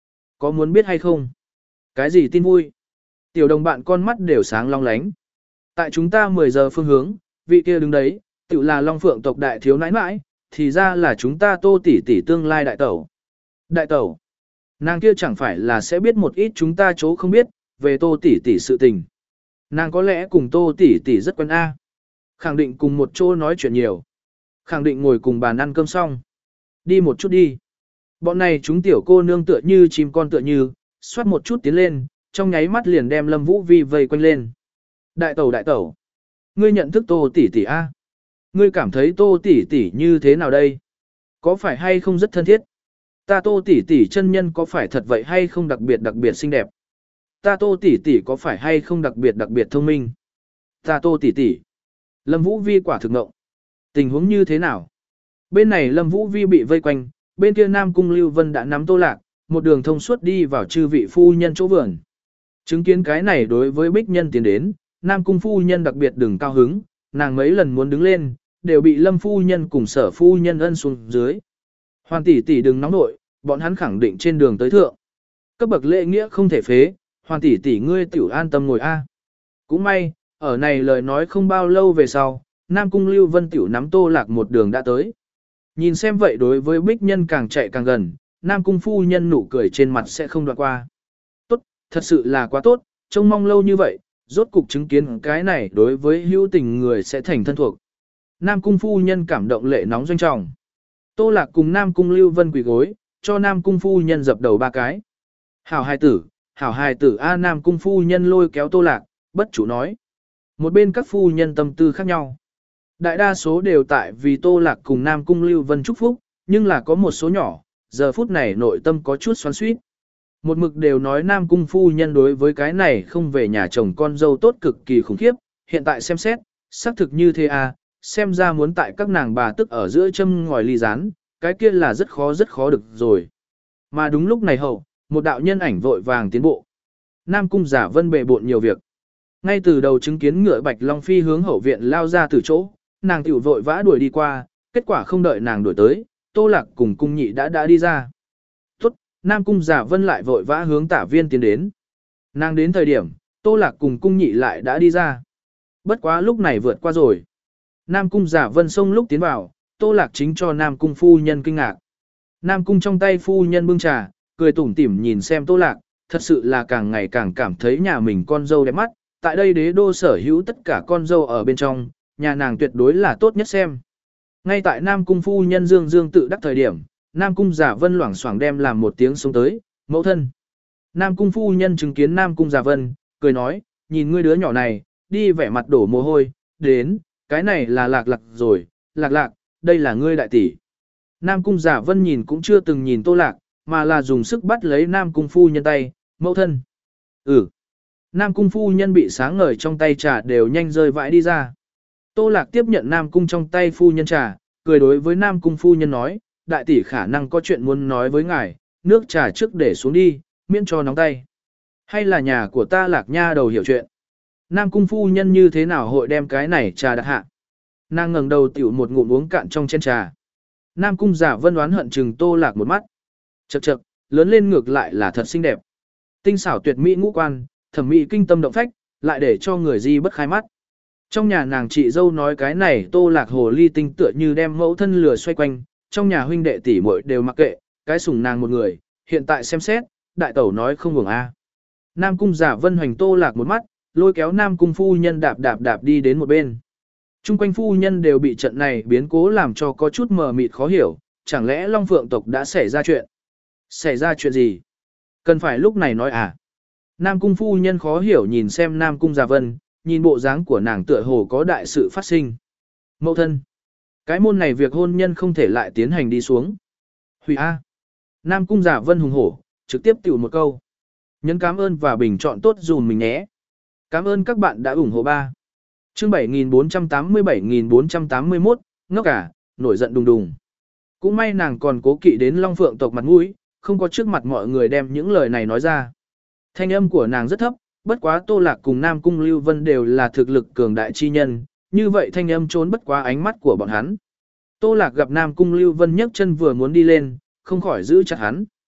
có muốn biết hay không? Cái gì tin vui? Tiểu đồng bạn con mắt đều sáng long lánh. Tại chúng ta mười giờ phương hướng, vị kia đứng đấy, tự là Long Phượng tộc đại thiếu nãi nãi, thì ra là chúng ta Tô tỷ tỷ tương lai đại tẩu. Đại tẩu, nàng kia chẳng phải là sẽ biết một ít chúng ta chỗ không biết, về Tô tỷ tỷ sự tình. Nàng có lẽ cùng Tô tỷ tỷ rất quen A. Khẳng định cùng một chỗ nói chuyện nhiều. Khẳng định ngồi cùng bàn ăn cơm xong. Đi một chút đi. Bọn này chúng tiểu cô nương tựa như chim con tựa như, xoát một chút tiến lên, trong nháy mắt liền đem Lâm Vũ Vi vây quanh lên. Đại tẩu đại tẩu, ngươi nhận thức Tô tỷ tỷ A. Ngươi cảm thấy Tô tỷ tỷ như thế nào đây? Có phải hay không rất thân thiết? Ta Tô tỷ tỷ chân nhân có phải thật vậy hay không đặc biệt đặc biệt xinh đẹp? Ta Tô tỷ tỷ có phải hay không đặc biệt đặc biệt thông minh? Ta Tô tỷ tỷ. Lâm Vũ Vi quả thực ngộng. Tình huống như thế nào? Bên này Lâm Vũ Vi bị vây quanh, bên kia Nam Cung Lưu Vân đã nắm Tô Lạc, một đường thông suốt đi vào chư vị phu nhân chỗ vườn. Chứng kiến cái này đối với Bích Nhân tiến đến, Nam Cung phu nhân đặc biệt đừng cao hứng, nàng mấy lần muốn đứng lên, đều bị Lâm phu nhân cùng Sở phu nhân ân xuống dưới. Hoàn tỷ tỷ đừng nóng nội, bọn hắn khẳng định trên đường tới thượng. Cấp bậc lễ nghĩa không thể phế, Hoàn tỷ tỷ ngươi tiểu an tâm ngồi a. Cũng may, ở này lời nói không bao lâu về sau, Nam Cung Lưu Vân tiểu nắm Tô Lạc một đường đã tới. Nhìn xem vậy đối với Bích Nhân càng chạy càng gần, Nam Cung phu nhân nụ cười trên mặt sẽ không đoạn qua. Tốt, thật sự là quá tốt, trông mong lâu như vậy, rốt cục chứng kiến cái này đối với hữu tình người sẽ thành thân thuộc. Nam Cung phu nhân cảm động lệ nóng doanh trọng. Tô Lạc cùng Nam Cung Lưu Vân quỳ gối, cho Nam Cung phu nhân dập đầu ba cái. Hảo hài tử, hảo hài tử A Nam Cung phu nhân lôi kéo Tô Lạc, bất chủ nói. Một bên các phu nhân tâm tư khác nhau. Đại đa số đều tại vì Tô Lạc cùng Nam Cung Lưu Vân chúc phúc, nhưng là có một số nhỏ, giờ phút này nội tâm có chút xoắn xuýt. Một mực đều nói Nam Cung phu nhân đối với cái này không về nhà chồng con dâu tốt cực kỳ khủng khiếp, hiện tại xem xét, xác thực như thế à, xem ra muốn tại các nàng bà tức ở giữa châm ngòi ly rán, cái kia là rất khó rất khó được rồi. Mà đúng lúc này hậu, một đạo nhân ảnh vội vàng tiến bộ. Nam Cung Giả Vân bề bộn nhiều việc. Ngay từ đầu chứng kiến ngựa Bạch Long Phi hướng hậu viện lao ra từ chỗ, nàng tiểu vội vã đuổi đi qua, kết quả không đợi nàng đuổi tới, Tô Lạc cùng cung nhị đã đã đi ra. Tốt, Nam Cung Giả Vân lại vội vã hướng tả viên tiến đến. Nàng đến thời điểm, Tô Lạc cùng cung nhị lại đã đi ra. Bất quá lúc này vượt qua rồi. Nam Cung Giả Vân xông lúc tiến vào, Tô Lạc chính cho Nam Cung phu nhân kinh ngạc. Nam Cung trong tay phu nhân bưng trà, cười tủm tỉm nhìn xem Tô Lạc, thật sự là càng ngày càng cảm thấy nhà mình con dâu đẹp mắt, tại đây đế đô sở hữu tất cả con dâu ở bên trong, nhà nàng tuyệt đối là tốt nhất xem. Ngay tại Nam Cung phu nhân dương dương tự đắc thời điểm, Nam Cung Giả Vân loảng xoảng đem làm một tiếng xuống tới, mẫu thân. Nam Cung phu nhân chứng kiến Nam Cung Giả Vân, cười nói, nhìn ngươi đứa nhỏ này, đi vẻ mặt đổ mồ hôi, đến, cái này là Lạc Lạc rồi, Lạc Lạc, đây là ngươi đại tỷ. Nam Cung Giả Vân nhìn cũng chưa từng nhìn Tô Lạc, mà là dùng sức bắt lấy Nam Cung phu nhân tay, mẫu thân. Ừ. Nam Cung phu nhân bị sáng ngời trong tay trà đều nhanh rơi vãi đi ra. Tô Lạc tiếp nhận Nam Cung trong tay phu nhân trà, cười đối với Nam Cung phu nhân nói, đại tỷ khả năng có chuyện muốn nói với ngài, nước trà trước để xuống đi, miễn cho nóng tay. Hay là nhà của ta Lạc nha đầu hiểu chuyện. Nam Cung phu nhân như thế nào hội đem cái này trà đặt hạ. Nàng ngẩng đầu tiểu một ngụm uống cạn trong chén trà. Nam Cung Giả Vân đoán hận chừng Tô Lạc một mắt. Chậc chậc, lớn lên ngược lại là thật xinh đẹp. Tinh xảo tuyệt mỹ ngũ quan, thẩm mỹ kinh tâm động phách, lại để cho người di bất khai mắt. Trong nhà nàng chị dâu nói cái này Tô Lạc hồ ly tinh tựa như đem mẫu thân lừa xoay quanh, trong nhà huynh đệ tỷ muội đều mặc kệ, cái sủng nàng một người, hiện tại xem xét, đại tẩu nói không ngừng a. Nam Cung Giả Vân hoành Tô Lạc một mắt, lôi kéo Nam Cung phu nhân đạp đạp đạp đi đến một bên. Trung quanh phu nhân đều bị trận này biến cố làm cho có chút mờ mịt khó hiểu, chẳng lẽ Long Phượng tộc đã xảy ra chuyện? Xảy ra chuyện gì? Cần phải lúc này nói à? Nam Cung phu nhân khó hiểu nhìn xem Nam Cung Giả Vân, nhìn bộ dáng của nàng tựa hồ có đại sự phát sinh. Mẫu thân, cái môn này việc hôn nhân không thể lại tiến hành đi xuống. Hủy A. Nam Cung Giả Vân hùng hổ, trực tiếp tiểu một câu. Nhấn cảm ơn và bình chọn tốt dùm mình nhé. Cảm ơn các bạn đã ủng hộ ba. Chương bảy nghìn bốn trăm tám mươi bảy nghìn bốn trăm tám mươi mốt, ngốc cả, nổi giận đùng đùng. Cũng may nàng còn cố kỵ đến Long Phượng tộc mặt mũi, không có trước mặt mọi người đem những lời này nói ra. Thanh âm của nàng rất thấp, bất quá Tô Lạc cùng Nam Cung Lưu Vân đều là thực lực cường đại chi nhân, như vậy thanh âm trốn bất quá ánh mắt của bọn hắn. Tô Lạc gặp Nam Cung Lưu Vân nhấc chân vừa muốn đi lên, không khỏi giữ chặt hắn.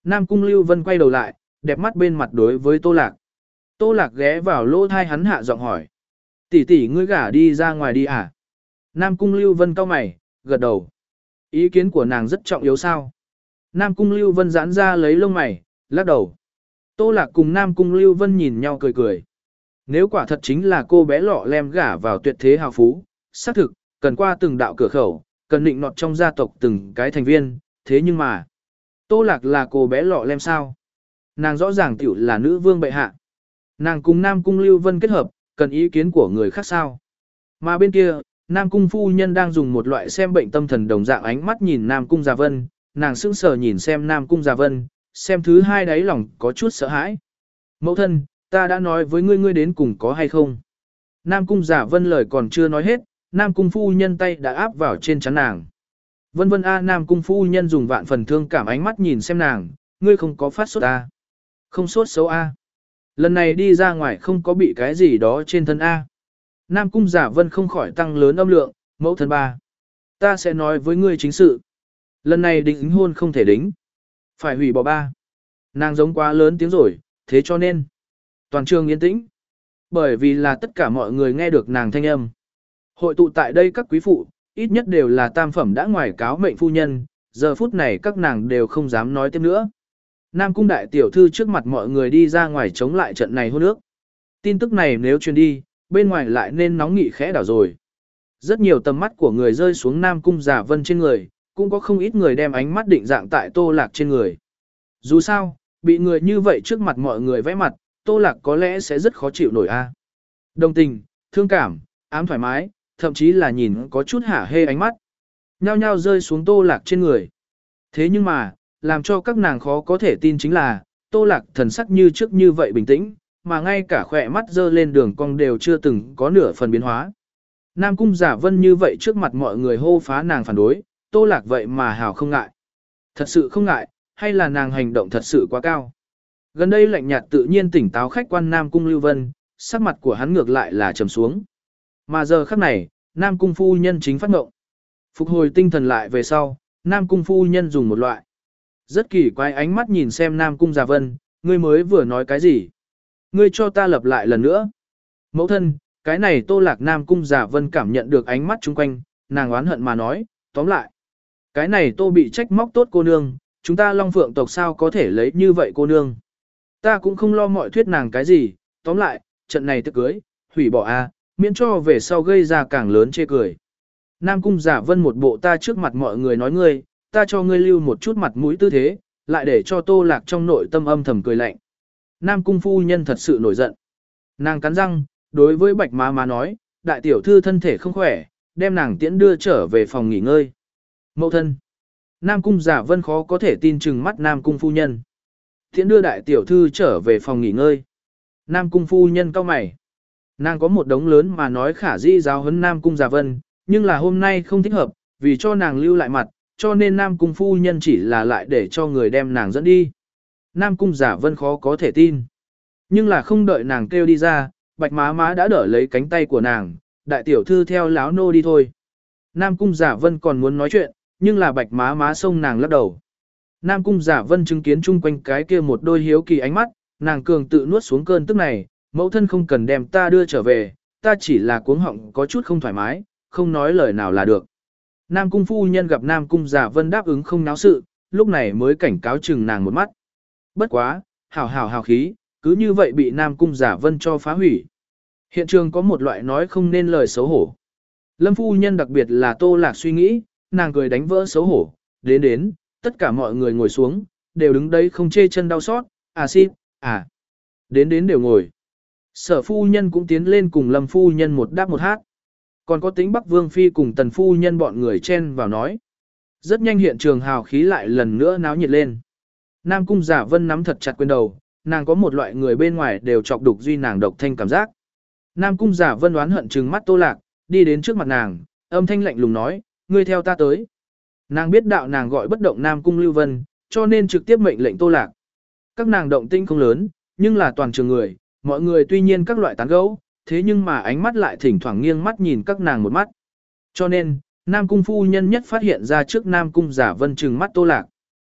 Nam Cung Lưu Vân quay đầu lại, đẹp mắt bên mặt đối với Tô Lạc. Tô Lạc ghé vào lỗ thai hắn hạ giọng hỏi. Tỷ tỷ ngươi gả đi ra ngoài đi à? Nam Cung Lưu Vân cau mày, gật đầu. Ý kiến của nàng rất trọng yếu sao? Nam Cung Lưu Vân giãn ra lấy lông mày, lắc đầu. Tô Lạc cùng Nam Cung Lưu Vân nhìn nhau cười cười. Nếu quả thật chính là cô bé lọ lem gả vào tuyệt thế hào phú, xác thực, cần qua từng đạo cửa khẩu, cần định nọt trong gia tộc từng cái thành viên, thế nhưng mà, Tô Lạc là cô bé lọ lem sao? Nàng rõ ràng tiểu là nữ vương bệ hạ. Nàng cùng Nam Cung Lưu Vân kết hợp, cần ý kiến của người khác sao? Mà bên kia, Nam Cung phu nhân đang dùng một loại xem bệnh tâm thần đồng dạng ánh mắt nhìn Nam Cung Già Vân, nàng sững sờ nhìn xem Nam Cung Già Vân, xem thứ hai đáy lòng có chút sợ hãi. Mẫu thân, ta đã nói với ngươi ngươi đến cùng có hay không? Nam Cung Già Vân lời còn chưa nói hết, Nam Cung phu nhân tay đã áp vào trên trán nàng. Vân Vân a Nam Cung phu nhân dùng vạn phần thương cảm ánh mắt nhìn xem nàng, ngươi không có phát sốt a? Không sốt xấu a? Lần này đi ra ngoài không có bị cái gì đó trên thân a? Nam Cung Giả Vân không khỏi tăng lớn âm lượng, mẫu thân ba. Ta sẽ nói với ngươi chính sự. Lần này đính hôn không thể đính. Phải hủy bỏ ba. Nàng giống quá lớn tiếng rồi, thế cho nên. Toàn trường yên tĩnh. Bởi vì là tất cả mọi người nghe được nàng thanh âm. Hội tụ tại đây các quý phụ, ít nhất đều là tam phẩm đã ngoài cáo mệnh phu nhân, giờ phút này các nàng đều không dám nói tiếp nữa. Nam Cung đại tiểu thư trước mặt mọi người đi ra ngoài chống lại trận này hôn ước. Tin tức này nếu truyền đi, bên ngoài lại nên nóng nghị khẽ đảo rồi. Rất nhiều tầm mắt của người rơi xuống Nam Cung Giả Vân trên người, cũng có không ít người đem ánh mắt định dạng tại Tô Lạc trên người. Dù sao, bị người như vậy trước mặt mọi người vẽ mặt, Tô Lạc có lẽ sẽ rất khó chịu nổi a. Đồng tình, thương cảm, ám thoải mái, thậm chí là nhìn có chút hả hê ánh mắt. Nhao nhao rơi xuống Tô Lạc trên người. Thế nhưng mà, làm cho các nàng khó có thể tin chính là, Tô Lạc thần sắc như trước như vậy bình tĩnh, mà ngay cả khỏe mắt dơ lên đường cong đều chưa từng có nửa phần biến hóa. Nam Cung Giả Vân như vậy trước mặt mọi người hô phá nàng phản đối, Tô Lạc vậy mà hào không ngại. Thật sự không ngại, hay là nàng hành động thật sự quá cao. Gần đây lạnh nhạt tự nhiên tỉnh táo khách quan Nam Cung Lưu Vân, sắc mặt của hắn ngược lại là trầm xuống. Mà giờ khắc này, Nam Cung phu nhân chính phát ngộng. Phục hồi tinh thần lại về sau, Nam Cung phu nhân dùng một loại rất kỳ quái ánh mắt nhìn xem Nam Cung Giả Vân, ngươi mới vừa nói cái gì? Ngươi cho ta lập lại lần nữa. Mẫu thân, cái này Tô Lạc Nam Cung Giả Vân cảm nhận được ánh mắt chung quanh, nàng oán hận mà nói, tóm lại. Cái này Tô bị trách móc tốt cô nương, chúng ta Long Phượng tộc sao có thể lấy như vậy cô nương. Ta cũng không lo mọi thuyết nàng cái gì, tóm lại, trận này tự cưới, hủy bỏ a, miễn cho về sau gây ra càng lớn chê cười. Nam Cung Giả Vân một bộ ta trước mặt mọi người nói ngươi, ta cho ngươi lưu một chút mặt mũi tư thế, lại để cho Tô Lạc trong nội tâm âm thầm cười lạnh. Nam Cung phu nhân thật sự nổi giận. Nàng cắn răng, đối với Bạch Má Má nói, đại tiểu thư thân thể không khỏe, đem nàng tiễn đưa trở về phòng nghỉ ngơi. Mẫu thân. Nam Cung Giả Vân khó có thể tin chừng mắt Nam Cung phu nhân. Tiễn đưa đại tiểu thư trở về phòng nghỉ ngơi. Nam Cung phu nhân cau mày. Nàng có một đống lớn mà nói khả dĩ giáo huấn Nam Cung Giả Vân, nhưng là hôm nay không thích hợp, vì cho nàng lưu lại mặt, cho nên Nam Cung phu nhân chỉ là lại để cho người đem nàng dẫn đi. Nam Cung Giả Vân khó có thể tin. Nhưng là không đợi nàng kêu đi ra, Bạch Má Má đã đỡ lấy cánh tay của nàng, đại tiểu thư theo láo nô đi thôi. Nam Cung Giả Vân còn muốn nói chuyện, nhưng là Bạch Má Má xông nàng lắc đầu. Nam Cung Giả Vân chứng kiến chung quanh cái kia một đôi hiếu kỳ ánh mắt, nàng cường tự nuốt xuống cơn tức này, mẫu thân không cần đem ta đưa trở về, ta chỉ là cuống họng có chút không thoải mái, không nói lời nào là được. Nam Cung phu nhân gặp Nam Cung Giả Vân đáp ứng không náo sự, lúc này mới cảnh cáo chừng nàng một mắt. Bất quá, hào hào hào khí, cứ như vậy bị Nam Cung Giả Vân cho phá hủy. Hiện trường có một loại nói không nên lời xấu hổ. Lâm phu nhân đặc biệt là Tô Lạc suy nghĩ, nàng cười đánh vỡ xấu hổ, đến đến, tất cả mọi người ngồi xuống, đều đứng đấy không chê chân đau xót, à xin, à. Đến đến đều ngồi. Sở phu nhân cũng tiến lên cùng Lâm phu nhân một đáp một hát. Còn có Tính Bắc Vương Phi cùng Tần phu nhân bọn người chen vào nói. Rất nhanh hiện trường hào khí lại lần nữa náo nhiệt lên. Nam Cung Giả Vân nắm thật chặt quyền đầu, nàng có một loại người bên ngoài đều chọc đục duy nàng độc thanh cảm giác. Nam Cung Giả Vân đoán hận trừng mắt Tô Lạc, đi đến trước mặt nàng, âm thanh lạnh lùng nói, ngươi theo ta tới. Nàng biết đạo nàng gọi bất động Nam Cung Lưu Vân, cho nên trực tiếp mệnh lệnh Tô Lạc. Các nàng động tinh không lớn, nhưng là toàn trường người, mọi người tuy nhiên các loại tán gẫu, thế nhưng mà ánh mắt lại thỉnh thoảng nghiêng mắt nhìn các nàng một mắt. Cho nên, Nam Cung phu nhân nhất phát hiện ra trước Nam Cung Giả Vân trừng mắt Tô Lạc.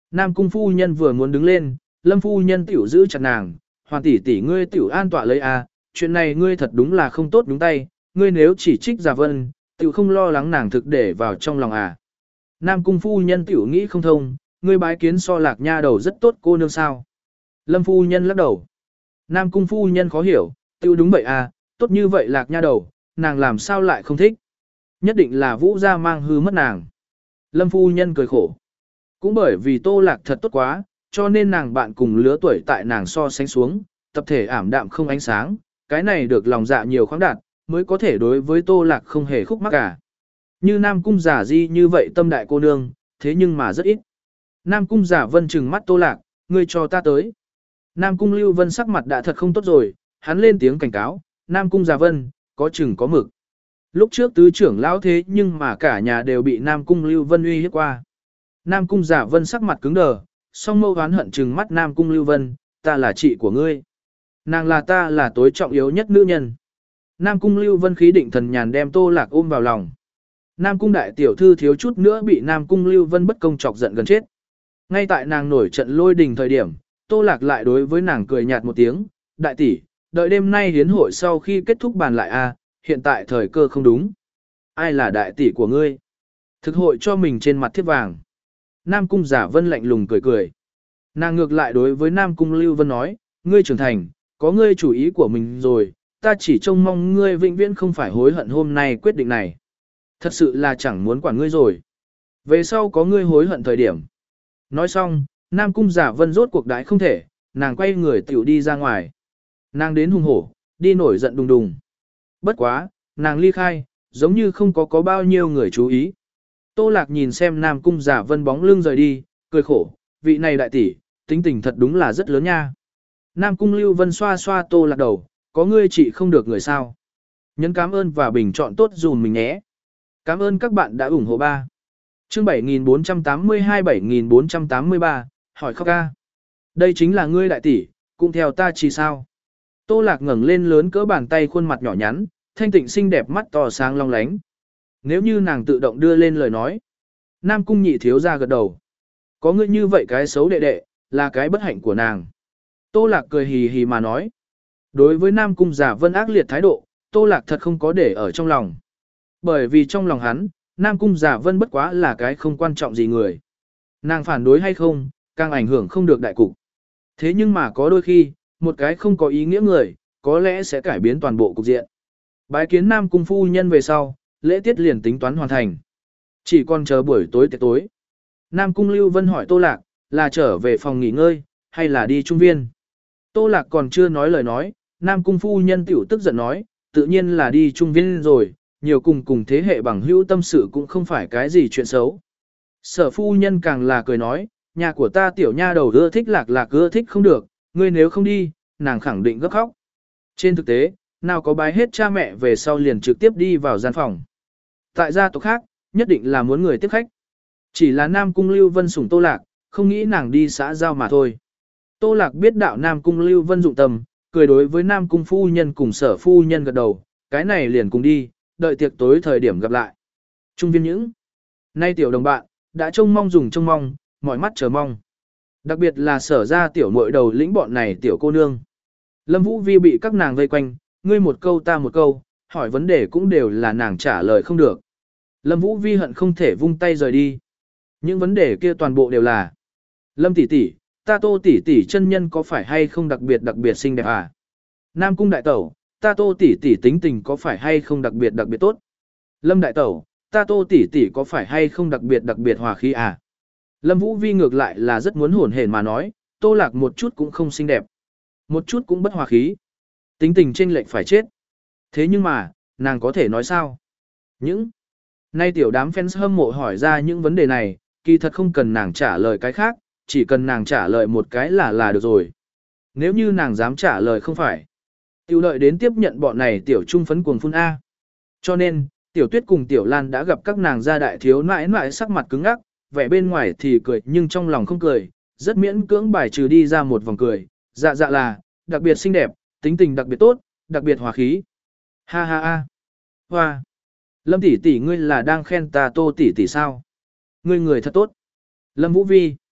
Nam cung phu nhân vừa muốn đứng lên, Lâm phu nhân tiểu giữ chặt nàng, Hoàn tỷ tỷ ngươi tiểu an tọa lấy à, chuyện này ngươi thật đúng là không tốt đúng tay, ngươi nếu chỉ trích Giả Vân, tiểu không lo lắng nàng thực để vào trong lòng à. Nam cung phu nhân tiểu nghĩ không thông, ngươi bái kiến so Lạc nha đầu rất tốt cô nương sao. Lâm phu nhân lắc đầu. Nam cung phu nhân khó hiểu, tiểu đúng vậy à, tốt như vậy Lạc nha đầu, nàng làm sao lại không thích. Nhất định là Vũ gia mang hư mất nàng. Lâm phu nhân cười khổ. Cũng bởi vì Tô Lạc thật tốt quá, cho nên nàng bạn cùng lứa tuổi tại nàng so sánh xuống, tập thể ảm đạm không ánh sáng, cái này được lòng dạ nhiều khoáng đạt, mới có thể đối với Tô Lạc không hề khúc mắc cả. Như Nam cung giả di như vậy tâm đại cô nương, thế nhưng mà rất ít. Nam cung giả vân trừng mắt Tô Lạc, ngươi cho ta tới. Nam cung Lưu Vân sắc mặt đã thật không tốt rồi, hắn lên tiếng cảnh cáo, Nam cung giả vân, có chừng có mực. Lúc trước tứ trưởng lão thế nhưng mà cả nhà đều bị Nam cung Lưu Vân uy hiếp qua. Nam cung giả vân sắc mặt cứng đờ, song mâu oán hận trừng mắt Nam cung Lưu Vân, ta là chị của ngươi. Nàng là ta là tối trọng yếu nhất nữ nhân. Nam cung Lưu Vân khí định thần nhàn đem Tô Lạc ôm vào lòng. Nam cung đại tiểu thư thiếu chút nữa bị Nam cung Lưu Vân bất công chọc giận gần chết. Ngay tại nàng nổi trận lôi đình thời điểm, Tô Lạc lại đối với nàng cười nhạt một tiếng, đại tỷ, đợi đêm nay hiến hội sau khi kết thúc bàn lại a, hiện tại thời cơ không đúng. Ai là đại tỷ của ngươi? Thực hội cho mình trên mặt thiết vàng. Nam cung giả vân lạnh lùng cười cười. Nàng ngược lại đối với Nam cung Lưu Vân nói, ngươi trưởng thành, có ngươi chủ ý của mình rồi, ta chỉ trông mong ngươi vĩnh viễn không phải hối hận hôm nay quyết định này. Thật sự là chẳng muốn quản ngươi rồi. Về sau có ngươi hối hận thời điểm. Nói xong, Nam cung giả vân rốt cuộc đái không thể, nàng quay người tiểu đi ra ngoài. Nàng đến hùng hổ, đi nổi giận đùng đùng. Bất quá, nàng ly khai, giống như không có có bao nhiêu người chú ý. Tô Lạc nhìn xem Nam cung giả vân bóng lưng rời đi, cười khổ, vị này đại tỷ, tính tình thật đúng là rất lớn nha. Nam cung Lưu Vân xoa xoa Tô Lạc đầu, có ngươi chị không được người sao. Nhấn cảm ơn và bình chọn tốt dùm mình nhé. Cảm ơn các bạn đã ủng hộ ba. Chương bảy nghìn bốn trăm tám mươi hai bảy nghìn bốn trăm tám mươi ba, hỏi khóc ca. Đây chính là ngươi đại tỷ, cũng theo ta chỉ sao. Tô Lạc ngẩng lên lớn cỡ bàn tay khuôn mặt nhỏ nhắn, thanh tịnh xinh đẹp mắt to sáng long lánh. Nếu như nàng tự động đưa lên lời nói. Nam cung nhị thiếu ra gật đầu. Có ngươi như vậy cái xấu đệ đệ, là cái bất hạnh của nàng. Tô Lạc cười hì hì mà nói. Đối với Nam cung giả vân ác liệt thái độ, Tô Lạc thật không có để ở trong lòng. Bởi vì trong lòng hắn, Nam cung giả vân bất quá là cái không quan trọng gì người. Nàng phản đối hay không, càng ảnh hưởng không được đại cục. Thế nhưng mà có đôi khi, một cái không có ý nghĩa người, có lẽ sẽ cải biến toàn bộ cục diện. Bái kiến Nam cung phu nhân về sau, lễ tiết liền tính toán hoàn thành. Chỉ còn chờ buổi tối tiệc tối. Nam cung Lưu Vân hỏi Tô Lạc, là trở về phòng nghỉ ngơi, hay là đi trung viên? Tô Lạc còn chưa nói lời nói, Nam cung phu nhân tiểu tức giận nói, tự nhiên là đi trung viên rồi, nhiều cùng cùng thế hệ bằng hữu tâm sự cũng không phải cái gì chuyện xấu. Sở phu nhân càng là cười nói, nhà của ta tiểu nha đầu ưa thích Lạc Lạc ưa thích không được, ngươi nếu không đi, nàng khẳng định gấp khóc. Trên thực tế, nào có bái hết cha mẹ về sau liền trực tiếp đi vào gian phòng. Tại gia tộc khác, nhất định là muốn người tiếp khách. Chỉ là Nam cung Lưu Vân sủng Tô Lạc, không nghĩ nàng đi xã giao mà thôi. Tô Lạc biết đạo Nam cung Lưu Vân dụng tâm, cười đối với Nam cung phu nhân cùng sở phu nhân gật đầu, cái này liền cùng đi, đợi tiệc tối thời điểm gặp lại. Trung viên những, nay tiểu đồng bạn, đã trông mong dùng trông mong, mọi mắt chờ mong. Đặc biệt là sở ra tiểu muội đầu lĩnh bọn này tiểu cô nương. Lâm Vũ Vi bị các nàng vây quanh, ngươi một câu ta một câu, hỏi vấn đề cũng đều là nàng trả lời không được. Lâm Vũ Vi hận không thể vung tay rời đi. Những vấn đề kia toàn bộ đều là Lâm tỷ tỷ, ta Tô tỷ tỷ chân nhân có phải hay không đặc biệt đặc biệt xinh đẹp à? Nam cung đại tẩu, ta Tô tỷ tỷ tính tình có phải hay không đặc biệt đặc biệt tốt? Lâm đại tẩu, ta Tô tỷ tỷ có phải hay không đặc biệt đặc biệt hòa khí à? Lâm Vũ Vi ngược lại là rất muốn hồn hển mà nói, Tô Lạc một chút cũng không xinh đẹp, một chút cũng bất hòa khí. Tính tình chênh lệch phải chết. Thế nhưng mà, nàng có thể nói sao? Những nay tiểu đám fans hâm mộ hỏi ra những vấn đề này, kỳ thật không cần nàng trả lời cái khác, chỉ cần nàng trả lời một cái là là được rồi. Nếu như nàng dám trả lời không phải, tiểu đợi đến tiếp nhận bọn này tiểu trung phấn cuồng phun A. Cho nên, tiểu tuyết cùng tiểu lan đã gặp các nàng gia đại thiếu nãi nãi sắc mặt cứng ngắc, vẻ bên ngoài thì cười nhưng trong lòng không cười, rất miễn cưỡng bài trừ đi ra một vòng cười, dạ dạ là, đặc biệt xinh đẹp, tính tình đặc biệt tốt, đặc biệt hòa khí. Ha ha ha. Hoa. Lâm tỷ tỷ ngươi là đang khen ta Tô tỷ tỷ sao? Ngươi người thật tốt. Lâm Vũ Vi.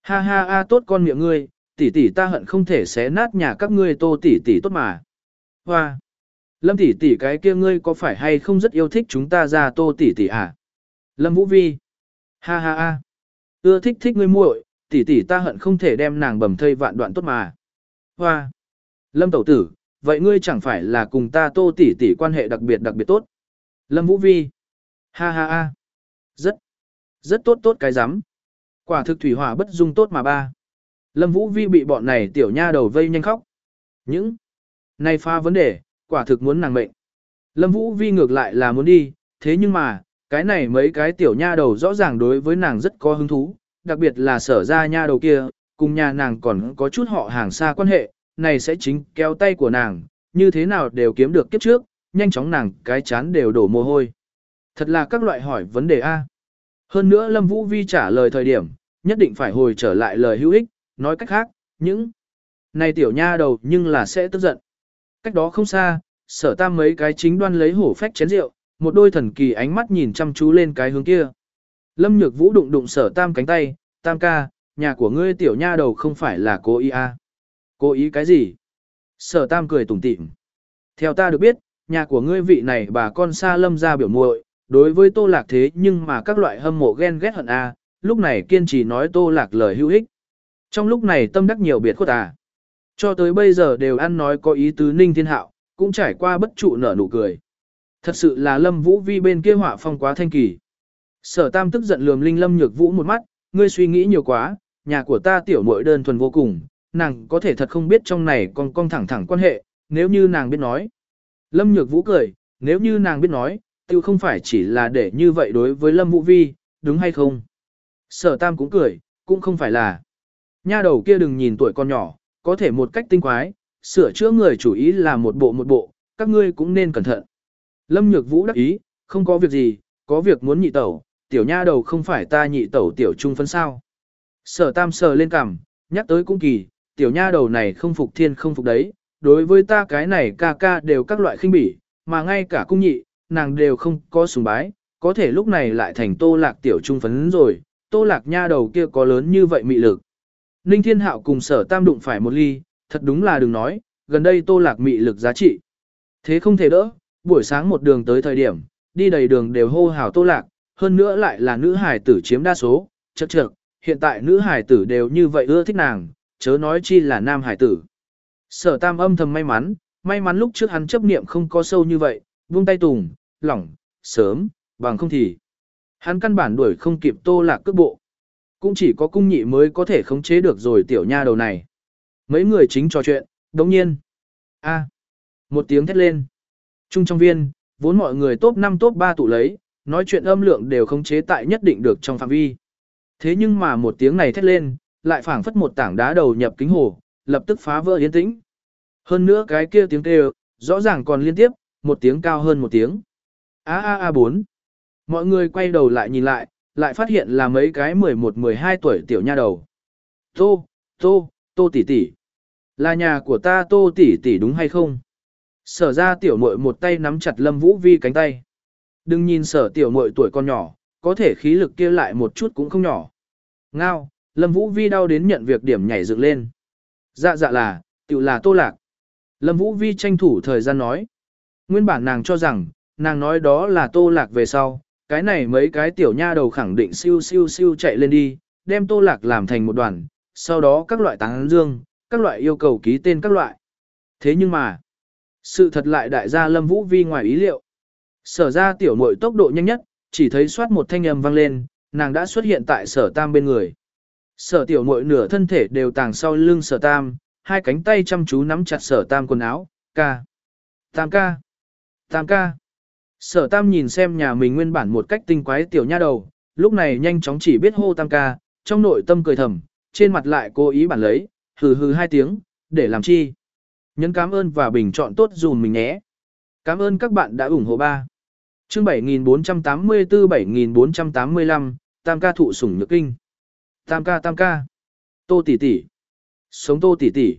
Ha ha a tốt con miệng ngươi, tỷ tỷ ta hận không thể xé nát nhà các ngươi Tô tỷ tỷ tốt mà. Hoa. Lâm tỷ tỷ cái kia ngươi có phải hay không rất yêu thích chúng ta ra Tô tỷ tỷ à? Lâm Vũ Vi. Ha ha ha. Ưa thích thích ngươi muội, tỷ tỷ ta hận không thể đem nàng bầm thây vạn đoạn tốt mà. Hoa. Lâm tẩu tử, vậy ngươi chẳng phải là cùng ta Tô tỷ tỷ quan hệ đặc biệt đặc biệt tốt. Lâm Vũ Vi. Ha ha ha. Rất, rất tốt tốt cái rắm. Quả thực thủy hỏa bất dung tốt mà ba. Lâm Vũ Vi bị bọn này tiểu nha đầu vây nhanh khóc. Những này pha vấn đề, quả thực muốn nàng mệnh. Lâm Vũ Vi ngược lại là muốn đi, thế nhưng mà, cái này mấy cái tiểu nha đầu rõ ràng đối với nàng rất có hứng thú, đặc biệt là sở ra nha đầu kia, cùng nhà nàng còn có chút họ hàng xa quan hệ, này sẽ chính kéo tay của nàng, như thế nào đều kiếm được kiếp trước, nhanh chóng nàng cái chán đều đổ mồ hôi. Thật là các loại hỏi vấn đề A. Hơn nữa Lâm Vũ Vi trả lời thời điểm, nhất định phải hồi trở lại lời hữu ích, nói cách khác, những này tiểu nha đầu nhưng là sẽ tức giận. Cách đó không xa, sở tam mấy cái chính đoan lấy hổ phách chén rượu, một đôi thần kỳ ánh mắt nhìn chăm chú lên cái hướng kia. Lâm Nhược Vũ đụng đụng sở tam cánh tay, tam ca, nhà của ngươi tiểu nha đầu không phải là cố ý à. Cố ý cái gì? Sở tam cười tủm tỉm. Theo ta được biết, nhà của ngươi vị này bà con xa Lâm ra biểu muội, đối với Tô Lạc thế nhưng mà các loại hâm mộ ghen ghét hận a, à, lúc này kiên trì nói Tô Lạc lời hữu ích. Trong lúc này tâm đắc nhiều biệt khuất à. Cho tới bây giờ đều ăn nói có ý tứ Ninh Thiên Hạo, cũng trải qua bất trụ nở nụ cười. Thật sự là Lâm Vũ Vi bên kia họa phong quá thanh kỳ. Sở Tam tức giận lườm Linh Lâm Nhược Vũ một mắt, ngươi suy nghĩ nhiều quá, nhà của ta tiểu muội đơn thuần vô cùng, nàng có thể thật không biết trong này còn cong thẳng thẳng quan hệ, nếu như nàng biết nói. Lâm Nhược Vũ cười, nếu như nàng biết nói, tiêu không phải chỉ là để như vậy đối với Lâm Vũ Vi, đúng hay không? Sở Tam cũng cười, cũng không phải là. Nha đầu kia đừng nhìn tuổi con nhỏ, có thể một cách tinh quái, sửa chữa người chủ ý là một bộ một bộ, các ngươi cũng nên cẩn thận. Lâm Nhược Vũ đắc ý, không có việc gì, có việc muốn nhị tẩu, tiểu nha đầu không phải ta nhị tẩu tiểu trung phân sao. Sở Tam sờ lên cằm, nhắc tới cũng kỳ, tiểu nha đầu này không phục thiên không phục đấy, đối với ta cái này ca ca đều các loại khinh bỉ, mà ngay cả cung nhị, nàng đều không có sùng bái, có thể lúc này lại thành Tô Lạc tiểu trung phấn rồi, Tô Lạc nha đầu kia có lớn như vậy mị lực. Ninh Thiên Hạo cùng Sở Tam đụng phải một ly, thật đúng là đừng nói, gần đây Tô Lạc mị lực giá trị. Thế không thể đỡ, buổi sáng một đường tới thời điểm, đi đầy đường đều hô hào Tô Lạc, hơn nữa lại là nữ hải tử chiếm đa số, chậc chậc, hiện tại nữ hải tử đều như vậy ưa thích nàng, chớ nói chi là nam hải tử. Sở Tam âm thầm may mắn, may mắn lúc trước hắn chấp niệm không có sâu như vậy, buông tay tùng, lỏng, sớm, bằng không thì. Hắn căn bản đuổi không kịp Tô Lạc cước bộ. Cũng chỉ có cung nhị mới có thể khống chế được rồi tiểu nha đầu này. Mấy người chính trò chuyện, đồng nhiên. a một tiếng thét lên. Trung trong viên, vốn mọi người top năm top ba tụ lấy, nói chuyện âm lượng đều khống chế tại nhất định được trong phạm vi. Thế nhưng mà một tiếng này thét lên, lại phảng phất một tảng đá đầu nhập kính hồ, lập tức phá vỡ yên tĩnh. Hơn nữa cái kia tiếng kêu, rõ ràng còn liên tiếp, một tiếng cao hơn một tiếng. A a a bốn. Mọi người quay đầu lại nhìn lại, lại phát hiện là mấy cái mười một mười hai tuổi tiểu nha đầu. Tô, Tô, Tô tỷ tỷ. Là nhà của ta Tô tỷ tỷ đúng hay không? Sở ra tiểu muội một tay nắm chặt Lâm Vũ Vi cánh tay. Đừng nhìn sở tiểu muội tuổi con nhỏ, có thể khí lực kia lại một chút cũng không nhỏ. Ngao, Lâm Vũ Vi đau đến nhận việc điểm nhảy dựng lên. Dạ dạ là, tiểu là Tô Lạc. Lâm Vũ Vi tranh thủ thời gian nói. Nguyên bản nàng cho rằng, nàng nói đó là Tô Lạc về sau, cái này mấy cái tiểu nha đầu khẳng định siêu siêu siêu chạy lên đi, đem Tô Lạc làm thành một đoàn, sau đó các loại tán dương, các loại yêu cầu ký tên các loại. Thế nhưng mà, sự thật lại đại gia Lâm Vũ Vi ngoài ý liệu. Sở ra tiểu muội tốc độ nhanh nhất, chỉ thấy xoát một thanh âm vang lên, nàng đã xuất hiện tại Sở Tam bên người. Sở tiểu muội nửa thân thể đều tàng sau lưng Sở Tam, hai cánh tay chăm chú nắm chặt Sở Tam quần áo, ca. Tam ca. Tam ca. Sở Tam nhìn xem nhà mình nguyên bản một cách tinh quái tiểu nha đầu, lúc này nhanh chóng chỉ biết hô Tam ca, trong nội tâm cười thầm, trên mặt lại cố ý bản lấy, hừ hừ hai tiếng, để làm chi. Nhấn cảm ơn và bình chọn tốt dùm mình nhé. Cảm ơn các bạn đã ủng hộ ba. Chương bảy nghìn bốn trăm tám mươi tư bảy nghìn bốn trăm tám mươi lăm, Tam ca thụ sủng nhược kinh. Tam ca Tam ca. Tô tỷ tỷ. Sống Tô tỷ tỷ.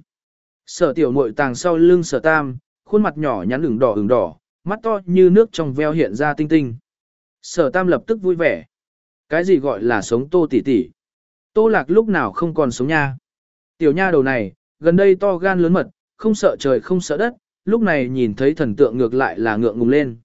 Sở tiểu muội tàng sau lưng Sở Tam, khuôn mặt nhỏ nhắn ửng đỏ ửng đỏ, mắt to như nước trong veo hiện ra tinh tinh. Sở Tam lập tức vui vẻ. Cái gì gọi là sống Tô tỷ tỷ? Tô Lạc lúc nào không còn sống nha. Tiểu nha đầu này, gần đây to gan lớn mật, không sợ trời không sợ đất, lúc này nhìn thấy thần tượng ngược lại là ngượng ngùng lên.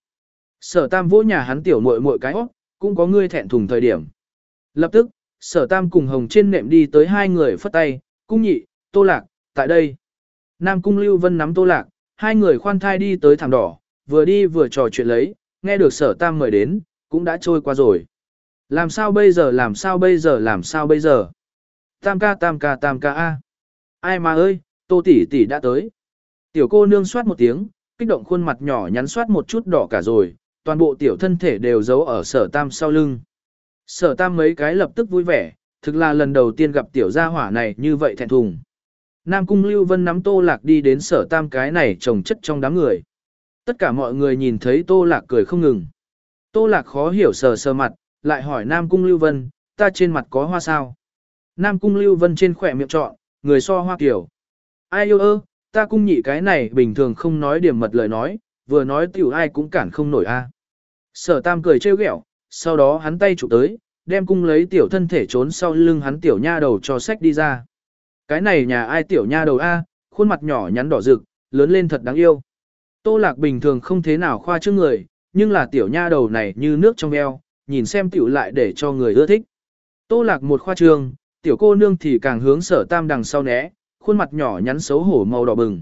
Sở Tam vỗ nhà hắn tiểu muội muội cái hót, cũng có ngươi thẹn thùng thời điểm. Lập tức, Sở Tam cùng Hồng trên nệm đi tới hai người phất tay, cung nhị, Tô Lạc, tại đây. Nam cung Lưu Vân nắm Tô Lạc, hai người khoan thai đi tới thảm đỏ, vừa đi vừa trò chuyện lấy, nghe được Sở Tam mời đến, cũng đã trôi qua rồi. Làm sao bây giờ làm sao bây giờ làm sao bây giờ. Tam ca tam ca tam ca a. Ai mà ơi, Tô tỷ tỷ đã tới. Tiểu cô nương soát một tiếng, kích động khuôn mặt nhỏ nhắn soát một chút đỏ cả rồi, toàn bộ tiểu thân thể đều giấu ở Sở Tam sau lưng. Sở Tam mấy cái lập tức vui vẻ, thực là lần đầu tiên gặp tiểu gia hỏa này như vậy thẹn thùng. Nam cung Lưu Vân nắm Tô Lạc đi đến Sở Tam cái này trồng chất trong đám người. Tất cả mọi người nhìn thấy Tô Lạc cười không ngừng. Tô Lạc khó hiểu sờ sờ mặt, lại hỏi Nam cung Lưu Vân, ta trên mặt có hoa sao? Nam cung Lưu Vân trên khỏe miệng trọn, người so hoa kiểu. Ai yêu ơ, ta cung nhị cái này bình thường không nói điểm mật lời nói, vừa nói tiểu ai cũng cản không nổi a. Sở Tam cười trêu ghẹo, sau đó hắn tay chụp tới, đem cung lấy tiểu thân thể trốn sau lưng hắn tiểu nha đầu cho sách đi ra. Cái này nhà ai tiểu nha đầu a, khuôn mặt nhỏ nhắn đỏ rực, lớn lên thật đáng yêu. Tô Lạc bình thường không thế nào khoa trương người, nhưng là tiểu nha đầu này như nước trong eo, nhìn xem tiểu lại để cho người ưa thích. Tô Lạc một khoa trương, tiểu cô nương thì càng hướng Sở Tam đằng sau né, khuôn mặt nhỏ nhắn xấu hổ màu đỏ bừng.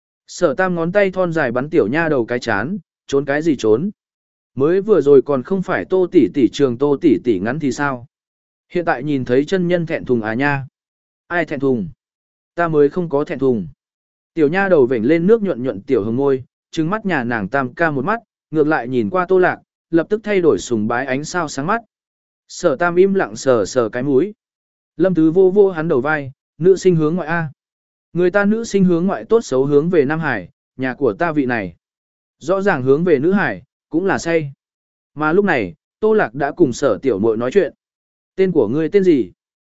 Sở Tam ngón tay thon dài bắn tiểu nha đầu cái chán, trốn cái gì trốn. Mới vừa rồi còn không phải Tô tỷ tỷ trường Tô tỷ tỷ ngắn thì sao? Hiện tại nhìn thấy chân nhân thẹn thùng à nha. Ai thẹn thùng? Ta mới không có thẹn thùng. Tiểu nha đầu vểnh lên nước nhuận nhuận tiểu hồng môi, trừng mắt nhà nàng Tam ca một mắt, ngược lại nhìn qua Tô Lạc, lập tức thay đổi sùng bái ánh sao sáng mắt. Sở Tam im lặng sờ sờ cái mũi. Lâm Tứ vô vô hắn đầu vai, nữ sinh hướng ngoại A. Người ta nữ sinh hướng ngoại tốt xấu hướng về Nam Hải, nhà của ta vị này. Rõ ràng hướng về nữ hải, cũng là say. Mà lúc này, Tô Lạc đã cùng Sở Tiểu Muội nói chuyện. Tên của ngươi tên gì?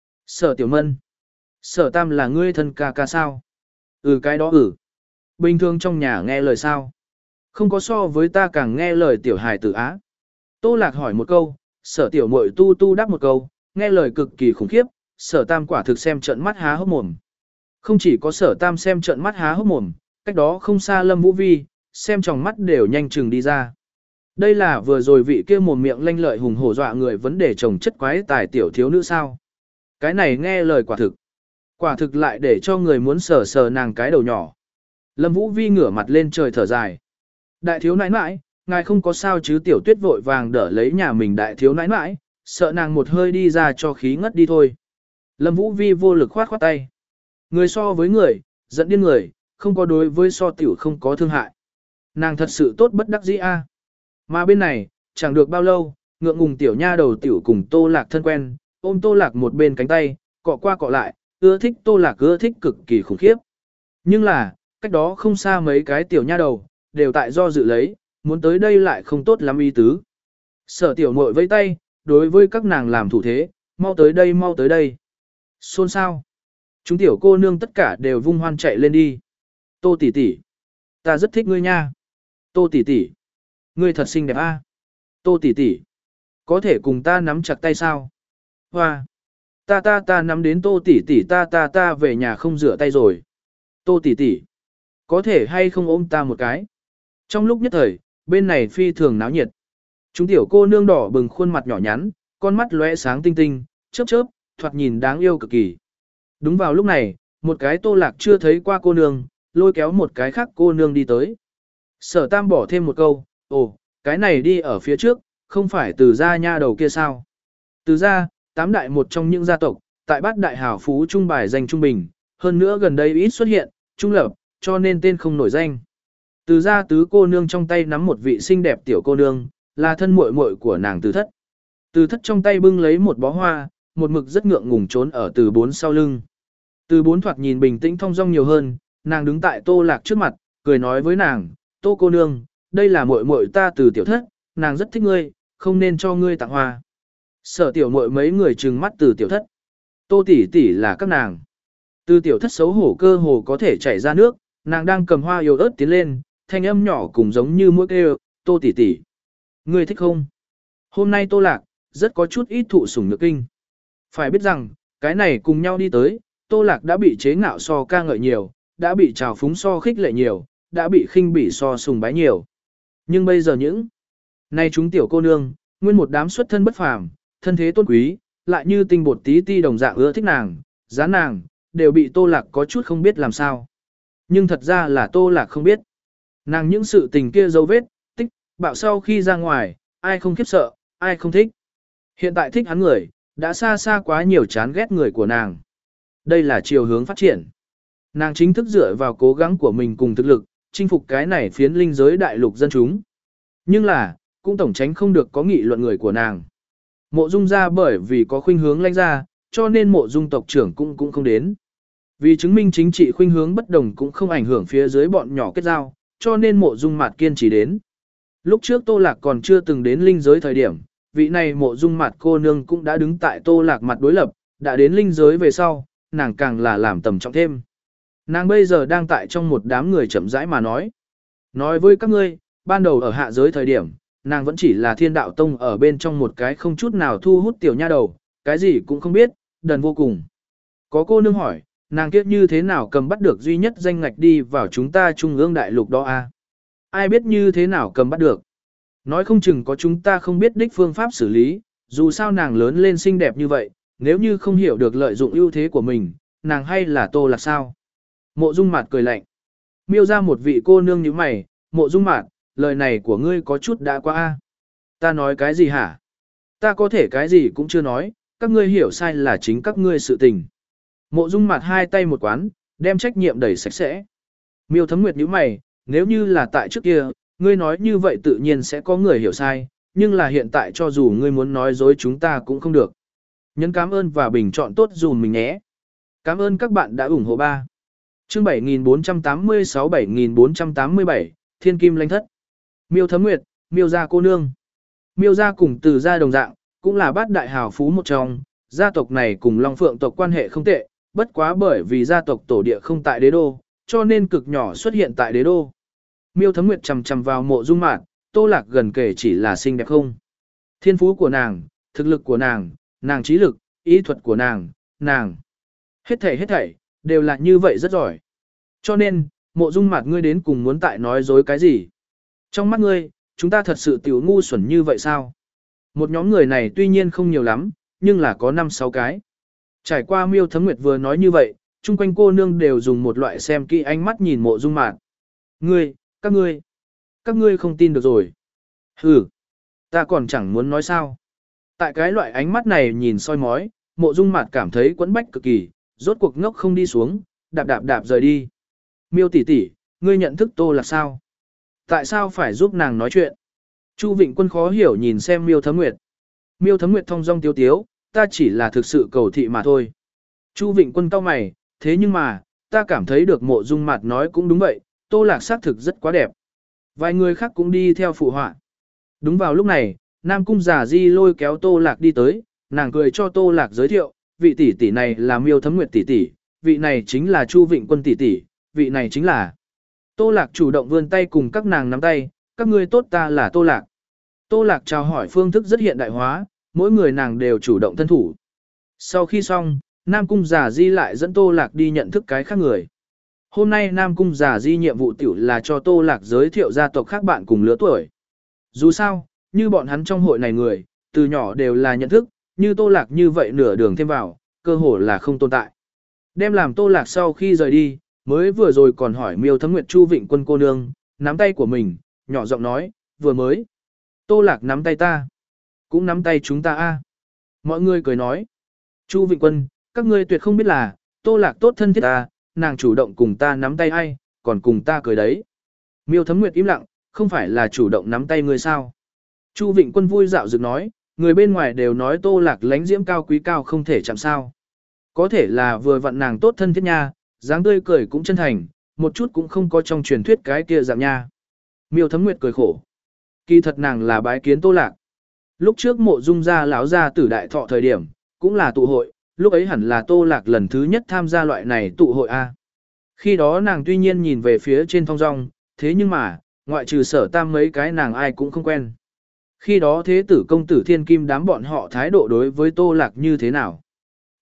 Sở Tiểu Mân. Sở Tam là ngươi thân ca ca sao? Ừ cái đó ừ. Bình thường trong nhà nghe lời sao? Không có so với ta càng nghe lời Tiểu Hải tử á. Tô Lạc hỏi một câu, Sở Tiểu Muội tu tu đáp một câu, nghe lời cực kỳ khủng khiếp, Sở Tam quả thực xem trận mắt há hốc mồm. Không chỉ có Sở Tam xem trận mắt há hốc mồm, cách đó không xa Lâm Vũ Vi, xem trong mắt đều nhanh chừng đi ra. Đây là vừa rồi vị kia mồm miệng lanh lợi hùng hổ dọa người vấn đề chồng chất quái tài tiểu thiếu nữ sao. Cái này nghe lời quả thực. Quả thực lại để cho người muốn sờ sờ nàng cái đầu nhỏ. Lâm Vũ Vi ngửa mặt lên trời thở dài. Đại thiếu nãi nãi, ngài không có sao chứ tiểu tuyết vội vàng đỡ lấy nhà mình đại thiếu nãi nãi, sợ nàng một hơi đi ra cho khí ngất đi thôi. Lâm Vũ Vi vô lực khoát khoát tay. Người so với người, giận điên người, không có đối với so tiểu không có thương hại. Nàng thật sự tốt bất đắc dĩ a. Mà bên này, chẳng được bao lâu, ngượng ngùng tiểu nha đầu tiểu cùng Tô Lạc thân quen, ôm Tô Lạc một bên cánh tay, cọ qua cọ lại, ưa thích Tô Lạc ưa thích cực kỳ khủng khiếp. Nhưng là, cách đó không xa mấy cái tiểu nha đầu, đều tại do dự lấy, muốn tới đây lại không tốt lắm ý tứ. Sở Tiểu Muội vẫy tay, đối với các nàng làm thủ thế, mau tới đây mau tới đây. Xôn sao? Chúng tiểu cô nương tất cả đều vung hoan chạy lên đi. Tô tỷ tỷ, ta rất thích ngươi nha. Tô tỷ tỷ, ngươi thật xinh đẹp a. Tô tỷ tỷ, có thể cùng ta nắm chặt tay sao? Hoa, ta ta ta nắm đến Tô tỷ tỷ ta ta ta về nhà không rửa tay rồi. Tô tỷ tỷ, có thể hay không ôm ta một cái? Trong lúc nhất thời, bên này phi thường náo nhiệt. Chúng tiểu cô nương đỏ bừng khuôn mặt nhỏ nhắn, con mắt lóe sáng tinh tinh, chớp chớp, thoạt nhìn đáng yêu cực kỳ. Đúng vào lúc này, một cái Tô Lạc chưa thấy qua cô nương, lôi kéo một cái khác cô nương đi tới. Sở Tam bỏ thêm một câu, ồ, cái này đi ở phía trước, không phải từ gia nha đầu kia sao? Từ gia, tám đại một trong những gia tộc, tại bát đại hảo phú trung bài danh trung bình, hơn nữa gần đây ít xuất hiện, trung lập, cho nên tên không nổi danh. Từ gia tứ cô nương trong tay nắm một vị xinh đẹp tiểu cô nương, là thân muội muội của nàng Từ Thất. Từ Thất trong tay bưng lấy một bó hoa, một mực rất ngượng ngùng trốn ở Từ Bốn sau lưng. Từ Bốn thoạt nhìn bình tĩnh thong dong nhiều hơn, nàng đứng tại Tô Lạc trước mặt, cười nói với nàng, Tô cô nương, đây là muội muội ta Từ Tiểu Thất, nàng rất thích ngươi, không nên cho ngươi tặng hoa. Sở tiểu muội mấy người trừng mắt Từ Tiểu Thất. Tô tỷ tỷ là các nàng. Từ Tiểu Thất xấu hổ cơ hồ có thể chảy ra nước, nàng đang cầm hoa yếu ớt tiến lên, thanh âm nhỏ cùng giống như mũi kêu, Tô tỷ tỷ. Ngươi thích không? Hôm nay Tô Lạc, rất có chút ít thụ sủng nhược kinh. Phải biết rằng, cái này cùng nhau đi tới, Tô Lạc đã bị chế ngạo so ca ngợi nhiều, đã bị trào phúng so khích lệ nhiều, đã bị khinh bỉ so sùng bái nhiều. Nhưng bây giờ những nay chúng tiểu cô nương, nguyên một đám xuất thân bất phàm, thân thế tôn quý, lại như tinh bột tí ti đồng dạng ưa thích nàng, giá nàng, đều bị Tô Lạc có chút không biết làm sao. Nhưng thật ra là Tô Lạc không biết. Nàng những sự tình kia dấu vết, tích, bạo sau khi ra ngoài, ai không khiếp sợ, ai không thích. Hiện tại thích hắn người, đã xa xa quá nhiều chán ghét người của nàng. Đây là chiều hướng phát triển. Nàng chính thức dựa vào cố gắng của mình cùng thực lực, chinh phục cái này phiến linh giới đại lục dân chúng. Nhưng là, cũng tổng tránh không được có nghị luận người của nàng. Mộ Dung ra bởi vì có khuynh hướng lãnh ra, cho nên Mộ Dung tộc trưởng cũng cũng không đến. Vì chứng minh chính trị khuynh hướng bất đồng cũng không ảnh hưởng phía dưới bọn nhỏ kết giao, cho nên Mộ Dung Mạt kiên trì đến. Lúc trước Tô Lạc còn chưa từng đến linh giới thời điểm, vị này Mộ Dung Mạt cô nương cũng đã đứng tại Tô Lạc mặt đối lập, đã đến linh giới về sau, nàng càng là làm tầm trọng thêm. Nàng bây giờ đang tại trong một đám người chậm rãi mà nói. Nói với các ngươi, ban đầu ở hạ giới thời điểm, nàng vẫn chỉ là Thiên Đạo Tông ở bên trong một cái không chút nào thu hút tiểu nha đầu, cái gì cũng không biết, đần vô cùng. Có cô nương hỏi, nàng kiếp như thế nào cầm bắt được duy nhất danh ngạch đi vào chúng ta trung ương đại lục đó a? Ai biết như thế nào cầm bắt được? Nói không chừng có chúng ta không biết đích phương pháp xử lý, dù sao nàng lớn lên xinh đẹp như vậy, nếu như không hiểu được lợi dụng ưu thế của mình, nàng hay là Tô Lạc sao? Mộ Dung Mạt cười lạnh. Miêu ra một vị cô nương như mày, Mộ Dung Mạt, lời này của ngươi có chút đã quá a. Ta nói cái gì hả? Ta có thể cái gì cũng chưa nói, các ngươi hiểu sai là chính các ngươi sự tình. Mộ Dung Mạt hai tay một quán, đem trách nhiệm đẩy sạch sẽ. Miêu Thấm Nguyệt nhíu mày, nếu như là tại trước kia, ngươi nói như vậy tự nhiên sẽ có người hiểu sai, nhưng là hiện tại cho dù ngươi muốn nói dối chúng ta cũng không được. Nhấn cảm ơn và bình chọn tốt dùm mình nhé. Cảm ơn các bạn đã ủng hộ ba. Chương bảy nghìn bốn trăm tám mươi sáu bảy nghìn bốn trăm tám mươi bảy, Thiên Kim Lãnh Thất. Miêu Thấm Nguyệt, Miêu gia cô nương. Miêu gia cùng Từ gia đồng dạng, cũng là bát đại hào phú một trong, gia tộc này cùng Long Phượng tộc quan hệ không tệ, bất quá bởi vì gia tộc tổ địa không tại đế đô, cho nên cực nhỏ xuất hiện tại đế đô. Miêu Thấm Nguyệt chằm chằm vào Mộ Dung Mạt, Tô Lạc gần kể chỉ là xinh đẹp không. Thiên phú của nàng, thực lực của nàng, nàng trí lực, ý thuật của nàng, nàng. Hết thảy hết thảy, đều là như vậy rất giỏi. Cho nên, Mộ Dung Mạt ngươi đến cùng muốn tại nói dối cái gì? Trong mắt ngươi, chúng ta thật sự tiểu ngu xuẩn như vậy sao? Một nhóm người này tuy nhiên không nhiều lắm, nhưng là có năm sáu cái. Trải qua Miêu Thấm Nguyệt vừa nói như vậy, chung quanh cô nương đều dùng một loại xem kỹ ánh mắt nhìn Mộ Dung Mạt. Ngươi, các ngươi, các ngươi không tin được rồi. Hừ, ta còn chẳng muốn nói sao. Tại cái loại ánh mắt này nhìn soi mói, Mộ Dung Mạt cảm thấy quẫn bách cực kỳ, rốt cuộc ngốc không đi xuống, đạp đạp đạp rời đi. Miêu tỷ tỷ, ngươi nhận thức Tô Lạc sao? Tại sao phải giúp nàng nói chuyện? Chu Vịnh Quân khó hiểu nhìn xem Miêu Thấm Nguyệt. Miêu Thấm Nguyệt thông dong tiếu tiếu, ta chỉ là thực sự cầu thị mà thôi. Chu Vịnh Quân cau mày, thế nhưng mà, ta cảm thấy được Mộ Dung Mạt nói cũng đúng vậy, Tô Lạc xác thực rất quá đẹp. Vài người khác cũng đi theo phụ họa. Đúng vào lúc này, Nam Cung Giả Di lôi kéo Tô Lạc đi tới, nàng cười cho Tô Lạc giới thiệu, vị tỷ tỷ này là Miêu Thấm Nguyệt tỷ tỷ, vị này chính là Chu Vịnh Quân tỷ tỷ, vị này chính là. Tô Lạc chủ động vươn tay cùng các nàng nắm tay, các ngươi tốt, ta là Tô Lạc. Tô Lạc chào hỏi phương thức rất hiện đại hóa, mỗi người nàng đều chủ động thân thủ. Sau khi xong, Nam Cung Giả Di lại dẫn Tô Lạc đi nhận thức cái khác người. Hôm nay Nam Cung Giả Di nhiệm vụ tiểu là cho Tô Lạc giới thiệu gia tộc khác bạn cùng lứa tuổi. Dù sao, như bọn hắn trong hội này người, từ nhỏ đều là nhận thức, như Tô Lạc như vậy nửa đường thêm vào, cơ hồ là không tồn tại. Đem làm Tô Lạc sau khi rời đi, mới vừa rồi còn hỏi Miêu Thấm Nguyệt Chu Vịnh Quân cô nương, nắm tay của mình, nhỏ giọng nói, vừa mới. Tô Lạc nắm tay ta, cũng nắm tay chúng ta a. Mọi người cười nói, Chu Vịnh Quân, các ngươi tuyệt không biết là, Tô Lạc tốt thân thiết ta, nàng chủ động cùng ta nắm tay ai, còn cùng ta cười đấy. Miêu Thấm Nguyệt im lặng, không phải là chủ động nắm tay ngươi sao? Chu Vịnh Quân vui dạo dựng nói, người bên ngoài đều nói Tô Lạc lánh diễm cao quý cao không thể chạm sao. Có thể là vừa vặn nàng tốt thân thiết nha, dáng tươi cười cũng chân thành, một chút cũng không có trong truyền thuyết cái kia dạng nha. Miêu Thấm Nguyệt cười khổ. Kỳ thật nàng là bái kiến Tô Lạc. Lúc trước Mộ Dung gia lão gia tử đại thọ thời điểm, cũng là tụ hội, lúc ấy hẳn là Tô Lạc lần thứ nhất tham gia loại này tụ hội A. Khi đó nàng tuy nhiên nhìn về phía trên thong dong, thế nhưng mà, ngoại trừ Sở Tam mấy cái nàng ai cũng không quen. Khi đó thế tử công tử Thiên Kim đám bọn họ thái độ đối với Tô Lạc như thế nào?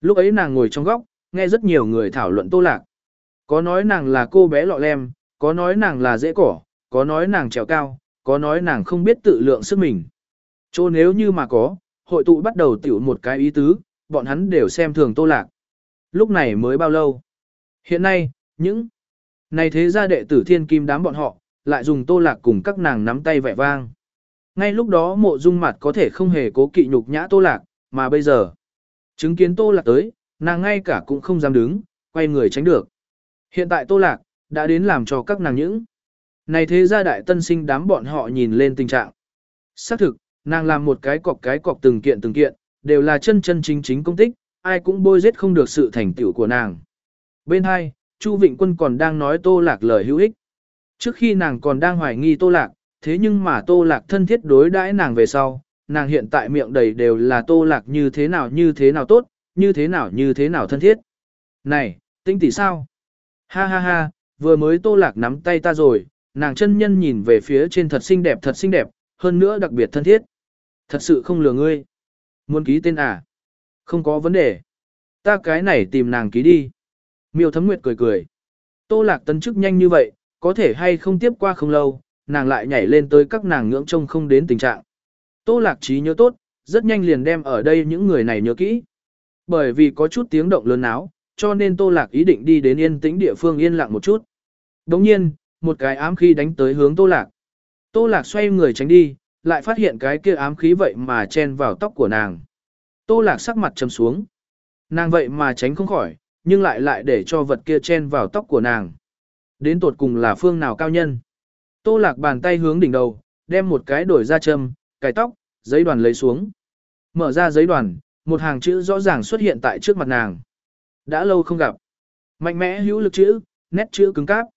Lúc ấy nàng ngồi trong góc, nghe rất nhiều người thảo luận Tô Lạc. Có nói nàng là cô bé lọ lem, có nói nàng là dễ cỏ, có nói nàng trèo cao, có nói nàng không biết tự lượng sức mình. Chỗ nếu như mà có, hội tụ bắt đầu tiểu một cái ý tứ, bọn hắn đều xem thường Tô Lạc. Lúc này mới bao lâu? Hiện nay, những này thế gia đệ tử thiên kim đám bọn họ, lại dùng Tô Lạc cùng các nàng nắm tay vẻ vang. Ngay lúc đó Mộ Dung Mạt có thể không hề cố kỵ nhục nhã Tô Lạc, mà bây giờ, chứng kiến Tô Lạc tới, nàng ngay cả cũng không dám đứng, quay người tránh được. Hiện tại Tô Lạc, đã đến làm cho các nàng những này thế gia đại tân sinh đám bọn họ nhìn lên tình trạng. Xác thực, nàng làm một cái cọc cái cọc từng kiện từng kiện, đều là chân chân chính chính công tích, ai cũng bôi giết không được sự thành tựu của nàng. Bên hai, Chu Vịnh Quân còn đang nói Tô Lạc lời hữu ích. Trước khi nàng còn đang hoài nghi Tô Lạc, thế nhưng mà Tô Lạc thân thiết đối đãi nàng về sau, nàng hiện tại miệng đầy đều là Tô Lạc như thế nào như thế nào tốt, như thế nào như thế nào thân thiết. Này, Tinh tỷ sao? Ha ha ha, vừa mới Tô Lạc nắm tay ta rồi, nàng chân nhân nhìn về phía trên thật xinh đẹp thật xinh đẹp, hơn nữa đặc biệt thân thiết. Thật sự không lừa ngươi. Muốn ký tên à? Không có vấn đề. Ta cái này tìm nàng ký đi. Miêu Thấm Nguyệt cười cười. Tô Lạc tấn chức nhanh như vậy, có thể hay không tiếp qua không lâu, nàng lại nhảy lên tới các nàng ngưỡng trông không đến tình trạng. Tô Lạc trí nhớ tốt, rất nhanh liền đem ở đây những người này nhớ kỹ. Bởi vì có chút tiếng động lớn náo, cho nên Tô Lạc ý định đi đến yên tĩnh địa phương yên lặng một chút. Đồng nhiên, một cái ám khí đánh tới hướng Tô Lạc. Tô Lạc xoay người tránh đi, lại phát hiện cái kia ám khí vậy mà chen vào tóc của nàng. Tô Lạc sắc mặt trầm xuống. Nàng vậy mà tránh không khỏi, nhưng lại lại để cho vật kia chen vào tóc của nàng. Đến tột cùng là phương nào cao nhân. Tô Lạc bàn tay hướng đỉnh đầu, đem một cái đổi ra châm, cái tóc, giấy đoàn lấy xuống. Mở ra giấy đoàn, một hàng chữ rõ ràng xuất hiện tại trước mặt nàng. Đã lâu không gặp. Mạnh mẽ hữu lực chữ, nét chữ cứng cáp.